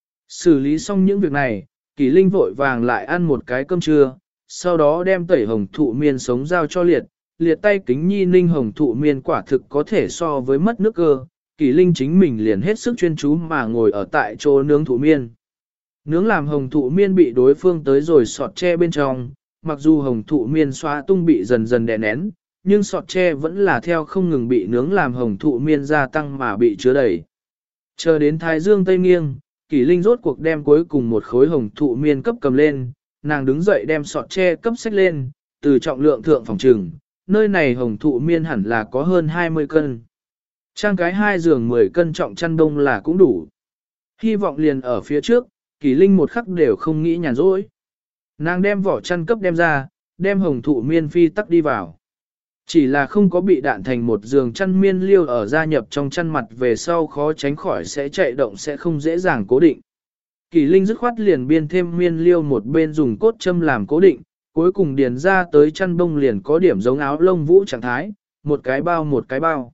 Xử lý xong những việc này, Kỷ Linh vội vàng lại ăn một cái cơm trưa, sau đó đem tẩy hồng thụ miên sống giao cho liệt tay kính nhi ninh hồng thụ miên quả thực có thể so với mất nước cơ, Kỷ Linh chính mình liền hết sức chuyên chú mà ngồi ở tại chỗ nướng thụ miên. Nướng làm hồng thụ miên bị đối phương tới rồi sọt tre bên trong, mặc dù hồng thụ miên xóa tung bị dần dần đè nén, nhưng sọt tre vẫn là theo không ngừng bị nướng làm hồng thụ miên gia tăng mà bị chứa đầy. Chờ đến thái dương tây nghiêng, Kỷ Linh rốt cuộc đem cuối cùng một khối hồng thụ miên cấp cầm lên, nàng đứng dậy đem sọt tre cấp xách lên, từ trọng lượng thượng phòng trừng, nơi này hồng thụ miên hẳn là có hơn 20 cân. Trang cái 2 giường 10 cân trọng chăn đông là cũng đủ. Hy vọng liền ở phía trước, Kỷ Linh một khắc đều không nghĩ nhàn rỗi. Nàng đem vỏ chăn cấp đem ra, đem hồng thụ miên phi tắc đi vào. Chỉ là không có bị đạn thành một giường chăn miên liêu ở gia nhập trong chăn mặt về sau khó tránh khỏi sẽ chạy động sẽ không dễ dàng cố định. Kỷ Linh dứt khoát liền biên thêm miên liêu một bên dùng cốt châm làm cố định, cuối cùng điền ra tới chăn bông liền có điểm giống áo lông vũ trạng thái, một cái bao.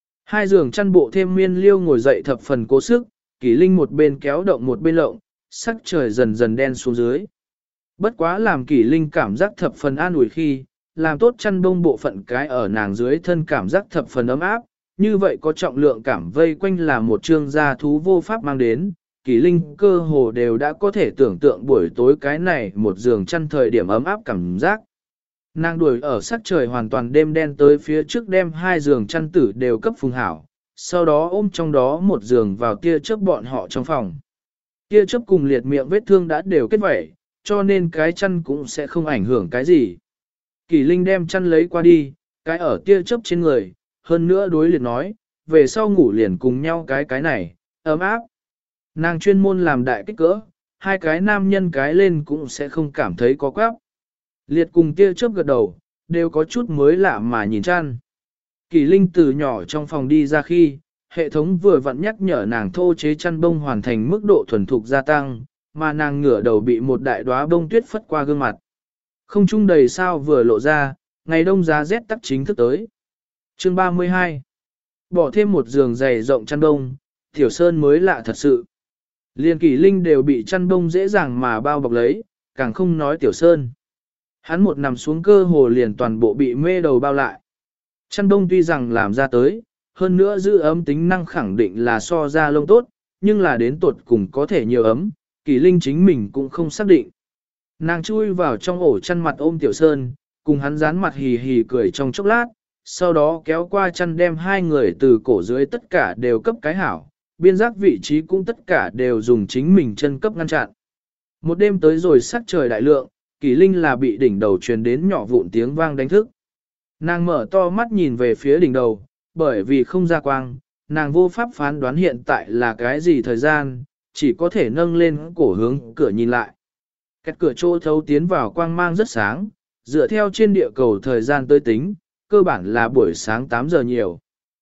2 giường chăn bộ thêm miên liêu ngồi dậy thập phần cố sức, Kỷ Linh một bên kéo động một bên lộng, sắc trời dần dần đen xuống dưới. Bất quá làm Kỷ Linh cảm giác thập phần an ủi khi, làm tốt chăn bông bộ phận cái ở nàng dưới thân cảm giác thập phần ấm áp, như vậy có trọng lượng cảm vây quanh là một trương gia thú vô pháp mang đến, Kỷ Linh cơ hồ đều đã có thể tưởng tượng buổi tối cái này một giường chăn thời điểm ấm áp cảm giác. Nàng đuổi ở sắc trời hoàn toàn đêm đen tới phía trước đem 2 giường chăn tử đều cấp phùng hảo, sau đó ôm trong đó một giường vào tia chớp bọn họ trong phòng. Tia chớp cùng liệt miệng vết thương đã đều kết vẩy, cho nên cái chăn cũng sẽ không ảnh hưởng cái gì. Kỷ Linh đem chăn lấy qua đi, cái ở tia chớp trên người, hơn nữa đối liệt nói, về sau ngủ liền cùng nhau cái này, ấm áp. Nàng chuyên môn làm đại kích cỡ, 2 cái nam nhân cái lên cũng sẽ không cảm thấy có quáp. Liệt cùng tia chớp gật đầu, đều có chút mới lạ mà nhìn chăn. Kỷ Linh từ nhỏ trong phòng đi ra khi, hệ thống vừa vặn nhắc nhở nàng thô chế chăn bông hoàn thành mức độ thuần thục gia tăng, mà nàng ngửa đầu bị một đại đóa bông tuyết phất qua gương mặt. Không trung đầy sao vừa lộ ra, ngày đông giá rét tắc chính thức tới. Chương 32. Bỏ thêm một giường dày rộng chăn đông, Tiểu Sơn mới lạ thật sự. Liên Kỷ Linh đều bị chăn đông dễ dàng mà bao bọc lấy, càng không nói Tiểu Sơn. Hắn một nằm xuống cơ hồ liền toàn bộ bị mê đầu bao lại. Chăn đông tuy rằng làm ra tới, hơn nữa giữ ấm tính năng khẳng định là so ra lông tốt, nhưng là đến tột cùng có thể nhiều ấm, Kỷ Linh chính mình cũng không xác định. Nàng chui vào trong ổ chăn mặt ôm Tiểu Sơn, cùng hắn dán mặt hì hì cười trong chốc lát, sau đó kéo qua chăn đem hai người từ cổ dưới tất cả đều cấp cái hảo, biên giác vị trí cũng tất cả đều dùng chính mình chân cấp ngăn chặn. Một đêm tới rồi sắc trời đại lượng, Kỷ Linh là bị đỉnh đầu truyền đến nhỏ vụn tiếng vang đánh thức. Nàng mở to mắt nhìn về phía đỉnh đầu, bởi vì không ra quang, nàng vô pháp phán đoán hiện tại là cái gì thời gian, chỉ có thể nâng lên cổ hướng cửa nhìn lại. Cách cửa chỗ thấu tiến vào quang mang rất sáng, dựa theo trên địa cầu thời gian tới tính, cơ bản là buổi sáng 8 giờ nhiều.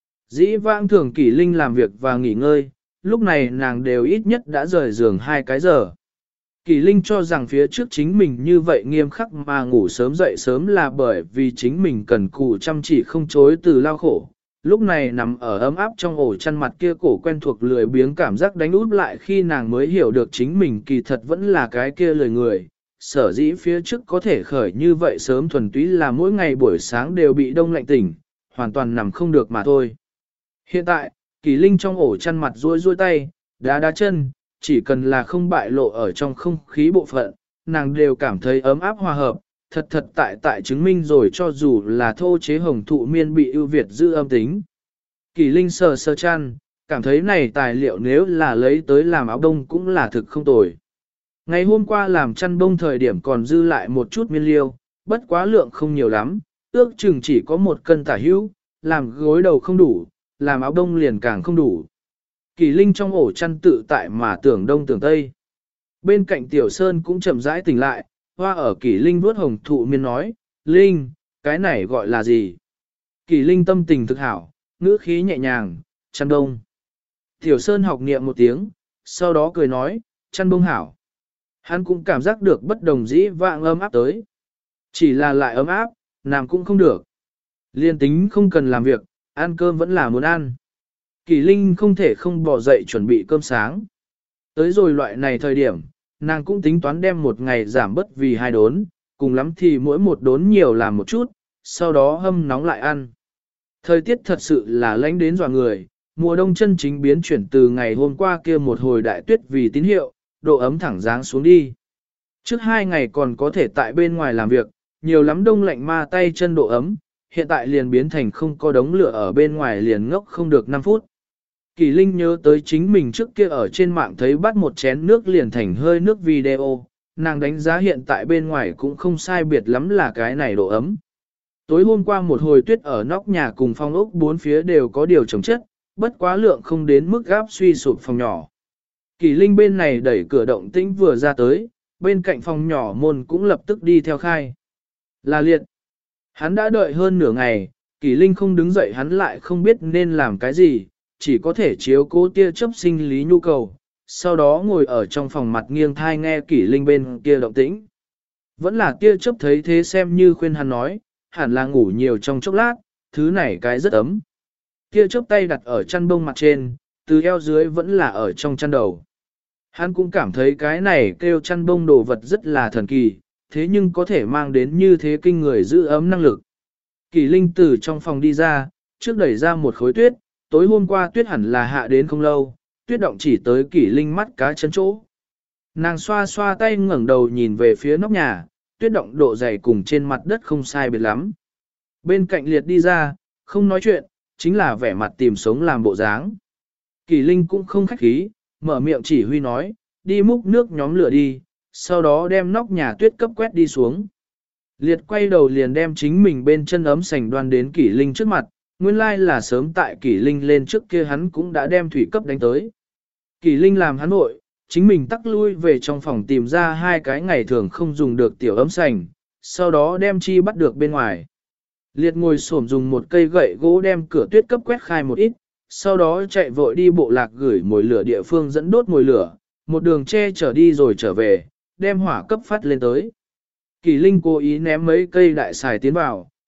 Dĩ vãng thường Kỷ Linh làm việc và nghỉ ngơi, lúc này nàng đều ít nhất đã rời giường 2 cái giờ. Kỷ Linh cho rằng phía trước chính mình như vậy nghiêm khắc mà ngủ sớm dậy sớm là bởi vì chính mình cần cù chăm chỉ không chối từ lao khổ. Lúc này nằm ở ấm áp trong ổ chăn mặt kia cổ quen thuộc lười biếng cảm giác đánh út lại khi nàng mới hiểu được chính mình kỳ thật vẫn là cái kia lời người. Sở dĩ phía trước có thể khởi như vậy sớm thuần túy là mỗi ngày buổi sáng đều bị đông lạnh tỉnh, hoàn toàn nằm không được mà thôi. Hiện tại, Kỷ Linh trong ổ chăn mặt duỗi duỗi tay, đá đá chân, chỉ cần là không bại lộ ở trong không khí bộ phận, nàng đều cảm thấy ấm áp hòa hợp, thật tại chứng minh rồi cho dù là thô chế hồng thụ miên bị ưu việt giữ âm tính. Kỷ Linh sờ sờ chăn, cảm thấy này tài liệu nếu là lấy tới làm áo đông cũng là thực không tồi. Ngày hôm qua làm chăn bông thời điểm còn dư lại một chút miên liêu, bất quá lượng không nhiều lắm, ước chừng chỉ có 1 cân tả hữu, làm gối đầu không đủ, làm áo đông liền càng không đủ. Kỷ Linh trong ổ chăn tự tại mà tưởng đông tưởng tây. Bên cạnh Tiểu Sơn cũng chậm rãi tỉnh lại, hoa ở Kỷ Linh vuốt hồng thụ miên nói, Linh, cái này gọi là gì? Kỷ Linh tâm tình thực hảo, ngữ khí nhẹ nhàng, chăn đông. Tiểu Sơn học niệm một tiếng, sau đó cười nói, chăn bông hảo. Hắn cũng cảm giác được bất đồng dĩ vãng ấm áp tới. Chỉ là lại ấm áp, làm cũng không được. Liên tính không cần làm việc, ăn cơm vẫn là muốn ăn. Kỷ Linh không thể không bỏ dậy chuẩn bị cơm sáng. Tới rồi loại này thời điểm, nàng cũng tính toán đem một ngày giảm bớt vì 2 đốn, cùng lắm thì mỗi một đốn nhiều làm một chút, sau đó hâm nóng lại ăn. Thời tiết thật sự là lạnh đến dọa người, mùa đông chân chính biến chuyển từ ngày hôm qua kia một hồi đại tuyết vì tín hiệu, độ ấm thẳng giáng xuống đi. Trước 2 ngày còn có thể tại bên ngoài làm việc, nhiều lắm đông lạnh ma tay chân độ ấm, hiện tại liền biến thành không có đống lửa ở bên ngoài liền ngốc không được 5 phút. Kỷ Linh nhớ tới chính mình trước kia ở trên mạng thấy bắt một chén nước liền thành hơi nước video, nàng đánh giá hiện tại bên ngoài cũng không sai biệt lắm là cái này độ ấm. Tối hôm qua một hồi tuyết ở nóc nhà cùng phong ốc 4 phía đều có điều chống chất, bất quá lượng không đến mức gáp suy sụp phòng nhỏ. Kỷ Linh bên này đẩy cửa động tĩnh vừa ra tới, bên cạnh phòng nhỏ môn cũng lập tức đi theo khai. Là Liệt. Hắn đã đợi hơn nửa ngày, Kỷ Linh không đứng dậy hắn lại không biết nên làm cái gì, chỉ có thể chiếu cố tia chấp sinh lý nhu cầu, sau đó ngồi ở trong phòng mặt nghiêng thai nghe Kỷ Linh bên kia động tĩnh. Vẫn là tia chấp thấy thế xem như khuyên hắn nói, hẳn là ngủ nhiều trong chốc lát, thứ này cái rất ấm. Tia chấp tay đặt ở chăn bông mặt trên, từ eo dưới vẫn là ở trong chăn đầu. Hắn cũng cảm thấy cái này kêu chăn bông đồ vật rất là thần kỳ, thế nhưng có thể mang đến như thế kinh người giữ ấm năng lực. Kỷ Linh từ trong phòng đi ra, trước đẩy ra một khối tuyết, tối hôm qua tuyết hẳn là hạ đến không lâu, tuyết động chỉ tới Kỷ Linh mắt cá chân chỗ. Nàng xoa xoa tay ngẩng đầu nhìn về phía nóc nhà, tuyết động độ dày cùng trên mặt đất không sai biệt lắm. Bên cạnh Liệt đi ra, không nói chuyện, chính là vẻ mặt tìm sống làm bộ dáng. Kỷ Linh cũng không khách khí, mở miệng chỉ huy nói, đi múc nước nhóm lửa đi, sau đó đem nóc nhà tuyết cấp quét đi xuống. Liệt quay đầu liền đem chính mình bên chân ấm sành đoan đến Kỷ Linh trước mặt, nguyên lai là sớm tại Kỷ Linh lên trước kia hắn cũng đã đem thủy cấp đánh tới. Kỷ Linh làm hắn nội, chính mình tắc lui về trong phòng tìm ra 2 cái ngày thường không dùng được tiểu ấm sành, sau đó đem chi bắt được bên ngoài. Liệt ngồi xổm dùng một cây gậy gỗ đem cửa tuyết cấp quét khai một ít, sau đó chạy vội đi bộ lạc gửi mồi lửa địa phương dẫn đốt mồi lửa, một đường che chở đi rồi trở về, đem hỏa cấp phát lên tới. Kỷ Linh cố ý ném mấy cây đại xài tiến vào,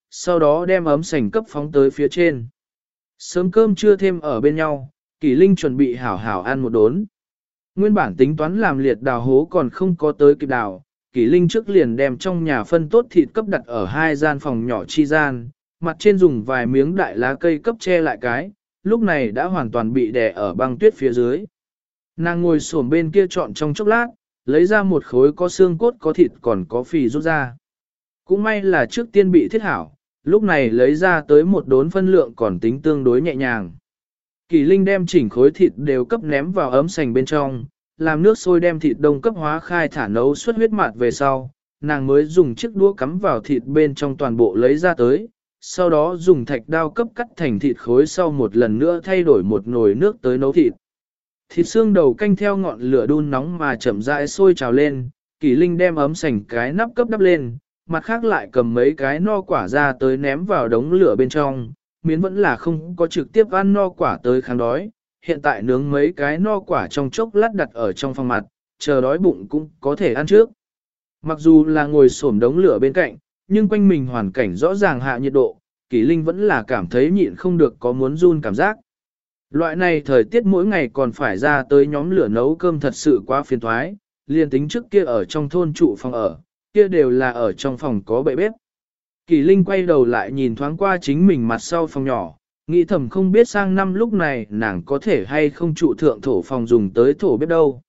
sau đó đem ấm sành cấp phóng tới phía trên. Sớm cơm trưa thêm ở bên nhau, Kỷ Linh chuẩn bị hảo hảo ăn một đốn. Nguyên bản tính toán làm liệt đào hố còn không có tới kịp đào, Kỷ Linh trước liền đem trong nhà phân tốt thịt cấp đặt ở hai gian phòng nhỏ chi gian, mặt trên dùng vài miếng đại lá cây cấp che lại cái, lúc này đã hoàn toàn bị đè ở băng tuyết phía dưới. Nàng ngồi xổm bên kia chọn trong chốc lát, lấy ra một khối có xương cốt có thịt còn có phì rút ra. Cũng may là trước tiên bị thiết hảo, lúc này lấy ra tới một đốn phân lượng còn tính tương đối nhẹ nhàng. Kỳ Linh đem chỉnh khối thịt đều cấp ném vào ấm sành bên trong, làm nước sôi đem thịt đông cấp hóa khai thả nấu suốt huyết mạt về sau, nàng mới dùng chiếc đũa cắm vào thịt bên trong toàn bộ lấy ra tới, sau đó dùng thạch đao cấp cắt thành thịt khối sau một lần nữa thay đổi một nồi nước tới nấu thịt. Thịt xương đầu canh theo ngọn lửa đun nóng mà chậm rãi sôi trào lên, Kỳ Linh đem ấm sành cái nắp cấp đắp lên, mặt khác lại cầm mấy cái no quả ra tới ném vào đống lửa bên trong, miến vẫn là không có trực tiếp ăn no quả tới kháng đói, hiện tại nướng mấy cái no quả trong chốc lát đặt ở trong phòng mặt, chờ đói bụng cũng có thể ăn trước. Mặc dù là ngồi xổm đống lửa bên cạnh, nhưng quanh mình hoàn cảnh rõ ràng hạ nhiệt độ, Kỳ Linh vẫn là cảm thấy nhịn không được có muốn run cảm giác. Loại này thời tiết mỗi ngày còn phải ra tới nhóm lửa nấu cơm thật sự quá phiền toái, liền tính trước kia ở trong thôn trụ phòng ở, kia đều là ở trong phòng có bệ bếp. Kỳ Linh quay đầu lại nhìn thoáng qua chính mình mặt sau phòng nhỏ, nghĩ thầm không biết sang năm lúc này nàng có thể hay không trụ thượng thổ phòng dùng tới thổ bếp đâu.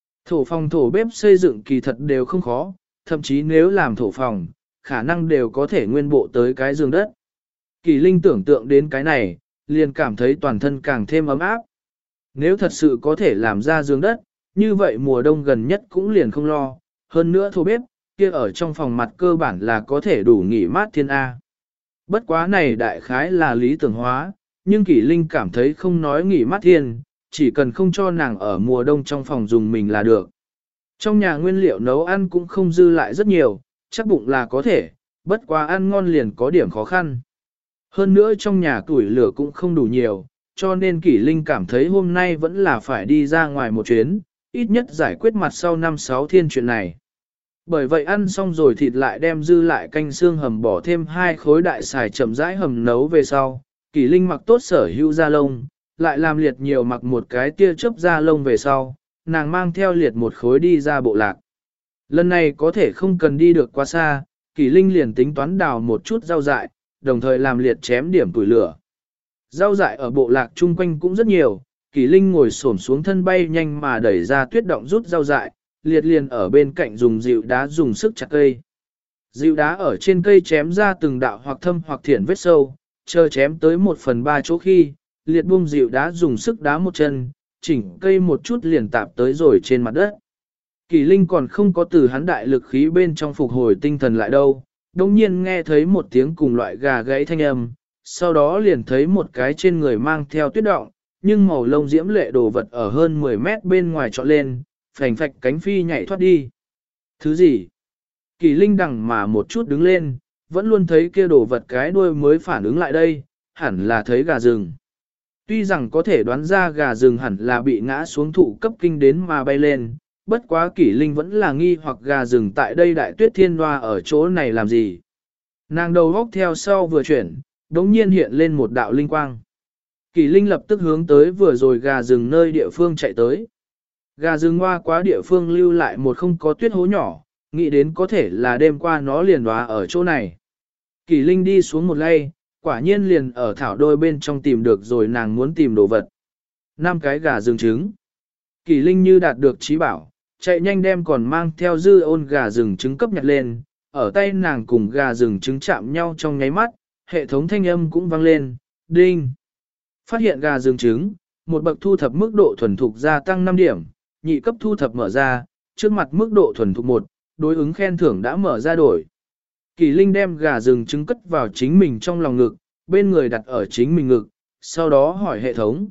Thổ bếp xây dựng kỳ thật đều không khó, thậm chí nếu làm thổ phòng, khả năng đều có thể nguyên bộ tới cái giường đất. Kỳ Linh tưởng tượng đến cái này, liền cảm thấy toàn thân càng thêm ấm áp. Nếu thật sự có thể làm ra giường đất, như vậy mùa đông gần nhất cũng liền không lo, hơn nữa thổ bếp, kia ở trong phòng mặt cơ bản là có thể đủ nghỉ mát thiên A. Bất quá này đại khái là lý tưởng hóa, nhưng Kỷ Linh cảm thấy không nói nghỉ mát thiên, chỉ cần không cho nàng ở mùa đông trong phòng dùng mình là được. Trong nhà nguyên liệu nấu ăn cũng không dư lại rất nhiều, chắc bụng là có thể, bất quá ăn ngon liền có điểm khó khăn. Hơn nữa trong nhà tuổi lửa cũng không đủ nhiều, cho nên Kỷ Linh cảm thấy hôm nay vẫn là phải đi ra ngoài một chuyến, ít nhất giải quyết mặt sau 5-6 thiên chuyện này. Bởi vậy ăn xong rồi thịt lại đem dư lại canh xương hầm bỏ thêm 2 khối đại xài chậm rãi hầm nấu về sau, Kỷ Linh mặc tốt sở hữu da lông, lại làm liệt nhiều mặc một cái tia chớp da lông về sau, nàng mang theo liệt một khối đi ra bộ lạc. Lần này có thể không cần đi được quá xa, Kỷ Linh liền tính toán đào một chút rau dại, đồng thời làm liệt chém điểm tuổi lửa. Rau dại ở bộ lạc chung quanh cũng rất nhiều, Kỷ Linh ngồi xổm xuống thân bay nhanh mà đẩy ra tuyết động rút rau dại, liệt liền ở bên cạnh dùng dịu đá dùng sức chặt cây. Dịu đá ở trên cây chém ra từng đạo hoặc thâm hoặc thiển vết sâu, chờ chém tới 1/3 chỗ khi, liệt buông dịu đá dùng sức đá một chân, chỉnh cây một chút liền tạp tới rồi trên mặt đất. Kỳ Linh còn không có từ hắn đại lực khí bên trong phục hồi tinh thần lại đâu, đồng nhiên nghe thấy một tiếng cùng loại gà gãy thanh âm, sau đó liền thấy một cái trên người mang theo tuyết động, nhưng màu lông diễm lệ đồ vật ở hơn 10 mét bên ngoài trọn lên, phành phạch cánh phi nhảy thoát đi. Thứ gì? Kỳ Linh đằng mà một chút đứng lên, vẫn luôn thấy kia đồ vật cái đuôi mới phản ứng lại đây, hẳn là thấy gà rừng. Tuy rằng có thể đoán ra gà rừng hẳn là bị ngã xuống thụ cấp kinh đến mà bay lên, bất quá Kỷ Linh vẫn là nghi hoặc gà rừng tại đây đại tuyết thiên hoa ở chỗ này làm gì. Nàng đầu góc theo sau vừa chuyển, đống nhiên hiện lên một đạo linh quang. Kỷ Linh lập tức hướng tới vừa rồi gà rừng nơi địa phương chạy tới. Gà rừng hoa quá địa phương lưu lại một không có tuyết hố nhỏ, nghĩ đến có thể là đêm qua nó liền hóa ở chỗ này. Kỷ Linh đi xuống một lay, quả nhiên liền ở thảo đôi bên trong tìm được rồi nàng muốn tìm đồ vật. 5 cái gà rừng trứng. Kỷ Linh như đạt được trí bảo, chạy nhanh đem còn mang theo dư ôn gà rừng trứng cấp nhặt lên, ở tay nàng cùng gà rừng trứng chạm nhau trong nháy mắt, hệ thống thanh âm cũng vang lên, đinh. Phát hiện gà rừng trứng, một bậc thu thập mức độ thuần thục gia tăng 5 điểm, nhị cấp thu thập mở ra, trước mặt mức độ thuần thục 1, đối ứng khen thưởng đã mở ra đổi. Kỳ Linh đem gà rừng trứng cất vào chính mình trong lòng ngực, bên người đặt ở chính mình ngực, sau đó hỏi hệ thống,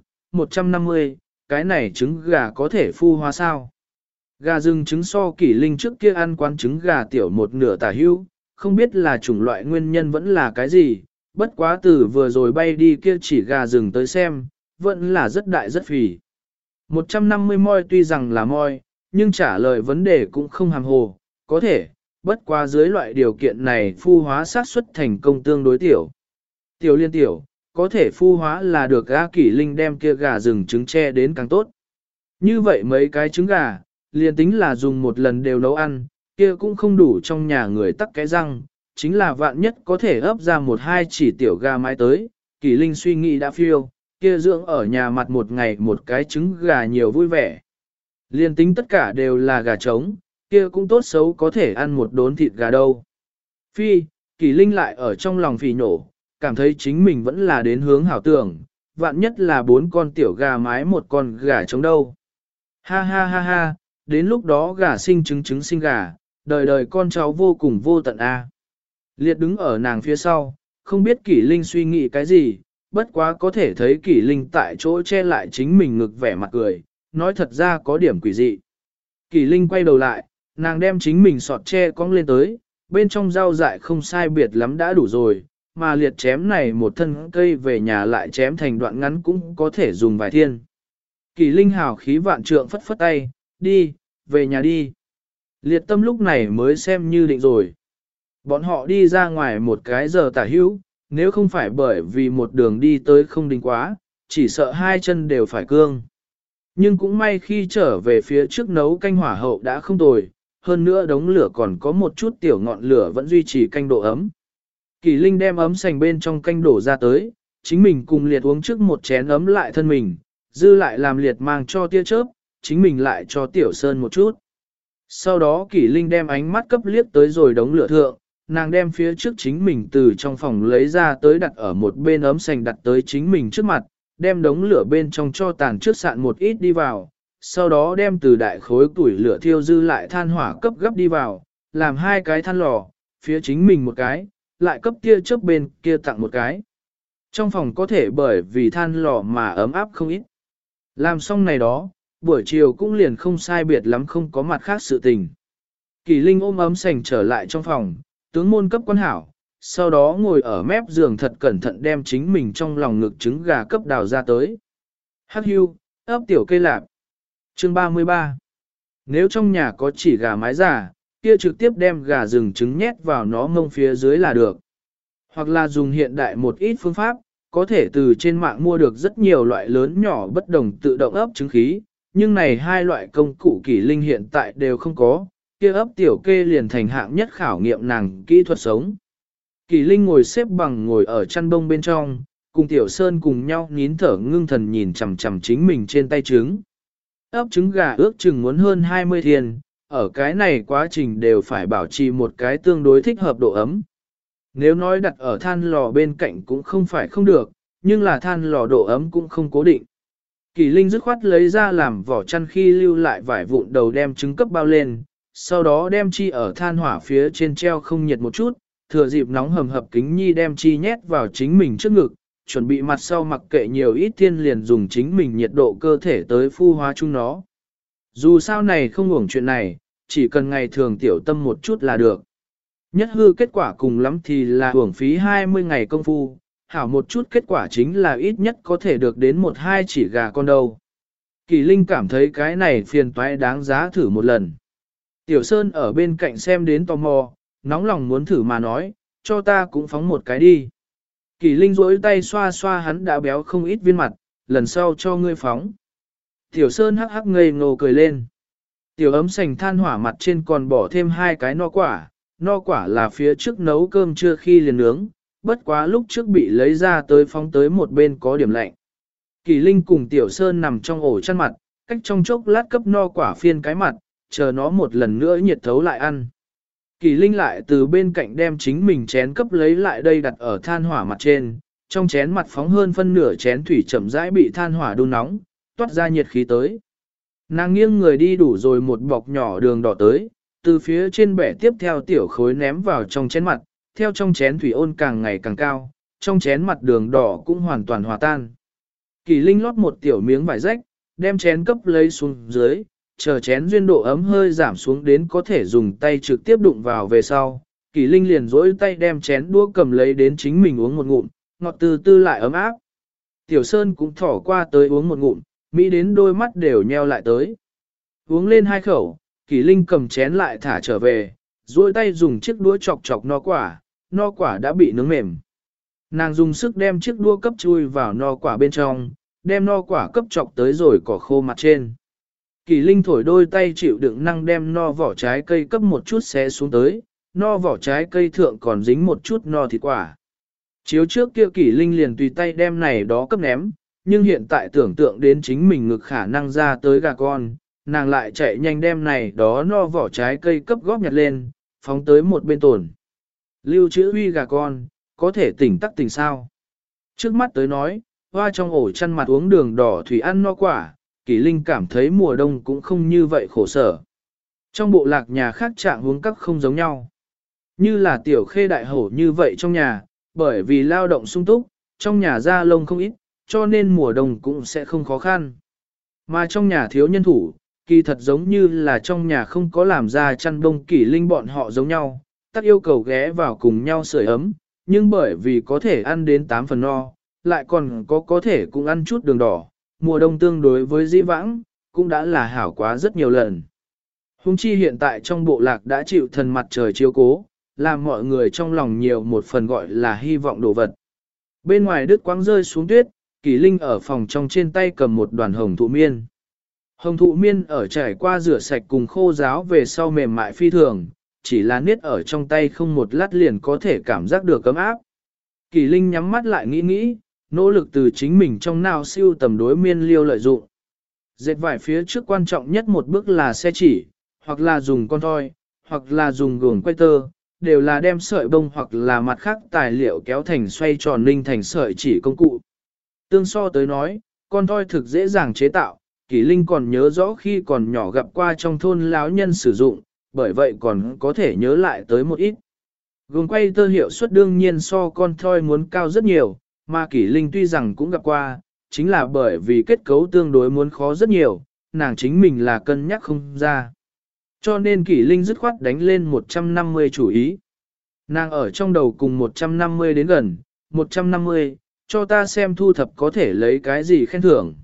150, cái này trứng gà có thể phu hóa sao? Gà rừng trứng so Kỳ Linh trước kia ăn quán trứng gà tiểu một nửa tả hữu, không biết là chủng loại nguyên nhân vẫn là cái gì, bất quá từ vừa rồi bay đi kia chỉ gà rừng tới xem, vẫn là rất đại rất phì. 150 moi tuy rằng là moi, nhưng trả lời vấn đề cũng không hàm hồ, có thể, bất quá dưới loại điều kiện này phu hóa xác suất thành công tương đối tiểu. Tiểu liên tiểu, có thể phu hóa là được A Kỷ Linh đem kia gà rừng trứng che đến càng tốt. Như vậy mấy cái trứng gà, liền tính là dùng một lần đều nấu ăn, kia cũng không đủ trong nhà người tắc cái răng, chính là vạn nhất có thể ấp ra một hai chỉ tiểu gà mái tới, Kỷ Linh suy nghĩ đã phiêu, kia dưỡng ở nhà mặt một ngày một cái trứng gà nhiều vui vẻ. Liên tính tất cả đều là gà trống, kia cũng tốt xấu có thể ăn một đốn thịt gà đâu. Phi, Kỷ Linh lại ở trong lòng phỉ nổ, cảm thấy chính mình vẫn là đến hướng hảo tưởng, vạn nhất là 4 con tiểu gà mái một con gà trống đâu. Ha ha ha ha, đến lúc đó gà sinh trứng trứng sinh gà, đời đời con cháu vô cùng vô tận a. Liệt đứng ở nàng phía sau, không biết Kỷ Linh suy nghĩ cái gì, bất quá có thể thấy Kỷ Linh tại chỗ che lại chính mình ngực vẻ mặt cười, nói thật ra có điểm quỷ dị. Kỷ Linh quay đầu lại, nàng đem chính mình sọt che cong lên tới, bên trong rau dại không sai biệt lắm đã đủ rồi, mà liệt chém này một thân cây về nhà lại chém thành đoạn ngắn cũng có thể dùng vài thiên. Kỷ Linh hào khí vạn trượng phất phất tay, đi, về nhà đi. Liệt tâm lúc này mới xem như định rồi. Bọn họ đi ra ngoài một cái giờ tả hữu, nếu không phải bởi vì một đường đi tới không đình quá, chỉ sợ hai chân đều phải cương. Nhưng cũng may khi trở về phía trước nấu canh hỏa hậu đã không tồi, hơn nữa đống lửa còn có một chút tiểu ngọn lửa vẫn duy trì canh độ ấm. Kỷ Linh đem ấm sành bên trong canh đổ ra tới, chính mình cùng liệt uống trước một chén ấm lại thân mình, dư lại làm liệt mang cho tia chớp, chính mình lại cho tiểu sơn một chút. Sau đó Kỷ Linh đem ánh mắt cấp liếc tới rồi đống lửa thượng, nàng đem phía trước chính mình từ trong phòng lấy ra tới đặt ở một bên ấm sành đặt tới chính mình trước mặt, đem đống lửa bên trong cho tàn trước sạn một ít đi vào, sau đó đem từ đại khối củi lửa thiêu dư lại than hỏa cấp gấp đi vào, làm 2 cái than lò, phía chính mình một cái, lại cấp tia chớp bên kia tặng một cái. Trong phòng có thể bởi vì than lò mà ấm áp không ít. Làm xong này đó, buổi chiều cũng liền không sai biệt lắm không có mặt khác sự tình. Kỷ Linh ôm ấm sành trở lại trong phòng, tướng môn cấp quan hảo, sau đó ngồi ở mép giường thật cẩn thận đem chính mình trong lòng ngực trứng gà cấp đào ra tới. Hắc hưu, ấp tiểu cây lạp. Chương 33. Nếu trong nhà có chỉ gà mái già, kia trực tiếp đem gà rừng trứng nhét vào nó ngông phía dưới là được. Hoặc là dùng hiện đại một ít phương pháp, có thể từ trên mạng mua được rất nhiều loại lớn nhỏ bất đồng tự động ấp trứng khí, nhưng này hai loại công cụ Kỷ Linh hiện tại đều không có, kia ấp tiểu kê liền thành hạng nhất khảo nghiệm nàng kỹ thuật sống. Kỷ Linh ngồi xếp bằng ngồi ở chăn bông bên trong, cùng Tiểu Sơn cùng nhau nín thở ngưng thần nhìn chằm chằm chính mình trên tay trứng. Ấp trứng gà ước chừng muốn hơn 20 thiên, ở cái này quá trình đều phải bảo trì một cái tương đối thích hợp độ ấm. Nếu nói đặt ở than lò bên cạnh cũng không phải không được, nhưng là than lò độ ấm cũng không cố định. Kỷ Linh dứt khoát lấy ra làm vỏ chăn khi lưu lại vải vụn đầu đem trứng cấp bao lên, sau đó đem chi ở than hỏa phía trên treo không nhiệt một chút, thừa dịp nóng hầm hập kính nhi đem chi nhét vào chính mình trước ngực, chuẩn bị mặt sau mặc kệ nhiều ít thiên liền dùng chính mình nhiệt độ cơ thể tới phu hóa chung nó. Dù sao này không uổng chuyện này, chỉ cần ngày thường tiểu tâm một chút là được. Nhất hư kết quả cùng lắm thì là uổng phí 20 ngày công phu, hảo một chút kết quả chính là ít nhất có thể được đến 1-2 chỉ gà con đâu. Kỳ Linh cảm thấy cái này phiền toái đáng giá thử một lần. Tiểu Sơn ở bên cạnh xem đến tò mò, nóng lòng muốn thử mà nói, cho ta cũng phóng một cái đi. Kỳ Linh rỗi tay xoa xoa hắn đã béo không ít viên mặt, lần sau cho ngươi phóng. Tiểu Sơn hắc hắc ngây ngô cười lên. Tiểu ấm sành than hỏa mặt trên còn bỏ thêm 2 cái no quả là phía trước nấu cơm trưa khi liền nướng, bất quá lúc trước bị lấy ra tới phóng tới một bên có điểm lạnh. Kỳ Linh cùng Tiểu Sơn nằm trong ổ chăn mặt, cách trong chốc lát cấp no quả phiên cái mặt, chờ nó một lần nữa nhiệt thấu lại ăn. Kỳ Linh lại từ bên cạnh đem chính mình chén cấp lấy lại đây đặt ở than hỏa mặt trên, trong chén mặt phóng hơn phân nửa chén thủy chậm rãi bị than hỏa đun nóng, toát ra nhiệt khí tới. Nàng nghiêng người đi đủ rồi một bọc nhỏ đường đỏ tới, từ phía trên bẻ tiếp theo tiểu khối ném vào trong chén mặt, theo trong chén thủy ôn càng ngày càng cao, trong chén mặt đường đỏ cũng hoàn toàn hòa tan. Kỳ Linh lót một tiểu miếng vải rách, đem chén cấp lấy xuống dưới, chờ chén duyên độ ấm hơi giảm xuống đến có thể dùng tay trực tiếp đụng vào về sau. Kỳ Linh liền dỗi tay đem chén đũa cầm lấy đến chính mình uống một ngụm, ngọt từ từ lại ấm áp. Tiểu Sơn cũng thỏ qua tới uống một ngụm, mỹ đến đôi mắt đều nheo lại tới. Uống lên 2 khẩu, Kỳ Linh cầm chén lại thả trở về, duỗi tay dùng chiếc đũa chọc chọc no quả đã bị nướng mềm. Nàng dùng sức đem chiếc đũa cấp chui vào no quả bên trong, đem no quả cấp chọc tới rồi cỏ khô mặt trên. Kỳ Linh thổi đôi tay chịu đựng năng đem no vỏ trái cây cấp một chút xé xuống tới, no vỏ trái cây thượng còn dính một chút no thịt quả. Chiếu trước kia Kỳ Linh liền tùy tay đem này đó cấp ném, nhưng hiện tại tưởng tượng đến chính mình ngực khả năng ra tới gà con, nàng lại chạy nhanh đem này đó no vỏ trái cây cấp góp nhặt lên, phóng tới một bên tồn. Lưu trữ huy gà con, có thể tỉnh tắc tỉnh sao. Trước mắt tới nói, hoa trong ổ chăn mặt uống đường đỏ thủy ăn no quả, Kỳ Linh cảm thấy mùa đông cũng không như vậy khổ sở. Trong bộ lạc nhà khác trạng huống các không giống nhau. Như là tiểu khê đại hổ như vậy trong nhà, bởi vì lao động sung túc, trong nhà da lông không ít, cho nên mùa đông cũng sẽ không khó khăn. Mà trong nhà thiếu nhân thủ, kỳ thật giống như là trong nhà không có làm ra chăn đông Kỳ Linh bọn họ giống nhau, tất yêu cầu ghé vào cùng nhau sưởi ấm, nhưng bởi vì có thể ăn đến 8 phần no, lại còn có thể cũng ăn chút đường đỏ, mùa đông tương đối với dĩ vãng, cũng đã là hảo quá rất nhiều lần. Hùng chi hiện tại trong bộ lạc đã chịu thần mặt trời chiếu cố, làm mọi người trong lòng nhiều một phần gọi là hy vọng đồ vật. Bên ngoài đứt quãng rơi xuống tuyết, Kỳ Linh ở phòng trong trên tay cầm một đoàn hồng thụ miên. Hồng thụ miên ở trải qua rửa sạch cùng khô ráo về sau mềm mại phi thường, chỉ là niết ở trong tay không một lát liền có thể cảm giác được ấm áp. Kỳ Linh nhắm mắt lại nghĩ, nỗ lực từ chính mình trong nào siêu tầm đối miên liêu lợi dụng. Dệt vải phía trước quan trọng nhất một bước là xe chỉ, hoặc là dùng con thoi, hoặc là dùng guồng quay tơ, đều là đem sợi bông hoặc là mặt khác tài liệu kéo thành xoay tròn ninh thành sợi chỉ công cụ. Tương so tới nói, con thoi thực dễ dàng chế tạo, Kỳ Linh còn nhớ rõ khi còn nhỏ gặp qua trong thôn lão nhân sử dụng, bởi vậy còn có thể nhớ lại tới một ít. Guồng quay tơ hiệu suất đương nhiên so con thoi muốn cao rất nhiều, mà Kỳ Linh tuy rằng cũng gặp qua, chính là bởi vì kết cấu tương đối muốn khó rất nhiều, nàng chính mình là cân nhắc không ra. Cho nên Kỳ Linh dứt khoát đánh lên 150 chủ ý. Nàng ở trong đầu cùng 150 đến gần, 150, cho ta xem thu thập có thể lấy cái gì khen thưởng.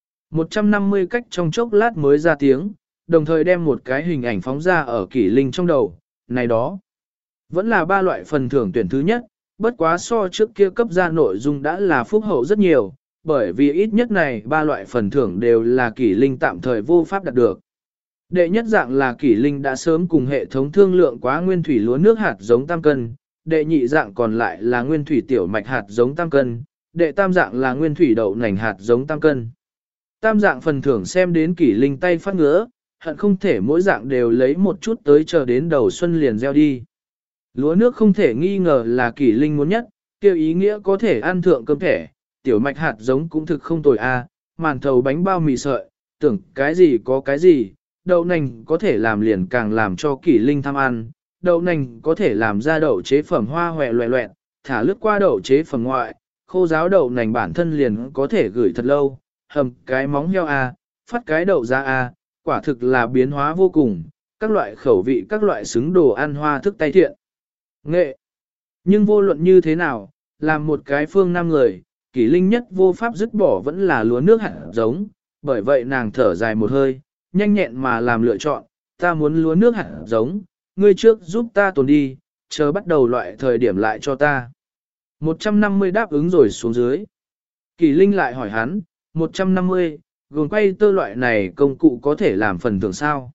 150 cách trong chốc lát mới ra tiếng, đồng thời đem một cái hình ảnh phóng ra ở Kỳ Linh trong đầu, này đó. Vẫn là 3 loại phần thưởng tuyển thứ nhất, bất quá so trước kia cấp ra nội dung đã là phúc hậu rất nhiều, bởi vì ít nhất này 3 loại phần thưởng đều là Kỳ Linh tạm thời vô pháp đạt được. Đệ nhất dạng là Kỳ Linh đã sớm cùng hệ thống thương lượng quá nguyên thủy lúa nước hạt giống tam cân, đệ nhị dạng còn lại là nguyên thủy tiểu mạch hạt giống tam cân, đệ tam dạng là nguyên thủy đậu nành hạt giống tam cân. Tam dạng phần thưởng xem đến Kỳ Linh tay phát ngứa, hận không thể mỗi dạng đều lấy một chút tới chờ đến đầu xuân liền gieo đi. Lúa nước không thể nghi ngờ là Kỳ Linh muốn nhất, kêu ý nghĩa có thể ăn thượng cơm thẻ, tiểu mạch hạt giống cũng thực không tồi a, màn thầu bánh bao mì sợi, tưởng cái gì có cái gì, đậu nành có thể làm liền càng làm cho Kỳ Linh tham ăn, đậu nành có thể làm ra đậu chế phẩm hoa hoẹ loẹ loẹt, thả lướt qua đậu chế phẩm ngoại, khô ráo đậu nành bản thân liền có thể gửi thật lâu, hầm cái móng heo a, phát cái đậu ra a, quả thực là biến hóa vô cùng, các loại khẩu vị các loại xứng đồ ăn hoa thức tay thiện. Nghệ. Nhưng vô luận như thế nào, làm một cái phương nam người, Kỳ Linh nhất vô pháp dứt bỏ vẫn là lúa nước hạt giống, bởi vậy nàng thở dài một hơi, nhanh nhẹn mà làm lựa chọn, ta muốn lúa nước hạt giống, ngươi trước giúp ta tồn đi, chờ bắt đầu loại thời điểm lại cho ta. 150 đáp ứng rồi xuống dưới. Kỳ Linh lại hỏi hắn, 150, gồm quay tơ loại này công cụ có thể làm phần thưởng sao?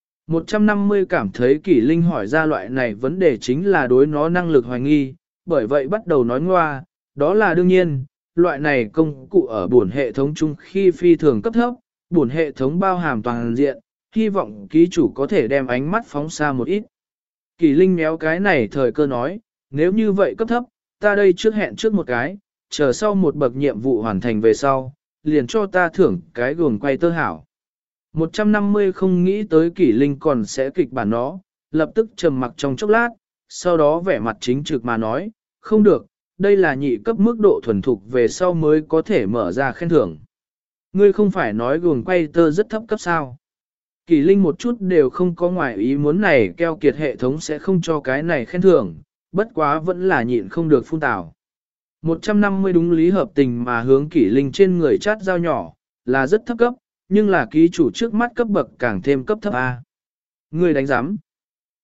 150 cảm thấy Kỳ Linh hỏi ra loại này vấn đề chính là đối nó năng lực hoài nghi, bởi vậy bắt đầu nói ngoa, đó là đương nhiên, loại này công cụ ở bổn hệ thống chung khi phi thường cấp thấp, bổn hệ thống bao hàm toàn diện, hy vọng ký chủ có thể đem ánh mắt phóng xa một ít. Kỳ Linh méo cái này thời cơ nói, nếu như vậy cấp thấp, ta đây trước hẹn trước một cái, chờ sau một bậc nhiệm vụ hoàn thành về sau, liền cho ta thưởng cái guồng quay tơ hảo. 150 không nghĩ tới Kỳ Linh còn sẽ kịch bản nó, lập tức trầm mặc trong chốc lát, sau đó vẻ mặt chính trực mà nói, không được, đây là nhị cấp mức độ thuần thục về sau mới có thể mở ra khen thưởng. Ngươi không phải nói guồng quay tơ rất thấp cấp sao. Kỳ Linh một chút đều không có ngoài ý muốn này keo kiệt hệ thống sẽ không cho cái này khen thưởng, bất quá vẫn là nhịn không được phun tào. 150 đúng lý hợp tình mà hướng Kỳ Linh trên người chát dao nhỏ, là rất thấp cấp, nhưng là ký chủ trước mắt cấp bậc càng thêm cấp thấp A. Ngươi đánh giám.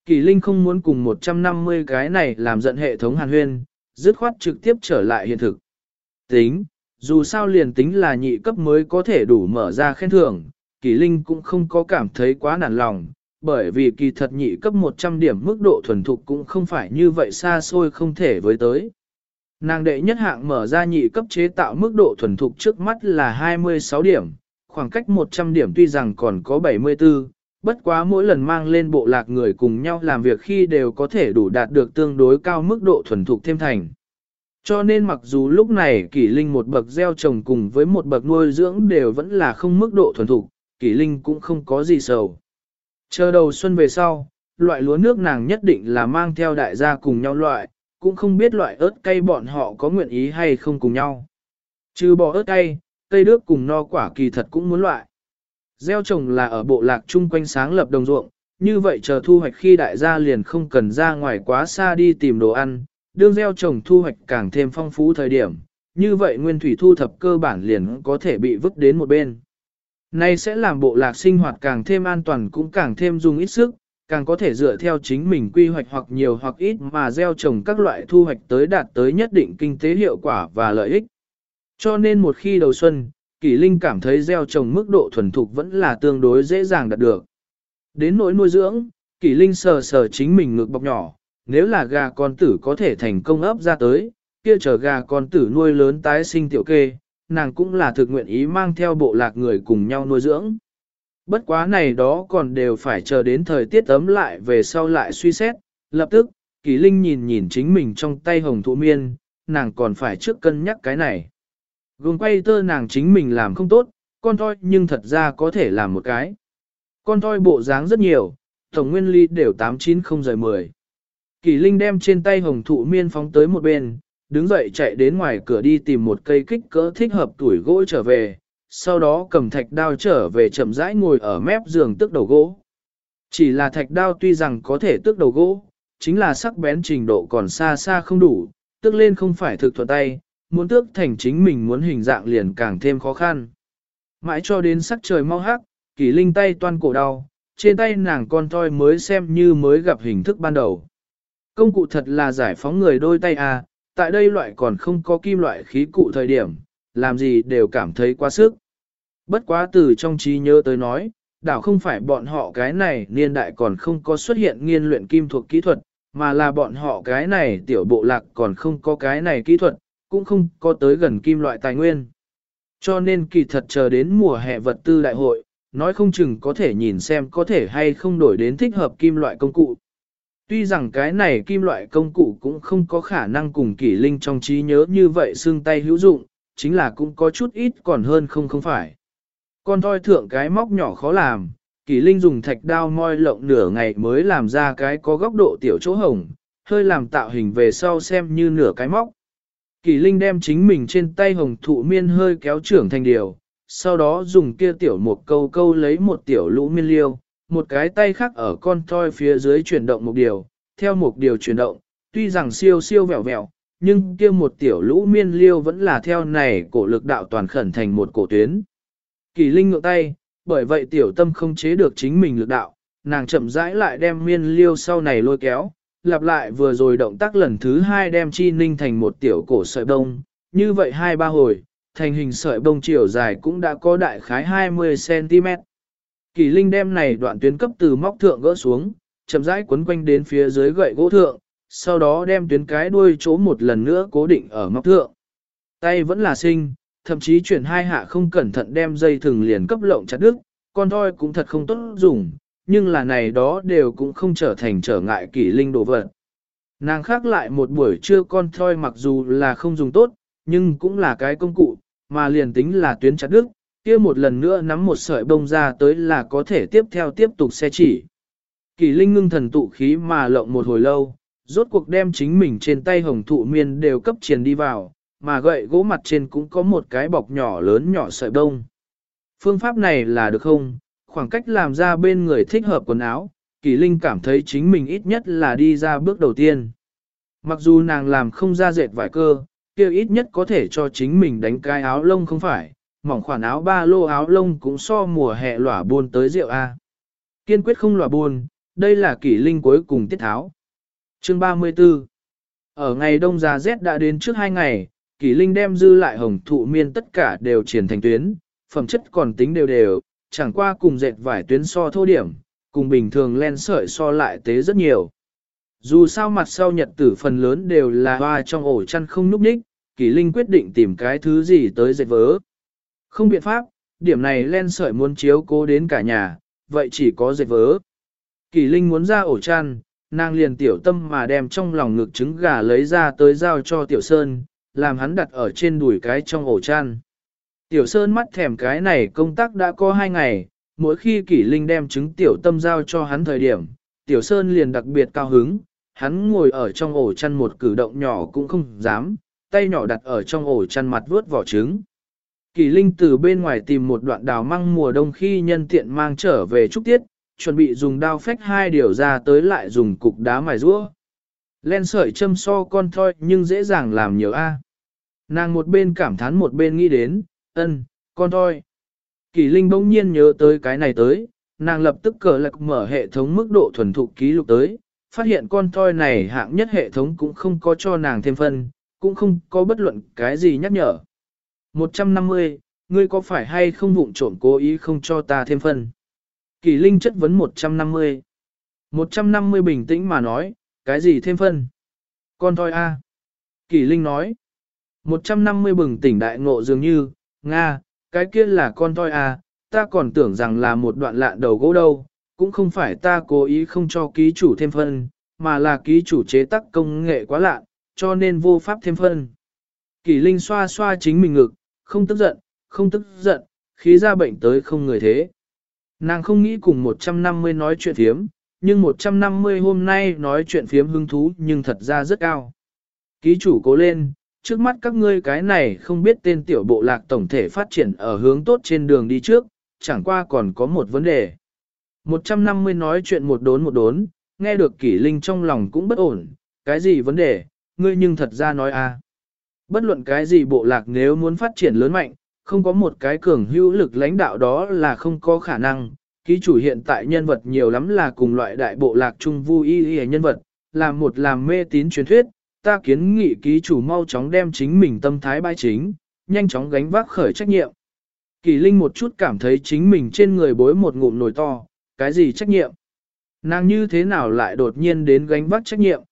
Kỳ Linh không muốn cùng 150 cái này làm giận hệ thống hàn huyên, dứt khoát trực tiếp trở lại hiện thực. Tính, dù sao liền tính là nhị cấp mới có thể đủ mở ra khen thưởng, Kỳ Linh cũng không có cảm thấy quá nản lòng, bởi vì kỳ thật nhị cấp 100 điểm mức độ thuần thục cũng không phải như vậy xa xôi không thể với tới. Nàng đệ nhất hạng mở ra nhị cấp chế tạo mức độ thuần thục trước mắt là 26 điểm, khoảng cách 100 điểm tuy rằng còn có 74, bất quá mỗi lần mang lên bộ lạc người cùng nhau làm việc khi đều có thể đủ đạt được tương đối cao mức độ thuần thục thêm thành. Cho nên mặc dù lúc này Kỷ Linh một bậc gieo trồng cùng với một bậc nuôi dưỡng đều vẫn là không mức độ thuần thục, Kỷ Linh cũng không có gì sầu. Chờ đầu xuân về sau, loại lúa nước nàng nhất định là mang theo đại gia cùng nhau loại, cũng không biết loại ớt cay bọn họ có nguyện ý hay không cùng nhau. Trừ bỏ ớt cay, cây đước cùng no quả kỳ thật cũng muốn loại. Gieo trồng là ở bộ lạc chung quanh sáng lập đồng ruộng, như vậy chờ thu hoạch khi đại gia liền không cần ra ngoài quá xa đi tìm đồ ăn, đương gieo trồng thu hoạch càng thêm phong phú thời điểm, như vậy nguyên thủy thu thập cơ bản liền có thể bị vứt đến một bên. Này sẽ làm bộ lạc sinh hoạt càng thêm an toàn cũng càng thêm dùng ít sức, càng có thể dựa theo chính mình quy hoạch hoặc nhiều hoặc ít mà gieo trồng các loại thu hoạch tới đạt tới nhất định kinh tế hiệu quả và lợi ích. Cho nên một khi đầu xuân, Kỷ Linh cảm thấy gieo trồng mức độ thuần thục vẫn là tương đối dễ dàng đạt được. Đến nỗi nuôi dưỡng, Kỷ Linh sờ sờ chính mình ngực bọc nhỏ, nếu là gà con tử có thể thành công ấp ra tới, kia chờ gà con tử nuôi lớn tái sinh tiểu kê, nàng cũng là thực nguyện ý mang theo bộ lạc người cùng nhau nuôi dưỡng. Bất quá này đó còn đều phải chờ đến thời tiết ấm lại về sau lại suy xét, lập tức, Kỷ Linh nhìn nhìn chính mình trong tay hồng thụ miên, nàng còn phải trước cân nhắc cái này. Gồm quay tơ nàng chính mình làm không tốt, con thoi nhưng thật ra có thể làm một cái. Con thoi bộ dáng rất nhiều, tổng nguyên ly đều 890/10. Kỷ Linh đem trên tay hồng thụ miên phóng tới một bên, đứng dậy chạy đến ngoài cửa đi tìm một cây kích cỡ thích hợp tuổi gỗ trở về, sau đó cầm thạch đao trở về chậm rãi ngồi ở mép giường tước đầu gỗ. Chỉ là thạch đao tuy rằng có thể tước đầu gỗ, chính là sắc bén trình độ còn xa xa không đủ, tước lên không phải thực thuận tay, muốn tước thành chính mình muốn hình dạng liền càng thêm khó khăn. Mãi cho đến sắc trời mau hắc, Kỷ Linh tay toan cổ đau, trên tay nàng con toi mới xem như mới gặp hình thức ban đầu. Công cụ thật là giải phóng người đôi tay à, tại đây loại còn không có kim loại khí cụ thời điểm, làm gì đều cảm thấy quá sức. Bất quá từ trong trí nhớ tới nói, đảo không phải bọn họ cái này niên đại còn không có xuất hiện nghiên luyện kim thuộc kỹ thuật, mà là bọn họ cái này tiểu bộ lạc còn không có cái này kỹ thuật, cũng không có tới gần kim loại tài nguyên. Cho nên kỳ thật chờ đến mùa hè vật tư đại hội, nói không chừng có thể nhìn xem có thể hay không đổi đến thích hợp kim loại công cụ. Tuy rằng cái này kim loại công cụ cũng không có khả năng cùng Kỷ Linh trong trí nhớ như vậy xương tay hữu dụng, chính là cũng có chút ít còn hơn không phải. Con thoi thượng cái móc nhỏ khó làm, Kỷ Linh dùng thạch đao moi lộng nửa ngày mới làm ra cái có góc độ tiểu chỗ hồng, hơi làm tạo hình về sau xem như nửa cái móc. Kỷ Linh đem chính mình trên tay hồng thụ miên hơi kéo trưởng thành điều, sau đó dùng kia tiểu một câu câu lấy một tiểu lũ miên liêu, một cái tay khác ở con thoi phía dưới chuyển động một điều, theo một điều chuyển động, tuy rằng siêu siêu vẹo vẹo, nhưng kia một tiểu lũ miên liêu vẫn là theo này cổ lực đạo toàn khẩn thành một cổ tuyến. Kỷ Linh ngượng tay, bởi vậy tiểu tâm không chế được chính mình lực đạo, nàng chậm rãi lại đem miên liêu sau này lôi kéo, lặp lại vừa rồi động tác lần thứ hai đem chi ninh thành một tiểu cổ sợi bông, như vậy 2-3 hồi, thành hình sợi bông chiều dài cũng đã có đại khái 20cm. Kỷ Linh đem này đoạn tuyến cấp từ móc thượng gỡ xuống, chậm rãi quấn quanh đến phía dưới gậy gỗ thượng, sau đó đem tuyến cái đuôi chỗ một lần nữa cố định ở móc thượng. Tay vẫn là sinh, thậm chí chuyển hai hạ không cẩn thận đem dây thừng liền cấp lộng chặt đứt, con thoi cũng thật không tốt dùng, nhưng là này đó đều cũng không trở thành trở ngại Kỷ Linh đồ vật. Nàng khác lại một buổi trưa con thoi mặc dù là không dùng tốt, nhưng cũng là cái công cụ, mà liền tính là tuyến chặt đứt, kia một lần nữa nắm một sợi bông ra tới là có thể tiếp theo tiếp tục xe chỉ. Kỷ Linh ngưng thần tụ khí mà lộng một hồi lâu, rốt cuộc đem chính mình trên tay hồng thụ miên đều cấp triền đi vào, mà gậy gỗ mặt trên cũng có một cái bọc nhỏ lớn nhỏ sợi bông. Phương pháp này là được không? Khoảng cách làm ra bên người thích hợp quần áo, Kỷ Linh cảm thấy chính mình ít nhất là đi ra bước đầu tiên. Mặc dù nàng làm không ra dệt vải cơ, kia ít nhất có thể cho chính mình đánh cái áo lông không phải, mỏng khoản áo ba lô áo lông cũng so mùa hè lỏa buôn tới rượu A. Kiên quyết không lỏa buôn, đây là Kỷ Linh cuối cùng tiết tháo. Chương 34. Ở ngày đông giá rét đã đến trước 2 ngày, Kỷ Linh đem dư lại hồng thụ miên tất cả đều triển thành tuyến, phẩm chất còn tính đều đều, chẳng qua cùng dệt vải tuyến so thô điểm, cùng bình thường len sợi so lại tế rất nhiều. Dù sao mặt sau nhật tử phần lớn đều là hoa trong ổ chăn không núp ních, Kỷ Linh quyết định tìm cái thứ gì tới dệt vớ. Không biện pháp, điểm này len sợi muốn chiếu cố đến cả nhà, vậy chỉ có dệt vớ. Kỷ Linh muốn ra ổ chăn, nàng liền tiểu tâm mà đem trong lòng ngực trứng gà lấy ra tới giao cho Tiểu Sơn, làm hắn đặt ở trên đùi cái trong ổ chăn. Tiểu Sơn mắt thèm cái này công tác đã có 2 ngày, mỗi khi Kỷ Linh đem trứng tiểu tâm giao cho hắn thời điểm, Tiểu Sơn liền đặc biệt cao hứng, hắn ngồi ở trong ổ chăn một cử động nhỏ cũng không dám, tay nhỏ đặt ở trong ổ chăn mặt vuốt vỏ trứng. Kỷ Linh từ bên ngoài tìm một đoạn đào măng mùa đông khi nhân tiện mang trở về trúc tiết, chuẩn bị dùng đao phách 2 điều ra tới lại dùng cục đá mài rũa. Len sợi châm so con thoi nhưng dễ dàng làm nhiều a. Nàng một bên cảm thán một bên nghĩ đến, con thoi. Kỷ Linh bỗng nhiên nhớ tới cái này tới, nàng lập tức cờ lạc mở hệ thống mức độ thuần thục ký lục tới, phát hiện con thoi này hạng nhất hệ thống cũng không có cho nàng thêm phân, cũng không có bất luận cái gì nhắc nhở. 150, ngươi có phải hay không vụng trộm cố ý không cho ta thêm phân? Kỷ Linh chất vấn 150. 150 bình tĩnh mà nói, cái gì thêm phân? Con thoi a. Kỷ Linh nói. 150 bừng tỉnh đại ngộ dường như, Nga, cái kia là con thoi a, ta còn tưởng rằng là một đoạn lạn đầu gỗ đâu, cũng không phải ta cố ý không cho ký chủ thêm phân, mà là ký chủ chế tác công nghệ quá lạ, cho nên vô pháp thêm phân. Kỷ Linh xoa xoa chính mình ngực, không tức giận, khí ra bệnh tới không người thế. Nàng không nghĩ cùng 150 nói chuyện phiếm, nhưng 150 hôm nay nói chuyện phiếm hứng thú nhưng thật ra rất cao. Ký chủ cố lên, trước mắt các ngươi cái này không biết tên tiểu bộ lạc tổng thể phát triển ở hướng tốt trên đường đi trước, chẳng qua còn có một vấn đề. 150 nói chuyện một đốn, nghe được Kỷ Linh trong lòng cũng bất ổn, cái gì vấn đề, ngươi nhưng thật ra nói a. Bất luận cái gì bộ lạc nếu muốn phát triển lớn mạnh, không có một cái cường hữu lực lãnh đạo đó là không có khả năng. Ký chủ hiện tại nhân vật nhiều lắm là cùng loại đại bộ lạc trung vu y nhân vật, làm mê tín truyền thuyết, ta kiến nghị ký chủ mau chóng đem chính mình tâm thái bãi chính, nhanh chóng gánh vác khởi trách nhiệm. Kỳ Linh một chút cảm thấy chính mình trên người bối một ngụm nồi to, cái gì trách nhiệm? Nàng như thế nào lại đột nhiên đến gánh vác trách nhiệm?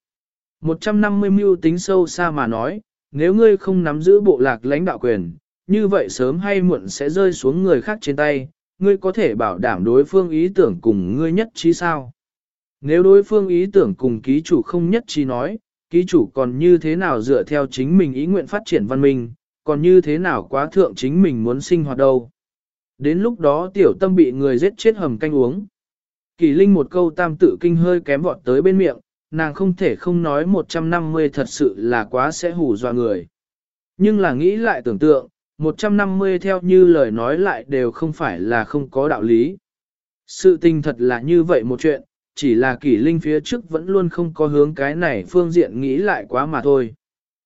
150 mưu tính sâu xa mà nói, nếu ngươi không nắm giữ bộ lạc lãnh đạo quyền, như vậy sớm hay muộn sẽ rơi xuống người khác trên tay, ngươi có thể bảo đảm đối phương ý tưởng cùng ngươi nhất trí sao? Nếu đối phương ý tưởng cùng ký chủ không nhất trí nói, ký chủ còn như thế nào dựa theo chính mình ý nguyện phát triển văn minh, còn như thế nào quá thượng chính mình muốn sinh hoạt đâu? Đến lúc đó tiểu tâm bị người giết chết hầm canh uống. Kỳ Linh một câu tam tự kinh hơi kém vọt tới bên miệng, nàng không thể không nói 150 thật sự là quá sẽ hù dọa người. Nhưng là nghĩ lại tưởng tượng, 150 theo như lời nói lại đều không phải là không có đạo lý. Sự tình thật là như vậy một chuyện, chỉ là Kỷ Linh phía trước vẫn luôn không có hướng cái này phương diện nghĩ lại quá mà thôi.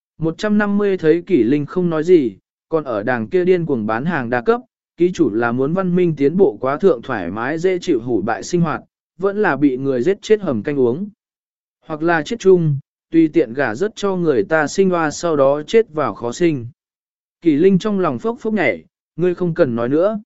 150 thấy Kỷ Linh không nói gì, còn ở đàng kia điên cuồng bán hàng đa cấp, ký chủ là muốn văn minh tiến bộ quá thượng thoải mái dễ chịu hủ bại sinh hoạt, vẫn là bị người giết chết hầm canh uống. Hoặc là chết chung, tùy tiện gả rất cho người ta sinh hoa sau đó chết vào khó sinh. Kỷ Linh trong lòng phốc phốc nhảy, ngươi không cần nói nữa.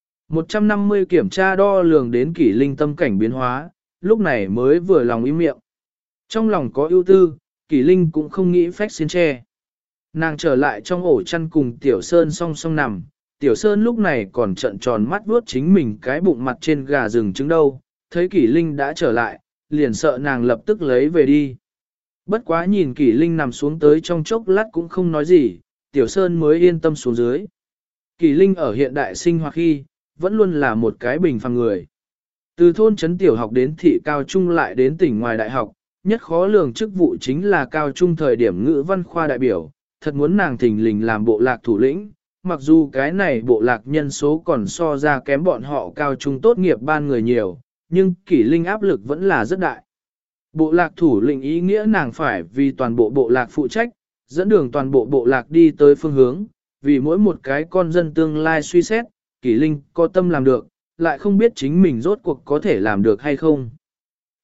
150 kiểm tra đo lường đến Kỷ Linh tâm cảnh biến hóa, lúc này mới vừa lòng im miệng. Trong lòng có ưu tư, Kỷ Linh cũng không nghĩ phách xiên tre. Nàng trở lại trong ổ chăn cùng Tiểu Sơn song song nằm, Tiểu Sơn lúc này còn trợn tròn mắt vuốt chính mình cái bụng mặt trên gà rừng trứng đâu, thấy Kỷ Linh đã trở lại, liền sợ nàng lập tức lấy về đi. Bất quá nhìn Kỷ Linh nằm xuống tới trong chốc lát cũng không nói gì, Tiểu Sơn mới yên tâm xuống dưới. Kỷ Linh ở hiện đại sinh hoạt khi, vẫn luôn là một cái bình phàm người. Từ thôn trấn tiểu học đến thị cao trung lại đến tỉnh ngoài đại học, nhất khó lường chức vụ chính là cao trung thời điểm ngữ văn khoa đại biểu, thật muốn nàng thình lình làm bộ lạc thủ lĩnh, mặc dù cái này bộ lạc nhân số còn so ra kém bọn họ cao trung tốt nghiệp ban người nhiều, nhưng Kỷ Linh áp lực vẫn là rất đại. Bộ lạc thủ lĩnh ý nghĩa nàng phải vì toàn bộ bộ lạc phụ trách, dẫn đường toàn bộ bộ lạc đi tới phương hướng, vì mỗi một cái con dân tương lai suy xét, Kỷ Linh có tâm làm được, lại không biết chính mình rốt cuộc có thể làm được hay không.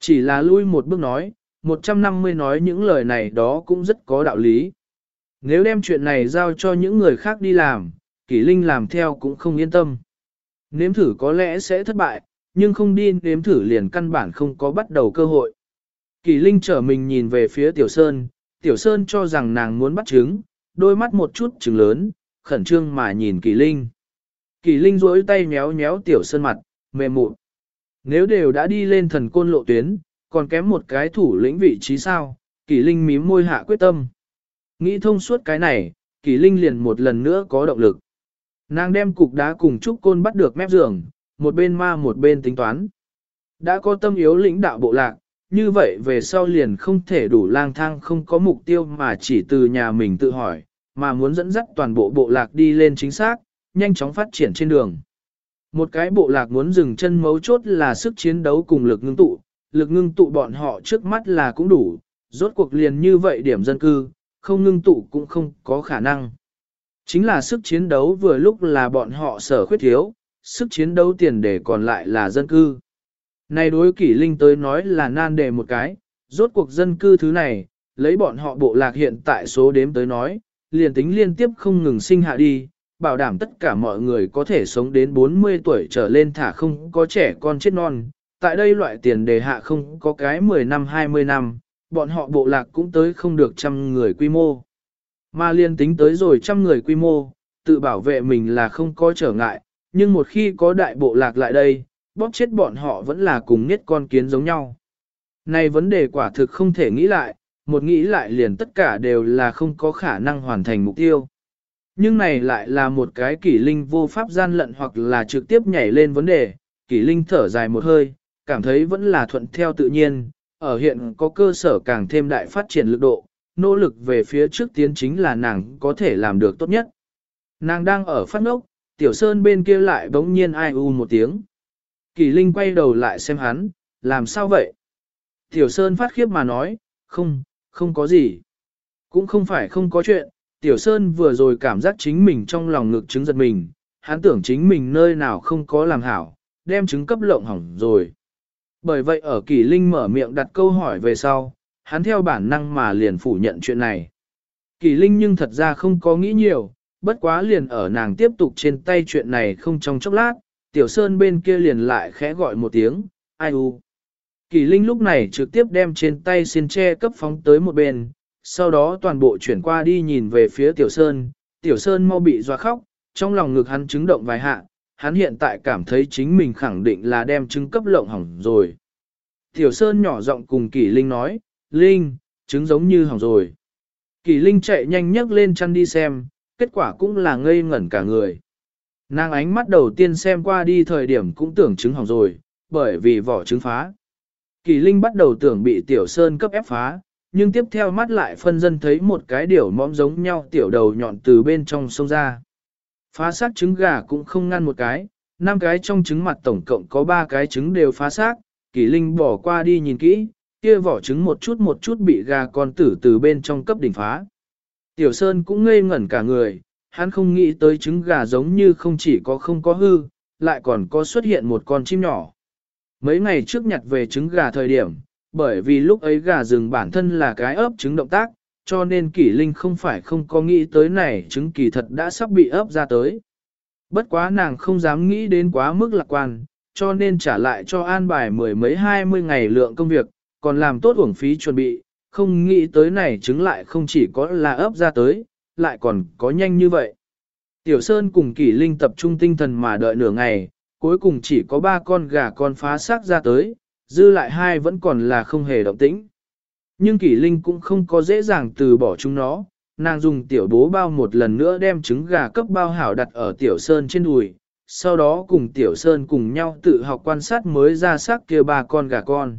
Chỉ là lui một bước nói, 150 nói những lời này đó cũng rất có đạo lý. Nếu đem chuyện này giao cho những người khác đi làm, Kỷ Linh làm theo cũng không yên tâm. Nếm thử có lẽ sẽ thất bại, nhưng không đi nếm thử liền căn bản không có bắt đầu cơ hội. Kỷ Linh trở mình nhìn về phía Tiểu Sơn, Tiểu Sơn cho rằng nàng muốn bắt trứng, đôi mắt một chút trứng lớn, khẩn trương mà nhìn Kỷ Linh. Kỷ Linh duỗi tay méo méo Tiểu Sơn mặt, mềm mụn. Nếu đều đã đi lên thần côn lộ tuyến, còn kém một cái thủ lĩnh vị trí sao, Kỷ Linh mím môi hạ quyết tâm. Nghĩ thông suốt cái này, Kỷ Linh liền một lần nữa có động lực. Nàng đem cục đá cùng trúc côn bắt được mép giường, một bên ma một bên tính toán. Đã có tâm yếu lĩnh đạo bộ lạc, như vậy về sau liền không thể đủ lang thang không có mục tiêu mà chỉ từ nhà mình tự hỏi, mà muốn dẫn dắt toàn bộ bộ lạc đi lên chính xác, nhanh chóng phát triển trên đường. Một cái bộ lạc muốn dừng chân mấu chốt là sức chiến đấu cùng lực ngưng tụ bọn họ trước mắt là cũng đủ, rốt cuộc liền như vậy điểm dân cư, không ngưng tụ cũng không có khả năng. Chính là sức chiến đấu vừa lúc là bọn họ sở khuyết thiếu, sức chiến đấu tiền đề còn lại là dân cư. Này đối Kỷ Linh tới nói là nan đề một cái, rốt cuộc dân cư thứ này, lấy bọn họ bộ lạc hiện tại số đếm tới nói, liền tính liên tiếp không ngừng sinh hạ đi, bảo đảm tất cả mọi người có thể sống đến 40 tuổi trở lên thả không có trẻ con chết non. Tại đây loại tiền đề hạ không có cái 10 năm 20 năm, bọn họ bộ lạc cũng tới không được 100 người quy mô. Mà liên tính tới rồi 100 người quy mô, tự bảo vệ mình là không có trở ngại, nhưng một khi có đại bộ lạc lại đây, bóp chết bọn họ vẫn là cùng niết con kiến giống nhau. Này vấn đề quả thực không thể nghĩ lại, một nghĩ lại liền tất cả đều là không có khả năng hoàn thành mục tiêu. Nhưng này lại là một cái Kỷ Linh vô pháp gian lận hoặc là trực tiếp nhảy lên vấn đề, Kỷ Linh thở dài một hơi, cảm thấy vẫn là thuận theo tự nhiên, ở hiện có cơ sở càng thêm đại phát triển lực độ, nỗ lực về phía trước tiến chính là nàng có thể làm được tốt nhất. Nàng đang ở phát ngốc, Tiểu Sơn bên kia lại bỗng nhiên ai u một tiếng. Kỷ Linh quay đầu lại xem hắn, làm sao vậy? Tiểu Sơn phát khiếp mà nói, không có gì. Cũng không phải không có chuyện, Tiểu Sơn vừa rồi cảm giác chính mình trong lòng ngực trứng giật mình, hắn tưởng chính mình nơi nào không có làm hảo, đem trứng cấp lộng hỏng rồi. Bởi vậy ở Kỷ Linh mở miệng đặt câu hỏi về sau, hắn theo bản năng mà liền phủ nhận chuyện này. Kỷ Linh nhưng thật ra không có nghĩ nhiều, bất quá liền ở nàng tiếp tục trên tay chuyện này không trong chốc lát, Tiểu Sơn bên kia liền lại khẽ gọi một tiếng, ai u. Kỷ Linh lúc này trực tiếp đem trên tay xiên tre cấp phóng tới một bên, sau đó toàn bộ chuyển qua đi nhìn về phía Tiểu Sơn, Tiểu Sơn mau bị doa khóc, trong lòng ngực hắn chứng động vài hạ, hắn hiện tại cảm thấy chính mình khẳng định là đem trứng cấp lộng hỏng rồi. Tiểu Sơn nhỏ giọng cùng Kỷ Linh nói, Linh, trứng giống như hỏng rồi. Kỷ Linh chạy nhanh nhấc lên chăn đi xem, kết quả cũng là ngây ngẩn cả người. Nàng ánh mắt đầu tiên xem qua đi thời điểm cũng tưởng trứng hỏng rồi, bởi vì vỏ trứng phá. Kỷ Linh bắt đầu tưởng bị Tiểu Sơn cấp ép phá, nhưng tiếp theo mắt lại phân dân thấy một cái điểu mõm giống nhau tiểu đầu nhọn từ bên trong sông ra. Phá xác trứng gà cũng không ngăn một cái, 5 cái trong trứng mặt tổng cộng có 3 cái trứng đều phá xác, Kỷ Linh bỏ qua đi nhìn kỹ, kia vỏ trứng một chút bị gà con tử từ bên trong cấp đỉnh phá. Tiểu Sơn cũng ngây ngẩn cả người, hắn không nghĩ tới trứng gà giống như không chỉ có không có hư, lại còn có xuất hiện một con chim nhỏ. Mấy ngày trước nhặt về trứng gà thời điểm, bởi vì lúc ấy gà rừng bản thân là cái ấp trứng động tác, cho nên Kỷ Linh không phải không có nghĩ tới này trứng kỳ thật đã sắp bị ấp ra tới. Bất quá nàng không dám nghĩ đến quá mức lạc quan, cho nên trả lại cho an bài 10 mấy 20 ngày lượng công việc, còn làm tốt uổng phí chuẩn bị, không nghĩ tới này trứng lại không chỉ có là ấp ra tới, lại còn có nhanh như vậy. Tiểu Sơn cùng Kỷ Linh tập trung tinh thần mà đợi nửa ngày, cuối cùng chỉ có 3 con gà con phá xác ra tới, dư lại 2 vẫn còn là không hề động tĩnh. Nhưng Kỷ Linh cũng không có dễ dàng từ bỏ chúng nó, nàng dùng tiểu bố bao một lần nữa đem trứng gà cấp bao hảo đặt ở Tiểu Sơn trên đùi, sau đó cùng Tiểu Sơn cùng nhau tự học quan sát mới ra xác kia 3 con gà con.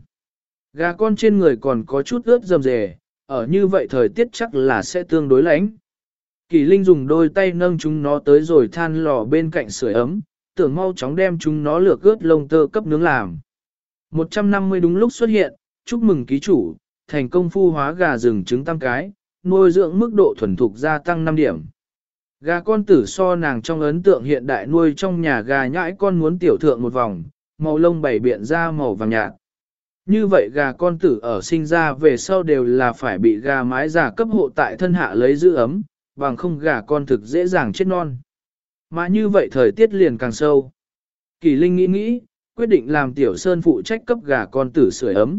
Gà con trên người còn có chút ướt rầm rề, ở như vậy thời tiết chắc là sẽ tương đối lạnh. Kỷ Linh dùng đôi tay nâng chúng nó tới rồi than lò bên cạnh sưởi ấm, tưởng mau chóng đem chúng nó lược ướt lông tơ cấp nướng làm. 150 đúng lúc xuất hiện, chúc mừng ký chủ, thành công phu hóa gà rừng trứng tam cái, nuôi dưỡng mức độ thuần thục gia tăng 5 điểm. Gà con tử so nàng trong ấn tượng hiện đại nuôi trong nhà gà nhãi con muốn tiểu thượng một vòng, màu lông bảy biện ra màu vàng nhạt. Như vậy gà con tử ở sinh ra về sau đều là phải bị gà mái già cấp hộ tại thân hạ lấy giữ ấm, bằng không gà con thực dễ dàng chết non. Mà như vậy thời tiết liền càng sâu. Kỳ Linh nghĩ nghĩ, quyết định làm Tiểu Sơn phụ trách cấp gà con tử sưởi ấm.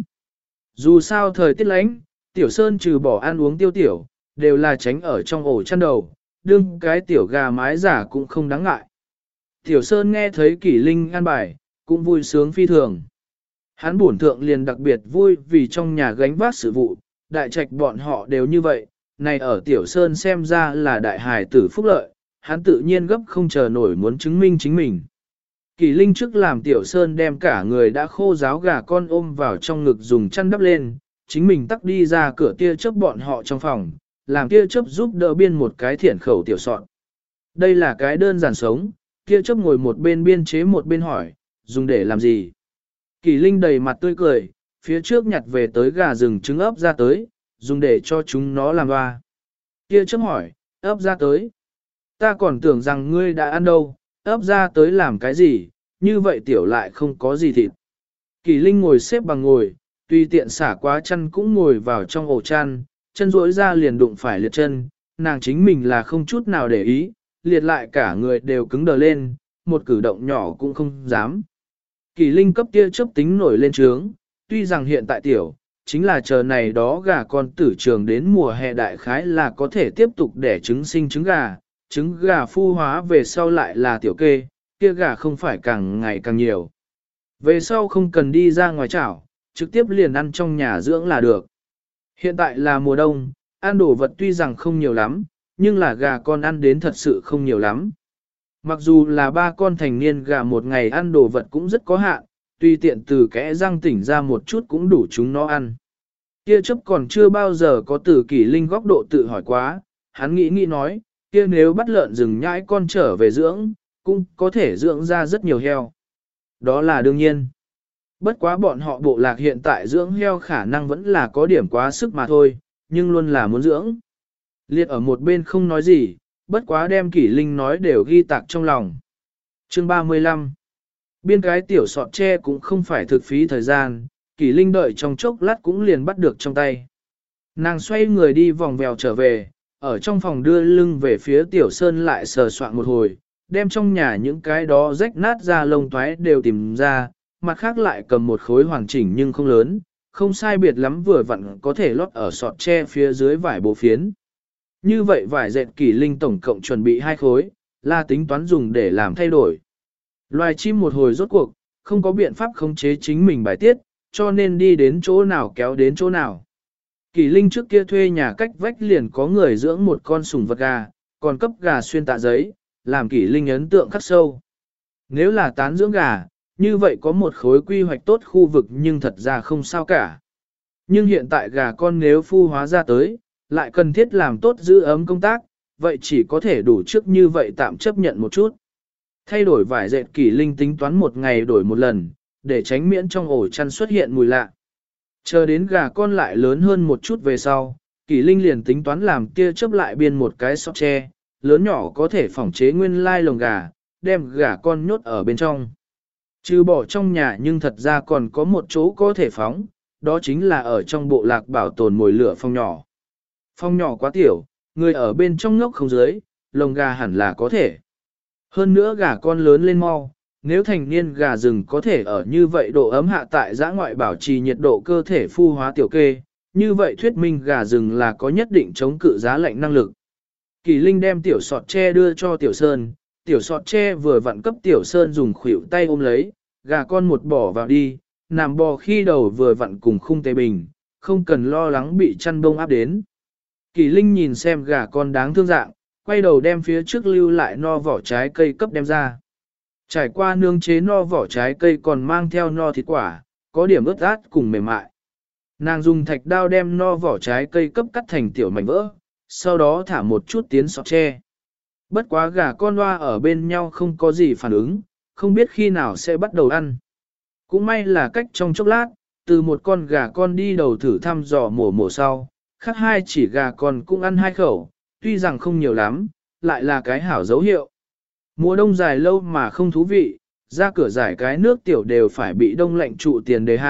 Dù sao thời tiết lạnh, Tiểu Sơn trừ bỏ ăn uống tiêu tiểu, đều là tránh ở trong ổ chăn đầu, đương cái tiểu gà mái giả cũng không đáng ngại. Tiểu Sơn nghe thấy Kỷ Linh an bài, cũng vui sướng phi thường. Hắn bổn thượng liền đặc biệt vui vì trong nhà gánh vác sự vụ, đại trạch bọn họ đều như vậy, này ở Tiểu Sơn xem ra là đại hài tử phúc lợi, hắn tự nhiên gấp không chờ nổi muốn chứng minh chính mình. Kỷ Linh trước làm Tiểu Sơn đem cả người đã khô ráo gà con ôm vào trong ngực dùng chăn đắp lên, chính mình tắt đi ra cửa tia chớp bọn họ trong phòng, làm tia chớp giúp đỡ biên một cái thiển khẩu tiểu sọn. Đây là cái đơn giản sống, tia chớp ngồi một bên biên chế một bên hỏi, dùng để làm gì? Kỷ Linh đầy mặt tươi cười, phía trước nhặt về tới gà rừng trứng ấp ra tới, dùng để cho chúng nó làm hoa. Tia chớp hỏi, ấp ra tới. Ta còn tưởng rằng ngươi đã ăn đâu, ấp ra tới làm cái gì, như vậy tiểu lại không có gì thịt. Kỷ Linh ngồi xếp bằng ngồi, tùy tiện xả quá chân cũng ngồi vào trong ổ chăn, chân duỗi ra liền đụng phải liệt chân, nàng chính mình là không chút nào để ý, liệt lại cả người đều cứng đờ lên, một cử động nhỏ cũng không dám. Kỷ Linh cấp tia chớp tính nổi lên trướng, tuy rằng hiện tại tiểu, chính là chờ này đó gà con tử trường đến mùa hè đại khái là có thể tiếp tục đẻ trứng sinh trứng gà phu hóa về sau lại là tiểu kê, kia gà không phải càng ngày càng nhiều. Về sau không cần đi ra ngoài chảo, trực tiếp liền ăn trong nhà dưỡng là được. Hiện tại là mùa đông, ăn đồ vật tuy rằng không nhiều lắm, nhưng là gà con ăn đến thật sự không nhiều lắm. Mặc dù là 3 con thành niên gà một ngày ăn đồ vật cũng rất có hạn, tùy tiện từ kẽ răng tỉnh ra một chút cũng đủ chúng nó ăn. Kia chấp còn chưa bao giờ có từ Kỷ Linh góc độ tự hỏi quá, hắn nghĩ nói, kia nếu bắt lợn rừng nhãi con trở về dưỡng, cũng có thể dưỡng ra rất nhiều heo. Đó là đương nhiên. Bất quá bọn họ bộ lạc hiện tại dưỡng heo khả năng vẫn là có điểm quá sức mà thôi, nhưng luôn là muốn dưỡng. Liệt ở một bên không nói gì, bất quá đem Kỷ Linh nói đều ghi tạc trong lòng. Chương 35 Biên cái tiểu sọt tre cũng không phải thực phí thời gian, Kỷ Linh đợi trong chốc lát cũng liền bắt được trong tay. Nàng xoay người đi vòng vèo trở về, ở trong phòng đưa lưng về phía tiểu sơn lại sờ soạn một hồi, đem trong nhà những cái đó rách nát ra lông toái đều tìm ra, mặt khác lại cầm một khối hoàn chỉnh nhưng không lớn, không sai biệt lắm vừa vặn có thể lót ở sọt tre phía dưới vải bộ phiến. Như vậy vải dệt Kỷ Linh tổng cộng chuẩn bị 2 khối, là tính toán dùng để làm thay đổi. Loài chim một hồi rốt cuộc, không có biện pháp khống chế chính mình bài tiết, cho nên đi đến chỗ nào kéo đến chỗ nào. Kỷ Linh trước kia thuê nhà cách vách liền có người dưỡng một con sủng vật gà, còn cấp gà xuyên tạ giấy, làm Kỷ Linh ấn tượng khắc sâu. Nếu là tán dưỡng gà, như vậy có một khối quy hoạch tốt khu vực nhưng thật ra không sao cả. Nhưng hiện tại gà con nếu phu hóa ra tới, lại cần thiết làm tốt giữ ấm công tác, vậy chỉ có thể đủ trước như vậy tạm chấp nhận một chút. Thay đổi vải dệt Kỷ Linh tính toán một ngày đổi một lần, để tránh miễn trong ổ chăn xuất hiện mùi lạ. Chờ đến gà con lại lớn hơn một chút về sau, Kỷ Linh liền tính toán làm tia chớp lại biên một cái sọt tre, lớn nhỏ có thể phỏng chế nguyên lai lồng gà, đem gà con nhốt ở bên trong. Trừ bỏ trong nhà nhưng thật ra còn có một chỗ có thể phóng, đó chính là ở trong bộ lạc bảo tồn mồi lửa phòng nhỏ. Phòng nhỏ quá tiểu, người ở bên trong ngốc không dưới, lồng gà hẳn là có thể. Hơn nữa gà con lớn lên mau, nếu thành niên gà rừng có thể ở như vậy độ ấm hạ tại giã ngoại bảo trì nhiệt độ cơ thể phu hóa tiểu kê, như vậy thuyết minh gà rừng là có nhất định chống cự giá lạnh năng lực. Kỷ Linh đem tiểu sọt tre đưa cho Tiểu Sơn, tiểu sọt tre vừa vặn cấp Tiểu Sơn dùng khuỷu tay ôm lấy, gà con một bỏ vào đi, nằm bò khi đầu vừa vặn cùng khung tê bình, không cần lo lắng bị chăn bông áp đến. Kỷ Linh nhìn xem gà con đáng thương dạng, quay đầu đem phía trước lưu lại no vỏ trái cây cấp đem ra. Trải qua nướng chế no vỏ trái cây còn mang theo no thịt quả, có điểm ướt át cùng mềm mại. Nàng dùng thạch đao đem no vỏ trái cây cấp cắt thành tiểu mảnh vỡ, sau đó thả một chút tiến sọt tre. Bất quá gà con loa ở bên nhau không có gì phản ứng, không biết khi nào sẽ bắt đầu ăn. Cũng may là cách trong chốc lát, từ một con gà con đi đầu thử thăm dò mổ sau, khác 2 chỉ gà con cũng ăn 2 khẩu, tuy rằng không nhiều lắm, lại là cái hảo dấu hiệu. Mùa đông dài lâu mà không thú vị, ra cửa giải cái nước tiểu đều phải bị đông lạnh trụ tiền đề hạ,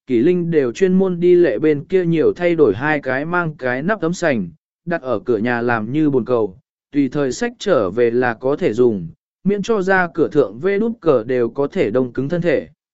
Kỷ Linh đều chuyên môn đi lệ bên kia nhiều thay đổi hai cái mang cái nắp tấm sành, đặt ở cửa nhà làm như bồn cầu, tùy thời sách trở về là có thể dùng, miễn cho ra cửa thượng vê đút cờ đều có thể đông cứng thân thể.